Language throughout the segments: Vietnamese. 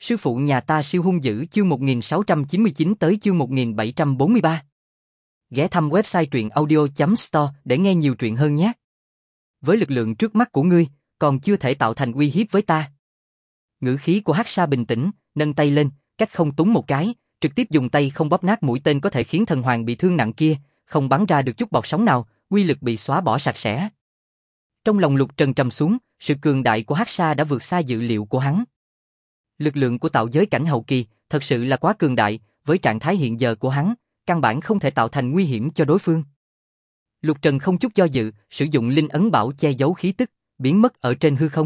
Sư phụ nhà ta siêu hung dữ chương 1699 tới chương 1743. Ghé thăm website truyệnaudio.store để nghe nhiều truyện hơn nhé. Với lực lượng trước mắt của ngươi, còn chưa thể tạo thành uy hiếp với ta. Ngữ khí của Hắc Sa bình tĩnh, nâng tay lên, cách không túng một cái, trực tiếp dùng tay không bóp nát mũi tên có thể khiến thần hoàng bị thương nặng kia, không bắn ra được chút bọt sóng nào, uy lực bị xóa bỏ sạch sẽ. Trong lòng Lục Trần trầm xuống, sự cường đại của Hắc Sa đã vượt xa dự liệu của hắn. Lực lượng của tạo giới cảnh hậu kỳ thật sự là quá cường đại, với trạng thái hiện giờ của hắn, căn bản không thể tạo thành nguy hiểm cho đối phương. Lục Trần không chút do dự, sử dụng linh ấn bảo che giấu khí tức, biến mất ở trên hư không.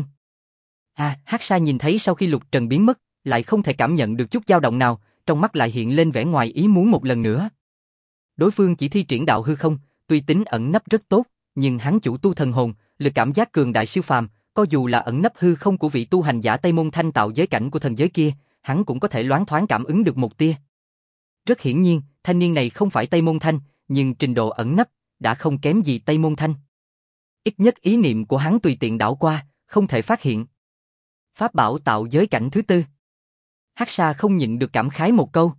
Hắc Sa nhìn thấy sau khi Lục Trần biến mất, lại không thể cảm nhận được chút dao động nào, trong mắt lại hiện lên vẻ ngoài ý muốn một lần nữa. Đối phương chỉ thi triển đạo hư không, tuy tính ẩn nấp rất tốt, nhưng hắn chủ tu thần hồn, lực cảm giác cường đại siêu phàm, có dù là ẩn nấp hư không của vị tu hành giả Tây Môn Thanh tạo giới cảnh của thần giới kia, hắn cũng có thể loáng thoáng cảm ứng được một tia. Rất hiển nhiên, thanh niên này không phải Tây Môn Thanh, nhưng trình độ ẩn nấp đã không kém gì Tây Môn Thanh. Ít nhất ý niệm của hắn tùy tiện đảo qua, không thể phát hiện. Pháp bảo tạo giới cảnh thứ tư. Hắc Sa không nhịn được cảm khái một câu.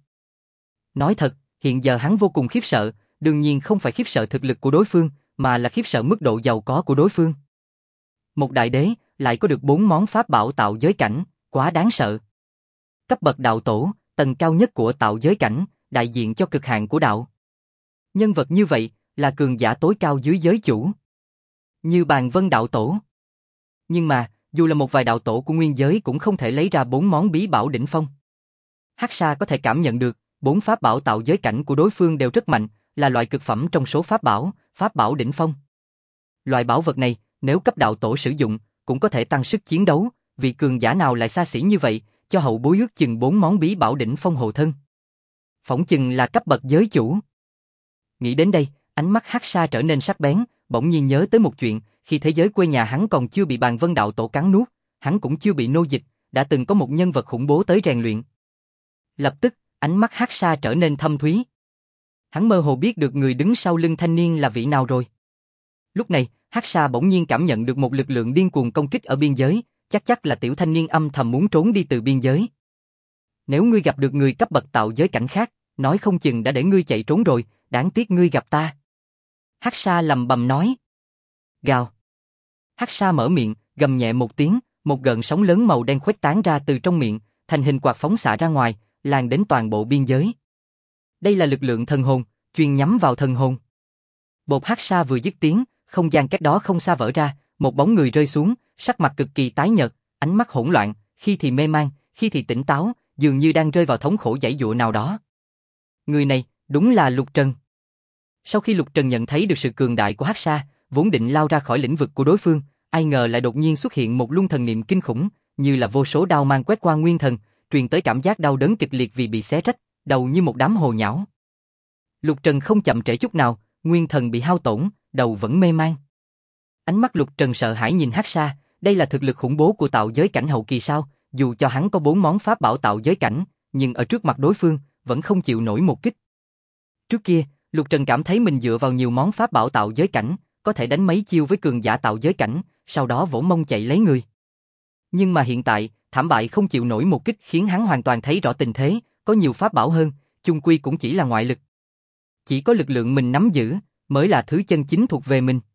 Nói thật, hiện giờ hắn vô cùng khiếp sợ, đương nhiên không phải khiếp sợ thực lực của đối phương, mà là khiếp sợ mức độ giàu có của đối phương. Một đại đế lại có được 4 món pháp bảo tạo giới cảnh, quá đáng sợ. Cấp bậc đạo tổ, tầng cao nhất của tạo giới cảnh, đại diện cho cực hạn của đạo. Nhân vật như vậy là cường giả tối cao dưới giới chủ. Như Bàn Vân đạo tổ. Nhưng mà, dù là một vài đạo tổ của nguyên giới cũng không thể lấy ra 4 món bí bảo đỉnh phong. Hắc Sa có thể cảm nhận được, 4 pháp bảo tạo giới cảnh của đối phương đều rất mạnh, là loại cực phẩm trong số pháp bảo đỉnh phong. Loại bảo vật này, nếu cấp đạo tổ sử dụng, cũng có thể tăng sức chiến đấu, vì cường giả nào lại xa xỉ như vậy, cho hậu bối ước chừng 4 món bí bảo đỉnh phong hộ thân. Phỏng chừng là cấp bậc giới chủ. Nghĩ đến đây, ánh mắt Hắc Sa trở nên sắc bén, bỗng nhiên nhớ tới một chuyện, khi thế giới quê nhà hắn còn chưa bị Bàn Vân đạo tổ cắn nuốt, hắn cũng chưa bị nô dịch, đã từng có một nhân vật khủng bố tới rèn luyện. Lập tức, ánh mắt Hắc Sa trở nên thâm thúy. Hắn mơ hồ biết được người đứng sau lưng thanh niên là vị nào rồi. Lúc này, Hắc Sa bỗng nhiên cảm nhận được một lực lượng điên cuồng công kích ở biên giới, chắc là tiểu thanh niên âm thầm muốn trốn đi từ biên giới. Nếu ngươi gặp được người cấp bậc tạo giới cảnh khác, nói không chừng đã để ngươi chạy trốn rồi, đáng tiếc ngươi gặp ta. Hắc Sa lầm bầm nói. Gào. Hắc Sa mở miệng, gầm nhẹ một tiếng, một gợn sóng lớn màu đen khuếch tán ra từ trong miệng, thành hình quạt phóng xạ ra ngoài, lan đến toàn bộ biên giới. Đây là lực lượng thần hồn, chuyên nhắm vào thần hồn. Bột Hắc Sa vừa dứt tiếng, không gian cách đó không xa vỡ ra, một bóng người rơi xuống, sắc mặt cực kỳ tái nhợt, ánh mắt hỗn loạn, khi thì mê man, khi thì tỉnh táo, dường như đang rơi vào thống khổ giãy giụa nào đó. Người này, đúng là Lục Trần. Sau khi Lục Trần nhận thấy được sự cường đại của Hắc Sa, vốn định lao ra khỏi lĩnh vực của đối phương, ai ngờ lại đột nhiên xuất hiện một luân thần niệm kinh khủng, như là vô số đao mang quét qua nguyên thần, truyền tới cảm giác đau đớn kịch liệt vì bị xé rách, đầu như một đám hồ nhão. Lục Trần không chậm trễ chút nào, nguyên thần bị hao tổn, đầu vẫn mê man. Ánh mắt Lục Trần sợ hãi nhìn Hắc Sa, đây là thực lực khủng bố của tạo giới cảnh hậu kỳ sao? Dù cho hắn có 4 món pháp bảo tạo giới cảnh, nhưng ở trước mặt đối phương vẫn không chịu nổi một kích. Trước kia, Lục Trần cảm thấy mình dựa vào nhiều món pháp bảo tạo giới cảnh, có thể đánh mấy chiêu với cường giả tạo giới cảnh, sau đó vỗ mông chạy lấy người. Nhưng mà hiện tại, thảm bại không chịu nổi một kích khiến hắn hoàn toàn thấy rõ tình thế, có nhiều pháp bảo hơn, chung quy cũng chỉ là ngoại lực. Chỉ có lực lượng mình nắm giữ, mới là thứ chân chính thuộc về mình.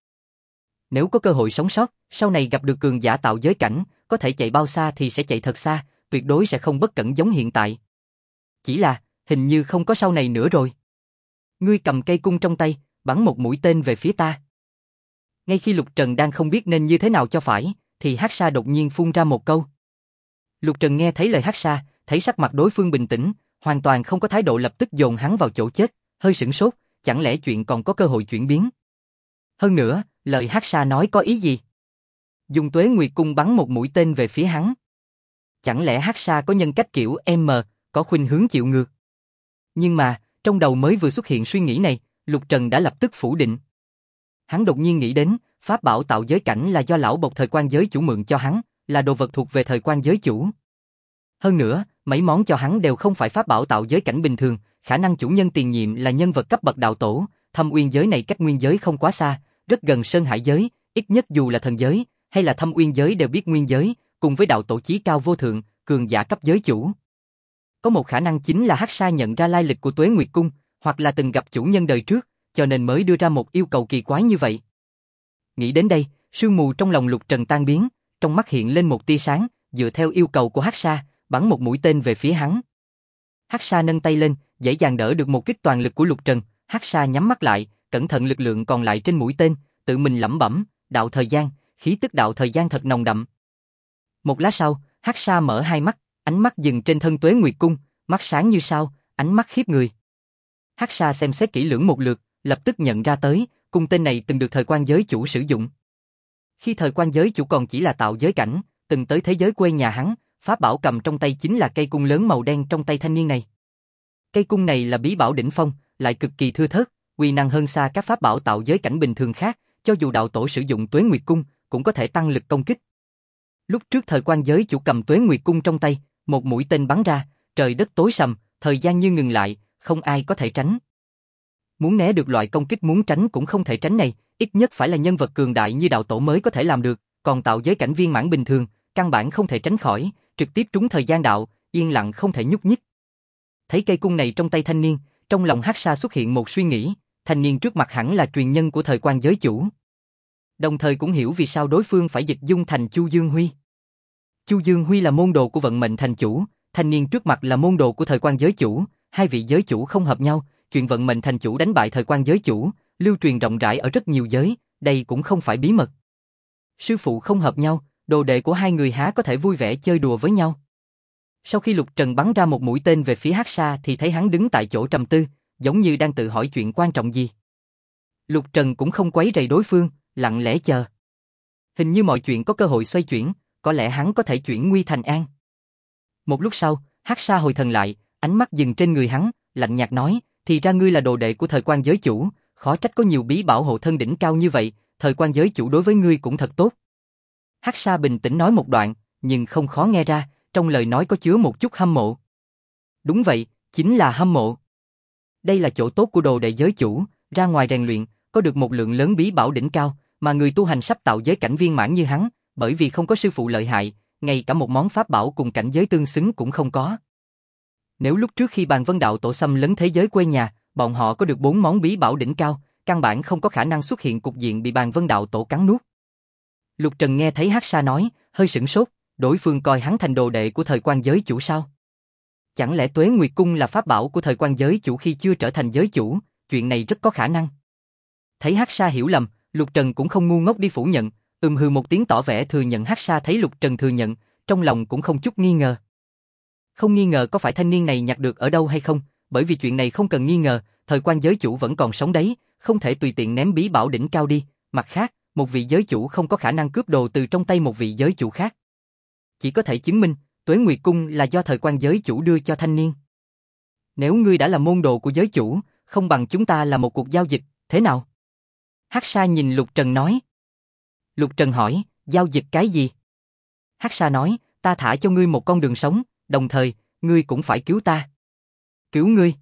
Nếu có cơ hội sống sót, sau này gặp được cường giả tạo giới cảnh, có thể chạy bao xa thì sẽ chạy thật xa, tuyệt đối sẽ không bất cẩn giống hiện tại. Chỉ là, hình như không có sau này nữa rồi. Ngươi cầm cây cung trong tay, bắn một mũi tên về phía ta. Ngay khi Lục Trần đang không biết nên như thế nào cho phải, thì Hắc Sa đột nhiên phun ra một câu. Lục Trần nghe thấy lời Hắc Sa, thấy sắc mặt đối phương bình tĩnh, hoàn toàn không có thái độ lập tức dồn hắn vào chỗ chết, hơi sửng sốt, chẳng lẽ chuyện còn có cơ hội chuyển biến. Hơn nữa, lời Hắc Sa nói có ý gì? Dùng Tuế Nguyệt cung bắn một mũi tên về phía hắn. Chẳng lẽ Hắc Sa có nhân cách kiểu M, có khuynh hướng chịu ngược? Nhưng mà, trong đầu mới vừa xuất hiện suy nghĩ này, Lục Trần đã lập tức phủ định. Hắn đột nhiên nghĩ đến, pháp bảo tạo giới cảnh là do lão bộc thời quan giới chủ mượn cho hắn, là đồ vật thuộc về thời quan giới chủ. Hơn nữa, mấy món cho hắn đều không phải pháp bảo tạo giới cảnh bình thường, khả năng chủ nhân tiền nhiệm là nhân vật cấp bậc đạo tổ, Thâm Uyên giới này cách nguyên giới không quá xa, rất gần Sơn Hải giới, ít nhất dù là thần giới hay là Thâm Uyên giới đều biết nguyên giới, cùng với đạo tổ chí cao vô thượng, cường giả cấp giới chủ. Có một khả năng chính là Hắc Sa nhận ra lai lịch của Tuế Nguyệt Cung, hoặc là từng gặp chủ nhân đời trước, cho nên mới đưa ra một yêu cầu kỳ quái như vậy. Nghĩ đến đây, sương mù trong lòng Lục Trần tan biến, trong mắt hiện lên một tia sáng, dựa theo yêu cầu của Hắc Sa, bắn một mũi tên về phía hắn. Hắc Sa nâng tay lên, dễ dàng đỡ được một kích toàn lực của Lục Trần. Hắc Sa nhắm mắt lại, cẩn thận lực lượng còn lại trên mũi tên, tự mình lẩm bẩm, đạo thời gian, khí tức đạo thời gian thật nồng đậm. Một lát sau, Hắc Sa mở hai mắt, ánh mắt dừng trên thân Tuế Nguyệt Cung, mắt sáng như sao, ánh mắt khiếp người. Hắc Sa xem xét kỹ lưỡng một lượt, lập tức nhận ra tới, cung tên này từng được Thời Quan giới chủ sử dụng. Khi Thời Quan giới chủ còn chỉ là tạo giới cảnh, từng tới thế giới quê nhà hắn, pháp bảo cầm trong tay chính là cây cung lớn màu đen trong tay thanh niên này. Cây cung này là bí bảo đỉnh phong, lại cực kỳ thưa thớt, uy năng hơn xa các pháp bảo tạo giới cảnh bình thường khác, cho dù đạo tổ sử dụng Tuế Nguyệt Cung, cũng có thể tăng lực công kích. Lúc trước Thời Quan giới chủ cầm Tuế Nguyệt Cung trong tay, một mũi tên bắn ra, trời đất tối sầm, thời gian như ngừng lại, không ai có thể tránh. Muốn né được loại công kích muốn tránh cũng không thể tránh này, ít nhất phải là nhân vật cường đại như đạo tổ mới có thể làm được, còn tạo giới cảnh viên mãn bình thường, căn bản không thể tránh khỏi, trực tiếp trúng thời gian đạo, yên lặng không thể nhúc nhích. Thấy cây cung này trong tay thanh niên, trong lòng Hắc Sa xuất hiện một suy nghĩ, thanh niên trước mặt hẳn là truyền nhân của Thời Quan giới chủ. Đồng thời cũng hiểu vì sao đối phương phải dịch dung thành Chu Dương Huy. Chu Dương Huy là môn đồ của vận mệnh thành chủ, thanh niên trước mặt là môn đồ của Thời Quan giới chủ, hai vị giới chủ không hợp nhau, chuyện vận mệnh thành chủ đánh bại Thời Quan giới chủ, lưu truyền rộng rãi ở rất nhiều giới, đây cũng không phải bí mật. Sư phụ không hợp nhau, đồ đệ của hai người há có thể vui vẻ chơi đùa với nhau. Sau khi Lục Trần bắn ra một mũi tên về phía Hắc Sa thì thấy hắn đứng tại chỗ trầm tư, giống như đang tự hỏi chuyện quan trọng gì. Lục Trần cũng không quấy rầy đối phương, lặng lẽ chờ. Hình như mọi chuyện có cơ hội xoay chuyển, có lẽ hắn có thể chuyển nguy thành an. Một lúc sau, Hắc Sa hồi thần lại, ánh mắt dừng trên người hắn, lạnh nhạt nói, thì ra ngươi là đồ đệ của Thời Quan giới chủ, khó trách có nhiều bí bảo hộ thân đỉnh cao như vậy, Thời Quan giới chủ đối với ngươi cũng thật tốt. Hắc Sa bình tĩnh nói một đoạn, nhưng không khó nghe ra, trong lời nói có chứa một chút hâm mộ. Đúng vậy, chính là hâm mộ. Đây là chỗ tốt của đồ đệ giới chủ, ra ngoài rèn luyện, có được một lượng lớn bí bảo đỉnh cao, mà người tu hành sắp tạo giới cảnh viên mãn như hắn, bởi vì không có sư phụ lợi hại, ngay cả một món pháp bảo cùng cảnh giới tương xứng cũng không có. Nếu lúc trước khi Bàn Vân đạo tổ xâm lấn thế giới quê nhà, bọn họ có được 4 món bí bảo đỉnh cao, căn bản không có khả năng xuất hiện cục diện bị Bàn Vân đạo tổ cắn nuốt. Lục Trần nghe thấy Hắc Sa nói, hơi sửng sốt, đối phương coi hắn thành đồ đệ của Thời Quan giới chủ sao? Chẳng lẽ Tuế Nguyệt Cung là pháp bảo của Thời Quan giới chủ khi chưa trở thành giới chủ, chuyện này rất có khả năng. Thấy Hắc Sa hiểu lầm, Lục Trần cũng không ngu ngốc đi phủ nhận, hừ một tiếng tỏ vẻ thừa nhận. Hắc Sa thấy Lục Trần thừa nhận, trong lòng cũng không chút nghi ngờ. Không nghi ngờ có phải thanh niên này nhặt được ở đâu hay không, bởi vì chuyện này không cần nghi ngờ, Thời Quan giới chủ vẫn còn sống đấy, không thể tùy tiện ném bí bảo đỉnh cao đi, mặt khác, một vị giới chủ không có khả năng cướp đồ từ trong tay một vị giới chủ khác. Chỉ có thể chứng minh, Tuế Nguyệt Cung là do Thời Quan giới chủ đưa cho thanh niên. Nếu ngươi đã là môn đồ của giới chủ, không bằng chúng ta là một cuộc giao dịch, thế nào? Hắc Sa nhìn Lục Trần nói. Lục Trần hỏi, giao dịch cái gì? Hắc Sa nói, ta thả cho ngươi một con đường sống, đồng thời, ngươi cũng phải cứu ta. Cứu ngươi?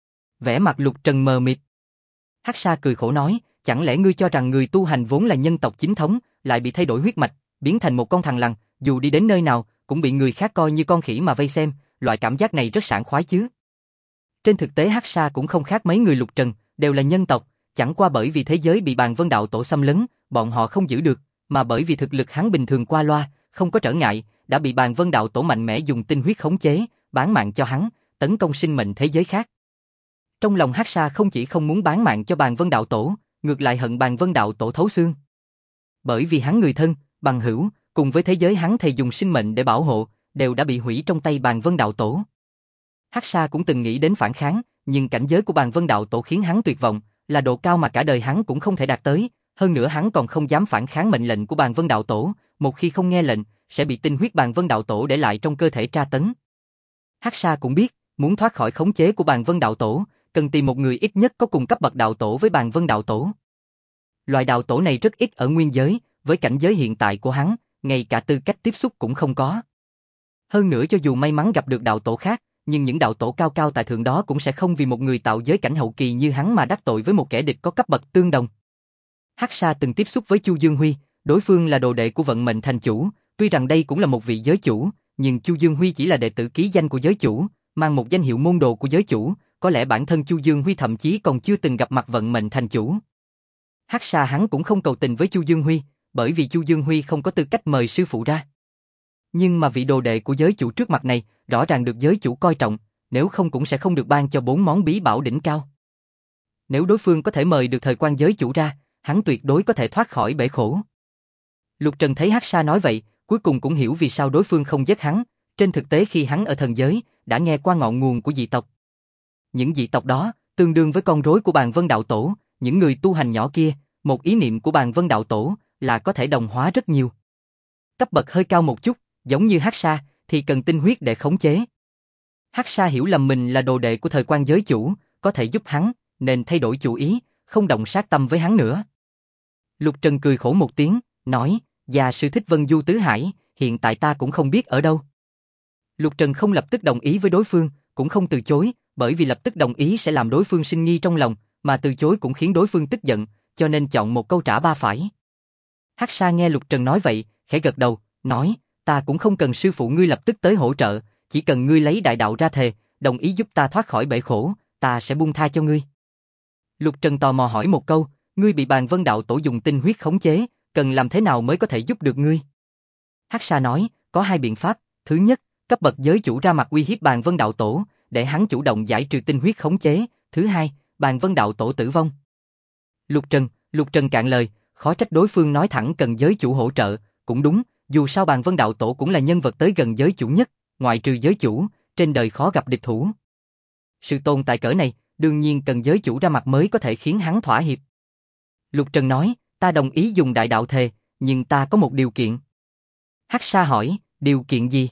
Vẻ mặt Lục Trần mờ mịt. Hắc Sa cười khổ nói, chẳng lẽ ngươi cho rằng người tu hành vốn là nhân tộc chính thống, lại bị thay đổi huyết mạch, biến thành một con thằn lằn, dù đi đến nơi nào, cũng bị người khác coi như con khỉ mà vây xem, loại cảm giác này rất sảng khoái chứ. Trên thực tế Hắc Sa cũng không khác mấy người Lục Trần, đều là nhân tộc, chẳng qua bởi vì thế giới bị Bàn Vân đạo tổ xâm lấn, bọn họ không giữ được, mà bởi vì thực lực hắn bình thường qua loa, không có trở ngại, đã bị Bàn Vân đạo tổ mạnh mẽ dùng tinh huyết khống chế, bán mạng cho hắn, tấn công sinh mệnh thế giới khác. Trong lòng Hắc Sa không chỉ không muốn bán mạng cho Bàn Vân đạo tổ, ngược lại hận Bàn Vân đạo tổ thấu xương. Bởi vì hắn người thân, bằng hữu, cùng với thế giới hắn thề dùng sinh mệnh để bảo hộ, đều đã bị hủy trong tay Bàn Vân đạo tổ. Hắc Sa cũng từng nghĩ đến phản kháng, nhưng cảnh giới của Bàn Vân đạo tổ khiến hắn tuyệt vọng, là độ cao mà cả đời hắn cũng không thể đạt tới, hơn nữa hắn còn không dám phản kháng mệnh lệnh của Bàn Vân đạo tổ, một khi không nghe lệnh, sẽ bị tinh huyết Bàn Vân đạo tổ để lại trong cơ thể tra tấn. Hắc Sa cũng biết, muốn thoát khỏi khống chế của Bàn Vân đạo tổ, cần tìm một người ít nhất có cùng cấp bậc đạo tổ với Bàn Vân đạo tổ. Loại đạo tổ này rất ít ở nguyên giới, với cảnh giới hiện tại của hắn, ngay cả tư cách tiếp xúc cũng không có. Hơn nữa cho dù may mắn gặp được đạo tổ khác, nhưng những đạo tổ cao cao tại thượng đó cũng sẽ không vì một người tạo giới cảnh hậu kỳ như hắn mà đắc tội với một kẻ địch có cấp bậc tương đồng. Hắc Sa từng tiếp xúc với Chu Dương Huy, đối phương là đồ đệ của vận mệnh thành chủ, tuy rằng đây cũng là một vị giới chủ, nhưng Chu Dương Huy chỉ là đệ tử ký danh của giới chủ, mang một danh hiệu môn đồ của giới chủ, có lẽ bản thân Chu Dương Huy thậm chí còn chưa từng gặp mặt vận mệnh thành chủ. Hắc Sa hắn cũng không cầu tình với Chu Dương Huy, bởi vì Chu Dương Huy không có tư cách mời sư phụ ra. Nhưng mà vị đồ đệ của giới chủ trước mặt này, rõ ràng được giới chủ coi trọng, nếu không cũng sẽ không được ban cho 4 món bí bảo đỉnh cao. Nếu đối phương có thể mời được thời quan giới chủ ra, hắn tuyệt đối có thể thoát khỏi bể khổ. Lục Trần thấy Hắc Sa nói vậy, cuối cùng cũng hiểu vì sao đối phương không giết hắn, trên thực tế khi hắn ở thần giới, đã nghe qua ngọn nguồn của dị tộc. Những dị tộc đó, tương đương với con rối của Bàn Vân Đạo Tổ, những người tu hành nhỏ kia, một ý niệm của Bàn Vân Đạo Tổ là có thể đồng hóa rất nhiều. Cấp bậc hơi cao một chút, giống như Hắc Sa, thì cần tinh huyết để khống chế. Hắc Sa hiểu lầm mình là đồ đệ của thời quan giới chủ, có thể giúp hắn, nên thay đổi chủ ý, không động sát tâm với hắn nữa. Lục Trần cười khổ một tiếng, nói, già sư thích Vân Du Tứ Hải, hiện tại ta cũng không biết ở đâu. Lục Trần không lập tức đồng ý với đối phương, cũng không từ chối, bởi vì lập tức đồng ý sẽ làm đối phương sinh nghi trong lòng, mà từ chối cũng khiến đối phương tức giận, cho nên chọn một câu trả ba phải. Hắc Sa nghe Lục Trần nói vậy, khẽ gật đầu, nói, ta cũng không cần sư phụ ngươi lập tức tới hỗ trợ, chỉ cần ngươi lấy đại đạo ra thề, đồng ý giúp ta thoát khỏi bể khổ, ta sẽ buông tha cho ngươi. Lục Trần tò mò hỏi một câu, ngươi bị Bàn Vân Đạo Tổ dùng tinh huyết khống chế, cần làm thế nào mới có thể giúp được ngươi? Hắc Sa nói, có 2 biện pháp, thứ nhất, cấp bậc giới chủ ra mặt uy hiếp Bàn Vân Đạo Tổ, để hắn chủ động giải trừ tinh huyết khống chế, thứ hai, Bàn Vân Đạo Tổ tử vong. Lục Trần cạn lời, khó trách đối phương nói thẳng cần giới chủ hỗ trợ, cũng đúng, dù sao Bàn Vân Đạo Tổ cũng là nhân vật tới gần giới chủ nhất, ngoại trừ giới chủ, trên đời khó gặp địch thủ. Sự tồn tại cỡ này, đương nhiên cần giới chủ ra mặt mới có thể khiến hắn thỏa hiệp. Lục Trần nói, ta đồng ý dùng đại đạo thề, nhưng ta có một điều kiện. Hắc Sa hỏi, điều kiện gì?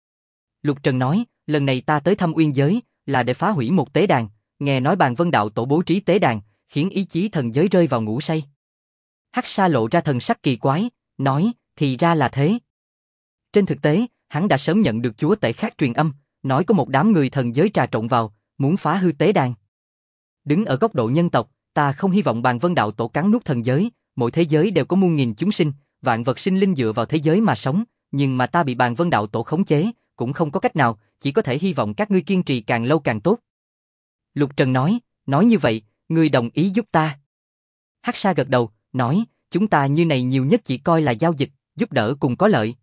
Lục Trần nói, lần này ta tới thăm Uyên giới, là để phá hủy một tế đàn, nghe nói Bàn Vân Đạo Tổ bố trí tế đàn, khiến ý chí thần giới rơi vào ngủ say. Hắc Sa lộ ra thần sắc kỳ quái, nói, thì ra là thế. Trên thực tế, hắn đã sớm nhận được chúa tể khác truyền âm, nói có một đám người thần giới trà trộn vào, muốn phá hư tế đàn. Đứng ở góc độ nhân tộc, ta không hy vọng Bàn Vân Đạo Tổ cắn nuốt thần giới, mỗi thế giới đều có muôn nghìn chúng sinh, vạn vật sinh linh dựa vào thế giới mà sống, nhưng mà ta bị Bàn Vân Đạo Tổ khống chế, cũng không có cách nào, chỉ có thể hy vọng các ngươi kiên trì càng lâu càng tốt. Lục Trần nói như vậy, ngươi đồng ý giúp ta. Hắc Sa gật đầu, nói, chúng ta như này nhiều nhất chỉ coi là giao dịch, giúp đỡ cùng có lợi.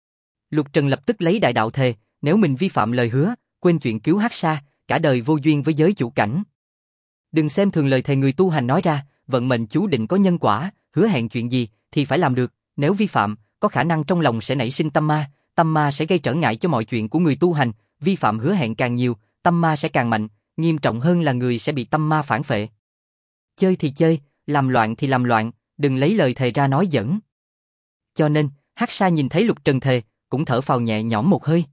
Lục Trần lập tức lấy đại đạo thề, nếu mình vi phạm lời hứa, quên chuyện cứu Hắc Sa, cả đời vô duyên với giới chủ cảnh. Đừng xem thường lời thề người tu hành nói ra, vận mệnh chú định có nhân quả, hứa hẹn chuyện gì thì phải làm được, nếu vi phạm, có khả năng trong lòng sẽ nảy sinh tâm ma sẽ gây trở ngại cho mọi chuyện của người tu hành, vi phạm hứa hẹn càng nhiều, tâm ma sẽ càng mạnh, nghiêm trọng hơn là người sẽ bị tâm ma phản phệ. Chơi thì chơi, làm loạn thì làm loạn, đừng lấy lời thề ra nói giỡn. Cho nên, Hắc Sa nhìn thấy Lục Trần thề, cũng thở phào nhẹ nhõm một hơi.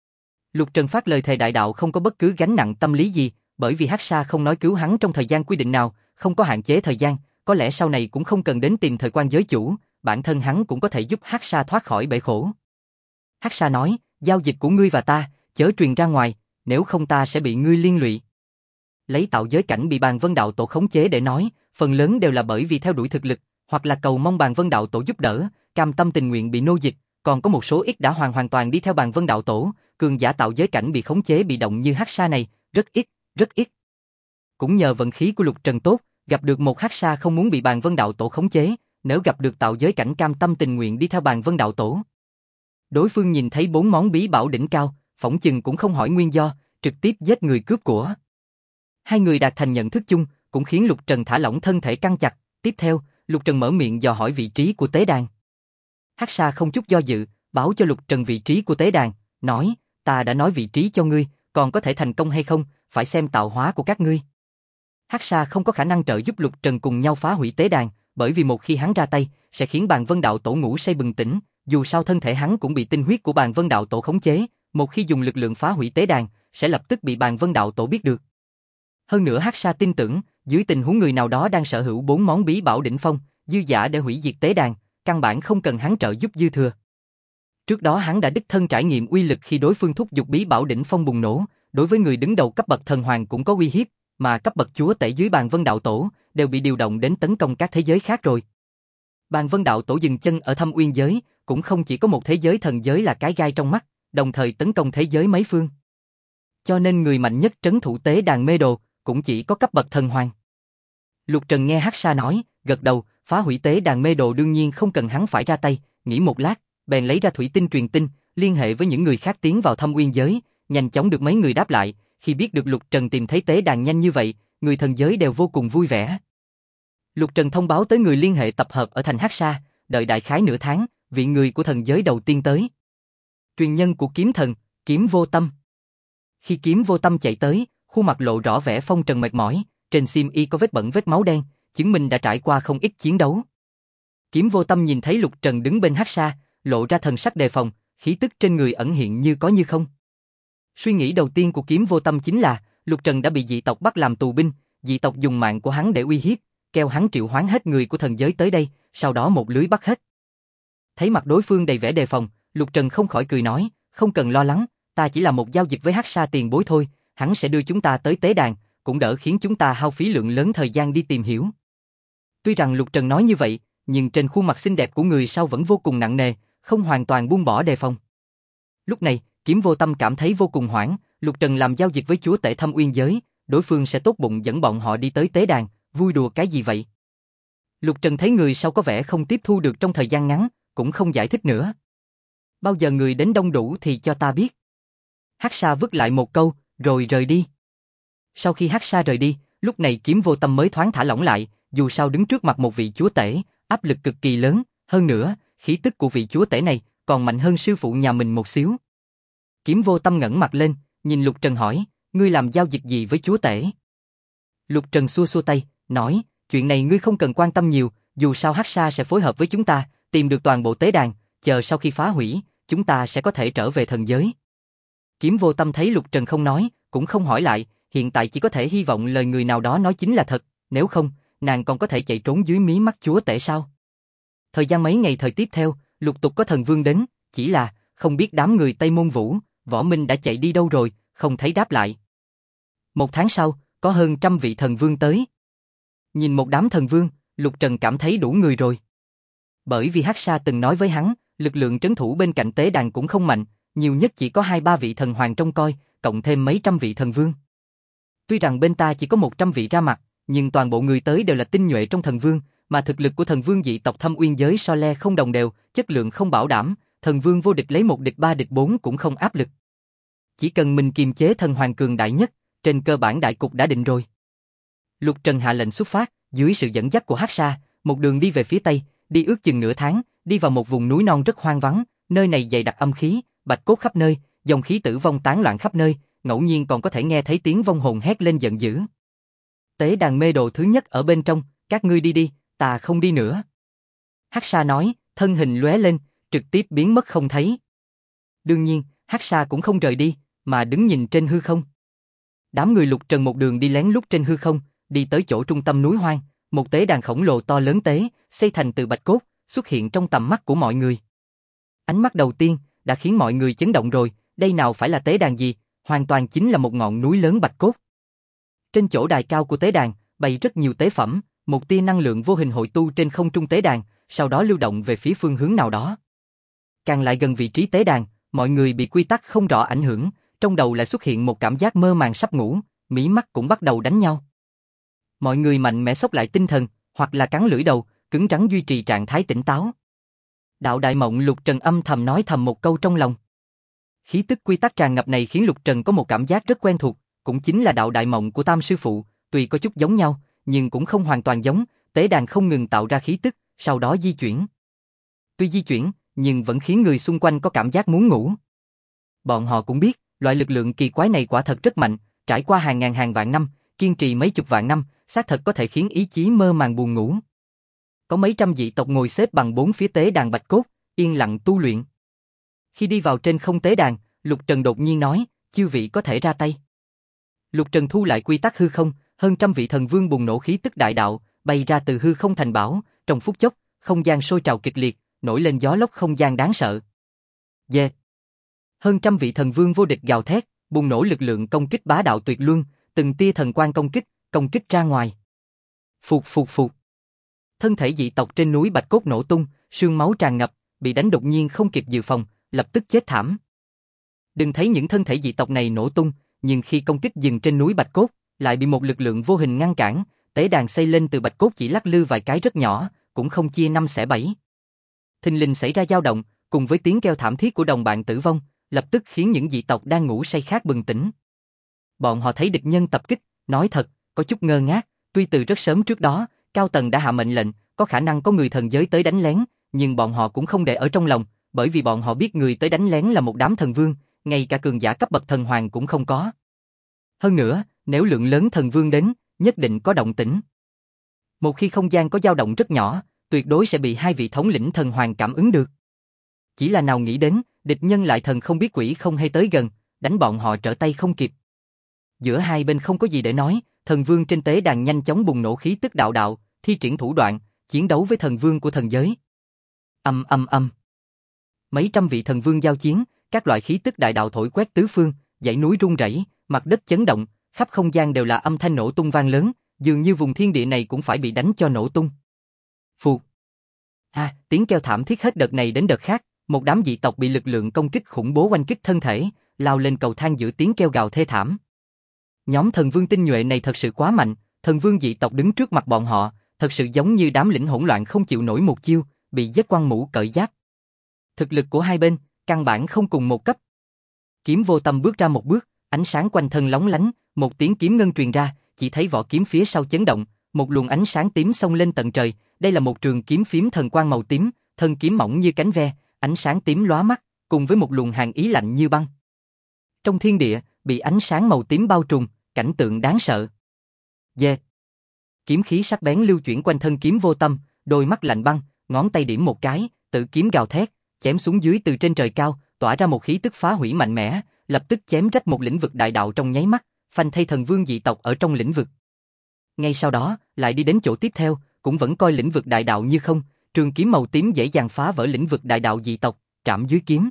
Lục Trần phát lời thề đại đạo không có bất cứ gánh nặng tâm lý gì, bởi vì Hắc Sa không nói cứu hắn trong thời gian quy định nào, không có hạn chế thời gian, có lẽ sau này cũng không cần đến tìm thời quan giới chủ, bản thân hắn cũng có thể giúp Hắc Sa thoát khỏi bể khổ. Hắc Sa nói, giao dịch của ngươi và ta, chớ truyền ra ngoài, nếu không ta sẽ bị ngươi liên lụy. Lấy tạo giới cảnh bị Bàn Vân Đạo Tổ khống chế để nói, phần lớn đều là bởi vì theo đuổi thực lực, hoặc là cầu mong Bàn Vân Đạo Tổ giúp đỡ, cam tâm tình nguyện bị nô dịch, còn có một số ít đã hoàn toàn đi theo Bàn Vân Đạo Tổ, cường giả tạo giới cảnh bị khống chế bị động như Hắc Sa này, rất ít. Cũng nhờ vận khí của Lục Trần tốt, gặp được một Hắc Sa không muốn bị Bàn Vân Đạo Tổ khống chế, nếu gặp được tạo giới cảnh cam tâm tình nguyện đi theo Bàn Vân Đạo Tổ. Đối phương nhìn thấy 4 món bí bảo đỉnh cao, phỏng chừng cũng không hỏi nguyên do, trực tiếp giết người cướp của. Hai người đạt thành nhận thức chung, cũng khiến Lục Trần thả lỏng thân thể căng chặt. Tiếp theo, Lục Trần mở miệng dò hỏi vị trí của tế đàn. Hắc Sa không chút do dự, báo cho Lục Trần vị trí của tế đàn, nói, ta đã nói vị trí cho ngươi, còn có thể thành công hay không, phải xem tạo hóa của các ngươi. Hắc Sa không có khả năng trợ giúp Lục Trần cùng nhau phá hủy tế đàn, bởi vì một khi hắn ra tay, sẽ khiến Bàn Vân Đạo Tổ ngủ say bừng tỉnh, dù sao thân thể hắn cũng bị tinh huyết của Bàn Vân Đạo Tổ khống chế, một khi dùng lực lượng phá hủy tế đàn, sẽ lập tức bị Bàn Vân Đạo Tổ biết được. Hơn nữa Hắc Sa tin tưởng, dưới tình huống người nào đó đang sở hữu 4 món bí bảo đỉnh phong, dư dả để hủy diệt tế đàn, căn bản không cần hắn trợ giúp dư thừa. Trước đó hắn đã đích thân trải nghiệm uy lực khi đối phương thúc giục bí bảo đỉnh phong bùng nổ, đối với người đứng đầu cấp bậc thần hoàng cũng có uy hiếp, mà cấp bậc chúa tể dưới Bàn Vân Đạo Tổ đều bị điều động đến tấn công các thế giới khác rồi. Bàn Vân Đạo Tổ dừng chân ở Thâm Uyên giới, cũng không chỉ có một thế giới thần giới là cái gai trong mắt, đồng thời tấn công thế giới mấy phương. Cho nên người mạnh nhất trấn thủ tế đàn mê đồ cũng chỉ có cấp bậc thần hoàng. Lục Trần nghe Hắc Sa nói, gật đầu, phá hủy tế đàn mê đồ đương nhiên không cần hắn phải ra tay, nghĩ một lát, bèn lấy ra thủy tinh truyền tin, liên hệ với những người khác tiến vào Thâm Uyên giới, nhanh chóng được mấy người đáp lại, khi biết được Lục Trần tìm thấy tế đàn nhanh như vậy, người thần giới đều vô cùng vui vẻ. Lục Trần thông báo tới người liên hệ tập hợp ở thành Hắc Sa, đợi đại khái nửa tháng, vị người của thần giới đầu tiên tới. Truyền nhân của kiếm thần, Kiếm Vô Tâm. Khi Kiếm Vô Tâm chạy tới, khuôn mặt lộ rõ vẻ phong trần mệt mỏi, trên xiêm y có vết bẩn vết máu đen, chứng minh đã trải qua không ít chiến đấu. Kiếm Vô Tâm nhìn thấy Lục Trần đứng bên Hắc Sa, lộ ra thần sắc đề phòng, khí tức trên người ẩn hiện như có như không. Suy nghĩ đầu tiên của Kiếm Vô Tâm chính là, Lục Trần đã bị dị tộc bắt làm tù binh, dị tộc dùng mạng của hắn để uy hiếp, kêu hắn triệu hoán hết người của thần giới tới đây, sau đó một lưới bắt hết. Thấy mặt đối phương đầy vẻ đề phòng, Lục Trần không khỏi cười nói, không cần lo lắng, ta chỉ là một giao dịch với Hắc Sa tiền bối thôi, hắn sẽ đưa chúng ta tới tế đàn, cũng đỡ khiến chúng ta hao phí lượng lớn thời gian đi tìm hiểu. Tuy rằng Lục Trần nói như vậy, nhưng trên khuôn mặt xinh đẹp của người sau vẫn vô cùng nặng nề, không hoàn toàn buông bỏ đề phòng. Lúc này, Kiếm Vô Tâm cảm thấy vô cùng hoảng, Lục Trần làm giao dịch với chúa tể Thâm Uyên giới, đối phương sẽ tốt bụng dẫn bọn họ đi tới tế đàn, vui đùa cái gì vậy? Lục Trần thấy người sau có vẻ không tiếp thu được trong thời gian ngắn, cũng không giải thích nữa. Bao giờ người đến đông đủ thì cho ta biết. Hắc Sa vứt lại một câu, rồi rời đi. Sau khi Hắc Sa rời đi, lúc này Kiếm Vô Tâm mới thoáng thả lỏng lại, dù sao đứng trước mặt một vị chúa tể, áp lực cực kỳ lớn, hơn nữa, khí tức của vị chúa tể này còn mạnh hơn sư phụ nhà mình một xíu. Kiếm Vô Tâm ngẩng mặt lên, nhìn Lục Trần hỏi, ngươi làm giao dịch gì với chúa tể? Lục Trần xua xua tay, nói, chuyện này ngươi không cần quan tâm nhiều, dù sao Hắc Sa sẽ phối hợp với chúng ta, tìm được toàn bộ tế đàn, chờ sau khi phá hủy, chúng ta sẽ có thể trở về thần giới. Kiếm Vô Tâm thấy Lục Trần không nói, cũng không hỏi lại, hiện tại chỉ có thể hy vọng lời người nào đó nói chính là thật, nếu không, nàng còn có thể chạy trốn dưới mí mắt chúa tể sao? Thời gian mấy ngày thời tiếp theo, lục tục có thần vương đến, chỉ là, không biết đám người Tây Môn Vũ, Võ Minh đã chạy đi đâu rồi, không thấy đáp lại. Một tháng sau, có hơn 100 vị thần vương tới. Nhìn một đám thần vương, Lục Trần cảm thấy đủ người rồi. Bởi vì Hắc Sa từng nói với hắn, lực lượng trấn thủ bên cạnh tế đàn cũng không mạnh, nhiều nhất chỉ có 2-3 vị thần hoàng trông coi, cộng thêm mấy trăm vị thần vương. Tuy rằng bên ta chỉ có 100 vị ra mặt, nhưng toàn bộ người tới đều là tinh nhuệ trong thần vương, mà thực lực của thần vương dị tộc Thâm Uyên giới so le không đồng đều, chất lượng không bảo đảm, thần vương vô địch lấy 1 địch 3 địch 4 cũng không áp lực. Chỉ cần mình kiềm chế thần hoàng cường đại nhất, trên cơ bản đại cục đã định rồi. Lục Trần hạ lệnh xuất phát, dưới sự dẫn dắt của Hắc Sa, một đường đi về phía tây, đi ước chừng nửa tháng, đi vào một vùng núi non rất hoang vắng, nơi này dày đặc âm khí, bạch cốt khắp nơi, dòng khí tử vong tán loạn khắp nơi, ngẫu nhiên còn có thể nghe thấy tiếng vong hồn hét lên giận dữ. Tế đàn mê đồ thứ nhất ở bên trong, các ngươi đi đi, ta không đi nữa. Hắc Sa nói, thân hình lóe lên, trực tiếp biến mất không thấy. Đương nhiên, Hắc Sa cũng không rời đi, mà đứng nhìn trên hư không. Đám người Lục Trần một đường đi lén lút trên hư không, đi tới chỗ trung tâm núi hoang, một tế đàn khổng lồ to lớn tế, xây thành từ bạch cốt, xuất hiện trong tầm mắt của mọi người. Ánh mắt đầu tiên đã khiến mọi người chấn động rồi, đây nào phải là tế đàn gì, hoàn toàn chính là một ngọn núi lớn bạch cốt. Trên chỗ đài cao của tế đàn, bày rất nhiều tế phẩm, một tia năng lượng vô hình hội tu trên không trung tế đàn, sau đó lưu động về phía phương hướng nào đó. Càng lại gần vị trí tế đàn, mọi người bị quy tắc không rõ ảnh hưởng, trong đầu lại xuất hiện một cảm giác mơ màng sắp ngủ, mí mắt cũng bắt đầu đánh nhau. Mọi người mạnh mẽ xốc lại tinh thần, hoặc là cắn lưỡi đầu, cứng rắn duy trì trạng thái tỉnh táo. Đạo đại mộng Lục Trần âm thầm nói thầm một câu trong lòng. Khí tức quy tắc tràn ngập này khiến Lục Trần có một cảm giác rất quen thuộc, cũng chính là đạo đại mộng của Tam sư phụ, tuy có chút giống nhau, nhưng cũng không hoàn toàn giống, tế đàn không ngừng tạo ra khí tức, sau đó di chuyển. Tuy di chuyển, nhưng vẫn khiến người xung quanh có cảm giác muốn ngủ. Bọn họ cũng biết, loại lực lượng kỳ quái này quả thật rất mạnh, trải qua hàng ngàn hàng vạn năm, kiên trì mấy chục vạn năm, xác thật có thể khiến ý chí mơ màng buồn ngủ. Có mấy trăm dị tộc ngồi xếp bằng bốn phía tế đàn bạch cốt, yên lặng tu luyện. Khi đi vào trên không tế đàn, Lục Trần đột nhiên nói, chư vị có thể ra tay. Lục Trần thu lại quy tắc hư không, hơn trăm vị thần vương bùng nổ khí tức đại đạo, bay ra từ hư không thành bảo, trong phút chốc, không gian sôi trào kịch liệt, nổi lên gió lốc không gian đáng sợ. Yeah. Hơn trăm vị thần vương vô địch gào thét, bùng nổ lực lượng công kích bá đạo tuyệt luân, từng tia thần quang công kích ra ngoài. Phụt phụt phụt. Thân thể dị tộc trên núi bạch cốt nổ tung, sương máu tràn ngập, bị đánh đột nhiên không kịp dự phòng, lập tức chết thảm. Đừng thấy những thân thể dị tộc này nổ tung, nhưng khi công kích dừng trên núi Bạch Cốt, lại bị một lực lượng vô hình ngăn cản, tế đàn xây lên từ Bạch Cốt chỉ lắc lư vài cái rất nhỏ, cũng không chia năm xẻ bảy. Thình lình xảy ra dao động, cùng với tiếng kêu thảm thiết của đồng bạn tử vong, lập tức khiến những dị tộc đang ngủ say khác bừng tỉnh. Bọn họ thấy địch nhân tập kích, nói thật, có chút ngơ ngác, tuy từ rất sớm trước đó, cao tầng đã hạ mệnh lệnh, có khả năng có người thần giới tới đánh lén, nhưng bọn họ cũng không để ở trong lòng, bởi vì bọn họ biết người tới đánh lén là một đám thần vương, ngay cả cường giả cấp bậc thần hoàng cũng không có. Hơn nữa, nếu lượng lớn thần vương đến, nhất định có động tĩnh. Một khi không gian có dao động rất nhỏ, tuyệt đối sẽ bị hai vị thống lĩnh thần hoàng cảm ứng được. Chỉ là nào nghĩ đến, địch nhân lại thần không biết quỷ không hay tới gần, đánh bọn họ trở tay không kịp. Giữa hai bên không có gì để nói, thần vương trên tế đàn nhanh chóng bùng nổ khí tức đạo đạo, thi triển thủ đoạn, chiến đấu với thần vương của thần giới. Âm. Mấy trăm vị thần vương giao chiến, các loại khí tức đại đạo thổi quét tứ phương, dãy núi rung rẩy, mặt đất chấn động, khắp không gian đều là âm thanh nổ tung vang lớn, dường như vùng thiên địa này cũng phải bị đánh cho nổ tung. Phù. Tiếng kêu thảm thiết hết đợt này đến đợt khác, một đám dị tộc bị lực lượng công kích khủng bố oanh kích thân thể, lao lên cầu thang giữa tiếng kêu gào thê thảm. Nhóm thần vương tinh nhuệ này thật sự quá mạnh, thần vương dị tộc đứng trước mặt bọn họ, thật sự giống như đám lĩnh hỗn loạn không chịu nổi một chiêu, bị giết quăng mũ cởi giáp. Thực lực của hai bên, căn bản không cùng một cấp. Kiếm Vô Tâm bước ra một bước, ánh sáng quanh thân lóng lánh, một tiếng kiếm ngân truyền ra, chỉ thấy vỏ kiếm phía sau chấn động, một luồng ánh sáng tím xông lên tận trời, đây là một trường kiếm phím thần quang màu tím, thân kiếm mỏng như cánh ve, ánh sáng tím lóa mắt, cùng với một luồng hàn ý lạnh như băng. Trong thiên địa, bị ánh sáng màu tím bao trùm, cảnh tượng đáng sợ. Kiếm khí sắc bén lưu chuyển quanh thân Kiếm Vô Tâm, đôi mắt lạnh băng, ngón tay điểm một cái, tự kiếm gào thét, chém xuống dưới từ trên trời cao, tỏa ra một khí tức phá hủy mạnh mẽ, lập tức chém rách một lĩnh vực đại đạo trong nháy mắt, phanh thay thần vương dị tộc ở trong lĩnh vực. Ngay sau đó, lại đi đến chỗ tiếp theo, cũng vẫn coi lĩnh vực đại đạo như không, trường kiếm màu tím dễ dàng phá vỡ lĩnh vực đại đạo dị tộc, trảm dưới kiếm.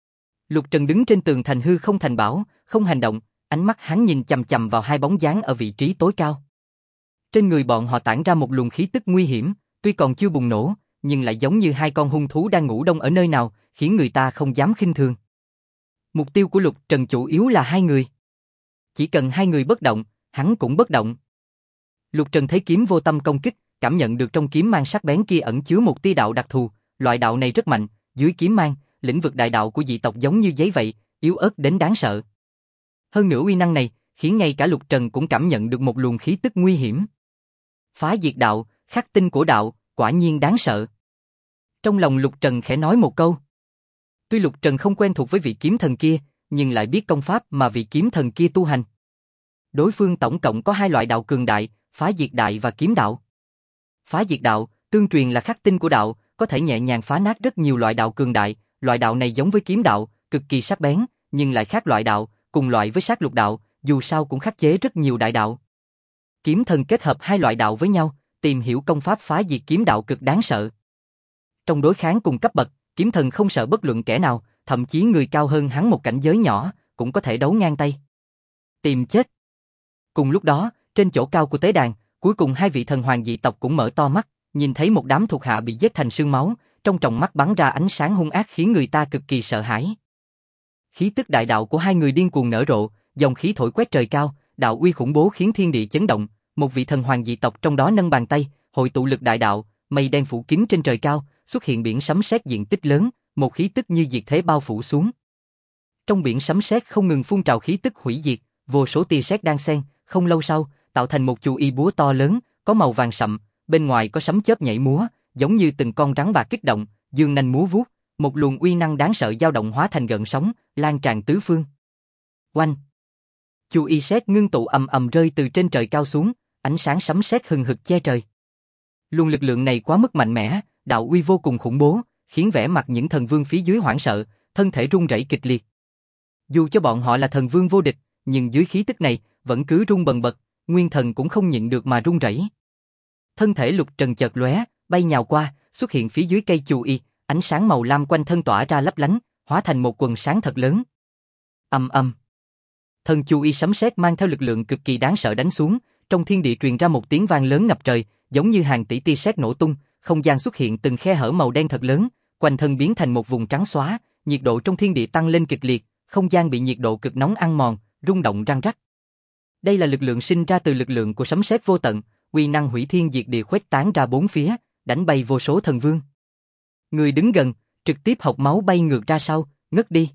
Lục Trần đứng trên tường thành hư không thành bảo, không hành động, ánh mắt hắn nhìn chằm chằm vào hai bóng dáng ở vị trí tối cao. Trên người bọn họ tản ra một luồng khí tức nguy hiểm, tuy còn chưa bùng nổ, nhưng lại giống như hai con hung thú đang ngủ đông ở nơi nào, khiến người ta không dám khinh thường. Mục tiêu của Lục Trần chủ yếu là hai người. Chỉ cần hai người bất động, hắn cũng bất động. Lục Trần thấy Kiếm Vô Tâm công kích, cảm nhận được trong kiếm mang sắc bén kia ẩn chứa một tia đạo đặc thù, loại đạo này rất mạnh, dưới kiếm mang, lĩnh vực đại đạo của dị tộc giống như giấy vậy, yếu ớt đến đáng sợ. Hơn nữa uy năng này, khiến ngay cả Lục Trần cũng cảm nhận được một luồng khí tức nguy hiểm. Phá diệt đạo, khắc tinh của đạo, quả nhiên đáng sợ. Trong lòng Lục Trần khẽ nói một câu. Tuy Lục Trần không quen thuộc với vị kiếm thần kia, nhưng lại biết công pháp mà vị kiếm thần kia tu hành. Đối phương tổng cộng có hai loại đạo cường đại, phá diệt đại và kiếm đạo. Phá diệt đạo, tương truyền là khắc tinh của đạo, có thể nhẹ nhàng phá nát rất nhiều loại đạo cường đại, loại đạo này giống với kiếm đạo, cực kỳ sắc bén, nhưng lại khác loại đạo, cùng loại với sát lục đạo, dù sao cũng khắc chế rất nhiều đại đạo. Kiếm thần kết hợp hai loại đạo với nhau, tìm hiểu công pháp phá diệt kiếm đạo cực đáng sợ. Trong đối kháng cùng cấp bậc, kiếm thần không sợ bất luận kẻ nào, thậm chí người cao hơn hắn một cảnh giới nhỏ, cũng có thể đấu ngang tay. Tìm chết. Cùng lúc đó, trên chỗ cao của tế đàn, cuối cùng hai vị thần hoàng dị tộc cũng mở to mắt, nhìn thấy một đám thuộc hạ bị giết thành sương máu, trong tròng mắt bắn ra ánh sáng hung ác khiến người ta cực kỳ sợ hãi. Khí tức đại đạo của hai người điên cuồng nở rộ, dòng khí thổi quét trời cao, đạo uy khủng bố khiến thiên địa chấn động, một vị thần hoàng dị tộc trong đó nâng bàn tay, hội tụ lực đại đạo, mây đen phủ kín trên trời cao, xuất hiện biển sấm sét diện tích lớn, một khí tức như diệt thế bao phủ xuống. Trong biển sấm sét không ngừng phun trào khí tức hủy diệt, vô số tia sét đan xen, không lâu sau, tạo thành một chu y búa to lớn, có màu vàng sậm, bên ngoài có sấm chớp nhảy múa, giống như từng con rắn bạc kích động, dương nanh múa vuốt, một luồng uy năng đáng sợ dao động hóa thành gợn sóng, lan tràn tứ phương. Oanh! Chu y sét ngưng tụ ầm ầm rơi từ trên trời cao xuống, ánh sáng sấm sét hừng hực che trời. Luồng lực lượng này quá mức mạnh mẽ, đạo uy vô cùng khủng bố, khiến vẻ mặt những thần vương phía dưới hoảng sợ, thân thể run rẩy kịch liệt. Dù cho bọn họ là thần vương vô địch, nhưng dưới khí tức này vẫn cứ run bần bật, nguyên thần cũng không nhịn được mà run rẩy. Thân thể Lục Trần chợt lóe, bay nhào qua, xuất hiện phía dưới cây chu y, ánh sáng màu lam quanh thân tỏa ra lấp lánh, hóa thành một quần sáng thật lớn. Ầm. Thân chu y sấm sét mang theo lực lượng cực kỳ đáng sợ đánh xuống, trong thiên địa truyền ra một tiếng vang lớn ngập trời, giống như hàng tỷ tia sét nổ tung, không gian xuất hiện từng khe hở màu đen thật lớn, quanh thân biến thành một vùng trắng xóa, nhiệt độ trong thiên địa tăng lên kịch liệt, không gian bị nhiệt độ cực nóng ăn mòn, rung động răng rắc. Đây là lực lượng sinh ra từ lực lượng của sấm sét vô tận, uy năng hủy thiên diệt địa khuếch tán ra bốn phía, đánh bay vô số thần vương. Người đứng gần, trực tiếp hộc máu bay ngược ra sau, ngất đi.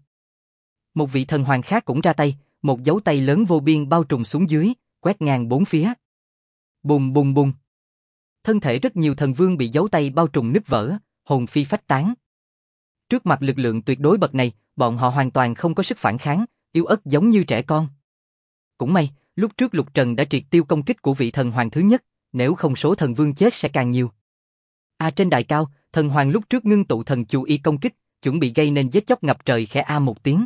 Một vị thần hoàng khác cũng ra tay, một dấu tay lớn vô biên bao trùm xuống dưới, quét ngang bốn phía. Bùng bùng bùng. Thân thể rất nhiều thần vương bị dấu tay bao trùm nứt vỡ, hồn phi phách tán. Trước mặt lực lượng tuyệt đối bậc này, bọn họ hoàn toàn không có sức phản kháng, yếu ớt giống như trẻ con. Cũng may, lúc trước Lục Trần đã triệt tiêu công kích của vị thần hoàng thứ nhất, nếu không số thần vương chết sẽ càng nhiều. Trên đài cao, thần hoàng lúc trước ngưng tụ thần chú y công kích, chuẩn bị gây nên giết chóc ngập trời, khẽ một tiếng.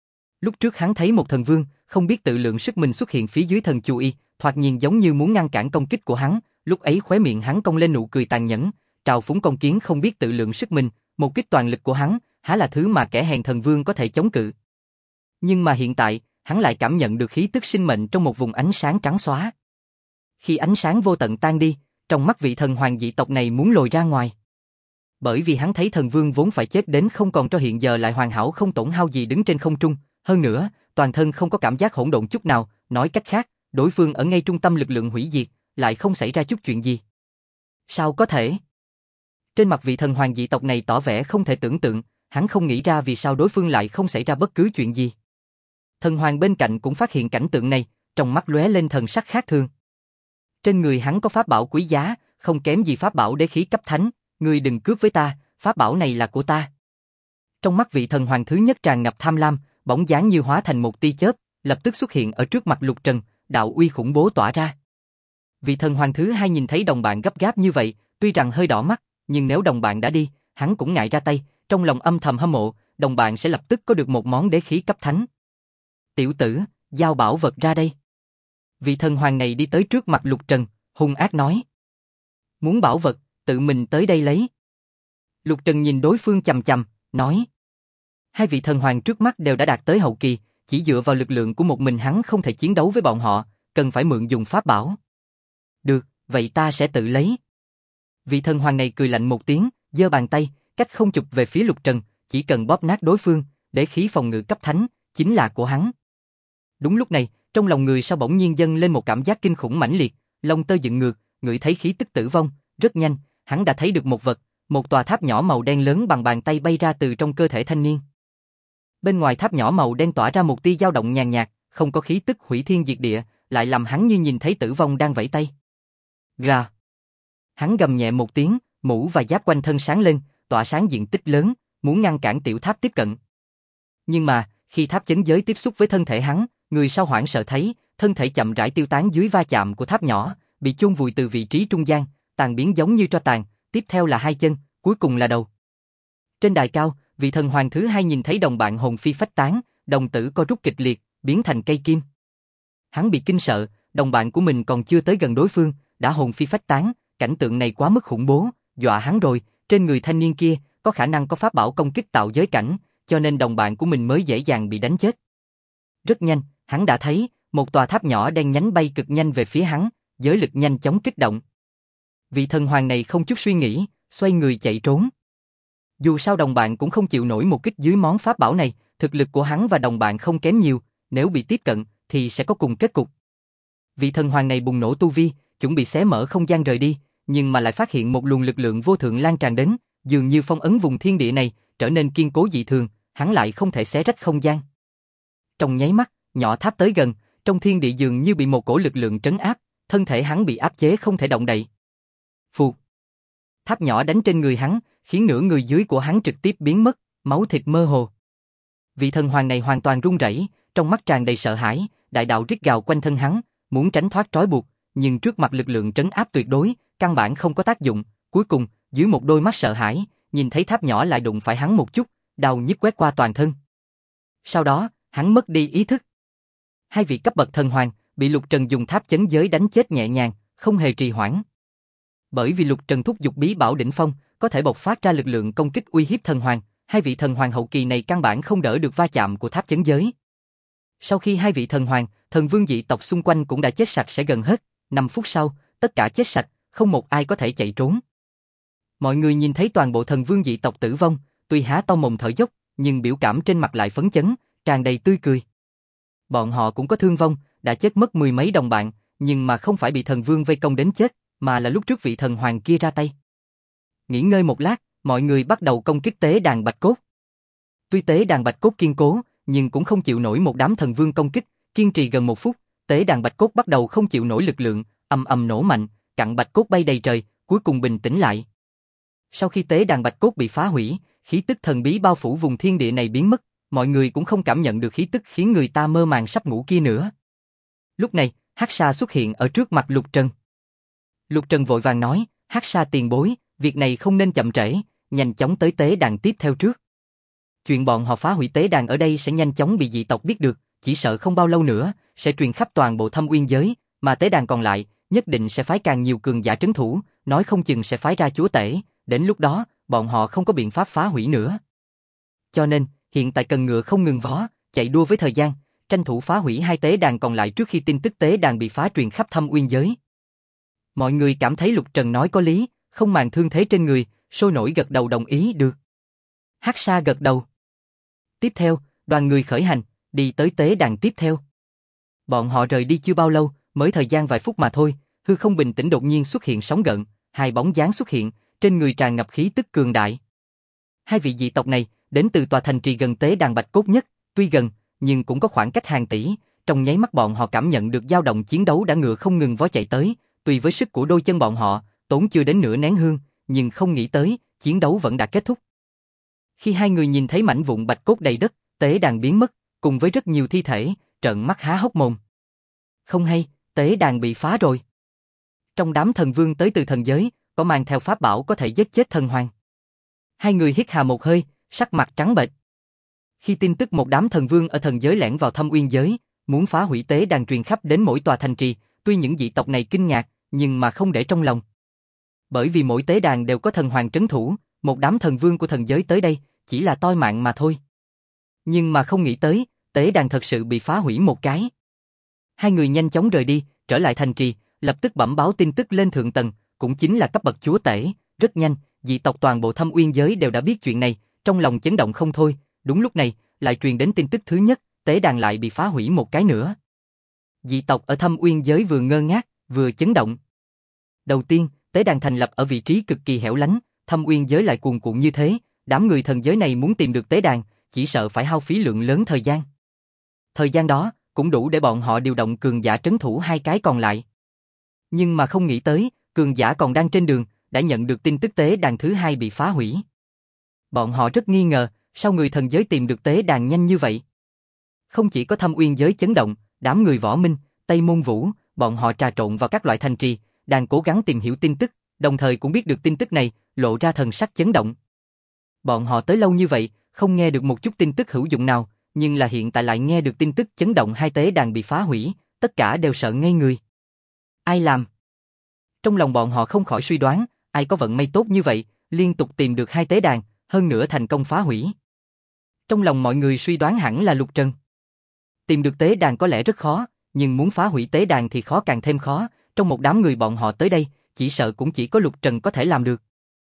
Lúc trước hắn thấy một thần vương, không biết tự lượng sức mình xuất hiện phía dưới thần chú y, thoạt nhìn giống như muốn ngăn cản công kích của hắn, lúc ấy khóe miệng hắn cong lên nụ cười tàn nhẫn, trào phúng con kiến không biết tự lượng sức mình, một kích toàn lực của hắn, há là thứ mà kẻ hèn thần vương có thể chống cự. Nhưng mà hiện tại, hắn lại cảm nhận được khí tức sinh mệnh trong một vùng ánh sáng trắng xóa. Khi ánh sáng vô tận tan đi, trong mắt vị thần hoàng dị tộc này muốn lồi ra ngoài. Bởi vì hắn thấy thần vương vốn phải chết đến không còn cho hiện giờ lại hoàn hảo không tổn hao gì đứng trên không trung, hơn nữa, toàn thân không có cảm giác hỗn độn chút nào, nói cách khác, đối phương ở ngay trung tâm lực lượng hủy diệt, lại không xảy ra chút chuyện gì. Sao có thể? Trên mặt vị thần hoàng dị tộc này tỏ vẻ không thể tưởng tượng, hắn không nghĩ ra vì sao đối phương lại không xảy ra bất cứ chuyện gì. Thần hoàng bên cạnh cũng phát hiện cảnh tượng này, trong mắt lóe lên thần sắc khác thường. Trên người hắn có pháp bảo quý giá, không kém gì pháp bảo đế khí cấp thánh, ngươi đừng cướp với ta, pháp bảo này là của ta. Trong mắt vị thần hoàng thứ nhất tràn ngập tham lam, bóng dáng như hóa thành một tia chớp, lập tức xuất hiện ở trước mặt Lục Trần, đạo uy khủng bố tỏa ra. Vị thần hoàng thứ hai nhìn thấy đồng bạn gấp gáp như vậy, tuy rằng hơi đỏ mắt, nhưng nếu đồng bạn đã đi, hắn cũng ngại ra tay, trong lòng âm thầm hâm mộ, đồng bạn sẽ lập tức có được một món đế khí cấp thánh. Tiểu tử, giao bảo vật ra đây. Vị thần hoàng này đi tới trước mặt Lục Trần, hung ác nói. Muốn bảo vật, tự mình tới đây lấy. Lục Trần nhìn đối phương chằm chằm, nói. Hai vị thần hoàng trước mắt đều đã đạt tới hậu kỳ, chỉ dựa vào lực lượng của một mình hắn không thể chiến đấu với bọn họ, cần phải mượn dùng pháp bảo. Được, vậy ta sẽ tự lấy. Vị thần hoàng này cười lạnh một tiếng, giơ bàn tay, cách không chụp về phía Lục Trần, chỉ cần bóp nát đối phương, để khí phòng ngự cấp thánh, chính là của hắn. Đúng lúc này, trong lòng người sao bỗng nhiên dâng lên một cảm giác kinh khủng mãnh liệt, lông tơ dựng ngược, ngửi thấy khí tức tử vong, rất nhanh, hắn đã thấy được một vật, một tòa tháp nhỏ màu đen lớn bằng bàn tay bay ra từ trong cơ thể thanh niên. Bên ngoài tháp nhỏ màu đen tỏa ra một tia dao động nhàn nhạt, không có khí tức hủy thiên diệt địa, lại làm hắn như nhìn thấy tử vong đang vẫy tay. Gà. Hắn gầm nhẹ một tiếng, mũ và giáp quanh thân sáng lên, tỏa sáng diện tích lớn, muốn ngăn cản tiểu tháp tiếp cận. Nhưng mà, khi tháp chấn giới tiếp xúc với thân thể hắn, người sau hoảng sợ thấy, thân thể chậm rãi tiêu tán dưới va chạm của tháp nhỏ, bị chôn vùi từ vị trí trung gian, tàn biến giống như tro tàn, tiếp theo là hai chân, cuối cùng là đầu. Trên đài cao, vị thần hoàng thứ hai nhìn thấy đồng bạn hồn phi phách tán, đồng tử co rút kịch liệt, biến thành cây kim. Hắn bị kinh sợ, đồng bạn của mình còn chưa tới gần đối phương, đã hồn phi phách tán, cảnh tượng này quá mức khủng bố, dọa hắn rồi, trên người thanh niên kia, có khả năng có pháp bảo công kích tạo giới cảnh, cho nên đồng bạn của mình mới dễ dàng bị đánh chết. Rất nhanh, hắn đã thấy, một tòa tháp nhỏ đen nhánh bay cực nhanh về phía hắn, giới lực nhanh chóng kích động. Vị thần hoàng này không chút suy nghĩ, xoay người chạy trốn. Dù sao đồng bạn cũng không chịu nổi một kích dưới món pháp bảo này, thực lực của hắn và đồng bạn không kém nhiều, nếu bị tiếp cận, thì sẽ có cùng kết cục. Vị thần hoàng này bùng nổ tu vi, chuẩn bị xé mở không gian rời đi, nhưng mà lại phát hiện một luồng lực lượng vô thượng lan tràn đến, dường như phong ấn vùng thiên địa này, trở nên kiên cố dị thường, hắn lại không thể xé rách không gian. Trong nháy mắt, nhỏ tháp tới gần, trong thiên địa dường như bị một cổ lực lượng trấn áp, thân thể hắn bị áp chế không thể động đậy. Phù. Tháp nhỏ đánh trên người hắn, khiến nửa người dưới của hắn trực tiếp biến mất, máu thịt mơ hồ. Vị thần hoàng này hoàn toàn run rẩy, trong mắt tràn đầy sợ hãi, đại đạo rít gào quanh thân hắn, muốn tránh thoát trói buộc, nhưng trước mặt lực lượng trấn áp tuyệt đối, căn bản không có tác dụng. Cuối cùng, dưới một đôi mắt sợ hãi, nhìn thấy tháp nhỏ lại đụng phải hắn một chút, đau nhức quét qua toàn thân. Sau đó, hắn mất đi ý thức. Hai vị cấp bậc thần hoàng bị Lục Trần dùng tháp chấn giới đánh chết nhẹ nhàng, không hề trì hoãn. Bởi vì Lục Trần thúc giục bí bảo đỉnh phong, có thể bộc phát ra lực lượng công kích uy hiếp thần hoàng, hai vị thần hoàng hậu kỳ này căn bản không đỡ được va chạm của tháp chấn giới. Sau khi hai vị thần hoàng, thần vương dị tộc xung quanh cũng đã chết sạch sẽ gần hết, 5 phút sau, tất cả chết sạch, không một ai có thể chạy trốn. Mọi người nhìn thấy toàn bộ thần vương dị tộc tử vong, tuy há to mồm thở dốc, nhưng biểu cảm trên mặt lại phấn chấn, tràn đầy tươi cười. Bọn họ cũng có thương vong, đã chết mất mười mấy đồng bạn, nhưng mà không phải bị thần vương vây công đến chết, mà là lúc trước vị thần hoàng kia ra tay. Nghỉ ngơi một lát, mọi người bắt đầu công kích tế đàn bạch cốt. Tuy tế đàn bạch cốt kiên cố, nhưng cũng không chịu nổi một đám thần vương công kích, kiên trì gần một phút, tế đàn bạch cốt bắt đầu không chịu nổi lực lượng, ầm ầm nổ mạnh, cặn bạch cốt bay đầy trời, cuối cùng bình tĩnh lại. Sau khi tế đàn bạch cốt bị phá hủy, khí tức thần bí bao phủ vùng thiên địa này biến mất, mọi người cũng không cảm nhận được khí tức khiến người ta mơ màng sắp ngủ kia nữa. Lúc này, Hắc Sa xuất hiện ở trước mặt Lục Trần. Lục Trần vội vàng nói, Hắc Sa tiền bối, việc này không nên chậm trễ, nhanh chóng tới tế đàn tiếp theo trước. Chuyện bọn họ phá hủy tế đàn ở đây sẽ nhanh chóng bị dị tộc biết được, chỉ sợ không bao lâu nữa, sẽ truyền khắp toàn bộ Thâm Uyên giới, mà tế đàn còn lại, nhất định sẽ phái càng nhiều cường giả trấn thủ, nói không chừng sẽ phái ra chúa tể, đến lúc đó, bọn họ không có biện pháp phá hủy nữa. Cho nên, hiện tại cần ngựa không ngừng vó, chạy đua với thời gian, tranh thủ phá hủy hai tế đàn còn lại trước khi tin tức tế đàn bị phá truyền khắp Thâm Uyên giới. Mọi người cảm thấy Lục Trần nói có lý, không màng thương thế trên người, sôi nổi gật đầu đồng ý được. Hắc Sa gật đầu. Tiếp theo, đoàn người khởi hành, đi tới tế đàn tiếp theo. Bọn họ rời đi chưa bao lâu, mới thời gian vài phút mà thôi, hư không bình tĩnh đột nhiên xuất hiện sóng gợn, hai bóng dáng xuất hiện, trên người tràn ngập khí tức cường đại. Hai vị dị tộc này đến từ tòa thành trì gần tế đàn bạch cốt nhất, tuy gần, nhưng cũng có khoảng cách hàng tỷ, trong nháy mắt bọn họ cảm nhận được dao động chiến đấu đã ngựa không ngừng vó chạy tới, tùy với sức của đôi chân bọn họ, tốn chưa đến nửa nén hương, nhưng không nghĩ tới, chiến đấu vẫn đã kết thúc. Khi hai người nhìn thấy mảnh vụn bạch cốt đầy đất, tế đàn biến mất, cùng với rất nhiều thi thể, trợn mắt há hốc mồm. Không hay, tế đàn bị phá rồi. Trong đám thần vương tới từ thần giới, có mang theo pháp bảo có thể giết chết thần hoàng. Hai người hít hà một hơi, sắc mặt trắng bệch. Khi tin tức một đám thần vương ở thần giới lẻn vào Thâm Uyên giới, muốn phá hủy tế đàn truyền khắp đến mỗi tòa thành trì, tuy những dị tộc này kinh ngạc, nhưng mà không để trong lòng. Bởi vì mỗi tế đàn đều có thần hoàng trấn thủ, một đám thần vương của thần giới tới đây, chỉ là toi mạng mà thôi. Nhưng mà không nghĩ tới, tế đàn thật sự bị phá hủy một cái. Hai người nhanh chóng rời đi, trở lại thành trì, lập tức bẩm báo tin tức lên thượng tầng, cũng chính là cấp bậc chúa tể. Rất nhanh, dị tộc toàn bộ Thâm Uyên giới đều đã biết chuyện này, trong lòng chấn động không thôi. Đúng lúc này, lại truyền đến tin tức thứ nhất, tế đàn lại bị phá hủy một cái nữa. Dị tộc ở Thâm Uyên giới vừa ngơ ngác, vừa chấn động. Đầu tiên, tế đàn thành lập ở vị trí cực kỳ hẻo lánh, Thâm Uyên giới lại cuồn cuộn như thế, đám người thần giới này muốn tìm được tế đàn, chỉ sợ phải hao phí lượng lớn thời gian. Thời gian đó, cũng đủ để bọn họ điều động cường giả trấn thủ hai cái còn lại. Nhưng mà không nghĩ tới, cường giả còn đang trên đường, đã nhận được tin tức tế đàn thứ hai bị phá hủy. Bọn họ rất nghi ngờ, sao người thần giới tìm được tế đàn nhanh như vậy? Không chỉ có Thâm Uyên giới chấn động, đám người Võ Minh, Tây Môn Vũ, bọn họ trà trộn vào các loại thành trì, đang cố gắng tìm hiểu tin tức, đồng thời cũng biết được tin tức này, lộ ra thần sắc chấn động. Bọn họ tới lâu như vậy, không nghe được một chút tin tức hữu dụng nào, nhưng là hiện tại lại nghe được tin tức chấn động hai tế đàn bị phá hủy, tất cả đều sợ ngây người. Ai làm? Trong lòng bọn họ không khỏi suy đoán, ai có vận may tốt như vậy, liên tục tìm được hai tế đàn, hơn nữa thành công phá hủy. Trong lòng mọi người suy đoán hẳn là Lục Trần. Tìm được tế đàn có lẽ rất khó, nhưng muốn phá hủy tế đàn thì khó càng thêm khó, trong một đám người bọn họ tới đây, chỉ sợ cũng chỉ có Lục Trần có thể làm được.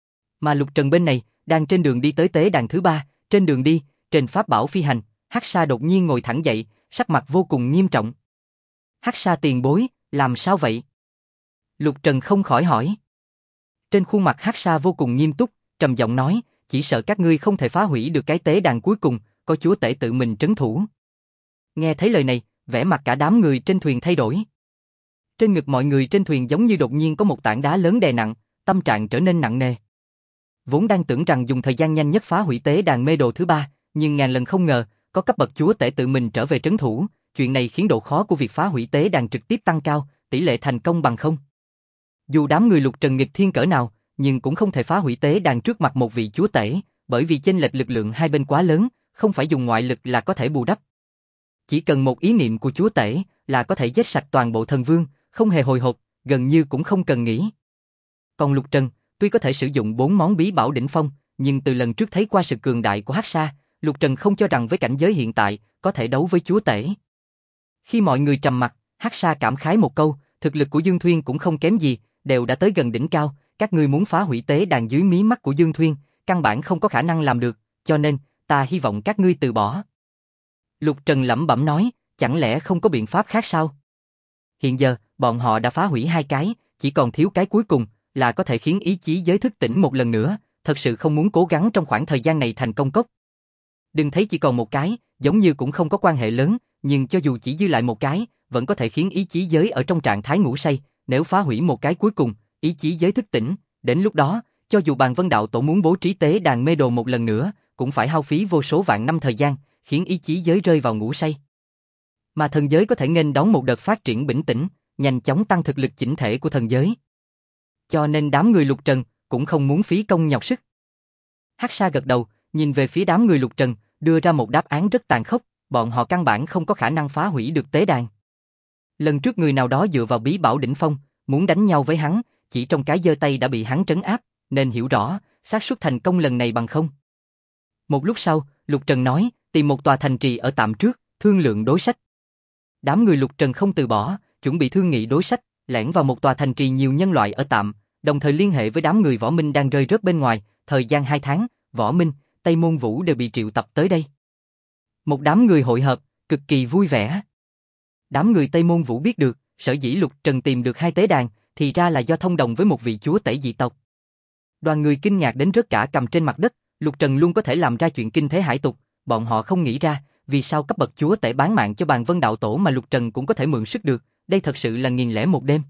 Mà Lục Trần bên này, đang trên đường đi tới tế đàn thứ ba, trên đường đi, trên pháp bảo phi hành, Hắc Sa đột nhiên ngồi thẳng dậy, sắc mặt vô cùng nghiêm trọng. Hắc Sa tiền bối, làm sao vậy? Lục Trần không khỏi hỏi. Trên khuôn mặt Hắc Sa vô cùng nghiêm túc, trầm giọng nói, chỉ sợ các ngươi không thể phá hủy được cái tế đàn cuối cùng, có chúa tể tự mình trấn thủ. Nghe thấy lời này, vẻ mặt cả đám người trên thuyền thay đổi. Trên ngực mọi người trên thuyền giống như đột nhiên có một tảng đá lớn đè nặng, tâm trạng trở nên nặng nề. Vốn đang tưởng rằng dùng thời gian nhanh nhất phá hủy tế đàn mê đồ thứ ba, nhưng ngàn lần không ngờ, có cấp bậc chúa tể tự mình trở về trấn thủ, chuyện này khiến độ khó của việc phá hủy tế đàn trực tiếp tăng cao, tỷ lệ thành công bằng không. Dù đám người Lục Trần nghịch thiên cỡ nào, nhưng cũng không thể phá hủy tế đàn trước mặt một vị chúa tể, bởi vì chênh lệch lực lượng hai bên quá lớn, không phải dùng ngoại lực là có thể bù đắp. Chỉ cần một ý niệm của chúa tể là có thể giết sạch toàn bộ thần vương, không hề hồi hộp, gần như cũng không cần nghĩ. Còn Lục Trần, tuy có thể sử dụng 4 món bí bảo đỉnh phong, nhưng từ lần trước thấy qua sự cường đại của Hắc Sa, Lục Trần không cho rằng với cảnh giới hiện tại có thể đấu với chúa tể. Khi mọi người trầm mặc, Hắc Sa cảm khái một câu, thực lực của Dương Thuyên cũng không kém gì, đều đã tới gần đỉnh cao, các ngươi muốn phá hủy tế đàn dưới mí mắt của Dương Thuyên, căn bản không có khả năng làm được, cho nên ta hy vọng các ngươi từ bỏ. Lục Trần lẩm bẩm nói, chẳng lẽ không có biện pháp khác sao? Hiện giờ, bọn họ đã phá hủy 2 cái, chỉ còn thiếu cái cuối cùng, là có thể khiến ý chí giới thức tỉnh một lần nữa, thật sự không muốn cố gắng trong khoảng thời gian này thành công cốc. Đừng thấy chỉ còn một cái, giống như cũng không có quan hệ lớn, nhưng cho dù chỉ dư lại một cái, vẫn có thể khiến ý chí giới ở trong trạng thái ngủ say, nếu phá hủy một cái cuối cùng, ý chí giới thức tỉnh, đến lúc đó, cho dù Bàn Vân Đạo Tổ muốn bố trí tế đàn mê đồ một lần nữa, cũng phải hao phí vô số vạn năm thời gian, khiến ý chí giới rơi vào ngủ say. Mà thần giới có thể nghênh đón một đợt phát triển bình tĩnh, nhanh chóng tăng thực lực chỉnh thể của thần giới. Cho nên đám người Lục Trần cũng không muốn phí công nhọc sức. Hắc Sa gật đầu, nhìn về phía đám người Lục Trần, đưa ra một đáp án rất tàn khốc, bọn họ căn bản không có khả năng phá hủy được tế đàn. Lần trước người nào đó dựa vào bí bảo đỉnh phong, muốn đánh nhau với hắn, chỉ trong cái giơ tay đã bị hắn trấn áp, nên hiểu rõ, xác suất thành công lần này bằng không. Một lúc sau, Lục Trần nói, tìm một tòa thành trì ở tạm trước, thương lượng đối sách. Đám người Lục Trần không từ bỏ, chuẩn bị thương nghị đối sách, lẻn vào một tòa thành trì nhiều nhân loại ở tạm, đồng thời liên hệ với đám người Võ Minh đang rơi rớt bên ngoài, thời gian 2 tháng, Võ Minh, Tây Môn Vũ đều bị triệu tập tới đây. Một đám người hội hợp, cực kỳ vui vẻ. Đám người Tây Môn Vũ biết được, sở dĩ Lục Trần tìm được 2 tế đàn, thì ra là do thông đồng với một vị chúa tể dị tộc. Đoàn người kinh ngạc đến rớt cả cằm trên mặt đất, Lục Trần luôn có thể làm ra chuyện kinh thế hải tục, bọn họ không nghĩ ra, vì sao cấp bậc chúa tể bán mạng cho Bàn Vân Đạo Tổ mà Lục Trần cũng có thể mượn sức được, đây thật sự là 1001 đêm.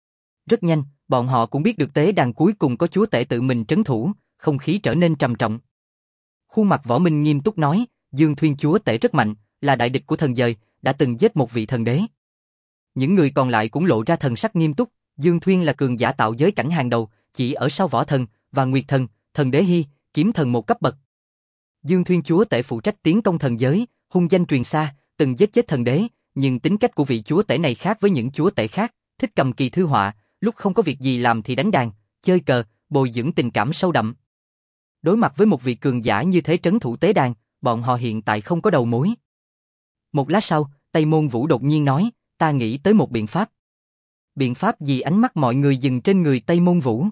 Rất nhanh, bọn họ cũng biết được tế đàn cuối cùng có chúa tể tự mình trấn thủ, không khí trở nên trầm trọng. Khuôn mặt Võ Minh nghiêm túc nói, Dương Thuyên chúa tể rất mạnh, là đại địch của thần giới, đã từng giết một vị thần đế. Những người còn lại cũng lộ ra thần sắc nghiêm túc, Dương Thuyên là cường giả tạo giới cảnh hàng đầu, chỉ ở sau Võ Thần và Nguyệt Thần, Thần Đế Hy, Kiếm Thần một cấp bậc. Dương Thuyên chúa tể phụ trách tiến công thần giới, hung danh truyền xa, từng giết chết thần đế, nhưng tính cách của vị chúa tể này khác với những chúa tể khác, thích cầm kỳ thư họa, lúc không có việc gì làm thì đánh đàn, chơi cờ, bồi dưỡng tình cảm sâu đậm. Đối mặt với một vị cường giả như thế trấn thủ tế đàn, bọn họ hiện tại không có đầu mối. Một lát sau, Tây Môn Vũ đột nhiên nói, ta nghĩ tới một biện pháp. Biện pháp gì? Ánh mắt mọi người dừng trên người Tây Môn Vũ.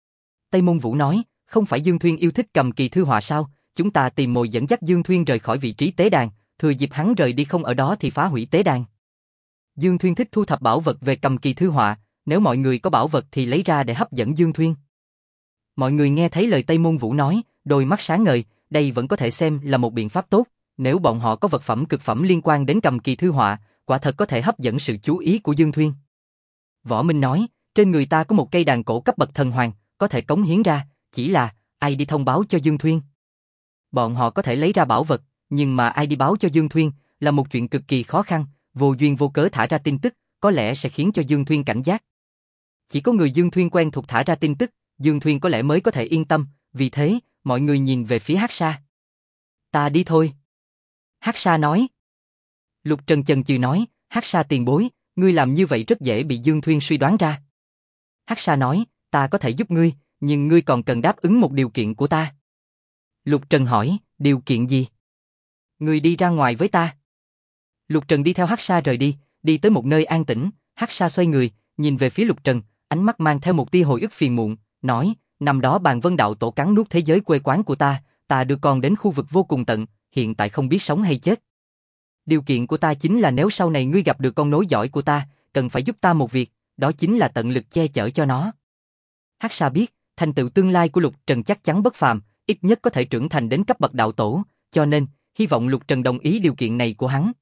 Tây Môn Vũ nói, không phải Dương Thuyên yêu thích cầm kỳ thư họa sao, chúng ta tìm mồi dẫn dắt Dương Thuyên rời khỏi vị trí tế đàn, thừa dịp hắn rời đi không ở đó thì phá hủy tế đàn. Dương Thuyên thích thu thập bảo vật về cầm kỳ thư họa, nếu mọi người có bảo vật thì lấy ra để hấp dẫn Dương Thuyên. Mọi người nghe thấy lời Tây Môn Vũ nói, đôi mắt sáng ngời, đây vẫn có thể xem là một biện pháp tốt, nếu bọn họ có vật phẩm cực phẩm liên quan đến cầm kỳ thư họa, quả thật có thể hấp dẫn sự chú ý của Dương Thuyên. Võ Minh nói, trên người ta có một cây đàn cổ cấp bậc thần hoàng, có thể cống hiến ra, chỉ là, ai đi thông báo cho Dương Thuyên? Bọn họ có thể lấy ra bảo vật, nhưng mà ai đi báo cho Dương Thuyên là một chuyện cực kỳ khó khăn, vô duyên vô cớ thả ra tin tức, có lẽ sẽ khiến cho Dương Thuyên cảnh giác. Chỉ có người Dương Thuyên quen thuộc thả ra tin tức, Dương Thuyên có lẽ mới có thể yên tâm, vì thế, mọi người nhìn về phía Hắc Sa. Ta đi thôi. Hắc Sa nói. Lục Trần chần chừ nói, Hắc Sa tiền bối, ngươi làm như vậy rất dễ bị Dương Thuyên suy đoán ra. Hắc Sa nói, ta có thể giúp ngươi, nhưng ngươi còn cần đáp ứng một điều kiện của ta. Lục Trần hỏi, điều kiện gì? Ngươi đi ra ngoài với ta. Lục Trần đi theo Hắc Sa rời đi, đi tới một nơi an tĩnh, Hắc Sa xoay người, nhìn về phía Lục Trần, ánh mắt mang theo một tia hồi ức phiền muộn, nói, năm đó Bàn Vân Đạo Tổ cắn nuốt thế giới quê quán của ta đưa con đến khu vực vô cùng tận, hiện tại không biết sống hay chết. Điều kiện của ta chính là nếu sau này ngươi gặp được con nối dõi của ta, cần phải giúp ta một việc, đó chính là tận lực che chở cho nó. Hắc Sa biết, thành tựu tương lai của Lục Trần chắc chắn bất phàm, ít nhất có thể trưởng thành đến cấp bậc đạo tổ, cho nên, hy vọng Lục Trần đồng ý điều kiện này của hắn.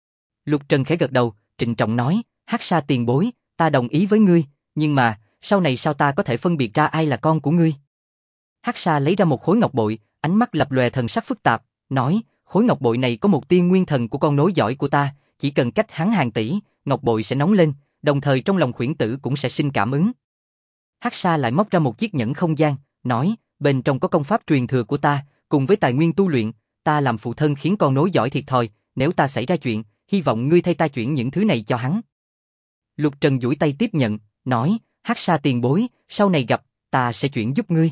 Lục Trần khẽ gật đầu, trịnh trọng nói, Hắc Sa tiền bối, ta đồng ý với ngươi, nhưng mà, sau này sao ta có thể phân biệt ra ai là con của ngươi? Hắc Sa lấy ra một khối ngọc bội, ánh mắt lập lòe thần sắc phức tạp, nói, khối ngọc bội này có một tia nguyên thần của con nối dõi của ta, chỉ cần cách hắn hàng tỷ, ngọc bội sẽ nóng lên, đồng thời trong lòng khuyển tử cũng sẽ sinh cảm ứng. Hắc Sa lại móc ra một chiếc nhẫn không gian, nói, bên trong có công pháp truyền thừa của ta, cùng với tài nguyên tu luyện, ta làm phụ thân khiến con nối dõi thiệt thòi, nếu ta xảy ra chuyện, hy vọng ngươi thay ta chuyển những thứ này cho hắn. Lục Trần duỗi tay tiếp nhận, nói, Hắc Sa tiền bối, sau này gặp, ta sẽ chuyển giúp ngươi.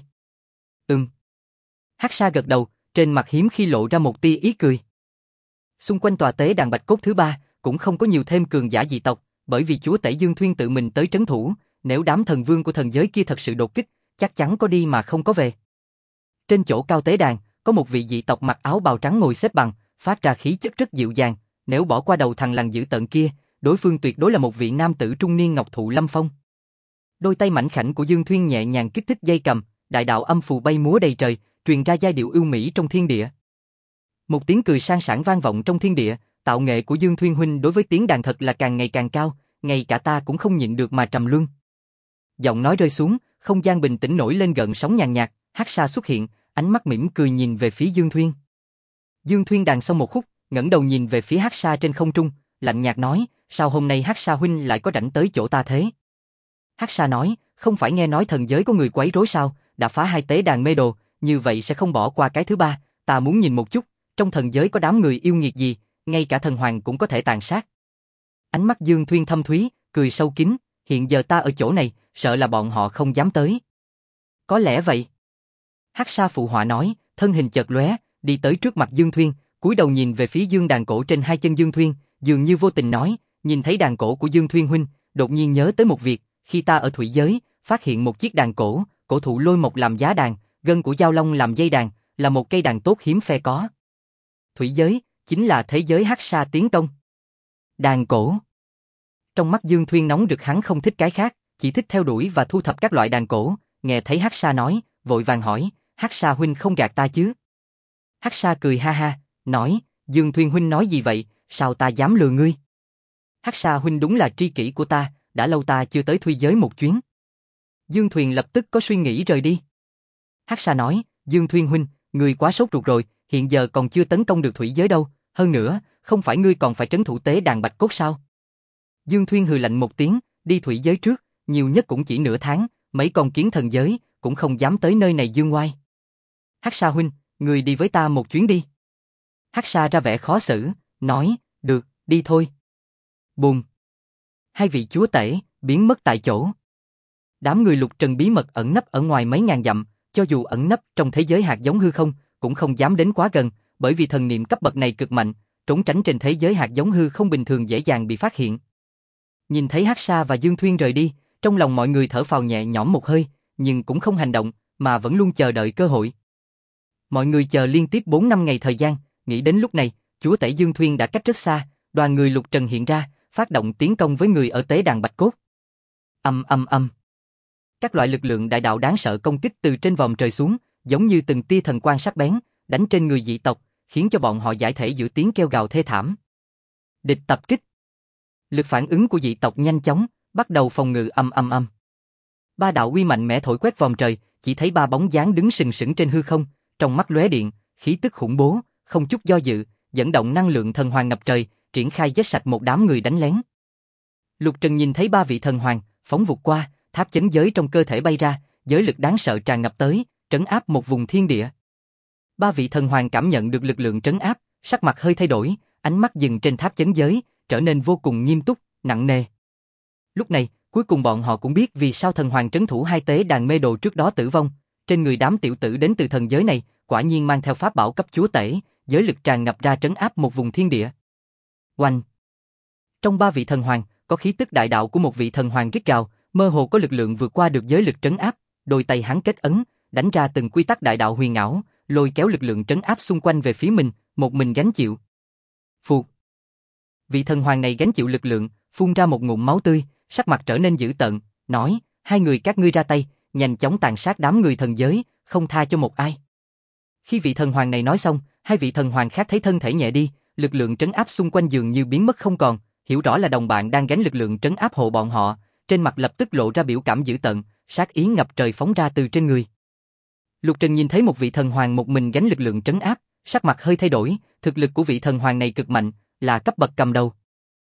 Hắc Sa gật đầu, trên mặt hiếm khi lộ ra một tia ý cười. Xung quanh tòa tế đàn bạch cốt thứ 3, cũng không có nhiều thêm cường giả dị tộc, bởi vì chúa tể Dương Thuyên tự mình tới trấn thủ, nếu đám thần vương của thần giới kia thật sự đột kích, chắc chắn có đi mà không có về. Trên chỗ cao tế đàn, có một vị dị tộc mặc áo bào trắng ngồi xếp bằng, phát ra khí chất rất dịu dàng, nếu bỏ qua đầu thằng lằn dữ tợn kia, đối phương tuyệt đối là một vị nam tử trung niên ngọc thụ lâm phong. Đôi tay mảnh khảnh của Dương Thuyên nhẹ nhàng kích thích dây cầm, đại đạo âm phù bay múa đầy trời, truyền ra giai điệu ưu mỹ trong thiên địa. Một tiếng cười sang sảng vang vọng trong thiên địa, tạo nghệ của Dương Thuyên huynh đối với tiếng đàn thật là càng ngày càng cao, ngay cả ta cũng không nhịn được mà trầm luân. Giọng nói rơi xuống, không gian bình tĩnh nổi lên gợn sóng nhàn nhạt, Hắc Sa xuất hiện, ánh mắt mỉm cười nhìn về phía Dương Thuyên. Dương Thuyên đàn xong một khúc, ngẩng đầu nhìn về phía Hắc Sa trên không trung, lạnh nhạt nói, sao hôm nay Hắc Sa huynh lại có rảnh tới chỗ ta thế? Hắc Sa nói, không phải nghe nói thần giới có người quấy rối sao, đã phá 2 tế đàn mê đồ, như vậy sẽ không bỏ qua cái thứ 3, ta muốn nhìn một chút, trong thần giới có đám người yêu nghiệt gì, ngay cả thần hoàng cũng có thể tàn sát. Ánh mắt Dương Thuyên thâm thúy, cười sâu kín, hiện giờ ta ở chỗ này, sợ là bọn họ không dám tới. Có lẽ vậy. Hắc Sa phụ họa nói, thân hình chợt lóe, đi tới trước mặt Dương Thuyên, cúi đầu nhìn về phía dương đàn cổ trên 2 chân Dương Thuyên, dường như vô tình nói, nhìn thấy đàn cổ của Dương Thuyên huynh, đột nhiên nhớ tới một việc, khi ta ở thủy giới, phát hiện một chiếc đàn cổ, cổ thụ lôi mộc làm giá đàn, gân của giao long làm dây đàn, là một cây đàn tốt hiếm phe có. Thủy giới, chính là thế giới Hắc Sa tiến công. Đàn cổ. Trong mắt Dương Thuyên nóng rực, hắn không thích cái khác, chỉ thích theo đuổi và thu thập các loại đàn cổ, nghe thấy Hắc Sa nói, vội vàng hỏi, Hắc Sa huynh không gạt ta chứ? Hắc Sa cười ha ha, nói, Dương Thuyên huynh nói gì vậy, sao ta dám lừa ngươi? Hắc Sa huynh đúng là tri kỷ của ta, đã lâu ta chưa tới thủy giới một chuyến. Dương Thuyên lập tức có suy nghĩ rời đi. Hắc Sa nói, Dương Thuyên huynh, ngươi quá sốt ruột rồi, hiện giờ còn chưa tấn công được thủy giới đâu, hơn nữa, không phải ngươi còn phải trấn thủ tế đàn bạch cốt sao? Dương Thuyên hừ lạnh một tiếng, đi thủy giới trước, nhiều nhất cũng chỉ nửa tháng, mấy con kiến thần giới cũng không dám tới nơi này dương oai. Hắc Sa huynh, ngươi đi với ta một chuyến đi. Hắc Sa ra vẻ khó xử, nói, được, đi thôi. Bùm. 2 vị chúa tể biến mất tại chỗ. Đám người Lục Trần bí mật ẩn nấp ở ngoài mấy ngàn dặm, cho dù ẩn nấp trong thế giới hạt giống hư không, cũng không dám đến quá gần, bởi vì thần niệm cấp bậc này cực mạnh, trốn tránh trên thế giới hạt giống hư không bình thường dễ dàng bị phát hiện. Nhìn thấy Hắc Sa và Dương Thuyên rời đi, trong lòng mọi người thở phào nhẹ nhõm một hơi, nhưng cũng không hành động, mà vẫn luôn chờ đợi cơ hội. Mọi người chờ liên tiếp 4-5 ngày thời gian, nghĩ đến lúc này, chúa tể Dương Thuyên đã cách rất xa, đoàn người Lục Trần hiện ra, phát động tiến công với người ở tế đàn bạch cốt. Các loại lực lượng đại đạo đáng sợ công kích từ trên vòm trời xuống, giống như từng tia thần quang sắc bén, đánh trên người dị tộc, khiến cho bọn họ giải thể giữa tiếng kêu gào thê thảm. Địch tập kích. Lực phản ứng của dị tộc nhanh chóng, bắt đầu phòng ngự. Ba đạo uy mạnh mẽ thổi quét vòm trời, chỉ thấy 3 bóng dáng đứng sừng sững trên hư không, trong mắt lóe điện, khí tức khủng bố, không chút do dự, dẫn động năng lượng thần hoàng ngập trời, triển khai giết sạch một đám người đánh lén. Lục Trần nhìn thấy 3 vị thần hoàng phóng vụt qua, tháp chấn giới trong cơ thể bay ra, giới lực đáng sợ tràn ngập tới, trấn áp một vùng thiên địa. 3 vị thần hoàng cảm nhận được lực lượng trấn áp, sắc mặt hơi thay đổi, ánh mắt dừng trên tháp chấn giới, trở nên vô cùng nghiêm túc, nặng nề. Lúc này, cuối cùng bọn họ cũng biết vì sao thần hoàng trấn thủ 2 tế đàn mê đồ trước đó tử vong. Trên người đám tiểu tử đến từ thần giới này, quả nhiên mang theo pháp bảo cấp chúa tể, giới lực tràn ngập ra trấn áp một vùng thiên địa. Oanh! Trong 3 vị thần hoàng, có khí tức đại đạo của một vị thần hoàng rít gào, mơ hồ có lực lượng vượt qua được giới lực trấn áp, đôi tay hắn kết ấn, đánh ra từng quy tắc đại đạo huyền ảo, lôi kéo lực lượng trấn áp xung quanh về phía mình, một mình gánh chịu. Phụt! Vị thần hoàng này gánh chịu lực lượng, phun ra một ngụm máu tươi, sắc mặt trở nên dữ tợn, nói, 2 người các ngươi ra tay, nhanh chóng tàn sát đám người thần giới, không tha cho một ai. Khi vị thần hoàng này nói xong, 2 vị thần hoàng khác thấy thân thể nhẹ đi, lực lượng trấn áp xung quanh dường như biến mất không còn, hiểu rõ là đồng bạn đang gánh lực lượng trấn áp hộ bọn họ, trên mặt lập tức lộ ra biểu cảm dữ tợn, sát ý ngập trời phóng ra từ trên người. Lục Trần nhìn thấy một vị thần hoàng một mình gánh lực lượng trấn áp, sắc mặt hơi thay đổi, thực lực của vị thần hoàng này cực mạnh, là cấp bậc cầm đầu.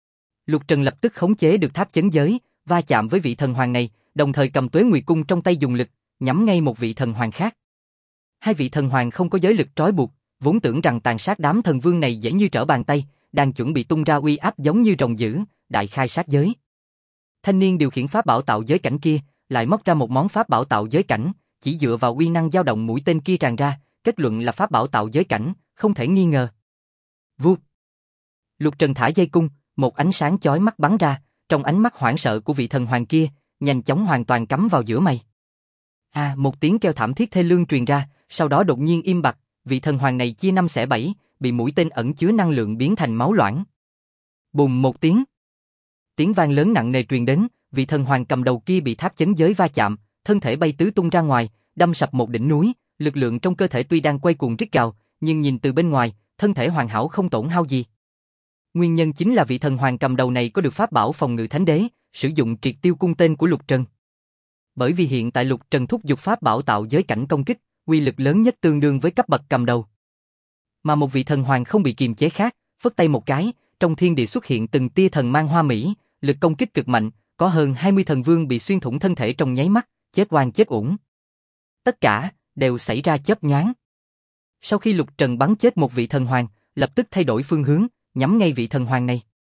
Lục Trần lập tức khống chế được tháp chấn giới, va chạm với vị thần hoàng này, đồng thời cầm Tuế Nguyệt cung trong tay dùng lực, nhắm ngay một vị thần hoàng khác. 2 vị thần hoàng không có giới lực trói buộc, vốn tưởng rằng tàn sát đám thần vương này dễ như trở bàn tay, đang chuẩn bị tung ra uy áp giống như rồng dữ, đại khai sát giới. Thanh niên điều khiển pháp bảo tạo giới cảnh kia, lại móc ra một món pháp bảo tạo giới cảnh, chỉ dựa vào uy năng dao động mũi tên kia tràn ra, kết luận là pháp bảo tạo giới cảnh, không thể nghi ngờ. Vụt! Lục Trần thả dây cung, một ánh sáng chói mắt bắn ra, trong ánh mắt hoảng sợ của vị thần hoàng kia, nhanh chóng hoàn toàn cắm vào giữa mày. Một tiếng kêu thảm thiết thê lương truyền ra, sau đó đột nhiên im bặt, vị thần hoàng này chia 5 xẻ 7, bị mũi tên ẩn chứa năng lượng biến thành máu loãng. Bùm một tiếng. Tiếng vang lớn nặng nề truyền đến, vị thần hoàng cầm đầu kia bị tháp chấn giới va chạm, thân thể bay tứ tung ra ngoài, đâm sập một đỉnh núi, lực lượng trong cơ thể tuy đang quay cuồng rít gào, nhưng nhìn từ bên ngoài, thân thể hoàn hảo không tổn hao gì. Nguyên nhân chính là vị thần hoàng cầm đầu này có được pháp bảo phòng ngự thánh đế, sử dụng triệt tiêu cung tên của Lục Trần. Bởi vì hiện tại Lục Trần thúc giục pháp bảo tạo giới cảnh công kích, uy lực lớn nhất tương đương với cấp bậc cầm đầu. Mà một vị thần hoàng không bị kiềm chế khác, phất tay một cái, trong thiên địa xuất hiện từng tia thần mang hoa mỹ, lực công kích cực mạnh, có hơn 20 thần vương bị xuyên thủng thân thể trong nháy mắt, chết oan chết uổng. Tất cả đều xảy ra chớp nhoáng. Sau khi Lục Trần bắn chết một vị thần hoàng, lập tức thay đổi phương hướng, nhắm ngay vị thần hoàng này.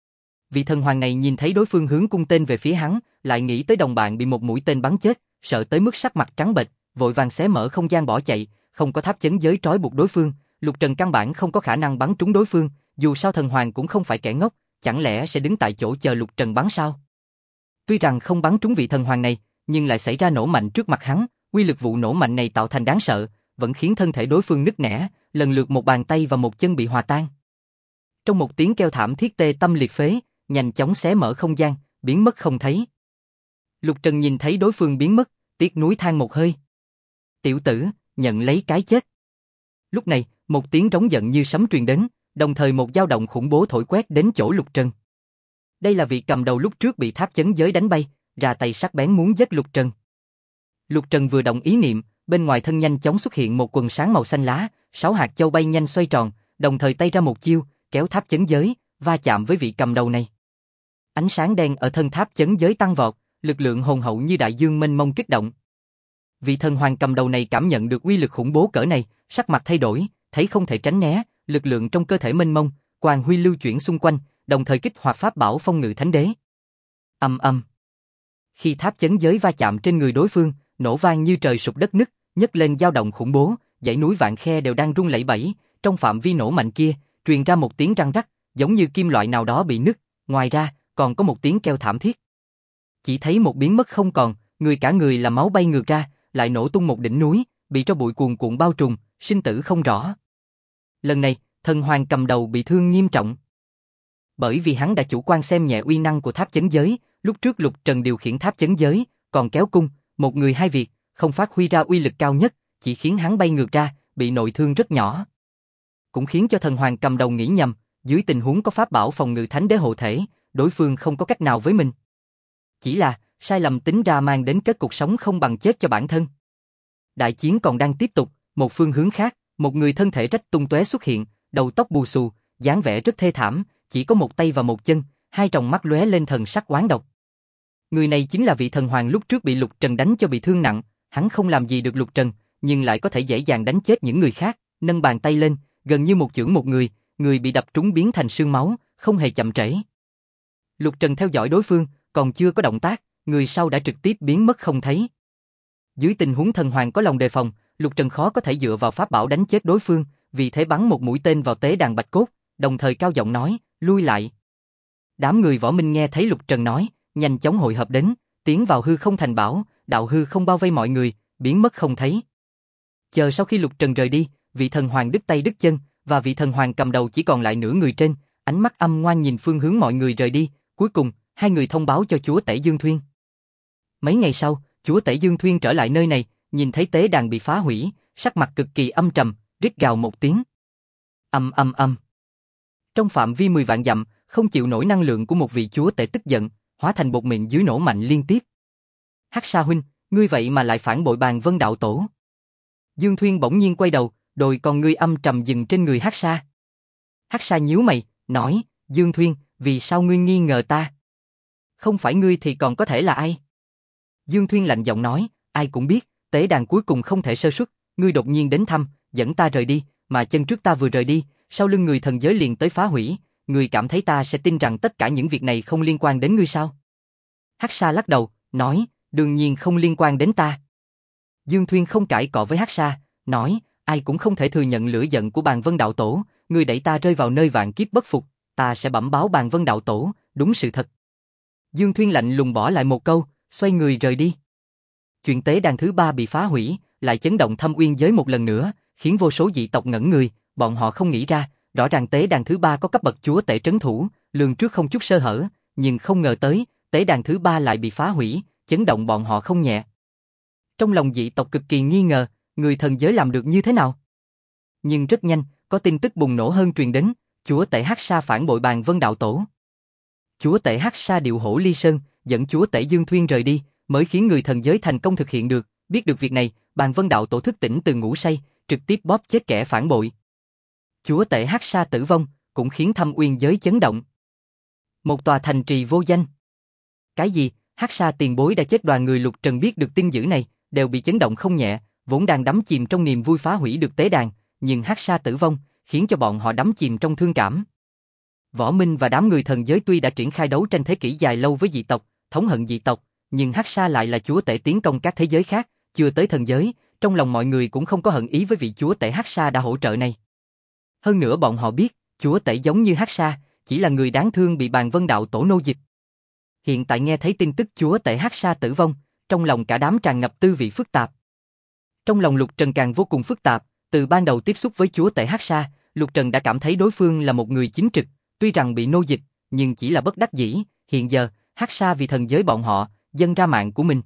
Vị thần hoàng này nhìn thấy đối phương hướng cung tên về phía hắn, lại nghĩ tới đồng bạn bị một mũi tên bắn chết, sợ tới mức sắc mặt trắng bệch, vội vàng xé mở không gian bỏ chạy, không có tháp chấn giới trói buộc đối phương, Lục Trần căn bản không có khả năng bắn trúng đối phương, dù sao thần hoàng cũng không phải kẻ ngốc, chẳng lẽ sẽ đứng tại chỗ chờ Lục Trần bắn sao? Tuy rằng không bắn trúng vị thần hoàng này, nhưng lại xảy ra nổ mạnh trước mặt hắn, uy lực vụ nổ mạnh này tạo thành đáng sợ, vẫn khiến thân thể đối phương nứt nẻ, lần lượt một bàn tay và một chân bị hòa tan. Trong một tiếng kêu thảm thiết tê tâm liệt phế, nhanh chóng xé mở không gian, biến mất không thấy. Lục Trần nhìn thấy đối phương biến mất, tiếc nuối than một hơi. Tiểu tử, nhận lấy cái chết. Lúc này, một tiếng rống giận như sấm truyền đến, đồng thời một dao động khủng bố thổi quét đến chỗ Lục Trần. Đây là vị cầm đầu lúc trước bị tháp chấn giới đánh bay, ra tay sắc bén muốn giết Lục Trần. Lục Trần vừa động ý niệm, bên ngoài thân nhanh chóng xuất hiện một quần sáng màu xanh lá, 6 hạt châu bay nhanh xoay tròn, đồng thời tay ra một chiêu, kéo tháp chấn giới, va chạm với vị cầm đầu này. Ánh sáng đen ở thân tháp chấn giới tăng vọt, lực lượng hùng hậu như đại dương mênh mông kích động. Vị thần hoàng cầm đầu này cảm nhận được uy lực khủng bố cỡ này, sắc mặt thay đổi, thấy không thể tránh né, lực lượng trong cơ thể mênh mông, quang huy lưu chuyển xung quanh, đồng thời kích hoạt pháp bảo phong ngự thánh đế. Ầm ầm. Khi tháp chấn giới va chạm trên người đối phương, nổ vang như trời sụp đất nứt, nhấc lên dao động khủng bố, dãy núi vạn khe đều đang rung lẩy bẩy, trong phạm vi nổ mạnh kia, truyền ra một tiếng răng rắc, giống như kim loại nào đó bị nứt, ngoài ra, còn có một tiếng kêu thảm thiết. Chỉ thấy một biến mất không còn, cả người là máu bay ngược ra, lại nổ tung một đỉnh núi, bị tro bụi cuồn cuộn bao trùm, sinh tử không rõ. Lần này, thần hoàng cầm đầu bị thương nghiêm trọng. Bởi vì hắn đã chủ quan xem nhẹ uy năng của tháp chấn giới, lúc trước Lục Trần điều khiển tháp chấn giới, còn kéo cung, một người hai việc, không phát huy ra uy lực cao nhất, chỉ khiến hắn bay ngược ra, bị nội thương rất nhỏ. Cũng khiến cho thần hoàng cầm đầu nghĩ nhầm, dưới tình huống có pháp bảo phòng ngự thánh đế hộ thể, đối phương không có cách nào với mình. Chỉ là, sai lầm tính ra mang đến kết cục sống không bằng chết cho bản thân. Đại chiến còn đang tiếp tục, một phương hướng khác, một người thân thể rách tung tóe xuất hiện, đầu tóc bù xù, dáng vẻ rất thê thảm, chỉ có một tay và một chân, hai tròng mắt lóe lên thần sắc oán độc. Người này chính là vị thần hoàng lúc trước bị Lục Trần đánh cho bị thương nặng, hắn không làm gì được Lục Trần, nhưng lại có thể dễ dàng đánh chết những người khác, nâng bàn tay lên, gần như một chưởng một người, người bị đập trúng biến thành sương máu, không hề chậm trễ. Lục Trần theo dõi đối phương, còn chưa có động tác, người sau đã trực tiếp biến mất không thấy. Dưới tình huống thần hoàng có lòng đề phòng, Lục Trần khó có thể dựa vào pháp bảo đánh chết đối phương, vì thế bắn một mũi tên vào tế đàn bạch cốt, đồng thời cao giọng nói, lui lại. Đám người võ minh nghe thấy Lục Trần nói, nhanh chóng hội hợp đến, tiến vào hư không thành bảo, đạo hư không bao vây mọi người, biến mất không thấy. Chờ sau khi Lục Trần rời đi, vị thần hoàng đứt tay đứt chân, và vị thần hoàng cầm đầu chỉ còn lại nửa người trên, ánh mắt âm ngoan nhìn phương hướng mọi người rời đi, cuối cùng, hai người thông báo cho chúa tể Dương Thuyên. Mấy ngày sau, chúa tể Dương Thuyên trở lại nơi này, nhìn thấy tế đàn bị phá hủy, sắc mặt cực kỳ âm trầm, rít gào một tiếng. Âm âm âm. Trong phạm vi 10 vạn dặm, không chịu nổi năng lượng của một vị chúa tể tức giận, hóa thành bột mịn dưới nổ mạnh liên tiếp. Hắc Sa huynh, ngươi vậy mà lại phản bội Bàn Vân đạo tổ. Dương Thuyên bỗng nhiên quay đầu, đôi con ngươi âm trầm dừng trên người Hắc Sa. Hắc Sa nhíu mày, nói, Dương Thuyên, vì sao ngươi nghi ngờ ta? Không phải ngươi thì còn có thể là ai? Dương Thuyên lạnh giọng nói, ai cũng biết, tế đàn cuối cùng không thể sơ suất, ngươi đột nhiên đến thăm, dẫn ta rời đi, mà chân trước ta vừa rời đi, sau lưng người thần giới liền tới phá hủy, ngươi cảm thấy ta sẽ tin rằng tất cả những việc này không liên quan đến ngươi sao? Hắc Sa lắc đầu, nói, đương nhiên không liên quan đến ta. Dương Thuyên không cãi cọ với Hắc Sa, nói, ai cũng không thể thừa nhận lửa giận của Bàn Vân đạo tổ, ngươi đẩy ta rơi vào nơi vạn kiếp bất phục, ta sẽ bẩm báo Bàn Vân đạo tổ, đúng sự thật. Dương Thuyên lạnh lùng bỏ lại một câu, xoay người rời đi. Chuyện tế đàn thứ 3 bị phá hủy, lại chấn động Thâm Uyên giới một lần nữa, khiến vô số dị tộc ngẩn người, bọn họ không nghĩ ra, rõ ràng tế đàn thứ ba có cấp bậc chúa tể trấn thủ, lường trước không chút sơ hở, nhưng không ngờ tới, tế đàn thứ ba lại bị phá hủy, chấn động bọn họ không nhẹ. Trong lòng dị tộc cực kỳ nghi ngờ, người thần giới làm được như thế nào? Nhưng rất nhanh, có tin tức bùng nổ hơn truyền đến, chúa tể Hắc Sa phản bội Bàn Vân đạo tổ. Chúa tể Hắc Sa điệu hổ ly sơn, dẫn chúa tể Dương Thuyên rời đi, mới khiến người thần giới thành công thực hiện được. Biết được việc này, Bàn Vân đạo tổ thức tỉnh từ ngủ say, trực tiếp bóp chết kẻ phản bội. Chúa tể Hắc Sa tử vong, cũng khiến Thâm Uyên giới chấn động. Một tòa thành trì vô danh. Cái gì? Hắc Sa tiền bối đã chết? Đoàn người Lục Trần biết được tin dữ này, đều bị chấn động không nhẹ, vốn đang đắm chìm trong niềm vui phá hủy được tế đàn, nhưng Hắc Sa tử vong, khiến cho bọn họ đắm chìm trong thương cảm. Võ Minh và đám người thần giới tuy đã triển khai đấu tranh thế kỷ dài lâu với dị tộc, thống hận dị tộc, nhưng Hắc Sa lại là chúa tể tiến công các thế giới khác, chưa tới thần giới, trong lòng mọi người cũng không có hận ý với vị chúa tể Hắc Sa đã hỗ trợ này. Hơn nữa bọn họ biết, chúa tể giống như Hắc Sa, chỉ là người đáng thương bị Bàn Vân đạo tổ nô dịch. Hiện tại nghe thấy tin tức chúa tể Hắc Sa tử vong, trong lòng cả đám tràn ngập tư vị phức tạp. Trong lòng Lục Trần càng vô cùng phức tạp, từ ban đầu tiếp xúc với chúa tể Hắc Sa, Lục Trần đã cảm thấy đối phương là một người chính trực, tuy rằng bị nô dịch, nhưng chỉ là bất đắc dĩ, hiện giờ, Hắc Sa vì thần giới bọn họ, dâng ra mạng của mình.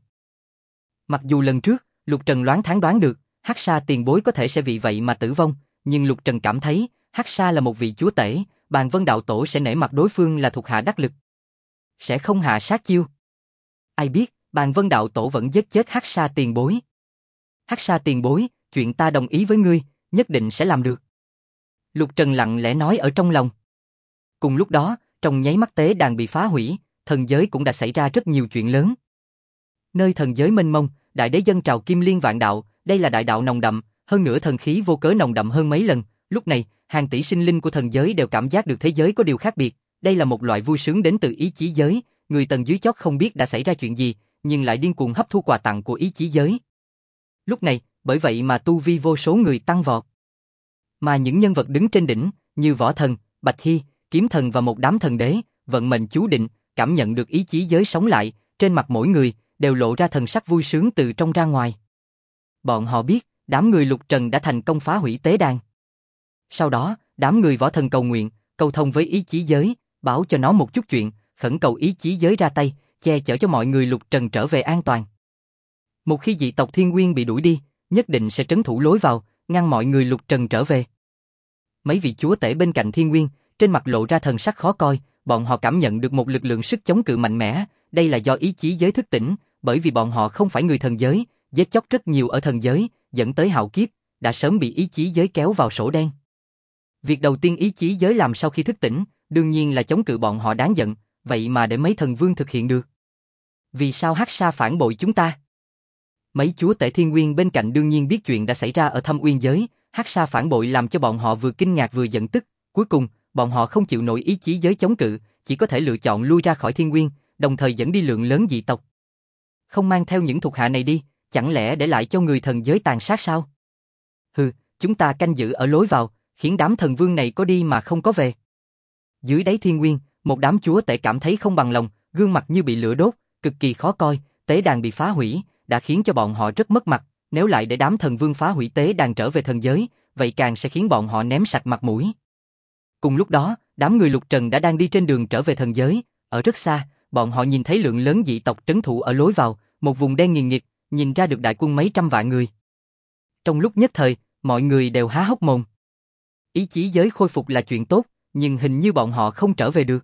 Mặc dù lần trước, Lục Trần loáng thoáng đoán được, Hắc Sa tiền bối có thể sẽ vì vậy mà tử vong, nhưng Lục Trần cảm thấy, Hắc Sa là một vị chúa tể, Bàn Vân đạo tổ sẽ nể mặt đối phương là thuộc hạ đắc lực. Sẽ không hạ sát chiêu. Ai biết, Bàn Vân đạo tổ vẫn giết chết Hắc Sa tiền bối. Hắc Sa tiền bối, chuyện ta đồng ý với ngươi, nhất định sẽ làm được. Lục Trần lặng lẽ nói ở trong lòng. Cùng lúc đó, trong nháy mắt tế đàn bị phá hủy, thần giới cũng đã xảy ra rất nhiều chuyện lớn. Nơi thần giới mênh mông, đại đế dân trào kim liên vạn đạo, đây là đại đạo nồng đậm, hơn nữa thần khí vô cớ nồng đậm hơn mấy lần. Lúc này, hàng tỷ sinh linh của thần giới đều cảm giác được thế giới có điều khác biệt. Đây là một loại vui sướng đến từ ý chí giới, người tầng dưới chót không biết đã xảy ra chuyện gì, nhưng lại điên cuồng hấp thu quà tặng của ý chí giới. Lúc này, bởi vậy mà tu vi vô số người tăng vọt. Mà những nhân vật đứng trên đỉnh, như Võ Thần, Bạch Hy, Kiếm Thần và một đám thần đế, vận mệnh chú định, cảm nhận được ý chí giới sống lại, trên mặt mỗi người đều lộ ra thần sắc vui sướng từ trong ra ngoài. Bọn họ biết, đám người Lục Trần đã thành công phá hủy tế đàn. Sau đó, đám người Võ Thần cầu nguyện, cầu thông với ý chí giới, bảo cho nó một chút chuyện, khẩn cầu ý chí giới ra tay, che chở cho mọi người Lục Trần trở về an toàn. Một khi dị tộc Thiên Nguyên bị đuổi đi, nhất định sẽ trấn thủ lối vào, ngăn mọi người Lục Trần trở về. Mấy vị chúa tể bên cạnh Thiên Nguyên, trên mặt lộ ra thần sắc khó coi, bọn họ cảm nhận được một lực lượng sức chống cự mạnh mẽ, đây là do ý chí giới thức tỉnh, bởi vì bọn họ không phải người thần giới, giết chóc rất nhiều ở thần giới, dẫn tới hạo kiếp, đã sớm bị ý chí giới kéo vào sổ đen. Việc đầu tiên ý chí giới làm sau khi thức tỉnh, đương nhiên là chống cự bọn họ đáng giận, vậy mà để mấy thần vương thực hiện được. Vì sao Hắc Sa phản bội chúng ta? Mấy chúa tể Thiên Nguyên bên cạnh đương nhiên biết chuyện đã xảy ra ở Thâm Uyên giới, Hắc Sa phản bội làm cho bọn họ vừa kinh ngạc vừa giận tức, cuối cùng, bọn họ không chịu nổi ý chí giới chống cự, chỉ có thể lựa chọn lui ra khỏi Thiên Nguyên, đồng thời dẫn đi lượng lớn dị tộc. Không mang theo những thuộc hạ này đi, chẳng lẽ để lại cho người thần giới tàn sát sao? Hừ, chúng ta canh giữ ở lối vào, khiến đám thần vương này có đi mà không có về. Dưới đáy Thiên Nguyên, một đám chúa tể cảm thấy không bằng lòng, gương mặt như bị lửa đốt, cực kỳ khó coi, tế đàn bị phá hủy, đã khiến cho bọn họ rất mất mặt, nếu lại để đám thần vương phá hủy tế đàn trở về thần giới, vậy càng sẽ khiến bọn họ ném sạch mặt mũi. Cùng lúc đó, đám người Lục Trần đã đang đi trên đường trở về thần giới, ở rất xa, bọn họ nhìn thấy lượng lớn dị tộc trấn thủ ở lối vào, một vùng đen nghiền nghịt, nhìn ra được đại quân mấy trăm vạn người. Trong lúc nhất thời, mọi người đều há hốc mồm. Ý chí giới khôi phục là chuyện tốt, nhưng hình như bọn họ không trở về được.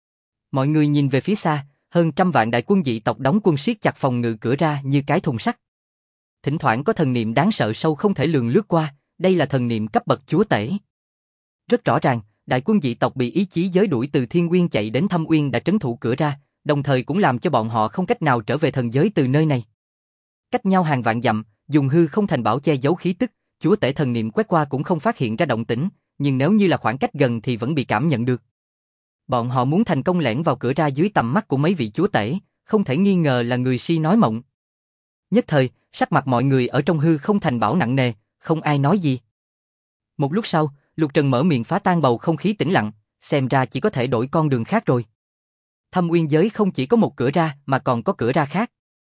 Mọi người nhìn về phía xa, hơn trăm vạn đại quân dị tộc đóng quân siết chặt phòng ngự cửa ra như cái thùng sắt. Thỉnh thoảng có thần niệm đáng sợ sâu không thể lường lướt qua, đây là thần niệm cấp bậc chúa tể. Rất rõ ràng, đại quân dị tộc bị ý chí giới đuổi từ Thiên Nguyên chạy đến Thâm Uyên đã trấn thủ cửa ra, đồng thời cũng làm cho bọn họ không cách nào trở về thần giới từ nơi này. Cách nhau hàng vạn dặm, dùng hư không thành bảo che giấu khí tức, chúa tể thần niệm quét qua cũng không phát hiện ra động tĩnh, nhưng nếu như là khoảng cách gần thì vẫn bị cảm nhận được. Bọn họ muốn thành công lẻn vào cửa ra dưới tầm mắt của mấy vị chúa tể, không thể nghi ngờ là người si nói mộng. Nhất thời, sắc mặt mọi người ở trong hư không thành bảo nặng nề, không ai nói gì. Một lúc sau, Lục Trần mở miệng phá tan bầu không khí tĩnh lặng, xem ra chỉ có thể đổi con đường khác rồi. Thâm Uyên giới không chỉ có một cửa ra mà còn có cửa ra khác.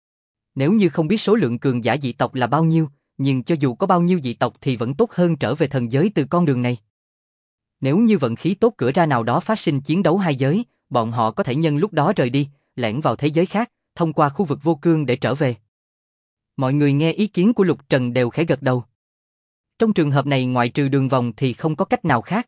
Nếu như không biết số lượng cường giả dị tộc là bao nhiêu, nhưng cho dù có bao nhiêu dị tộc thì vẫn tốt hơn trở về thần giới từ con đường này. Nếu như vận khí tốt cửa ra nào đó phát sinh chiến đấu hai giới, bọn họ có thể nhân lúc đó rời đi, lẻn vào thế giới khác, thông qua khu vực vô cương để trở về. Mọi người nghe ý kiến của Lục Trần đều khẽ gật đầu. Trong trường hợp này ngoại trừ đường vòng thì không có cách nào khác.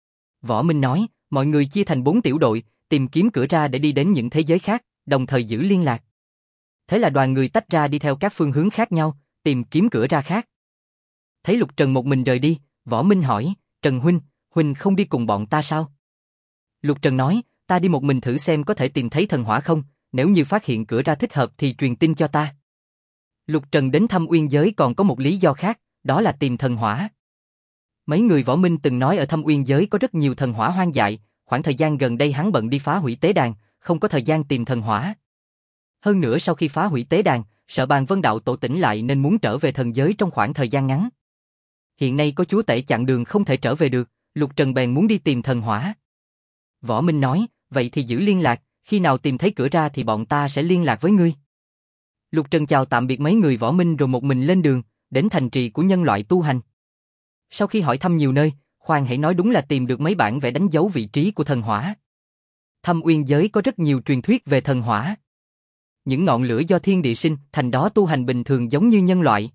Võ Minh nói, mọi người chia thành 4 tiểu đội, tìm kiếm cửa ra để đi đến những thế giới khác, đồng thời giữ liên lạc. Thế là đoàn người tách ra đi theo các phương hướng khác nhau, tìm kiếm cửa ra khác. Thấy Lục Trần một mình rời đi, Võ Minh hỏi, Trần Huynh, Huynh không đi cùng bọn ta sao? Lục Trần nói, ta đi một mình thử xem có thể tìm thấy thần hỏa không, nếu như phát hiện cửa ra thích hợp thì truyền tin cho ta. Lục Trần đến thăm Uyên Giới còn có một lý do khác, đó là tìm thần hỏa. Mấy người Võ Minh từng nói ở Thâm Uyên Giới có rất nhiều thần hỏa hoang dại, khoảng thời gian gần đây hắn bận đi phá hủy tế đàn, không có thời gian tìm thần hỏa. Hơn nữa sau khi phá hủy tế đàn, sợ Bàn Vân Đạo tổ tỉnh lại nên muốn trở về thần giới trong khoảng thời gian ngắn. Hiện nay có chúa tể chặn đường không thể trở về được, Lục Trần bèn muốn đi tìm thần hỏa. Võ Minh nói, vậy thì giữ liên lạc, khi nào tìm thấy cửa ra thì bọn ta sẽ liên lạc với ngươi. Lục Trần chào tạm biệt mấy người Võ Minh rồi một mình lên đường, đến thành trì của nhân loại tu hành. Sau khi hỏi thăm nhiều nơi, khoan hãy nói đúng là tìm được mấy bản vẽ đánh dấu vị trí của thần hỏa. Thâm Uyên Giới có rất nhiều truyền thuyết về thần hỏa. Những ngọn lửa do thiên địa sinh, thành đó tu hành bình thường giống như nhân loại.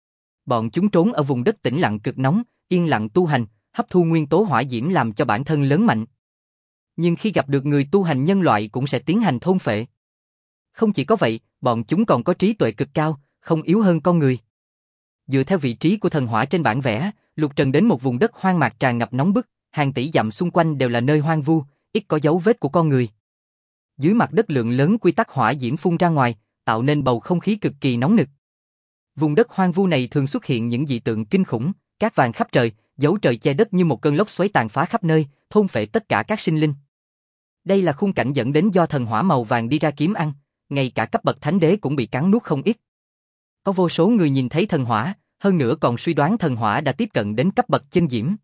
Bọn chúng trốn ở vùng đất tĩnh lặng cực nóng, yên lặng tu hành, hấp thu nguyên tố hỏa diễm làm cho bản thân lớn mạnh. Nhưng khi gặp được người tu hành nhân loại cũng sẽ tiến hành thôn phệ. Không chỉ có vậy, bọn chúng còn có trí tuệ cực cao, không yếu hơn con người. Dựa theo vị trí của thần hỏa trên bản vẽ, Lục Trần đến một vùng đất hoang mạc tràn ngập nóng bức, hàng tỷ dặm xung quanh đều là nơi hoang vu, ít có dấu vết của con người. Dưới mặt đất lượng lớn quy tắc hỏa diễm phun ra ngoài, tạo nên bầu không khí cực kỳ nóng nực. Vùng đất hoang vu này thường xuất hiện những dị tượng kinh khủng, cát vàng khắp trời, dấu trời che đất như một cơn lốc xoáy tàn phá khắp nơi, thôn phệ tất cả các sinh linh. Đây là khung cảnh dẫn đến do thần hỏa màu vàng đi ra kiếm ăn, ngay cả cấp bậc thánh đế cũng bị cắn nuốt không ít. Có vô số người nhìn thấy thần hỏa, hơn nữa còn suy đoán thần hỏa đã tiếp cận đến cấp bậc chân diễm.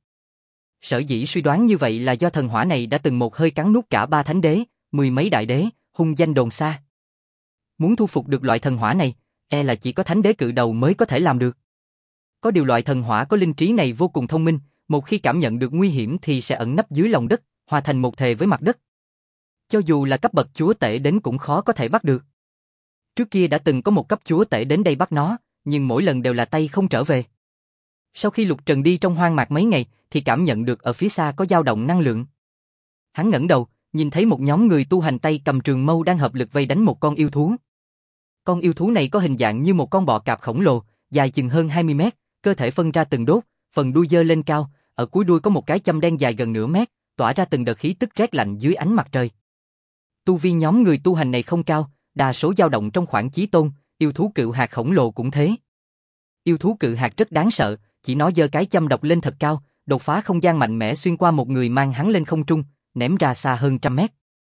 Sở dĩ suy đoán như vậy là do thần hỏa này đã từng một hơi cắn nuốt cả 3 thánh đế, 10 mấy đại đế, hung danh đồn xa. Muốn thu phục được loại thần hỏa này, là chỉ có thánh đế cự đầu mới có thể làm được. Có điều loại thần hỏa có linh trí này vô cùng thông minh, một khi cảm nhận được nguy hiểm thì sẽ ẩn nấp dưới lòng đất, hòa thành một thể với mặt đất. Cho dù là cấp bậc chúa tể đến cũng khó có thể bắt được. Trước kia đã từng có một cấp chúa tể đến đây bắt nó, nhưng mỗi lần đều là tay không trở về. Sau khi Lục Trần đi trong hoang mạc mấy ngày, thì cảm nhận được ở phía xa có dao động năng lượng. Hắn ngẩng đầu, nhìn thấy một nhóm người tu hành tay cầm trường mâu đang hợp lực vây đánh một con yêu thú. Con yêu thú này có hình dạng như một con bọ cạp khổng lồ, dài chừng hơn 20 mét, cơ thể phân ra từng đốt, phần đuôi giơ lên cao, ở cuối đuôi có một cái châm đen dài gần nửa mét, tỏa ra từng đợt khí tức rét lạnh dưới ánh mặt trời. Tu vi nhóm người tu hành này không cao, đa số dao động trong khoảng chí tôn, yêu thú cự hạt khổng lồ cũng thế. Yêu thú cự hạt rất đáng sợ, chỉ nó giơ cái châm độc lên thật cao, đột phá không gian mạnh mẽ xuyên qua một người mang hắn lên không trung, ném ra xa hơn 100 mét.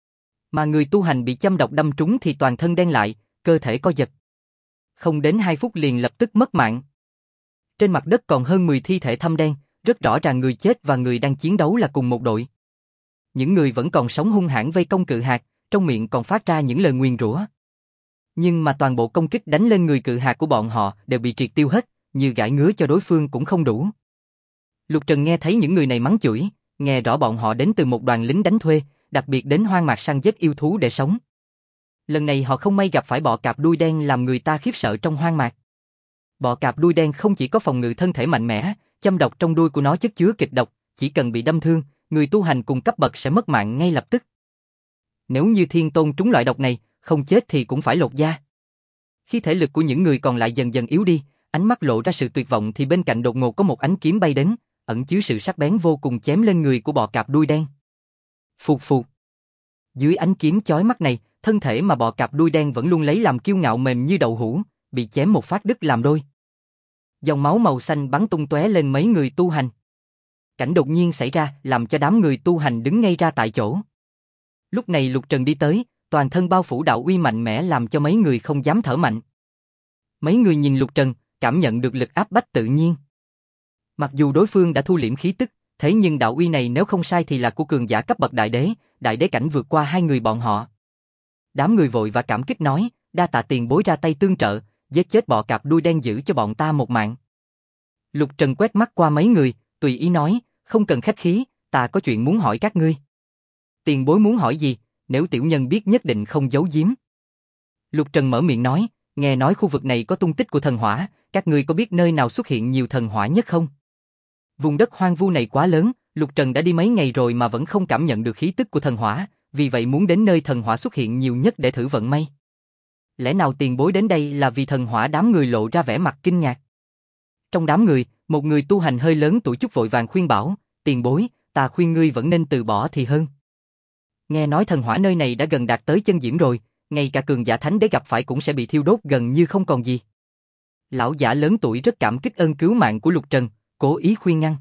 Mà người tu hành bị châm độc đâm trúng thì toàn thân đen lại, cơ thể co giật. Không đến 2 phút liền lập tức mất mạng. Trên mặt đất còn hơn 10 thi thể thâm đen, rất rõ ràng người chết và người đang chiến đấu là cùng một đội. Những người vẫn còn sống hung hãn vây công cự hạt, trong miệng còn phát ra những lời nguyền rủa. Nhưng mà toàn bộ công kích đánh lên người cự hạt của bọn họ đều bị triệt tiêu hết, như gãi ngứa cho đối phương cũng không đủ. Lục Trần nghe thấy những người này mắng chửi, nghe rõ bọn họ đến từ một đoàn lính đánh thuê, đặc biệt đến hoang mạc săn giết yêu thú để sống. Lần này họ không may gặp phải bọ cạp đuôi đen làm người ta khiếp sợ trong hoang mạc. Bọ cạp đuôi đen không chỉ có phòng ngự thân thể mạnh mẽ, châm độc trong đuôi của nó chất chứa kịch độc, chỉ cần bị đâm thương, người tu hành cùng cấp bậc sẽ mất mạng ngay lập tức. Nếu như thiên tôn trúng loại độc này, không chết thì cũng phải lột da. Khi thể lực của những người còn lại dần dần yếu đi, ánh mắt lộ ra sự tuyệt vọng thì bên cạnh đột ngột có một ánh kiếm bay đến, ẩn chứa sự sắc bén vô cùng chém lên người của bọ cạp đuôi đen. Phụt phụt. Dưới ánh kiếm chói mắt này, thân thể mà bọ cạp đuôi đen vẫn luôn lấy làm kiêu ngạo mềm như đậu hũ, bị chém một phát đứt làm đôi. Dòng máu màu xanh bắn tung tóe lên mấy người tu hành. Cảnh đột nhiên xảy ra làm cho đám người tu hành đứng ngay ra tại chỗ. Lúc này Lục Trần đi tới, toàn thân bao phủ đạo uy mạnh mẽ làm cho mấy người không dám thở mạnh. Mấy người nhìn Lục Trần, cảm nhận được lực áp bách tự nhiên. Mặc dù đối phương đã thu liễm khí tức, thế nhưng đạo uy này nếu không sai thì là của cường giả cấp bậc đại đế cảnh vượt qua hai người bọn họ. Đám người vội và cảm kích nói, đa tạ tiền bối ra tay tương trợ, giết chết bọ cạp đuôi đen giữ cho bọn ta một mạng. Lục Trần quét mắt qua mấy người, tùy ý nói, không cần khách khí, ta có chuyện muốn hỏi các ngươi. Tiền bối muốn hỏi gì, nếu tiểu nhân biết nhất định không giấu giếm. Lục Trần mở miệng nói, nghe nói khu vực này có tung tích của thần hỏa, các ngươi có biết nơi nào xuất hiện nhiều thần hỏa nhất không? Vùng đất hoang vu này quá lớn, Lục Trần đã đi mấy ngày rồi mà vẫn không cảm nhận được khí tức của thần hỏa, vì vậy muốn đến nơi thần hỏa xuất hiện nhiều nhất để thử vận may. Lẽ nào tiền bối đến đây là vì thần hỏa? Đám người lộ ra vẻ mặt kinh ngạc. Trong đám người, một người tu hành hơi lớn tuổi chút vội vàng khuyên bảo, tiền bối, ta khuyên ngươi vẫn nên từ bỏ thì hơn. Nghe nói thần hỏa nơi này đã gần đạt tới chân diễm rồi, ngay cả cường giả thánh đế gặp phải cũng sẽ bị thiêu đốt gần như không còn gì. Lão giả lớn tuổi rất cảm kích ơn cứu mạng của Lục Trần, cố ý khuyên ngăn.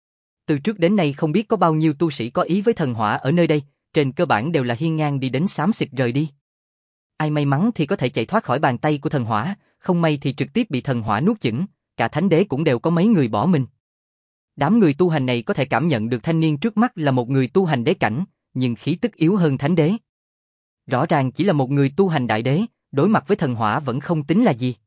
Từ trước đến nay không biết có bao nhiêu tu sĩ có ý với thần hỏa ở nơi đây, trên cơ bản đều là hiên ngang đi đến xám xịt rời đi. Ai may mắn thì có thể chạy thoát khỏi bàn tay của thần hỏa, không may thì trực tiếp bị thần hỏa nuốt chửng, cả thánh đế cũng đều có mấy người bỏ mình. Đám người tu hành này có thể cảm nhận được thanh niên trước mắt là một người tu hành đế cảnh, nhưng khí tức yếu hơn thánh đế. Rõ ràng chỉ là một người tu hành đại đế, đối mặt với thần hỏa vẫn không tính là gì.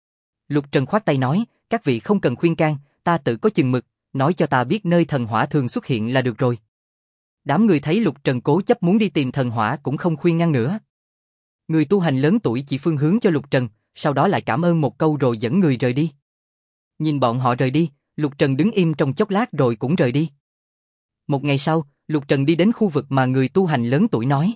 Lục Trần khoát tay nói, các vị không cần khuyên can, ta tự có chừng mực, nói cho ta biết nơi thần hỏa thường xuất hiện là được rồi. Đám người thấy Lục Trần cố chấp muốn đi tìm thần hỏa cũng không khuyên ngăn nữa. Người tu hành lớn tuổi chỉ phương hướng cho Lục Trần, sau đó lại cảm ơn một câu rồi dẫn người rời đi. Nhìn bọn họ rời đi, Lục Trần đứng im trong chốc lát rồi cũng rời đi. Một ngày sau, Lục Trần đi đến khu vực mà người tu hành lớn tuổi nói.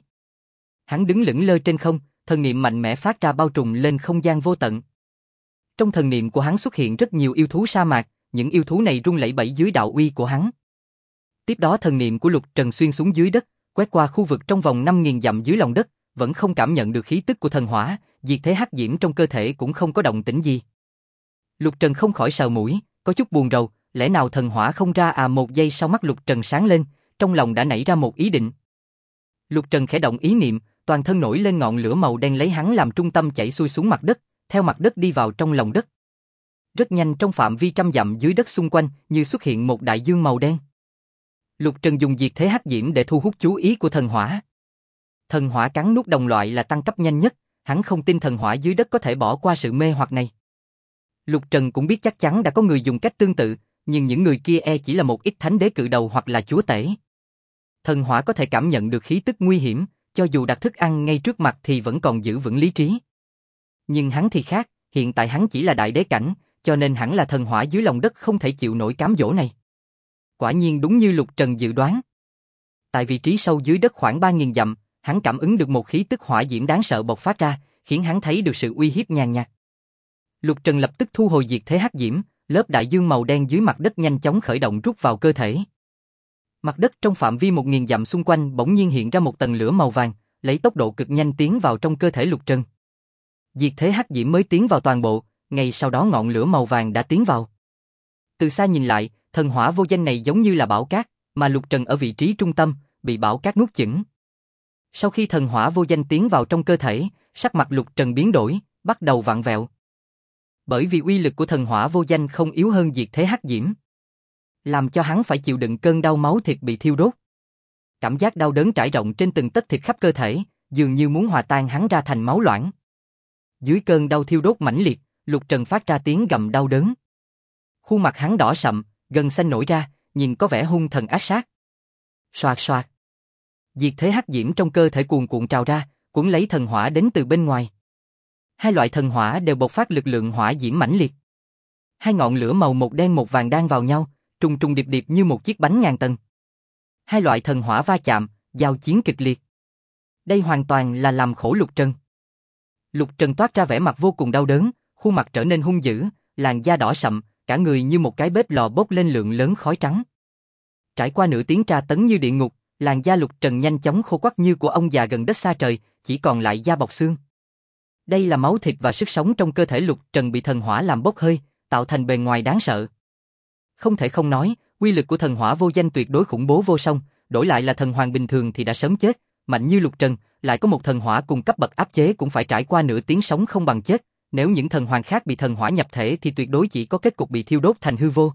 Hắn đứng lững lơ trên không, thần niệm mạnh mẽ phát ra bao trùm lên không gian vô tận. Trong thần niệm của hắn xuất hiện rất nhiều yêu thú sa mạc, những yêu thú này rung lẩy bẩy dưới đạo uy của hắn. Tiếp đó thần niệm của Lục Trần xuyên xuống dưới đất, quét qua khu vực trong vòng 5.000 dặm dưới lòng đất, vẫn không cảm nhận được khí tức của thần hỏa, diệt thế hắc diễm trong cơ thể cũng không có động tĩnh gì. Lục Trần không khỏi sờ mũi, có chút buồn rầu, lẽ nào thần hỏa không ra à? Một giây sau mắt Lục Trần sáng lên, trong lòng đã nảy ra một ý định. Lục Trần khẽ động ý niệm, toàn thân nổi lên ngọn lửa màu đen lấy hắn làm trung tâm chảy xuôi xuống mặt đất, theo mặt đất đi vào trong lòng đất. Rất nhanh trong phạm vi trăm dặm dưới đất xung quanh như xuất hiện một đại dương màu đen. Lục Trần dùng diệt thế hắc diễm để thu hút chú ý của thần hỏa. Thần hỏa cắn nuốt đồng loại là tăng cấp nhanh nhất, hắn không tin thần hỏa dưới đất có thể bỏ qua sự mê hoặc này. Lục Trần cũng biết chắc chắn đã có người dùng cách tương tự, nhưng những người kia chỉ là một ít thánh đế cự đầu hoặc là chúa tể. Thần hỏa có thể cảm nhận được khí tức nguy hiểm, cho dù đặt thức ăn ngay trước mặt thì vẫn còn giữ vững lý trí. Nhưng hắn thì khác, hiện tại hắn chỉ là đại đế cảnh, cho nên hẳn là thần hỏa dưới lòng đất không thể chịu nổi cám dỗ này. Quả nhiên đúng như Lục Trần dự đoán. Tại vị trí sâu dưới đất khoảng 3.000 dặm, hắn cảm ứng được một khí tức hỏa diễm đáng sợ bộc phát ra, khiến hắn thấy được sự uy hiếp nhàn nhạt. Lục Trần lập tức thu hồi diệt thế hắc diễm, lớp đại dương màu đen dưới mặt đất nhanh chóng khởi động rút vào cơ thể. Mặt đất trong phạm vi 1.000 dặm xung quanh bỗng nhiên hiện ra một tầng lửa màu vàng, lấy tốc độ cực nhanh tiến vào trong cơ thể Lục Trần. Diệt thế hắc diễm mới tiến vào toàn bộ, ngay sau đó ngọn lửa màu vàng đã tiến vào. Từ xa nhìn lại, thần hỏa vô danh này giống như là bão cát, mà Lục Trần ở vị trí trung tâm, bị bão cát nuốt chửng. Sau khi thần hỏa vô danh tiến vào trong cơ thể, sắc mặt Lục Trần biến đổi, bắt đầu vặn vẹo. Bởi vì uy lực của thần hỏa vô danh không yếu hơn diệt thế hắc diễm, làm cho hắn phải chịu đựng cơn đau máu thịt bị thiêu đốt. Cảm giác đau đớn trải rộng trên từng tấc thịt khắp cơ thể, dường như muốn hòa tan hắn ra thành máu loãng. Dưới cơn đau thiêu đốt mãnh liệt, Lục Trần phát ra tiếng gầm đau đớn. Khuôn mặt hắn đỏ sậm, gân xanh nổi ra, nhìn có vẻ hung thần ác sát. Xoạt xoạt. Diệt thế hắc diễm trong cơ thể cuồn cuộn trào ra, cuốn lấy thần hỏa đến từ bên ngoài. Hai loại thần hỏa đều bộc phát lực lượng hỏa diễm mãnh liệt. Hai ngọn lửa màu một đen một vàng đan vào nhau, trùng trùng điệp điệp như một chiếc bánh ngàn tầng. Hai loại thần hỏa va chạm, giao chiến kịch liệt. Đây hoàn toàn là làm khổ Lục Trần. Lục Trần toát ra vẻ mặt vô cùng đau đớn, khuôn mặt trở nên hung dữ, làn da đỏ sậm, cả người như một cái bếp lò bốc lên lượng lớn khói trắng. Trải qua nửa tiếng tra tấn như địa ngục, làn da Lục Trần nhanh chóng khô quắt như của ông già gần đất xa trời, chỉ còn lại da bọc xương. Đây là máu thịt và sức sống trong cơ thể Lục Trần bị thần hỏa làm bốc hơi, tạo thành bề ngoài đáng sợ. Không thể không nói, uy lực của thần hỏa vô danh tuyệt đối khủng bố vô song, đổi lại là thần hoàng bình thường thì đã sớm chết, mạnh như Lục Trần, lại có một thần hỏa cùng cấp bậc áp chế cũng phải trải qua nửa tiếng sống không bằng chết, nếu những thần hoàng khác bị thần hỏa nhập thể thì tuyệt đối chỉ có kết cục bị thiêu đốt thành hư vô.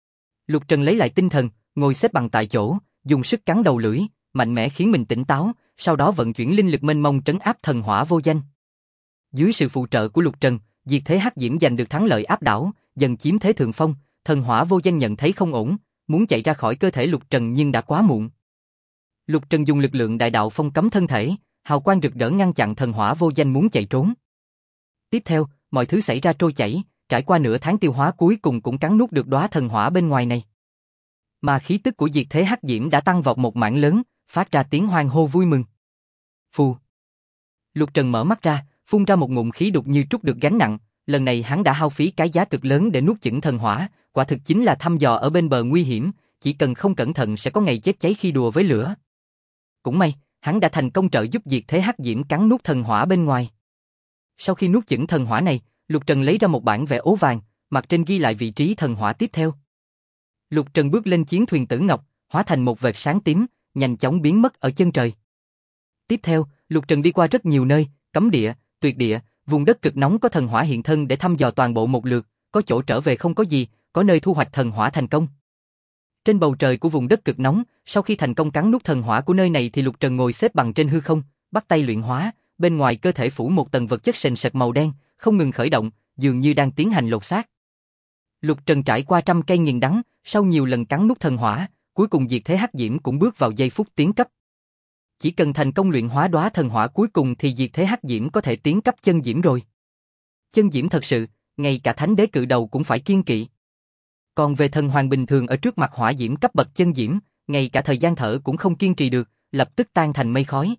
Lục Trần lấy lại tinh thần, ngồi xếp bằng tại chỗ, dùng sức cắn đầu lưỡi, mạnh mẽ khiến mình tỉnh táo, sau đó vận chuyển linh lực mênh mông trấn áp thần hỏa vô danh. Dưới sự phụ trợ của Lục Trần, diệt thế hắc diễm giành được thắng lợi áp đảo, dần chiếm thế thượng phong, thần hỏa vô danh nhận thấy không ổn, muốn chạy ra khỏi cơ thể Lục Trần nhưng đã quá muộn. Lục Trần dùng lực lượng đại đạo phong cấm thân thể, hào quang rực rỡ ngăn chặn thần hỏa vô danh muốn chạy trốn. Tiếp theo, mọi thứ xảy ra trôi chảy, trải qua nửa tháng tiêu hóa cuối cùng cũng cắn nuốt được đóa thần hỏa bên ngoài này. Mà khí tức của diệt thế hắc diễm đã tăng vọt một mảng lớn, phát ra tiếng hoan hô vui mừng. Phù. Lục Trần mở mắt ra, phun ra một ngụm khí đục như trút được gánh nặng, lần này hắn đã hao phí cái giá cực lớn để nuốt chửng thần hỏa, quả thực chính là thăm dò ở bên bờ nguy hiểm, chỉ cần không cẩn thận sẽ có ngày chết cháy khi đùa với lửa. Cũng may, hắn đã thành công trợ giúp diệt thế hắc diễm cắn nuốt thần hỏa bên ngoài. Sau khi nuốt chửng thần hỏa này, Lục Trần lấy ra một bản vẽ ố vàng, mặt trên ghi lại vị trí thần hỏa tiếp theo. Lục Trần bước lên chiến thuyền tử ngọc, hóa thành một vệt sáng tím, nhanh chóng biến mất ở chân trời. Tiếp theo, Lục Trần đi qua rất nhiều nơi, cấm địa, tuyệt địa, vùng đất cực nóng có thần hỏa hiện thân để thăm dò toàn bộ một lượt, có chỗ trở về không có gì, có nơi thu hoạch thần hỏa thành công. Trên bầu trời của vùng đất cực nóng, sau khi thành công cắn nuốt thần hỏa của nơi này thì Lục Trần ngồi xếp bằng trên hư không, bắt tay luyện hóa, bên ngoài cơ thể phủ một tầng vật chất sền sệt màu đen, không ngừng khởi động, dường như đang tiến hành lột xác. Lục Trần trải qua trăm cây nghiền đắng, sau nhiều lần cắn nuốt thần hỏa, cuối cùng diệt thế hắc diễm cũng bước vào giây phút tiến cấp. Chỉ cần thành công luyện hóa đóa thần hỏa cuối cùng thì diệt thế hắc diễm có thể tiến cấp chân diễm rồi. Chân diễm thật sự, ngay cả thánh đế cự đầu cũng phải kiêng kỵ. Còn về thần hoàng bình thường ở trước mặt hỏa diễm cấp bậc chân diễm, ngay cả thời gian thở cũng không kiên trì được, lập tức tan thành mây khói.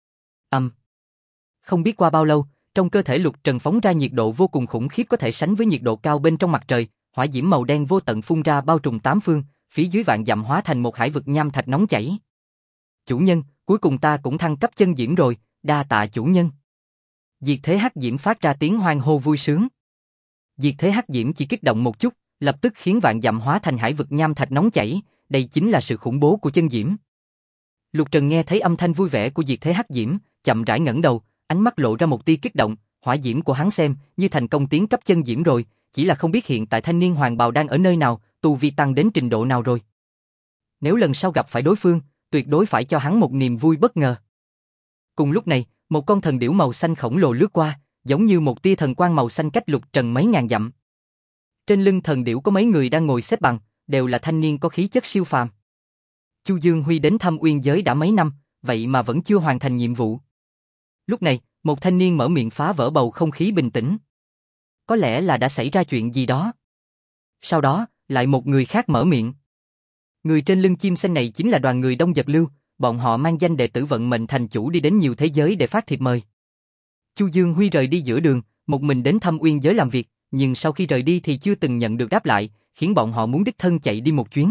Không biết qua bao lâu, trong cơ thể Lục Trần phóng ra nhiệt độ vô cùng khủng khiếp có thể sánh với nhiệt độ cao bên trong mặt trời, hỏa diễm màu đen vô tận phun ra bao trùm tám phương, phía dưới vạn dặm hóa thành một hải vực nham thạch nóng chảy. Chủ nhân, cuối cùng ta cũng thăng cấp chân diễm rồi, đa tạ chủ nhân. Diệt thế hắc diễm phát ra tiếng hoan hô vui sướng. Diệt thế hắc diễm chỉ kích động một chút, lập tức khiến vạn dặm hóa thành hải vực nham thạch nóng chảy, đây chính là sự khủng bố của chân diễm. Lục Trần nghe thấy âm thanh vui vẻ của diệt thế hắc diễm, chậm rãi ngẩng đầu, ánh mắt lộ ra một tia kích động, hỏa diễm của hắn xem như thành công tiến cấp chân diễm rồi, chỉ là không biết hiện tại thanh niên hoàng bào đang ở nơi nào, tu vi tăng đến trình độ nào rồi. Nếu lần sau gặp phải đối phương, tuyệt đối phải cho hắn một niềm vui bất ngờ. Cùng lúc này, một con thần điểu màu xanh khổng lồ lướt qua, giống như một tia thần quang màu xanh cách Lục Trần mấy ngàn dặm. Trên lưng thần điểu có mấy người đang ngồi xếp bằng, đều là thanh niên có khí chất siêu phàm. Chu Dương Huy đến thăm Uyên Giới đã mấy năm, vậy mà vẫn chưa hoàn thành nhiệm vụ. Lúc này, một thanh niên mở miệng phá vỡ bầu không khí bình tĩnh. Có lẽ là đã xảy ra chuyện gì đó. Sau đó, lại một người khác mở miệng. Người trên lưng chim xanh này chính là đoàn người Đông Giật Lưu, bọn họ mang danh đệ tử vận mệnh thành chủ đi đến nhiều thế giới để phát thiệp mời. Chu Dương Huy rời đi giữa đường, một mình đến thăm Uyên Giới làm việc, nhưng sau khi rời đi thì chưa từng nhận được đáp lại, khiến bọn họ muốn đích thân chạy đi một chuyến.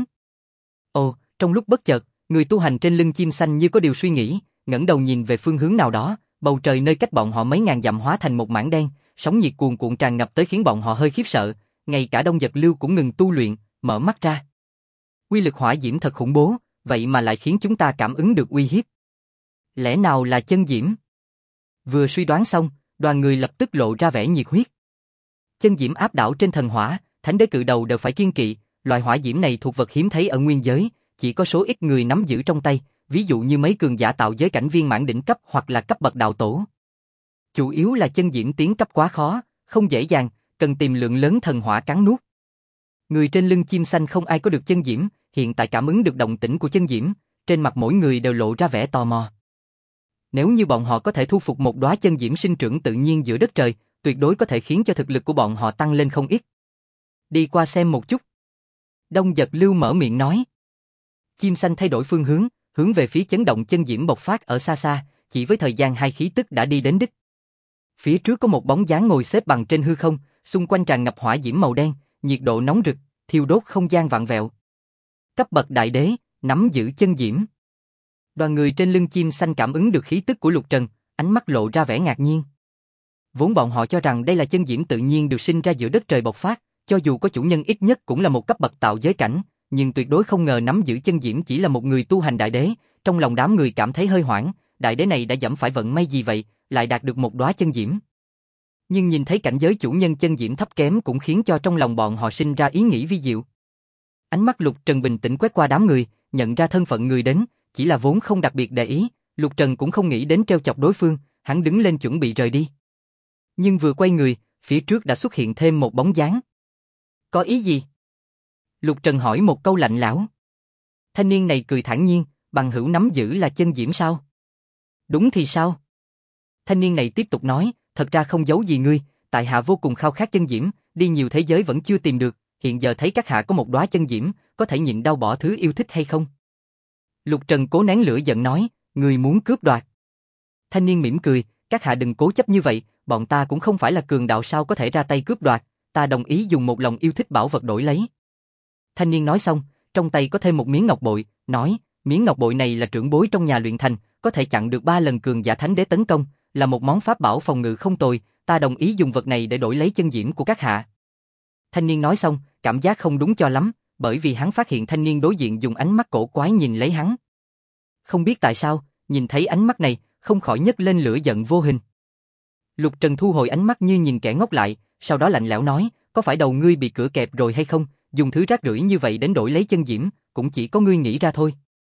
Ồ, trong lúc bất chợt, người tu hành trên lưng chim xanh như có điều suy nghĩ, ngẩng đầu nhìn về phương hướng nào đó, bầu trời nơi cách bọn họ mấy ngàn dặm hóa thành một mảng đen, sóng nhiệt cuồn cuộn tràn ngập tới khiến bọn họ hơi khiếp sợ, ngay cả Đông Giật Lưu cũng ngừng tu luyện, mở mắt ra. Uy lực hỏa diễm thật khủng bố, vậy mà lại khiến chúng ta cảm ứng được uy hiếp. Lẽ nào là chân diễm? Vừa suy đoán xong, đoàn người lập tức lộ ra vẻ nhiệt huyết. Chân diễm áp đảo trên thần hỏa, thánh đế cự đầu đều phải kiêng kỵ, loại hỏa diễm này thuộc vật hiếm thấy ở nguyên giới, chỉ có số ít người nắm giữ trong tay, ví dụ như mấy cường giả tạo giới cảnh viên mãn đỉnh cấp hoặc là cấp bậc đạo tổ. Chủ yếu là chân diễm tiến cấp quá khó, không dễ dàng, cần tìm lượng lớn thần hỏa cắn nuốt. Người trên lưng chim xanh không ai có được chân diễm, hiện tại cảm ứng được động tĩnh của chân diễm, trên mặt mỗi người đều lộ ra vẻ tò mò. Nếu như bọn họ có thể thu phục một đóa chân diễm sinh trưởng tự nhiên giữa đất trời, tuyệt đối có thể khiến cho thực lực của bọn họ tăng lên không ít. Đi qua xem một chút. Đông Giật Lưu mở miệng nói. Chim xanh thay đổi phương hướng, hướng về phía chấn động chân diễm bộc phát ở xa xa, chỉ với thời gian hai khí tức đã đi đến đích. Phía trước có một bóng dáng ngồi xếp bằng trên hư không, xung quanh tràn ngập hỏa diễm màu đen, nhiệt độ nóng rực, thiêu đốt không gian vạn vẹo. Cấp bậc đại đế, nắm giữ chân diễm. Đoàn người trên lưng chim xanh cảm ứng được khí tức của Lục Trần, ánh mắt lộ ra vẻ ngạc nhiên. Vốn bọn họ cho rằng đây là chân diễm tự nhiên được sinh ra giữa đất trời bộc phát, cho dù có chủ nhân ít nhất cũng là một cấp bậc tạo giới cảnh, nhưng tuyệt đối không ngờ nắm giữ chân diễm chỉ là một người tu hành đại đế, trong lòng đám người cảm thấy hơi hoảng, đại đế này đã dẫm phải vận may gì vậy, lại đạt được một đóa chân diễm. Nhưng nhìn thấy cảnh giới chủ nhân chân diễm thấp kém cũng khiến cho trong lòng bọn họ sinh ra ý nghĩ vi diệu. Ánh mắt Lục Trần bình tĩnh quét qua đám người, nhận ra thân phận người đến, chỉ là vốn không đặc biệt để ý, Lục Trần cũng không nghĩ đến trêu chọc đối phương, hắn đứng lên chuẩn bị rời đi. Nhưng vừa quay người, phía trước đã xuất hiện thêm một bóng dáng. Có ý gì? Lục Trần hỏi một câu lạnh lẽo. Thanh niên này cười thản nhiên, bằng hữu nắm giữ là chân diễm sao? Đúng thì sao? Thanh niên này tiếp tục nói, thật ra không giấu gì ngươi, tại hạ vô cùng khao khát chân diễm, đi nhiều thế giới vẫn chưa tìm được, hiện giờ thấy các hạ có một đóa chân diễm, có thể nhịn đau bỏ thứ yêu thích hay không? Lục Trần cố nén lửa giận nói, ngươi muốn cướp đoạt. Thanh niên mỉm cười, các hạ đừng cố chấp như vậy, bọn ta cũng không phải là cường đạo sao có thể ra tay cướp đoạt, ta đồng ý dùng một lòng yêu thích bảo vật đổi lấy. Thanh niên nói xong, trong tay có thêm một miếng ngọc bội, nói, miếng ngọc bội này là trưởng bối trong nhà luyện thành, có thể chặn được 3 lần cường giả thánh đế tấn công, là một món pháp bảo phòng ngự không tồi, ta đồng ý dùng vật này để đổi lấy chân diễm của các hạ. Thanh niên nói xong, cảm giác không đúng cho lắm, bởi vì hắn phát hiện thanh niên đối diện dùng ánh mắt cổ quái nhìn lấy hắn. Không biết tại sao, nhìn thấy ánh mắt này, không khỏi nhấc lên lửa giận vô hình. Lục Trần thu hồi ánh mắt như nhìn kẻ ngốc lại, sau đó lạnh lẽo nói, có phải đầu ngươi bị cửa kẹp rồi hay không, dùng thứ rác rưởi như vậy đến đổi lấy chân diễm, cũng chỉ có ngươi nghĩ ra thôi.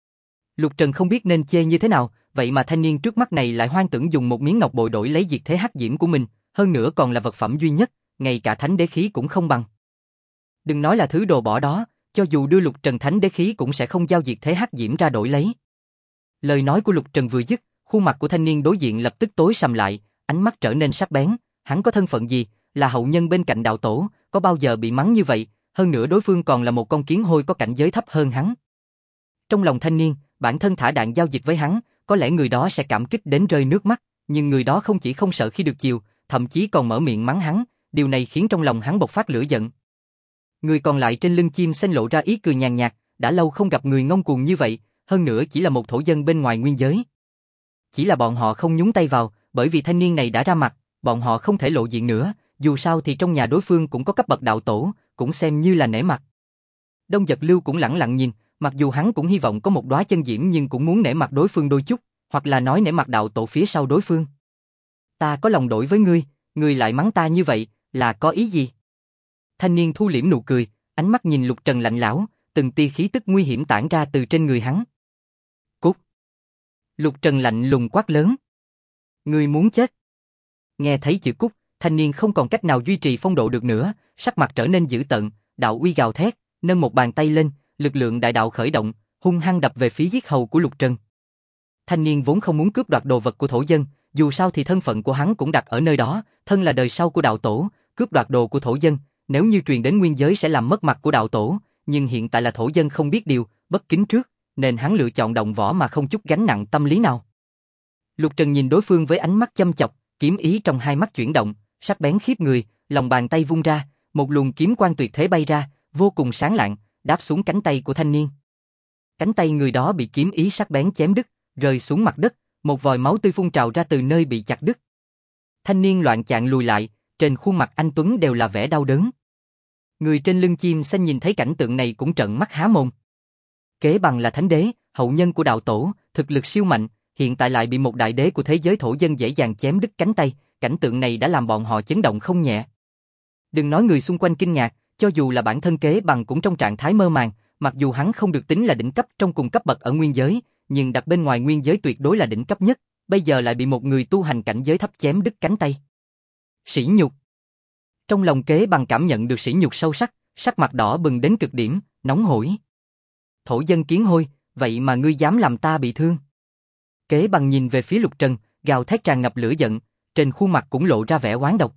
Lục Trần không biết nên chê như thế nào, vậy mà thanh niên trước mắt này lại hoang tưởng dùng một miếng ngọc bội đổi lấy diệt thế hắc diễm của mình, hơn nữa còn là vật phẩm duy nhất, ngay cả thánh đế khí cũng không bằng. Đừng nói là thứ đồ bỏ đó, cho dù đưa Lục Trần thánh đế khí cũng sẽ không giao diệt thế hắc diễm ra đổi lấy. Lời nói của Lục Trần vừa dứt, khuôn mặt của thanh niên đối diện lập tức tối sầm lại, ánh mắt trở nên sắc bén, hắn có thân phận gì, là hậu nhân bên cạnh đạo tổ, có bao giờ bị mắng như vậy, hơn nữa đối phương còn là một con kiến hôi có cảnh giới thấp hơn hắn. Trong lòng thanh niên, bản thân thả đạn giao dịch với hắn, có lẽ người đó sẽ cảm kích đến rơi nước mắt, nhưng người đó không chỉ không sợ khi được chiều, thậm chí còn mở miệng mắng hắn, điều này khiến trong lòng hắn bộc phát lửa giận. Người còn lại trên lưng chim xanh lộ ra ý cười nhàn nhạt, đã lâu không gặp người ngông cuồng như vậy, hơn nữa chỉ là một thổ dân bên ngoài nguyên giới. Chỉ là bọn họ không nhúng tay vào, bởi vì thanh niên này đã ra mặt, bọn họ không thể lộ diện nữa, dù sao thì trong nhà đối phương cũng có cấp bậc đạo tổ, cũng xem như là nể mặt. Đông Giật Lưu cũng lẳng lặng nhìn, mặc dù hắn cũng hy vọng có một đóa chân diễm nhưng cũng muốn nể mặt đối phương đôi chút, hoặc là nói nể mặt đạo tổ phía sau đối phương. Ta có lòng đổi với ngươi, ngươi lại mắng ta như vậy, là có ý gì? Thanh niên thu liễm nụ cười, ánh mắt nhìn Lục Trần lạnh lẽo, từng tia khí tức nguy hiểm tản ra từ trên người hắn. Cút! Lục Trần lạnh lùng quát lớn. Ngươi muốn chết? Nghe thấy chữ cút, thanh niên không còn cách nào duy trì phong độ được nữa, sắc mặt trở nên dữ tợn, đạo uy gào thét, nâng một bàn tay lên, lực lượng đại đạo khởi động, hung hăng đập về phía yết hầu của Lục Trần. Thanh niên vốn không muốn cướp đoạt đồ vật của thổ dân, dù sao thì thân phận của hắn cũng đặt ở nơi đó, thân là đời sau của đạo tổ, cướp đoạt đồ của thổ dân, nếu như truyền đến nguyên giới sẽ làm mất mặt của đạo tổ, nhưng hiện tại là thổ dân không biết điều, bất kính trước, nên hắn lựa chọn động võ mà không chút gánh nặng tâm lý nào. Lục Trần nhìn đối phương với ánh mắt châm chọc, kiếm ý trong hai mắt chuyển động, sắc bén khiếp người, lòng bàn tay vung ra, một luồng kiếm quang tuyệt thế bay ra, vô cùng sáng lạng, đáp xuống cánh tay của thanh niên. Cánh tay người đó bị kiếm ý sắc bén chém đứt, rơi xuống mặt đất, một vòi máu tươi phun trào ra từ nơi bị chặt đứt. Thanh niên loạng choạng lùi lại, trên khuôn mặt anh tuấn đều là vẻ đau đớn. Người trên lưng chim xanh nhìn thấy cảnh tượng này cũng trợn mắt há mồm. Kế Bằng là thánh đế, hậu nhân của đạo tổ, thực lực siêu mạnh, hiện tại lại bị một đại đế của thế giới thổ dân dễ dàng chém đứt cánh tay, cảnh tượng này đã làm bọn họ chấn động không nhẹ. Đừng nói người xung quanh kinh ngạc, cho dù là bản thân Kế Bằng cũng trong trạng thái mơ màng, mặc dù hắn không được tính là đỉnh cấp trong cùng cấp bậc ở nguyên giới, nhưng đặt bên ngoài nguyên giới tuyệt đối là đỉnh cấp nhất, bây giờ lại bị một người tu hành cảnh giới thấp chém đứt cánh tay. Sỉ nhục. Trong lòng Kế Bằng cảm nhận được sỉ nhục sâu sắc, sắc mặt đỏ bừng đến cực điểm, nóng hổi. Thổ dân kiến hôi, vậy mà ngươi dám làm ta bị thương? Kế Bằng nhìn về phía Lục Trần, gào thét tràn ngập lửa giận, trên khuôn mặt cũng lộ ra vẻ oán độc.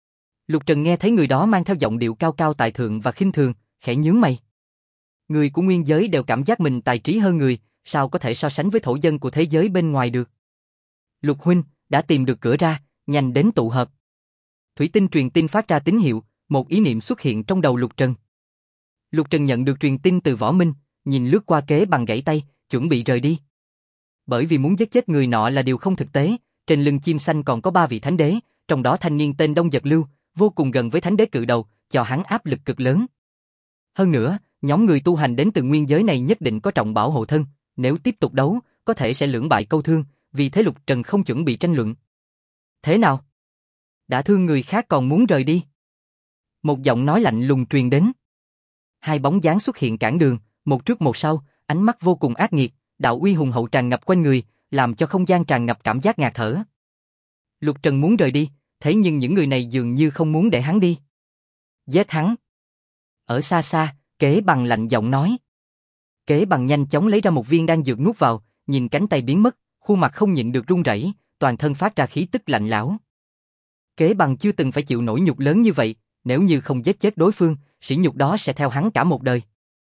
Lục Trần nghe thấy người đó mang theo giọng điệu cao cao tài thượng và khinh thường, khẽ nhướng mày. Người của nguyên giới đều cảm giác mình tài trí hơn người, sao có thể so sánh với thổ dân của thế giới bên ngoài được? Lục huynh, đã tìm được cửa ra, nhanh đến tụ hợp. Thủy tinh truyền tin phát ra tín hiệu, một ý niệm xuất hiện trong đầu Lục Trần. Lục Trần nhận được truyền tin từ Võ Minh, nhìn lướt qua Kế Bằng gãy tay, chuẩn bị rời đi. Bởi vì muốn giết chết người nọ là điều không thực tế, trên lưng chim xanh còn có 3 vị thánh đế, trong đó thanh niên tên Đông Giật Lưu, vô cùng gần với thánh đế cự đầu, cho hắn áp lực cực lớn. Hơn nữa, nhóm người tu hành đến từ nguyên giới này nhất định có trọng bảo hộ thân, nếu tiếp tục đấu, có thể sẽ lưỡng bại câu thương, vì thế Lục Trần không chuẩn bị tranh luận. Thế nào? Đã thương người khác còn muốn rời đi? Một giọng nói lạnh lùng truyền đến. Hai bóng dáng xuất hiện cản đường, một trước một sau, ánh mắt vô cùng ác nghiệt, đạo uy hùng hậu tràn ngập quanh người, làm cho không gian tràn ngập cảm giác ngạt thở. Lục Trần muốn rời đi, thế nhưng những người này dường như không muốn để hắn đi. Giết hắn. Ở xa xa, Kế Bằng lạnh giọng nói. Kế Bằng nhanh chóng lấy ra một viên đan dược nuốt vào, nhìn cánh tay biến mất, khuôn mặt không nhịn được run rẩy, toàn thân phát ra khí tức lạnh lẽo. Kế Bằng chưa từng phải chịu nỗi nhục lớn như vậy, nếu như không giết chết đối phương, sỉ nhục đó sẽ theo hắn cả một đời.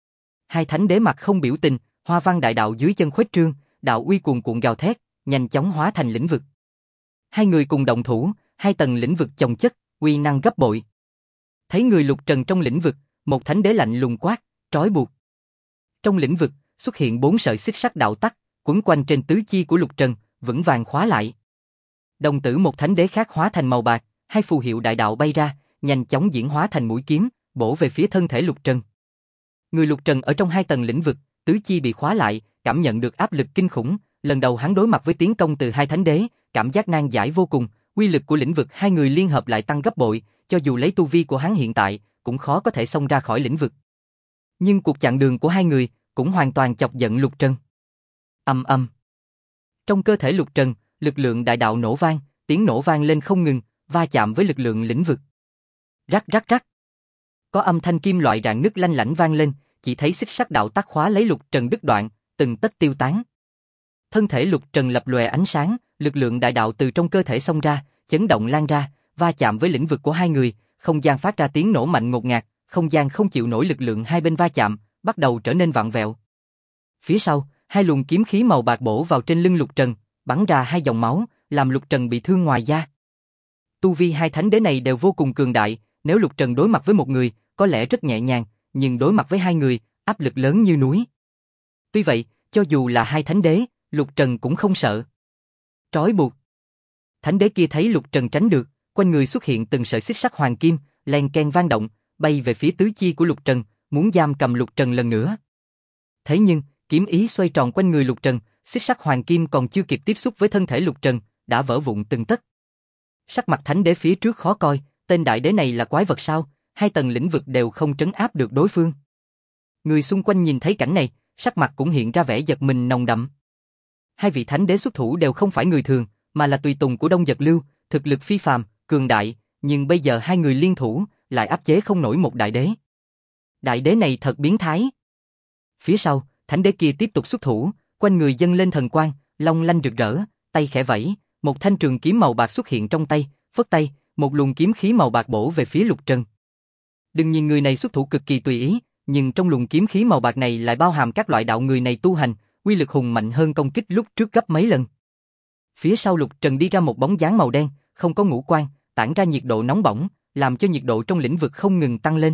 Hai thánh đế mặt không biểu tình, hoa văn đại đạo dưới chân khuếch trương, đạo uy cuồn cuộn gào thét, nhanh chóng hóa thành lĩnh vực. Hai người cùng động thủ, hai tầng lĩnh vực chồng chất, uy năng gấp bội. Thấy người Lục Trần trong lĩnh vực, một thánh đế lạnh lùng quát, trói buộc. Trong lĩnh vực xuất hiện 4 sợi xích sắt đạo tắc, quấn quanh trên tứ chi của Lục Trần, vững vàng khóa lại. Đồng tử một thánh đế khác hóa thành màu bạc, hai phù hiệu đại đạo bay ra, nhanh chóng diễn hóa thành mũi kiếm, bổ về phía thân thể Lục Trần. Người Lục Trần ở trong hai tầng lĩnh vực, tứ chi bị khóa lại, cảm nhận được áp lực kinh khủng, lần đầu hắn đối mặt với tiến công từ hai thánh đế, cảm giác nan giải vô cùng, uy lực của lĩnh vực hai người liên hợp lại tăng gấp bội, cho dù lấy tu vi của hắn hiện tại, cũng khó có thể xông ra khỏi lĩnh vực. Nhưng cuộc chặn đường của hai người cũng hoàn toàn chọc giận Lục Trần. Ầm ầm. Trong cơ thể Lục Trần, lực lượng đại đạo nổ vang, tiếng nổ vang lên không ngừng, va chạm với lực lượng lĩnh vực. Rắc rắc rắc. Có âm thanh kim loại rạn nứt lanh lảnh vang lên, chỉ thấy xích sắt đạo tắc khóa lấy Lục Trần đứt đoạn, từng tấc tiêu tán. Thân thể Lục Trần lập lòe ánh sáng, lực lượng đại đạo từ trong cơ thể xông ra, chấn động lan ra, va chạm với lĩnh vực của hai người, không gian phát ra tiếng nổ mạnh ngột ngạt, không gian không chịu nổi lực lượng hai bên va chạm, bắt đầu trở nên vặn vẹo. Phía sau, hai luồng kiếm khí màu bạc bổ vào trên lưng Lục Trần, bắn ra hai dòng máu, làm Lục Trần bị thương ngoài da. Tu vi hai thánh đế này đều vô cùng cường đại, nếu Lục Trần đối mặt với một người, có lẽ rất nhẹ nhàng, nhưng đối mặt với hai người, áp lực lớn như núi. Tuy vậy, cho dù là hai thánh đế, Lục Trần cũng không sợ. Trói buộc. Thánh đế kia thấy Lục Trần tránh được, quanh người xuất hiện từng sợi xích sắt hoàng kim, len ken vang động, bay về phía tứ chi của Lục Trần, muốn giam cầm Lục Trần lần nữa. Thế nhưng, kiếm ý xoay tròn quanh người Lục Trần, xích sắt hoàng kim còn chưa kịp tiếp xúc với thân thể Lục Trần, đã vỡ vụn từng tấc. Sắc mặt thánh đế phía trước khó coi, tên đại đế này là quái vật sao, hai tầng lĩnh vực đều không trấn áp được đối phương. Người xung quanh nhìn thấy cảnh này, sắc mặt cũng hiện ra vẻ giật mình nồng đậm. Hai vị thánh đế xuất thủ đều không phải người thường, mà là tùy tùng của Đông Giật Lưu, thực lực phi phàm, cường đại, nhưng bây giờ hai người liên thủ, lại áp chế không nổi một đại đế. Đại đế này thật biến thái. Phía sau, thánh đế kia tiếp tục xuất thủ, quanh người dâng lên thần quang, long lanh rực rỡ, tay khẽ vẫy, một thanh trường kiếm màu bạc xuất hiện trong tay, phất tay, một luồng kiếm khí màu bạc bổ về phía Lục Trần. Đừng nhìn người này xuất thủ cực kỳ tùy ý, nhưng trong luồng kiếm khí màu bạc này lại bao hàm các loại đạo người này tu hành, uy lực hùng mạnh hơn công kích lúc trước gấp mấy lần. Phía sau Lục Trần đi ra một bóng dáng màu đen, không có ngũ quan, tản ra nhiệt độ nóng bỏng, làm cho nhiệt độ trong lĩnh vực không ngừng tăng lên.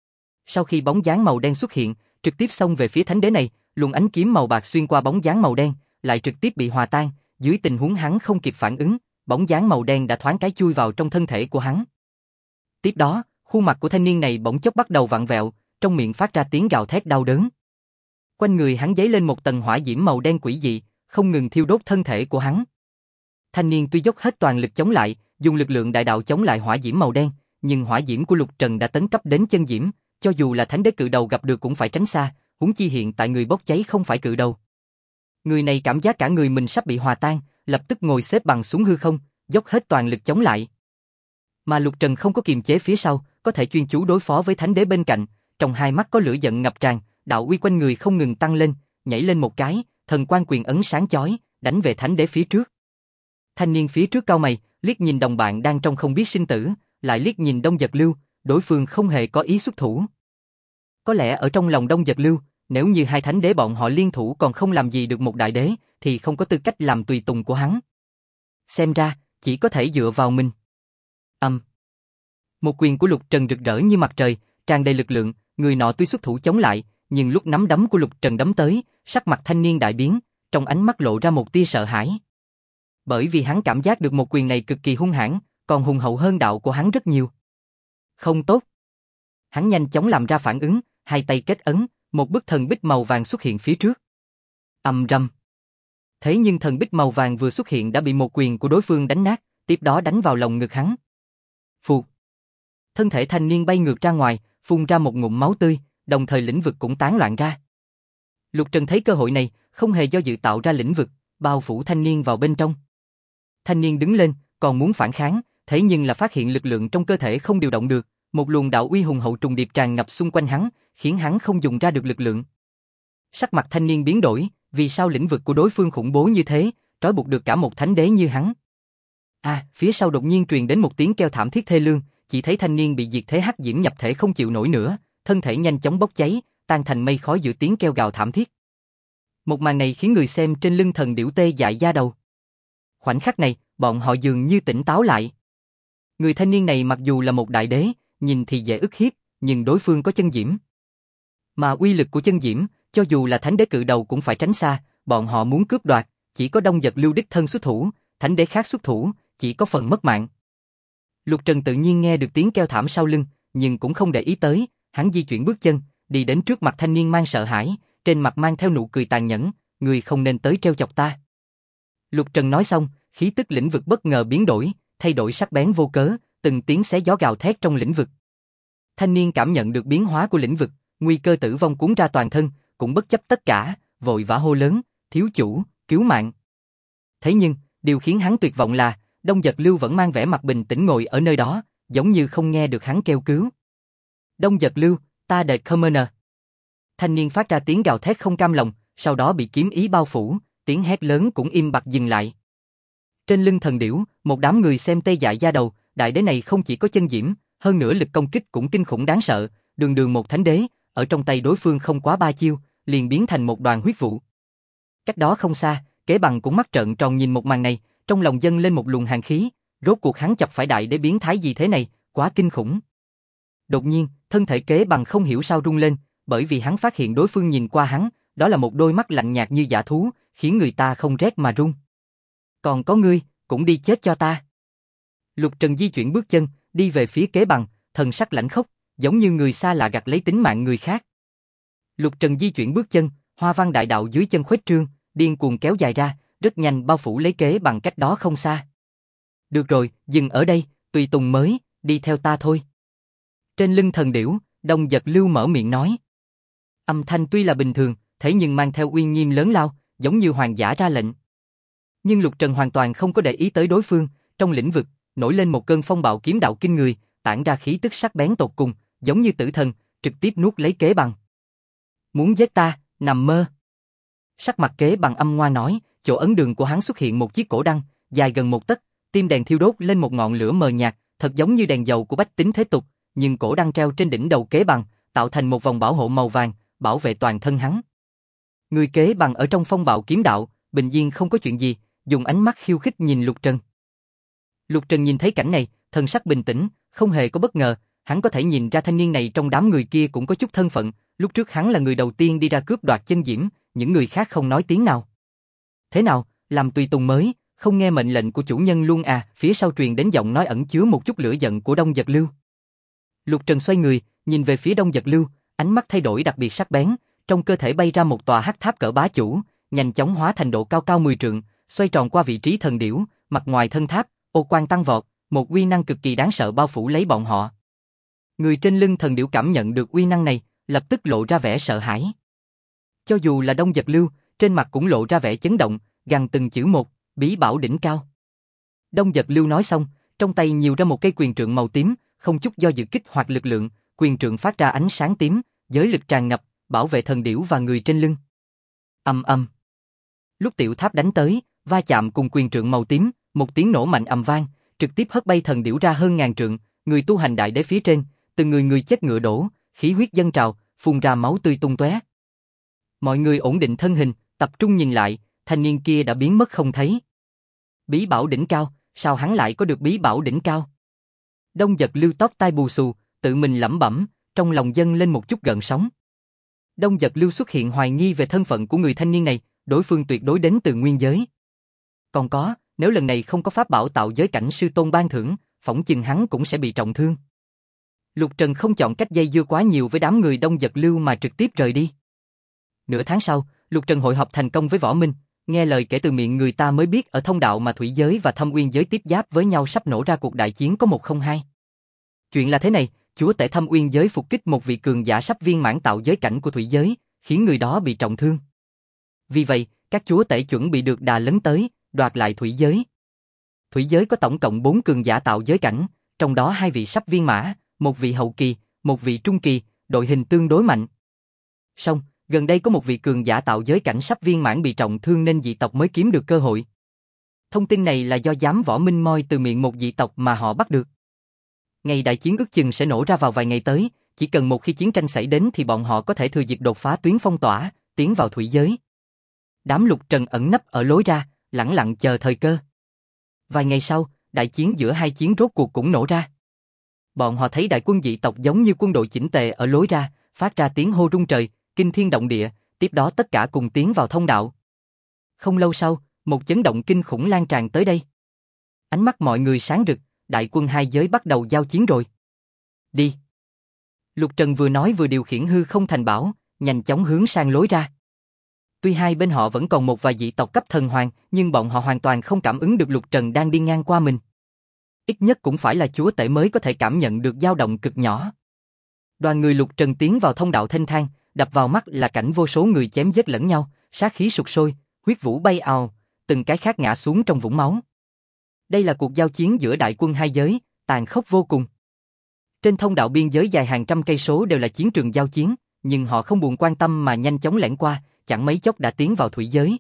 Sau khi bóng dáng màu đen xuất hiện, trực tiếp xông về phía thánh đế này, luồng ánh kiếm màu bạc xuyên qua bóng dáng màu đen, lại trực tiếp bị hòa tan, dưới tình huống hắn không kịp phản ứng, bóng dáng màu đen đã thoáng cái chui vào trong thân thể của hắn. Tiếp đó, khuôn mặt của thanh niên này bỗng chốc bắt đầu vặn vẹo, trong miệng phát ra tiếng gào thét đau đớn. Quanh người hắn dấy lên một tầng hỏa diễm màu đen quỷ dị, không ngừng thiêu đốt thân thể của hắn. Thanh niên tuy dốc hết toàn lực chống lại, dùng lực lượng đại đạo chống lại hỏa diễm màu đen, nhưng hỏa diễm của Lục Trần đã tấn cấp đến chân diễm, cho dù là thánh đế cự đầu gặp được cũng phải tránh xa, huống chi hiện tại người bốc cháy không phải cự đầu. Người này cảm giác cả người mình sắp bị hòa tan, lập tức ngồi xếp bằng xuống hư không, dốc hết toàn lực chống lại. Mà Lục Trần không có kiềm chế phía sau, có thể chuyên chú đối phó với thánh đế bên cạnh, trong hai mắt có lửa giận ngập tràn, đạo uy quanh người không ngừng tăng lên, nhảy lên một cái, thần quang quyền ấn sáng chói, đánh về thánh đế phía trước. Thanh niên phía trước cau mày, liếc nhìn đồng bạn đang trong không biết sinh tử, lại liếc nhìn Đông Giật Lưu, đối phương không hề có ý xuất thủ. Có lẽ ở trong lòng Đông Giật Lưu, nếu như hai thánh đế bọn họ liên thủ còn không làm gì được một đại đế, thì không có tư cách làm tùy tùng của hắn. Xem ra, chỉ có thể dựa vào mình. Một quyền của Lục Trần rực rỡ như mặt trời, tràn đầy lực lượng, người nọ tuy xuất thủ chống lại, nhưng lúc nắm đấm của Lục Trần đấm tới, sắc mặt thanh niên đại biến, trong ánh mắt lộ ra một tia sợ hãi. Bởi vì hắn cảm giác được một quyền này cực kỳ hung hãn, còn hùng hậu hơn đạo của hắn rất nhiều. Không tốt. Hắn nhanh chóng làm ra phản ứng, hai tay kết ấn, một bức thần bích màu vàng xuất hiện phía trước. Ầm rầm. Thế nhưng thần bích màu vàng vừa xuất hiện đã bị một quyền của đối phương đánh nát, tiếp đó đánh vào lồng ngực hắn. Phụt. Thân thể thanh niên bay ngược ra ngoài, phun ra một ngụm máu tươi, đồng thời lĩnh vực cũng tán loạn ra. Lục Trần thấy cơ hội này, không hề do dự tạo ra lĩnh vực, bao phủ thanh niên vào bên trong. Thanh niên đứng lên, còn muốn phản kháng, thế nhưng là phát hiện lực lượng trong cơ thể không điều động được, một luồng đạo uy hùng hậu trùng điệp tràn ngập xung quanh hắn, khiến hắn không dùng ra được lực lượng. Sắc mặt thanh niên biến đổi, vì sao lĩnh vực của đối phương khủng bố như thế, trói buộc được cả một thánh đế như hắn. Phía sau đột nhiên truyền đến một tiếng kêu thảm thiết thê lương, chỉ thấy thanh niên bị diệt thế hắc diễm nhập thể không chịu nổi nữa, thân thể nhanh chóng bốc cháy, tan thành mây khói giữa tiếng kêu gào thảm thiết. Một màn này khiến người xem trên lưng thần điểu tê dại da đầu. Khoảnh khắc này, bọn họ dường như tỉnh táo lại. Người thanh niên này mặc dù là một đại đế, nhìn thì dễ ức hiếp, nhưng đối phương có chân diễm. Mà uy lực của chân diễm, cho dù là thánh đế cự đầu cũng phải tránh xa, bọn họ muốn cướp đoạt, chỉ có Đông Giật Lưu đích thân xuất thủ, thánh đế khác xuất thủ, chỉ có phần mất mạng. Lục Trần tự nhiên nghe được tiếng kêu thảm sau lưng, nhưng cũng không để ý tới, hắn di chuyển bước chân, đi đến trước mặt thanh niên mang sợ hãi, trên mặt mang theo nụ cười tàn nhẫn, người không nên tới trêu chọc ta. Lục Trần nói xong, khí tức lĩnh vực bất ngờ biến đổi, thay đổi sắc bén vô cớ, từng tiếng xé gió gào thét trong lĩnh vực. Thanh niên cảm nhận được biến hóa của lĩnh vực, nguy cơ tử vong cuốn ra toàn thân, cũng bất chấp tất cả, vội vã hô lớn, thiếu chủ, cứu mạng. Thế nhưng, điều khiến hắn tuyệt vọng là, Đông Giật Lưu vẫn mang vẻ mặt bình tĩnh ngồi ở nơi đó, giống như không nghe được hắn kêu cứu. Đông Giật Lưu, ta đợi Commoner. Thanh niên phát ra tiếng gào thét không cam lòng, sau đó bị kiếm ý bao phủ, tiếng hét lớn cũng im bặt dừng lại. Trên lưng thần điểu, một đám người xem tê dại da đầu, đại đế này không chỉ có chân diễm, hơn nữa lực công kích cũng kinh khủng đáng sợ, đường đường một thánh đế, ở trong tay đối phương không quá 3 chiêu, liền biến thành một đoàn huyết vụ. Cách đó không xa, Kế Bằng cũng mắt trợn tròn nhìn một màn này, trong lòng dâng lên một luồng hàn khí, rốt cuộc hắn chọc phải đại đế biến thái gì thế này, quá kinh khủng. Đột nhiên, thân thể Kế Bằng không hiểu sao rung lên, bởi vì hắn phát hiện đối phương nhìn qua hắn, đó là một đôi mắt lạnh nhạt như dã thú, khiến người ta không rét mà run. Còn có ngươi, cũng đi chết cho ta. Lục Trần di chuyển bước chân, đi về phía Kế Bằng, thần sắc lạnh khốc, giống như người xa lạ gặt lấy tính mạng người khác. Lục Trần di chuyển bước chân, hoa văn đại đạo dưới chân khuếch trương, điên cuồng kéo dài ra, rất nhanh bao phủ lấy Kế Bằng cách đó không xa. Được rồi, dừng ở đây, tùy tùng mới, đi theo ta thôi. Trên lưng thần điểu, Đông Giật Lưu mở miệng nói. Âm thanh tuy là bình thường, thế nhưng mang theo uy nghiêm lớn lao, giống như hoàng giả ra lệnh. Nhưng Lục Trần hoàn toàn không có để ý tới đối phương, trong lĩnh vực, nổi lên một cơn phong bạo kiếm đạo kinh người, tản ra khí tức sắc bén tột cùng, giống như tử thần, trực tiếp nuốt lấy Kế Bằng. Muốn giết ta, nằm mơ. Sắc mặt Kế Bằng âm ngoa nói, chỗ ấn đường của hắn xuất hiện một chiếc cổ đăng, dài gần 1 tấc, tim đèn thiêu đốt lên một ngọn lửa mờ nhạt, thật giống như đèn dầu của bách tính thế tục, nhưng cổ đăng treo trên đỉnh đầu Kế Bằng, tạo thành một vòng bảo hộ màu vàng, bảo vệ toàn thân hắn. Người Kế Bằng ở trong phong bạo kiếm đạo, bình yên không có chuyện gì, dùng ánh mắt khiêu khích nhìn Lục Trần. Lục Trần nhìn thấy cảnh này, thần sắc bình tĩnh, không hề có bất ngờ, hắn có thể nhìn ra thanh niên này trong đám người kia cũng có chút thân phận, lúc trước hắn là người đầu tiên đi ra cướp đoạt chân diễm, những người khác không nói tiếng nào. Thế nào, làm tùy tùng mới, không nghe mệnh lệnh của chủ nhân luôn à? Phía sau truyền đến giọng nói ẩn chứa một chút lửa giận của Đông Giật Lưu. Lục Trần xoay người, nhìn về phía Đông Giật Lưu, ánh mắt thay đổi đặc biệt sắc bén, trong cơ thể bay ra một tòa hắc tháp cỡ bá chủ, nhanh chóng hóa thành độ cao cao 10 trượng, xoay tròn qua vị trí thần điểu, mặt ngoài thân tháp, ô quang tăng vọt, một uy năng cực kỳ đáng sợ bao phủ lấy bọn họ. Người trên lưng thần điểu cảm nhận được uy năng này, lập tức lộ ra vẻ sợ hãi. Cho dù là Đông Giật Lưu, trên mặt cũng lộ ra vẻ chấn động, gằn từng chữ một, bí bảo đỉnh cao. Đông Giật Lưu nói xong, trong tay nhiều ra một cây quyền trượng màu tím, không chút do dự kích hoạt lực lượng, quyền trượng phát ra ánh sáng tím, giới lực tràn ngập, bảo vệ thần điểu và người trên lưng. Ầm ầm. Lúc tiểu tháp đánh tới, va chạm cùng quyền trượng màu tím, một tiếng nổ mạnh ầm vang, trực tiếp hất bay thần điểu ra hơn ngàn trượng, người tu hành đại đế phía trên, từng người chết ngựa đổ, khí huyết dâng trào, phun ra máu tươi tung tóe. Mọi người ổn định thân hình, tập trung nhìn lại, thanh niên kia đã biến mất không thấy. Bí bảo đỉnh cao, sao hắn lại có được bí bảo đỉnh cao? Đông Giật Lưu tóc tai bù xù, tự mình lẩm bẩm, trong lòng dâng lên một chút gợn sóng. Đông Giật Lưu xuất hiện hoài nghi về thân phận của người thanh niên này, đối phương tuyệt đối đến từ nguyên giới. Còn có, nếu lần này không có pháp bảo tạo giới cảnh sư tôn ban thưởng, phỏng chừng hắn cũng sẽ bị trọng thương. Lục Trần không chọn cách dây dưa quá nhiều với đám người Đông Giật Lưu mà trực tiếp rời đi. Nửa tháng sau, Lục Trần hội họp thành công với Võ Minh, nghe lời kể từ miệng người ta mới biết ở thông đạo mà thủy giới và thâm uyên giới tiếp giáp với nhau sắp nổ ra cuộc đại chiến có 102. Chuyện là thế này, chúa tể thâm uyên giới phục kích một vị cường giả sắp viên mãn tạo giới cảnh của thủy giới, khiến người đó bị trọng thương. Vì vậy, các chúa tể chuẩn bị được đà lấn tới, đoạt lại thủy giới. Thủy giới có tổng cộng 4 cường giả tạo giới cảnh, trong đó 2 vị sắp viên mãn, một vị hậu kỳ, một vị trung kỳ, đội hình tương đối mạnh. Song, Gần đây có một vị cường giả tạo giới cảnh sắp viên mãn bị trọng thương nên dị tộc mới kiếm được cơ hội. Thông tin này là do giám võ minh moi từ miệng một dị tộc mà họ bắt được. Ngày đại chiến ước chừng sẽ nổ ra vào vài ngày tới, chỉ cần một khi chiến tranh xảy đến thì bọn họ có thể thừa dịp đột phá tuyến phong tỏa, tiến vào thủy giới. Đám Lục Trần ẩn nấp ở lối ra, lẳng lặng chờ thời cơ. Vài ngày sau, đại chiến giữa hai chiến rốt cuộc cũng nổ ra. Bọn họ thấy đại quân dị tộc giống như quân đội chỉnh tề ở lối ra, phát ra tiếng hô rung trời, kinh thiên động địa, tiếp đó tất cả cùng tiến vào thông đạo. Không lâu sau, một chấn động kinh khủng lan tràn tới đây. Ánh mắt mọi người sáng rực, đại quân hai giới bắt đầu giao chiến rồi. Đi! Lục Trần vừa nói vừa điều khiển hư không thành bảo, nhanh chóng hướng sang lối ra. Tuy hai bên họ vẫn còn một vài dị tộc cấp thần hoàng, nhưng bọn họ hoàn toàn không cảm ứng được Lục Trần đang đi ngang qua mình. Ít nhất cũng phải là chúa tể mới có thể cảm nhận được dao động cực nhỏ. Đoàn người Lục Trần tiến vào thông đạo thênh thang, đập vào mắt là cảnh vô số người chém giết lẫn nhau, sát khí sục sôi, huyết vũ bay ào, từng cái khác ngã xuống trong vũng máu. Đây là cuộc giao chiến giữa đại quân hai giới, tàn khốc vô cùng. Trên thông đạo biên giới dài hàng trăm cây số đều là chiến trường giao chiến, nhưng họ không buồn quan tâm mà nhanh chóng lẻn qua, chẳng mấy chốc đã tiến vào thủy giới.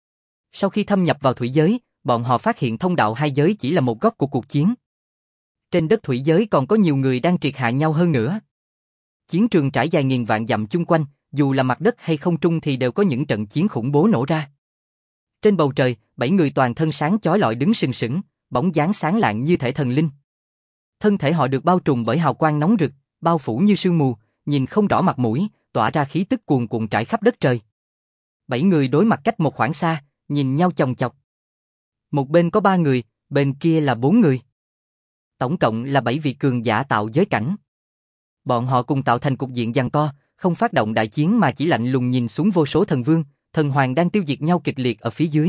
Sau khi thâm nhập vào thủy giới, bọn họ phát hiện thông đạo hai giới chỉ là một góc của cuộc chiến. Trên đất thủy giới còn có nhiều người đang triệt hạ nhau hơn nữa. Chiến trường trải dài nghìn vạn dặm chung quanh, dù là mặt đất hay không trung thì đều có những trận chiến khủng bố nổ ra. Trên bầu trời, 7 người toàn thân sáng chói lọi đứng sừng sững, bóng dáng sáng lạng như thể thần linh. Thân thể họ được bao trùm bởi hào quang nóng rực, bao phủ như sương mù, nhìn không rõ mặt mũi, tỏa ra khí tức cuồn cuộn trải khắp đất trời. 7 người đối mặt cách một khoảng xa, nhìn nhau chòng chọc. Một bên có 3 người, bên kia là 4 người. Tổng cộng là 7 vị cường giả tạo giới cảnh. Bọn họ cùng tạo thành cục diện giằng co, không phát động đại chiến mà chỉ lạnh lùng nhìn xuống vô số thần vương, thần hoàng đang tiêu diệt nhau kịch liệt ở phía dưới.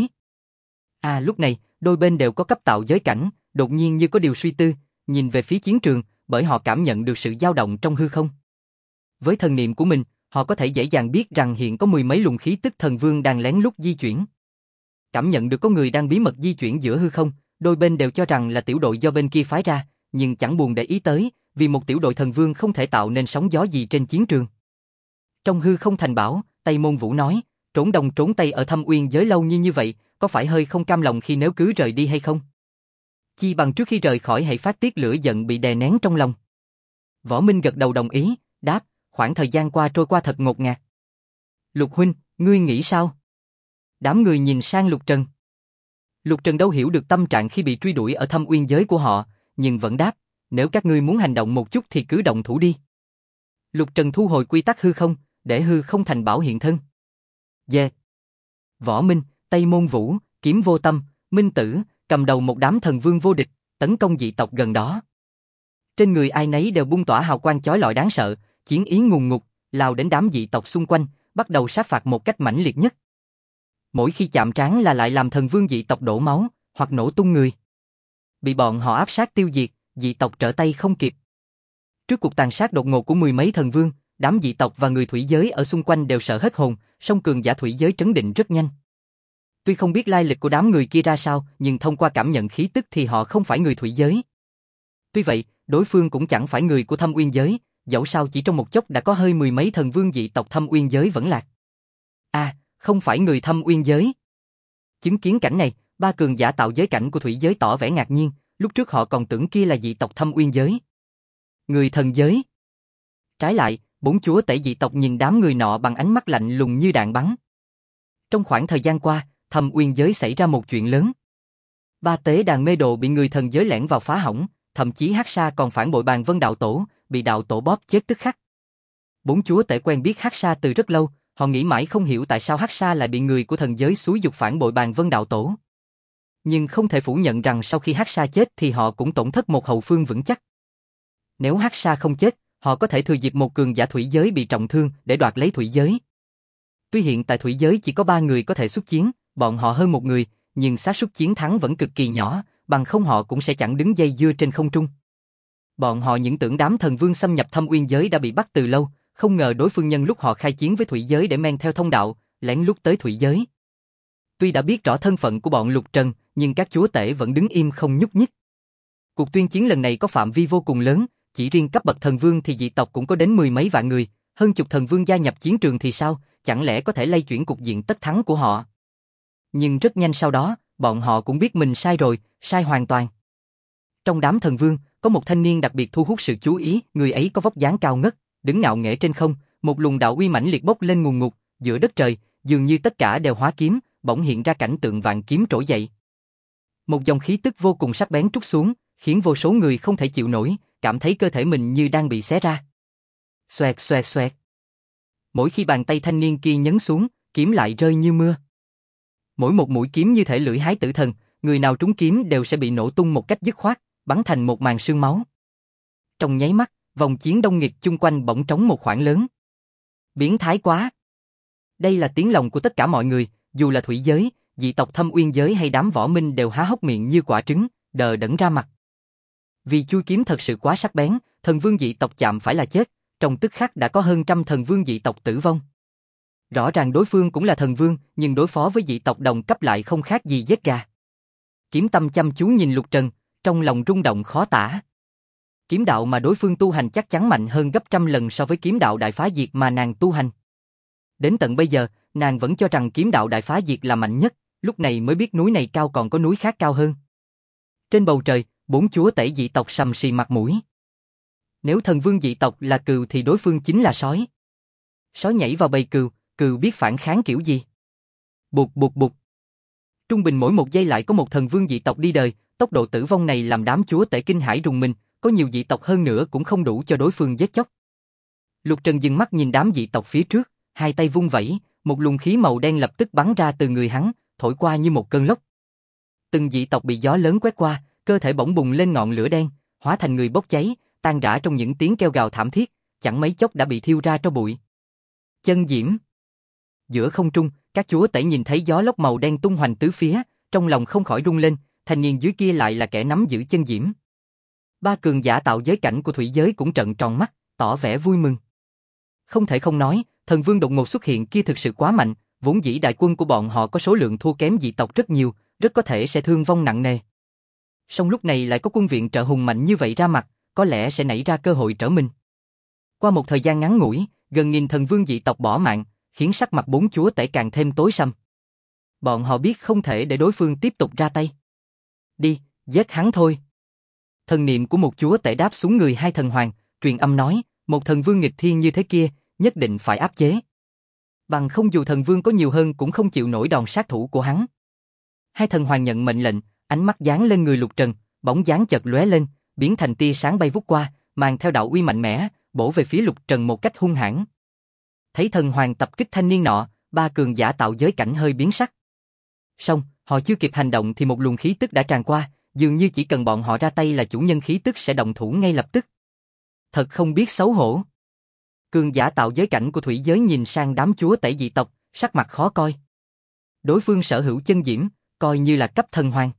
Lúc này, đôi bên đều có cấp tạo giới cảnh, đột nhiên như có điều suy tư, nhìn về phía chiến trường, bởi họ cảm nhận được sự dao động trong hư không. Với thần niệm của mình, họ có thể dễ dàng biết rằng hiện có mười mấy luồng khí tức thần vương đang lén lút di chuyển. Cảm nhận được có người đang bí mật di chuyển giữa hư không, đôi bên đều cho rằng là tiểu đội do bên kia phái ra, nhưng chẳng buồn để ý tới, vì một tiểu đội thần vương không thể tạo nên sóng gió gì trên chiến trường. Trong hư không thành bảo, Tây Môn Vũ nói, trốn đông trốn tây ở Thâm Uyên giới lâu như vậy, có phải hơi không cam lòng khi nếu cứ rời đi hay không? Chi bằng trước khi rời khỏi hãy phát tiết lửa giận bị đè nén trong lòng. Võ Minh gật đầu đồng ý, đáp, khoảng thời gian qua trôi qua thật ngột ngạt. Lục huynh, ngươi nghĩ sao? Đám người nhìn sang Lục Trần. Lục Trần đâu hiểu được tâm trạng khi bị truy đuổi ở Thâm Uyên giới của họ, nhưng vẫn đáp, nếu các ngươi muốn hành động một chút thì cứ động thủ đi. Lục Trần thu hồi quy tắc hư không, để hư không thành bảo hiện thân. Võ Minh, Tây Môn Vũ, Kiếm Vô Tâm, Minh Tử, cầm đầu một đám thần vương vô địch, tấn công dị tộc gần đó. Trên người ai nấy đều bung tỏa hào quang chói lọi đáng sợ, chiến ý ngùn ngụt, lao đến đám dị tộc xung quanh, bắt đầu sát phạt một cách mãnh liệt nhất. Mỗi khi chạm trán là lại làm thần vương dị tộc đổ máu, hoặc nổ tung người. Bị bọn họ áp sát tiêu diệt, dị tộc trở tay không kịp. Trước cuộc tàn sát đột ngột của mười mấy thần vương, đám dị tộc và người thủy giới ở xung quanh đều sợ hết hồn, song cường giả thủy giới trấn định rất nhanh. Tuy không biết lai lịch của đám người kia ra sao, nhưng thông qua cảm nhận khí tức thì họ không phải người thủy giới. Tuy vậy, đối phương cũng chẳng phải người của Thâm Uyên giới, dẫu sao chỉ trong một chốc đã có hơi mười mấy thần vương dị tộc Thâm Uyên giới vẫn lạc. Không phải người Thâm Uyên giới. Chứng kiến cảnh này, ba cường giả tạo giới cảnh của thủy giới tỏ vẻ ngạc nhiên, lúc trước họ còn tưởng kia là dị tộc Thâm Uyên giới. Người thần giới. Trái lại, bốn chúa tể dị tộc nhìn đám người nọ bằng ánh mắt lạnh lùng như đạn bắn. Trong khoảng thời gian qua, Thâm Uyên giới xảy ra một chuyện lớn. Ba tế đàn mê đồ bị người thần giới lẻn vào phá hỏng, thậm chí Hắc Sa còn phản bội Bàn Vân đạo tổ, bị đạo tổ bóp chết tức khắc. Bốn chúa tể quen biết Hắc Sa từ rất lâu, họ nghĩ mãi không hiểu tại sao Hắc Sa lại bị người của thần giới xúi giục phản bội Bàn Vân đạo tổ. Nhưng không thể phủ nhận rằng sau khi Hắc Sa chết thì họ cũng tổn thất một hậu phương vững chắc. Nếu Hắc Sa không chết, họ có thể thừa dịp một cường giả thủy giới bị trọng thương để đoạt lấy thủy giới. Tuy hiện tại thủy giới chỉ có 3 người có thể xuất chiến, bọn họ hơn một người, nhưng xác suất chiến thắng vẫn cực kỳ nhỏ, bằng không họ cũng sẽ chẳng đứng dây dưa trên không trung. Bọn họ những tưởng đám thần vương xâm nhập Thâm Uyên giới đã bị bắt từ lâu, không ngờ đối phương nhân lúc họ khai chiến với thủy giới để men theo thông đạo, lén lút tới thủy giới. Tuy đã biết rõ thân phận của bọn Lục Trần, nhưng các chúa tể vẫn đứng im không nhúc nhích. Cuộc tuyên chiến lần này có phạm vi vô cùng lớn, chỉ riêng cấp bậc thần vương thì dị tộc cũng có đến mười mấy vạn người, hơn chục thần vương gia nhập chiến trường thì sao, chẳng lẽ có thể lay chuyển cục diện tất thắng của họ. Nhưng rất nhanh sau đó, bọn họ cũng biết mình sai rồi, sai hoàn toàn. Trong đám thần vương, có một thanh niên đặc biệt thu hút sự chú ý, người ấy có vóc dáng cao ngất, đứng ngạo nghễ trên không, một luồng đạo uy mãnh liệt bốc lên ngùn ngụt, giữa đất trời, dường như tất cả đều hóa kiếm, bỗng hiện ra cảnh tượng vạn kiếm trỗi dậy. Một dòng khí tức vô cùng sắc bén trút xuống, khiến vô số người không thể chịu nổi, cảm thấy cơ thể mình như đang bị xé ra. Xoẹt xoẹt xoẹt. Mỗi khi bàn tay thanh niên kia nhấn xuống, kiếm lại rơi như mưa. Mỗi một mũi kiếm như thể lưỡi hái tử thần, người nào trúng kiếm đều sẽ bị nổ tung một cách dứt khoát, bắn thành một màn sương máu. Trong nháy mắt, vòng chiến đông nghịt chung quanh bỗng trống một khoảng lớn. Biến thái quá! Đây là tiếng lòng của tất cả mọi người, dù là thủy giới, dị tộc Thâm Uyên giới hay đám võ minh đều há hốc miệng như quả trứng, đờ đẫn ra mặt. Vì chui kiếm thật sự quá sắc bén, thần vương dị tộc chạm phải là chết, trong tức khắc đã có hơn trăm thần vương dị tộc tử vong. Rõ ràng đối phương cũng là thần vương, nhưng đối phó với dị tộc đồng cấp lại không khác gì giết gà. Kiếm Tâm chăm chú nhìn Lục Trần, trong lòng rung động khó tả. Kiếm đạo mà đối phương tu hành chắc chắn mạnh hơn gấp trăm lần so với kiếm đạo đại phá diệt mà nàng tu hành. Đến tận bây giờ, nàng vẫn cho rằng kiếm đạo đại phá diệt là mạnh nhất, lúc này mới biết núi này cao còn có núi khác cao hơn. Trên bầu trời, 4 chúa tể dị tộc sầm sì mặt mũi. Nếu thần vương dị tộc là cừu thì đối phương chính là sói. Sói nhảy vào bầy cừu, cừu biết phản kháng kiểu gì? Bụt bụt bụt. Trung bình mỗi một giây lại có một thần vương dị tộc đi đời, tốc độ tử vong này làm đám chúa tể kinh hãi rùng mình, có nhiều dị tộc hơn nữa cũng không đủ cho đối phương giết chóc. Lục Trần dừng mắt nhìn đám dị tộc phía trước, hai tay vung vẩy, một luồng khí màu đen lập tức bắn ra từ người hắn, thổi qua như một cơn lốc. Từng dị tộc bị gió lớn quét qua, cơ thể bỗng bùng lên ngọn lửa đen, hóa thành người bốc cháy, tan rã trong những tiếng kêu gào thảm thiết, chẳng mấy chốc đã bị thiêu ra tro bụi. Chân diễm. Giữa không trung, các chúa tể nhìn thấy gió lốc màu đen tung hoành tứ phía, trong lòng không khỏi rung lên, thanh niên dưới kia lại là kẻ nắm giữ chân diễm. Ba cường giả tạo giới cảnh của thủy giới cũng trợn tròn mắt, tỏ vẻ vui mừng. Không thể không nói, thần vương đột ngột xuất hiện kia thực sự quá mạnh, vốn dĩ đại quân của bọn họ có số lượng thua kém dị tộc rất nhiều, rất có thể sẽ thương vong nặng nề. Song lúc này lại có quân viện trợ hùng mạnh như vậy ra mặt, có lẽ sẽ nảy ra cơ hội trở mình. Qua một thời gian ngắn ngủi, gần nghìn thần vương dị tộc bỏ mạng, khiến sắc mặt 4 chúa tể càng thêm tối sầm. Bọn họ biết không thể để đối phương tiếp tục ra tay. Đi, giết hắn thôi. Thần niệm của một chúa tể đáp xuống người hai thần hoàng, truyền âm nói, một thần vương nghịch thiên như thế kia, nhất định phải áp chế. Bằng không dù thần vương có nhiều hơn cũng không chịu nổi đòn sát thủ của hắn. Hai thần hoàng nhận mệnh lệnh, ánh mắt dán lên người Lục Trần, bóng dáng chợt lóe lên, biến thành tia sáng bay vút qua, mang theo đạo uy mạnh mẽ, bổ về phía Lục Trần một cách hung hãn. Thấy thần hoàng tập kích thanh niên nọ, ba cường giả tạo giới cảnh hơi biến sắc. Song, họ chưa kịp hành động thì một luồng khí tức đã tràn qua, dường như chỉ cần bọn họ ra tay là chủ nhân khí tức sẽ động thủ ngay lập tức. Thật không biết xấu hổ. Cường giả tạo giới cảnh của thủy giới nhìn sang đám chúa tể dị tộc, sắc mặt khó coi. Đối phương sở hữu chân diễm, coi như là cấp thần hoàng.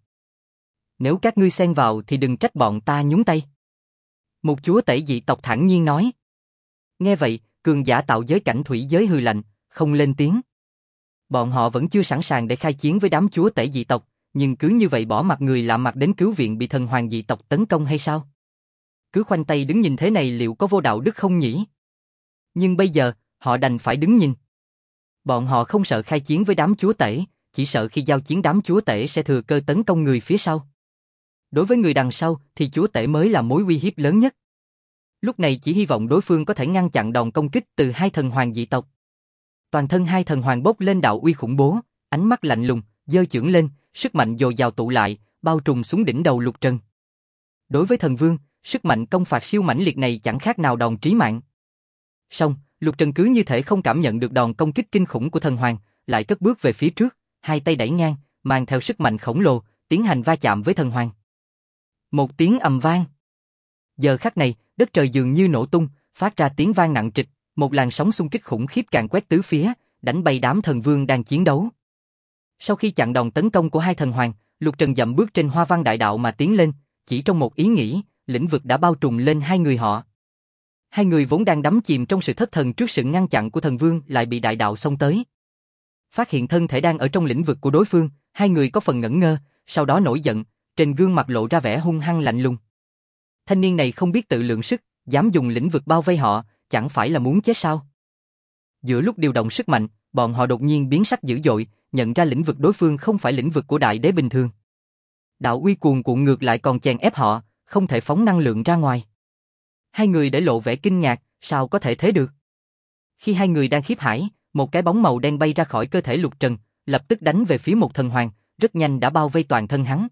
Nếu các ngươi xen vào thì đừng trách bọn ta nhúng tay. Một chúa tể dị tộc thản nhiên nói. Nghe vậy, cường giả tạo giới cảnh thủy giới hừ lạnh, không lên tiếng. Bọn họ vẫn chưa sẵn sàng để khai chiến với đám chúa tể dị tộc, nhưng cứ như vậy bỏ mặt người lạ mặt đến cứu viện bị thần hoàng dị tộc tấn công hay sao? Cứ khoanh tay đứng nhìn thế này liệu có vô đạo đức không nhỉ? Nhưng bây giờ, họ đành phải đứng nhìn. Bọn họ không sợ khai chiến với đám chúa tể, chỉ sợ khi giao chiến đám chúa tể sẽ thừa cơ tấn công người phía sau. Đối với người đằng sau thì chúa tể mới là mối uy hiếp lớn nhất. Lúc này chỉ hy vọng đối phương có thể ngăn chặn đòn công kích từ hai thần hoàng dị tộc. Toàn thân hai thần hoàng bốc lên đạo uy khủng bố, ánh mắt lạnh lùng, giơ chưởng lên, sức mạnh dồi dào tụ lại, bao trùm xuống đỉnh đầu Lục Trần. Đối với thần vương, sức mạnh công phạt siêu mãnh liệt này chẳng khác nào đòn trí mạng. Song, Lục Trần cứ như thể không cảm nhận được đòn công kích kinh khủng của thần hoàng, lại cất bước về phía trước, hai tay đẩy ngang, mang theo sức mạnh khổng lồ, tiến hành va chạm với thần hoàng. Một tiếng ầm vang. Giờ khắc này, đất trời dường như nổ tung, phát ra tiếng vang nặng trịch, một làn sóng xung kích khủng khiếp càn quét tứ phía, đánh bay đám thần vương đang chiến đấu. Sau khi chặn đòn tấn công của hai thần hoàng, Lục Trần dậm bước trên hoa văn đại đạo mà tiến lên, chỉ trong một ý nghĩ, lĩnh vực đã bao trùm lên hai người họ. Hai người vốn đang đắm chìm trong sự thất thần trước sự ngăn chặn của thần vương lại bị đại đạo xông tới. Phát hiện thân thể đang ở trong lĩnh vực của đối phương, hai người có phần ngẩn ngơ, sau đó nổi giận, trên gương mặt lộ ra vẻ hung hăng lạnh lùng. Thanh niên này không biết tự lượng sức, dám dùng lĩnh vực bao vây họ, chẳng phải là muốn chết sao? Giữa lúc điều động sức mạnh, bọn họ đột nhiên biến sắc dữ dội, nhận ra lĩnh vực đối phương không phải lĩnh vực của đại đế bình thường. Đạo uy cuồn cuộn ngược lại còn chèn ép họ, không thể phóng năng lượng ra ngoài. Hai người để lộ vẻ kinh ngạc, sao có thể thế được? Khi hai người đang khiếp hãi, một cái bóng màu đen bay ra khỏi cơ thể Lục Trần, lập tức đánh về phía một thần hoàng, rất nhanh đã bao vây toàn thân hắn.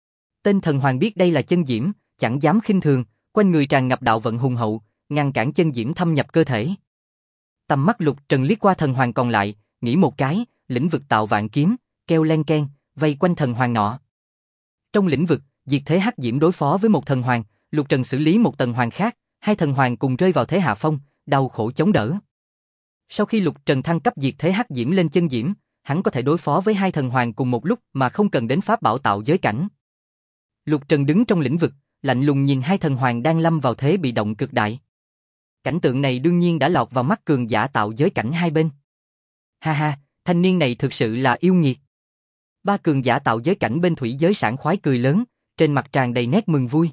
Tên thần hoàng biết đây là chân diễm, chẳng dám khinh thường, quanh người tràn ngập đạo vận hùng hậu, ngăn cản chân diễm thâm nhập cơ thể. Tầm mắt Lục Trần liếc qua thần hoàng còn lại, nghĩ một cái, lĩnh vực tạo vạn kiếm, kêu len keng, vây quanh thần hoàng nọ. Trong lĩnh vực, diệt thế hắc diễm đối phó với một thần hoàng, Lục Trần xử lý một thần hoàng khác, hai thần hoàng cùng rơi vào thế hạ phong, đau khổ chống đỡ. Sau khi Lục Trần thăng cấp diệt thế hắc diễm lên chân diễm, hắn có thể đối phó với hai thần hoàng cùng một lúc mà không cần đến pháp bảo tạo giới cảnh. Lục Trần đứng trong lĩnh vực, lạnh lùng nhìn hai thần hoàng đang lâm vào thế bị động cực đại. Cảnh tượng này đương nhiên đã lọt vào mắt cường giả tạo giới cảnh hai bên. Ha ha, thanh niên này thực sự là yêu nghiệt. Ba cường giả tạo giới cảnh bên thủy giới sảng khoái cười lớn, trên mặt tràn đầy nét mừng vui.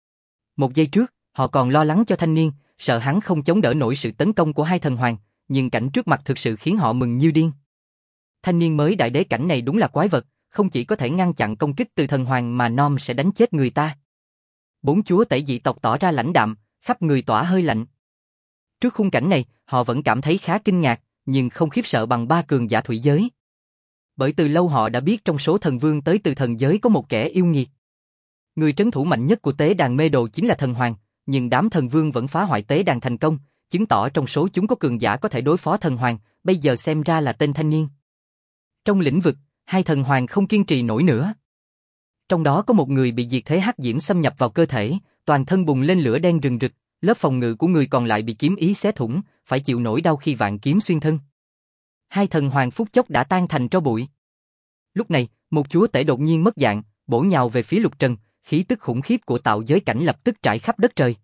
Một giây trước, họ còn lo lắng cho thanh niên, sợ hắn không chống đỡ nổi sự tấn công của hai thần hoàng, nhưng cảnh trước mặt thực sự khiến họ mừng như điên. Thanh niên mới đại đế cảnh này đúng là quái vật, không chỉ có thể ngăn chặn công kích từ thần hoàng mà nom sẽ đánh chết người ta. Bốn chúa tể dị tộc tỏ ra lãnh đạm, khắp người tỏa hơi lạnh. Trước khung cảnh này, họ vẫn cảm thấy khá kinh ngạc, nhưng không khiếp sợ bằng ba cường giả thủy giới. Bởi từ lâu họ đã biết trong số thần vương tới từ thần giới có một kẻ yêu nghiệt. Người trấn thủ mạnh nhất của tế đàn mê đồ chính là thần hoàng, nhưng đám thần vương vẫn phá hoại tế đàn thành công, chứng tỏ trong số chúng có cường giả có thể đối phó thần hoàng, bây giờ xem ra là tên thanh niên. Trong lĩnh vực, hai thần hoàng không kiên trì nổi nữa. Trong đó có một người bị diệt thế hắc diễm xâm nhập vào cơ thể, toàn thân bùng lên lửa đen rừng rực, lớp phòng ngự của người còn lại bị kiếm ý xé thủng, phải chịu nỗi đau khi vạn kiếm xuyên thân. Hai thần hoàng phút chốc đã tan thành tro bụi. Lúc này, một chúa tể đột nhiên mất dạng, bổ nhào về phía Lục Trần, khí tức khủng khiếp của tạo giới cảnh lập tức trải khắp đất trời.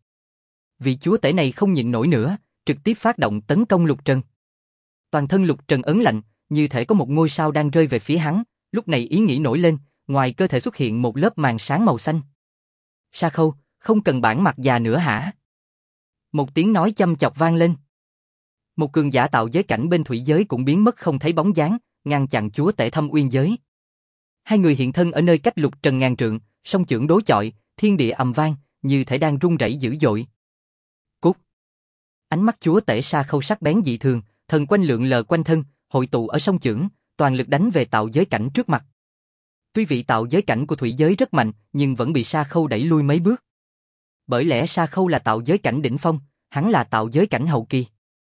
Vị chúa tể này không nhịn nổi nữa, trực tiếp phát động tấn công Lục Trần. Toàn thân Lục Trần ấn lạnh, như thể có một ngôi sao đang rơi về phía hắn, lúc này ý nghĩ nổi lên, ngoài cơ thể xuất hiện một lớp màn sáng màu xanh. Sa Khâu, không cần bản mặt già nữa hả? Một tiếng nói chăm chọc vang lên. Một cường giả tạo giới cảnh bên thủy giới cũng biến mất không thấy bóng dáng, ngăn chặn chúa tể Thâm Uyên giới. Hai người hiện thân ở nơi cách Lục Trần ngàn trượng, song chưởng đối chọi, thiên địa ầm vang, như thể đang rung rẩy dữ dội. Cút! Ánh mắt chúa tể Sa Khâu sắc bén dị thường, thần quanh lượn lờ quanh thân, hội tụ ở song chưởng, toàn lực đánh về tạo giới cảnh trước mặt. Tuy vị tạo giới cảnh của thủy giới rất mạnh, nhưng vẫn bị Sa Khâu đẩy lui mấy bước. Bởi lẽ Sa Khâu là tạo giới cảnh đỉnh phong, hắn là tạo giới cảnh hậu kỳ.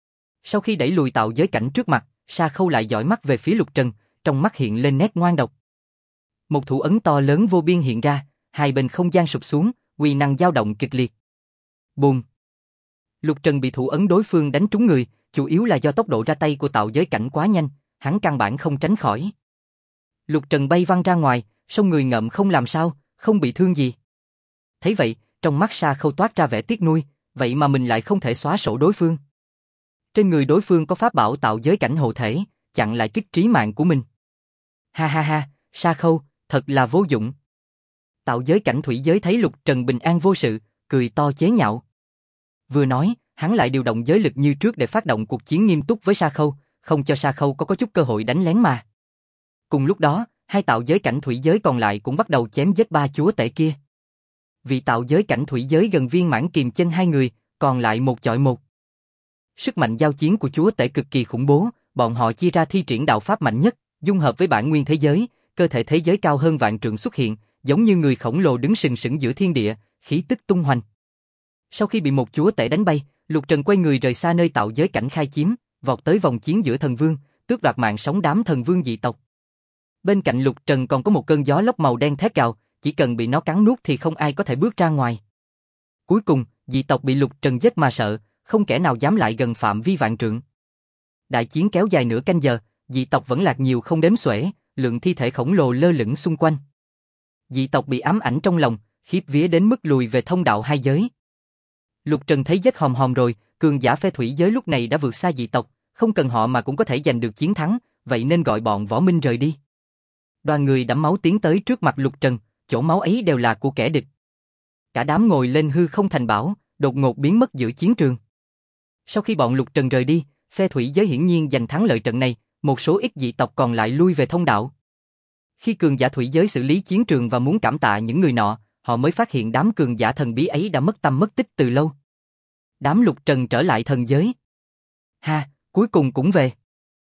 Sau khi đẩy lùi tạo giới cảnh trước mặt, Sa Khâu lại dõi mắt về phía Lục Trần, trong mắt hiện lên nét ngoan độc. Một thủ ấn to lớn vô biên hiện ra, hai bên không gian sụp xuống, uy năng dao động kịch liệt. Bùm! Lục Trần bị thủ ấn đối phương đánh trúng người, chủ yếu là do tốc độ ra tay của tạo giới cảnh quá nhanh, hắn căn bản không tránh khỏi. Lục Trần bay văng ra ngoài, song người ngậm không làm sao, không bị thương gì. Thấy vậy, trong mắt Sa Khâu toát ra vẻ tiếc nuối, vậy mà mình lại không thể xóa sổ đối phương. Trên người đối phương có pháp bảo tạo giới cảnh hộ thể, chặn lại kích trí mạng của mình. Ha ha ha, Sa Khâu, thật là vô dụng. Tạo giới cảnh thủy giới thấy Lục Trần bình an vô sự, cười to chế nhạo. Vừa nói, hắn lại điều động giới lực như trước để phát động cuộc chiến nghiêm túc với Sa Khâu, không cho Sa Khâu có chút cơ hội đánh lén mà. Cùng lúc đó, hai tạo giới cảnh thủy giới còn lại cũng bắt đầu chém giết ba chúa tể kia. Vị tạo giới cảnh thủy giới gần viên mãn kìm chân hai người, còn lại một chọi một. Sức mạnh giao chiến của chúa tể cực kỳ khủng bố, bọn họ chia ra thi triển đạo pháp mạnh nhất, dung hợp với bản nguyên thế giới, cơ thể thế giới cao hơn vạn trượng xuất hiện, giống như người khổng lồ đứng sừng sững giữa thiên địa, khí tức tung hoành. Sau khi bị một chúa tể đánh bay, Lục Trần quay người rời xa nơi tạo giới cảnh khai chiếm, vọt tới vòng chiến giữa thần vương, tước đoạt mạng sống đám thần vương dị tộc. Bên cạnh Lục Trần còn có một cơn gió lốc màu đen thét gào, chỉ cần bị nó cắn nuốt thì không ai có thể bước ra ngoài. Cuối cùng, dị tộc bị Lục Trần giết mà sợ, không kẻ nào dám lại gần phạm vi vạn trượng. Đại chiến kéo dài nửa canh giờ, dị tộc vẫn lạc nhiều không đếm xuể, lượng thi thể khổng lồ lơ lửng xung quanh. Dị tộc bị ám ảnh trong lòng, khiếp vía đến mức lùi về thông đạo hai giới. Lục Trần thấy giết hòm hòm rồi, cường giả phê thủy giới lúc này đã vượt xa dị tộc, không cần họ mà cũng có thể giành được chiến thắng, vậy nên gọi bọn võ minh rời đi. Đoàn người đẫm máu tiến tới trước mặt Lục Trần, chỗ máu ấy đều là của kẻ địch. Cả đám ngồi lên hư không thành bảo, đột ngột biến mất giữa chiến trường. Sau khi bọn Lục Trần rời đi, phe thủy giới hiển nhiên giành thắng lợi trận này, một số ít dị tộc còn lại lui về thông đạo. Khi cường giả thủy giới xử lý chiến trường và muốn cảm tạ những người nọ, họ mới phát hiện đám cường giả thần bí ấy đã mất tâm mất tích từ lâu. Đám Lục Trần trở lại thần giới. Ha, cuối cùng cũng về.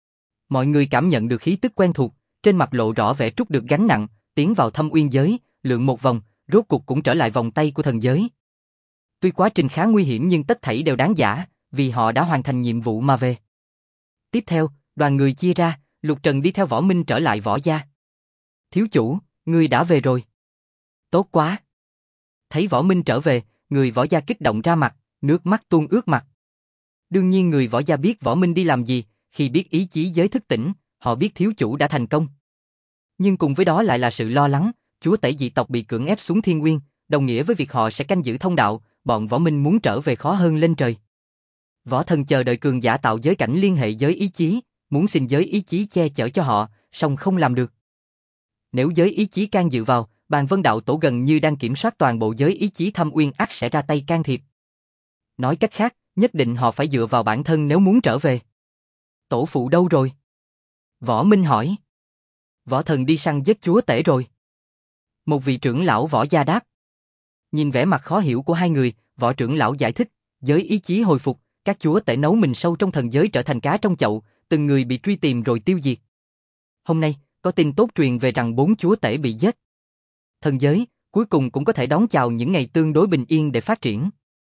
Mọi người cảm nhận được khí tức quen thuộc, trên mặt lộ rõ vẻ trút được gánh nặng, tiến vào thâm uyên giới, lượn một vòng, rốt cuộc cũng trở lại vòng tay của thần giới. Tuy quá trình khá nguy hiểm nhưng tất thảy đều đáng giả, vì họ đã hoàn thành nhiệm vụ mà về. Tiếp theo, đoàn người chia ra, Lục Trần đi theo Võ Minh trở lại Võ gia. Thiếu chủ, ngươi đã về rồi. Tốt quá. Thấy Võ Minh trở về, người Võ gia kích động ra mặt, nước mắt tuôn ướt mặt. Đương nhiên người Võ gia biết Võ Minh đi làm gì, khi biết ý chí giới thức tỉnh, họ biết thiếu chủ đã thành công. Nhưng cùng với đó lại là sự lo lắng, chúa tể dị tộc bị cưỡng ép xuống Thiên Nguyên, đồng nghĩa với việc họ sẽ canh giữ thông đạo, bọn Võ Minh muốn trở về khó hơn lên trời. Võ Thần chờ đợi cường giả tạo giới cảnh liên hệ giới ý chí, muốn xin giới ý chí che chở cho họ, song không làm được. Nếu giới ý chí can dự vào, Bàn Vân Đạo Tổ gần như đang kiểm soát toàn bộ giới ý chí Thâm Uyên ắt sẽ ra tay can thiệp. Nói cách khác, nhất định họ phải dựa vào bản thân nếu muốn trở về. Tổ phụ đâu rồi? Võ Minh hỏi. Võ Thần đi săn giết chúa tể rồi. Một vị trưởng lão Võ gia đáp. Nhìn vẻ mặt khó hiểu của hai người, Võ trưởng lão giải thích, giới ý chí hồi phục, các chúa tể nấu mình sâu trong thần giới trở thành cá trong chậu, từng người bị truy tìm rồi tiêu diệt. Hôm nay, có tin tốt truyền về rằng 4 chúa tể bị giết. Thần giới, cuối cùng cũng có thể đón chào những ngày tương đối bình yên để phát triển.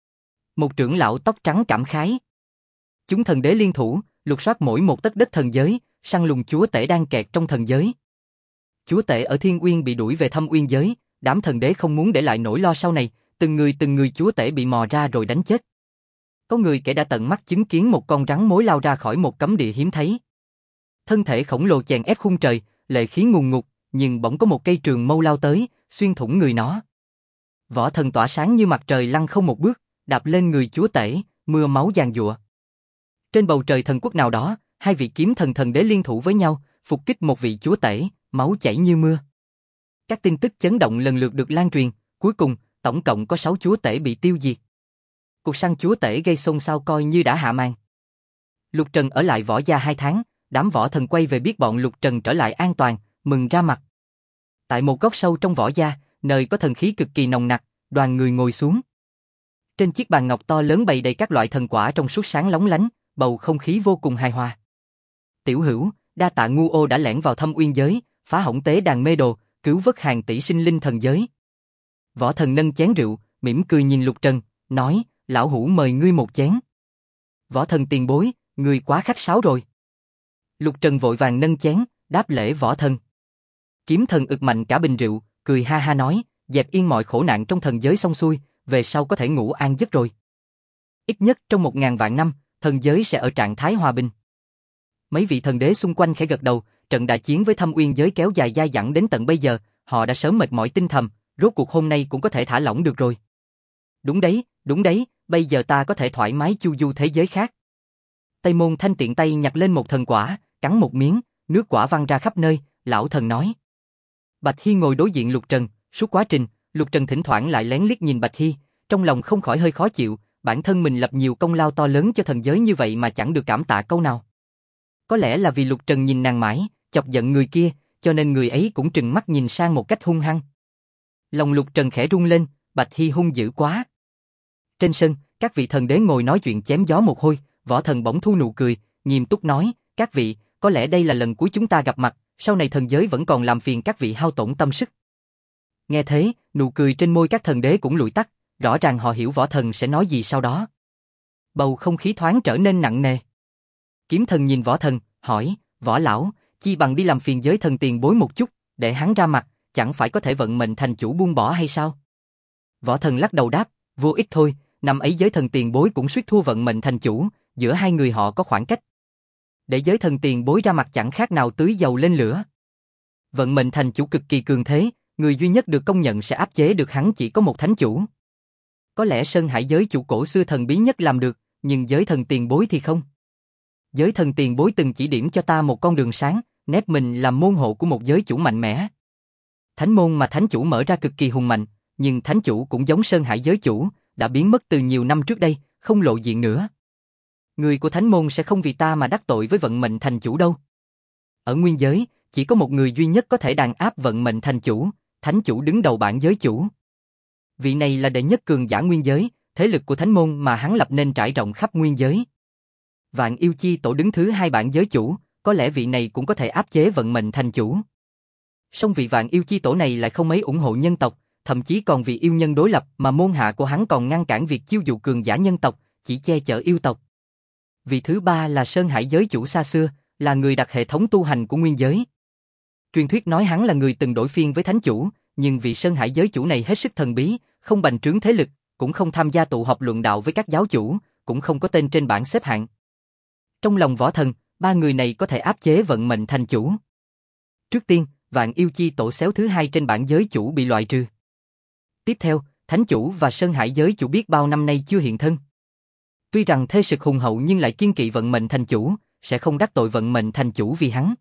Một trưởng lão tóc trắng cảm khái. Chúng thần đế liên thủ, lục soát mỗi một tấc đất thần giới, săn lùng chúa tể đang kẹt trong thần giới. Chúa tể ở Thiên Uyên bị đuổi về Thâm Uyên giới, đám thần đế không muốn để lại nỗi lo sau này, từng người chúa tể bị mò ra rồi đánh chết. Có người kể đã tận mắt chứng kiến một con rắn mối lao ra khỏi một cấm địa hiếm thấy. Thân thể khổng lồ chèn ép khung trời, lệ khí ngùn ngụt, nhưng bỗng có một cây trường mâu lao tới, xuyên thủng người nó. Võ Thần tỏa sáng như mặt trời lăn không một bước, đạp lên người chúa tể, mưa máu giàn giụa. Trên bầu trời thần quốc nào đó, hai vị kiếm thần thần đế liên thủ với nhau, phục kích một vị chúa tể, máu chảy như mưa. Các tin tức chấn động lần lượt được lan truyền, cuối cùng, tổng cộng có 6 chúa tể bị tiêu diệt. Cuộc săn chúa tể gây xôn xao coi như đã hạ màn. Lục Trần ở lại Võ gia 2 tháng, đám Võ Thần quay về biết bọn Lục Trần trở lại an toàn, mừng ra mặt. Tại một góc sâu trong Võ gia, nơi có thần khí cực kỳ nồng nặc, đoàn người ngồi xuống. Trên chiếc bàn ngọc to lớn bày đầy các loại thần quả trong suốt sáng lóng lánh, bầu không khí vô cùng hài hòa. Tiểu Hữu, đa tạ Ngu Ô đã lẻn vào Thâm Uyên giới, phá hỏng tế đàn mê đồ, cứu vớt hàng tỷ sinh linh thần giới. Võ Thần nâng chén rượu, mỉm cười nhìn Lục Trần, nói, lão hữu mời ngươi một chén. Võ Thần tiền bối, ngươi quá khách sáo rồi. Lục Trần vội vàng nâng chén, đáp lễ Võ Thần. Kiếm Thần ực mạnh cả bình rượu, cười ha ha nói, dẹp yên mọi khổ nạn trong thần giới xong xuôi, về sau có thể ngủ an giấc rồi. Ít nhất trong 1000 vạn năm, thần giới sẽ ở trạng thái hòa bình. Mấy vị thần đế xung quanh khẽ gật đầu, trận đại chiến với Thâm Uyên giới kéo dài dai dẳng đến tận bây giờ, họ đã sớm mệt mỏi tinh thầm, rốt cuộc hôm nay cũng có thể thả lỏng được rồi. Đúng đấy, bây giờ ta có thể thoải mái chu du thế giới khác. Tây Môn Thanh tiện tay nhặt lên một thần quả, cắn một miếng, nước quả văng ra khắp nơi, lão thần nói. Bạch Hy ngồi đối diện Lục Trần, suốt quá trình, Lục Trần thỉnh thoảng lại lén liếc nhìn Bạch Hy, trong lòng không khỏi hơi khó chịu, bản thân mình lập nhiều công lao to lớn cho thần giới như vậy mà chẳng được cảm tạ câu nào. Có lẽ là vì Lục Trần nhìn nàng mãi, chọc giận người kia, cho nên người ấy cũng trừng mắt nhìn sang một cách hung hăng. Lòng Lục Trần khẽ rung lên, Bạch Hy hung dữ quá. Trên sân, các vị thần đế ngồi nói chuyện chém gió một hồi, Võ Thần bỗng thu nụ cười, nghiêm túc nói, các vị, có lẽ đây là lần cuối chúng ta gặp mặt, sau này thần giới vẫn còn làm phiền các vị hao tổn tâm sức. Nghe thế, nụ cười trên môi các thần đế cũng lụi tắt, rõ ràng họ hiểu Võ Thần sẽ nói gì sau đó. Bầu không khí thoáng trở nên nặng nề. Kiếm Thần nhìn Võ Thần, hỏi, Võ Lão, chi bằng đi làm phiền giới thần tiền bối một chút, để hắn ra mặt, chẳng phải có thể vận mệnh thành chủ buông bỏ hay sao? Võ Thần lắc đầu đáp, vô ích thôi, năm ấy giới thần tiền bối cũng suýt thua vận mệnh thành chủ, giữa hai người họ có khoảng cách. Để giới thần tiền bối ra mặt chẳng khác nào tưới dầu lên lửa. Vận mệnh thành chủ cực kỳ cường thế, người duy nhất được công nhận sẽ áp chế được hắn chỉ có một thánh chủ. Có lẽ Sơn Hải giới chủ cổ xưa thần bí nhất làm được, nhưng giới thần tiền bối thì không. Giới thần tiền bối từng chỉ điểm cho ta một con đường sáng, nép mình làm môn hộ của một giới chủ mạnh mẽ. Thánh môn mà thánh chủ mở ra cực kỳ hùng mạnh, nhưng thánh chủ cũng giống Sơn Hải giới chủ, đã biến mất từ nhiều năm trước đây, không lộ diện nữa. Người của thánh môn sẽ không vì ta mà đắc tội với vận mệnh thành chủ đâu. Ở nguyên giới, chỉ có một người duy nhất có thể đàn áp vận mệnh thành chủ, thánh chủ đứng đầu bảng giới chủ. Vị này là đệ nhất cường giả nguyên giới, thế lực của thánh môn mà hắn lập nên trải rộng khắp nguyên giới. Vạn yêu chi tổ đứng thứ hai bảng giới chủ, có lẽ vị này cũng có thể áp chế vận mệnh thành chủ. Song vị vạn yêu chi tổ này lại không mấy ủng hộ nhân tộc, thậm chí còn vì yêu nhân đối lập mà môn hạ của hắn còn ngăn cản việc chiêu dụ cường giả nhân tộc, chỉ che chở yêu tộc. Vị thứ ba là Sơn Hải giới chủ xa xưa, là người đặt hệ thống tu hành của nguyên giới. Truyền thuyết nói hắn là người từng đổi phiên với thánh chủ, nhưng vị Sơn Hải giới chủ này hết sức thần bí, không bành trướng thế lực, cũng không tham gia tụ họp luận đạo với các giáo chủ, cũng không có tên trên bảng xếp hạng. Trong lòng Võ Thần, ba người này có thể áp chế vận mệnh thành chủ. Trước tiên, Vạn yêu chi tổ xéo thứ hai trên bảng giới chủ bị loại trừ. Tiếp theo, thánh chủ và Sơn Hải giới chủ biết bao năm nay chưa hiện thân. Tuy rằng thế lực hùng hậu nhưng lại kiên kỵ vận mệnh thành chủ, sẽ không đắc tội vận mệnh thành chủ vì hắn.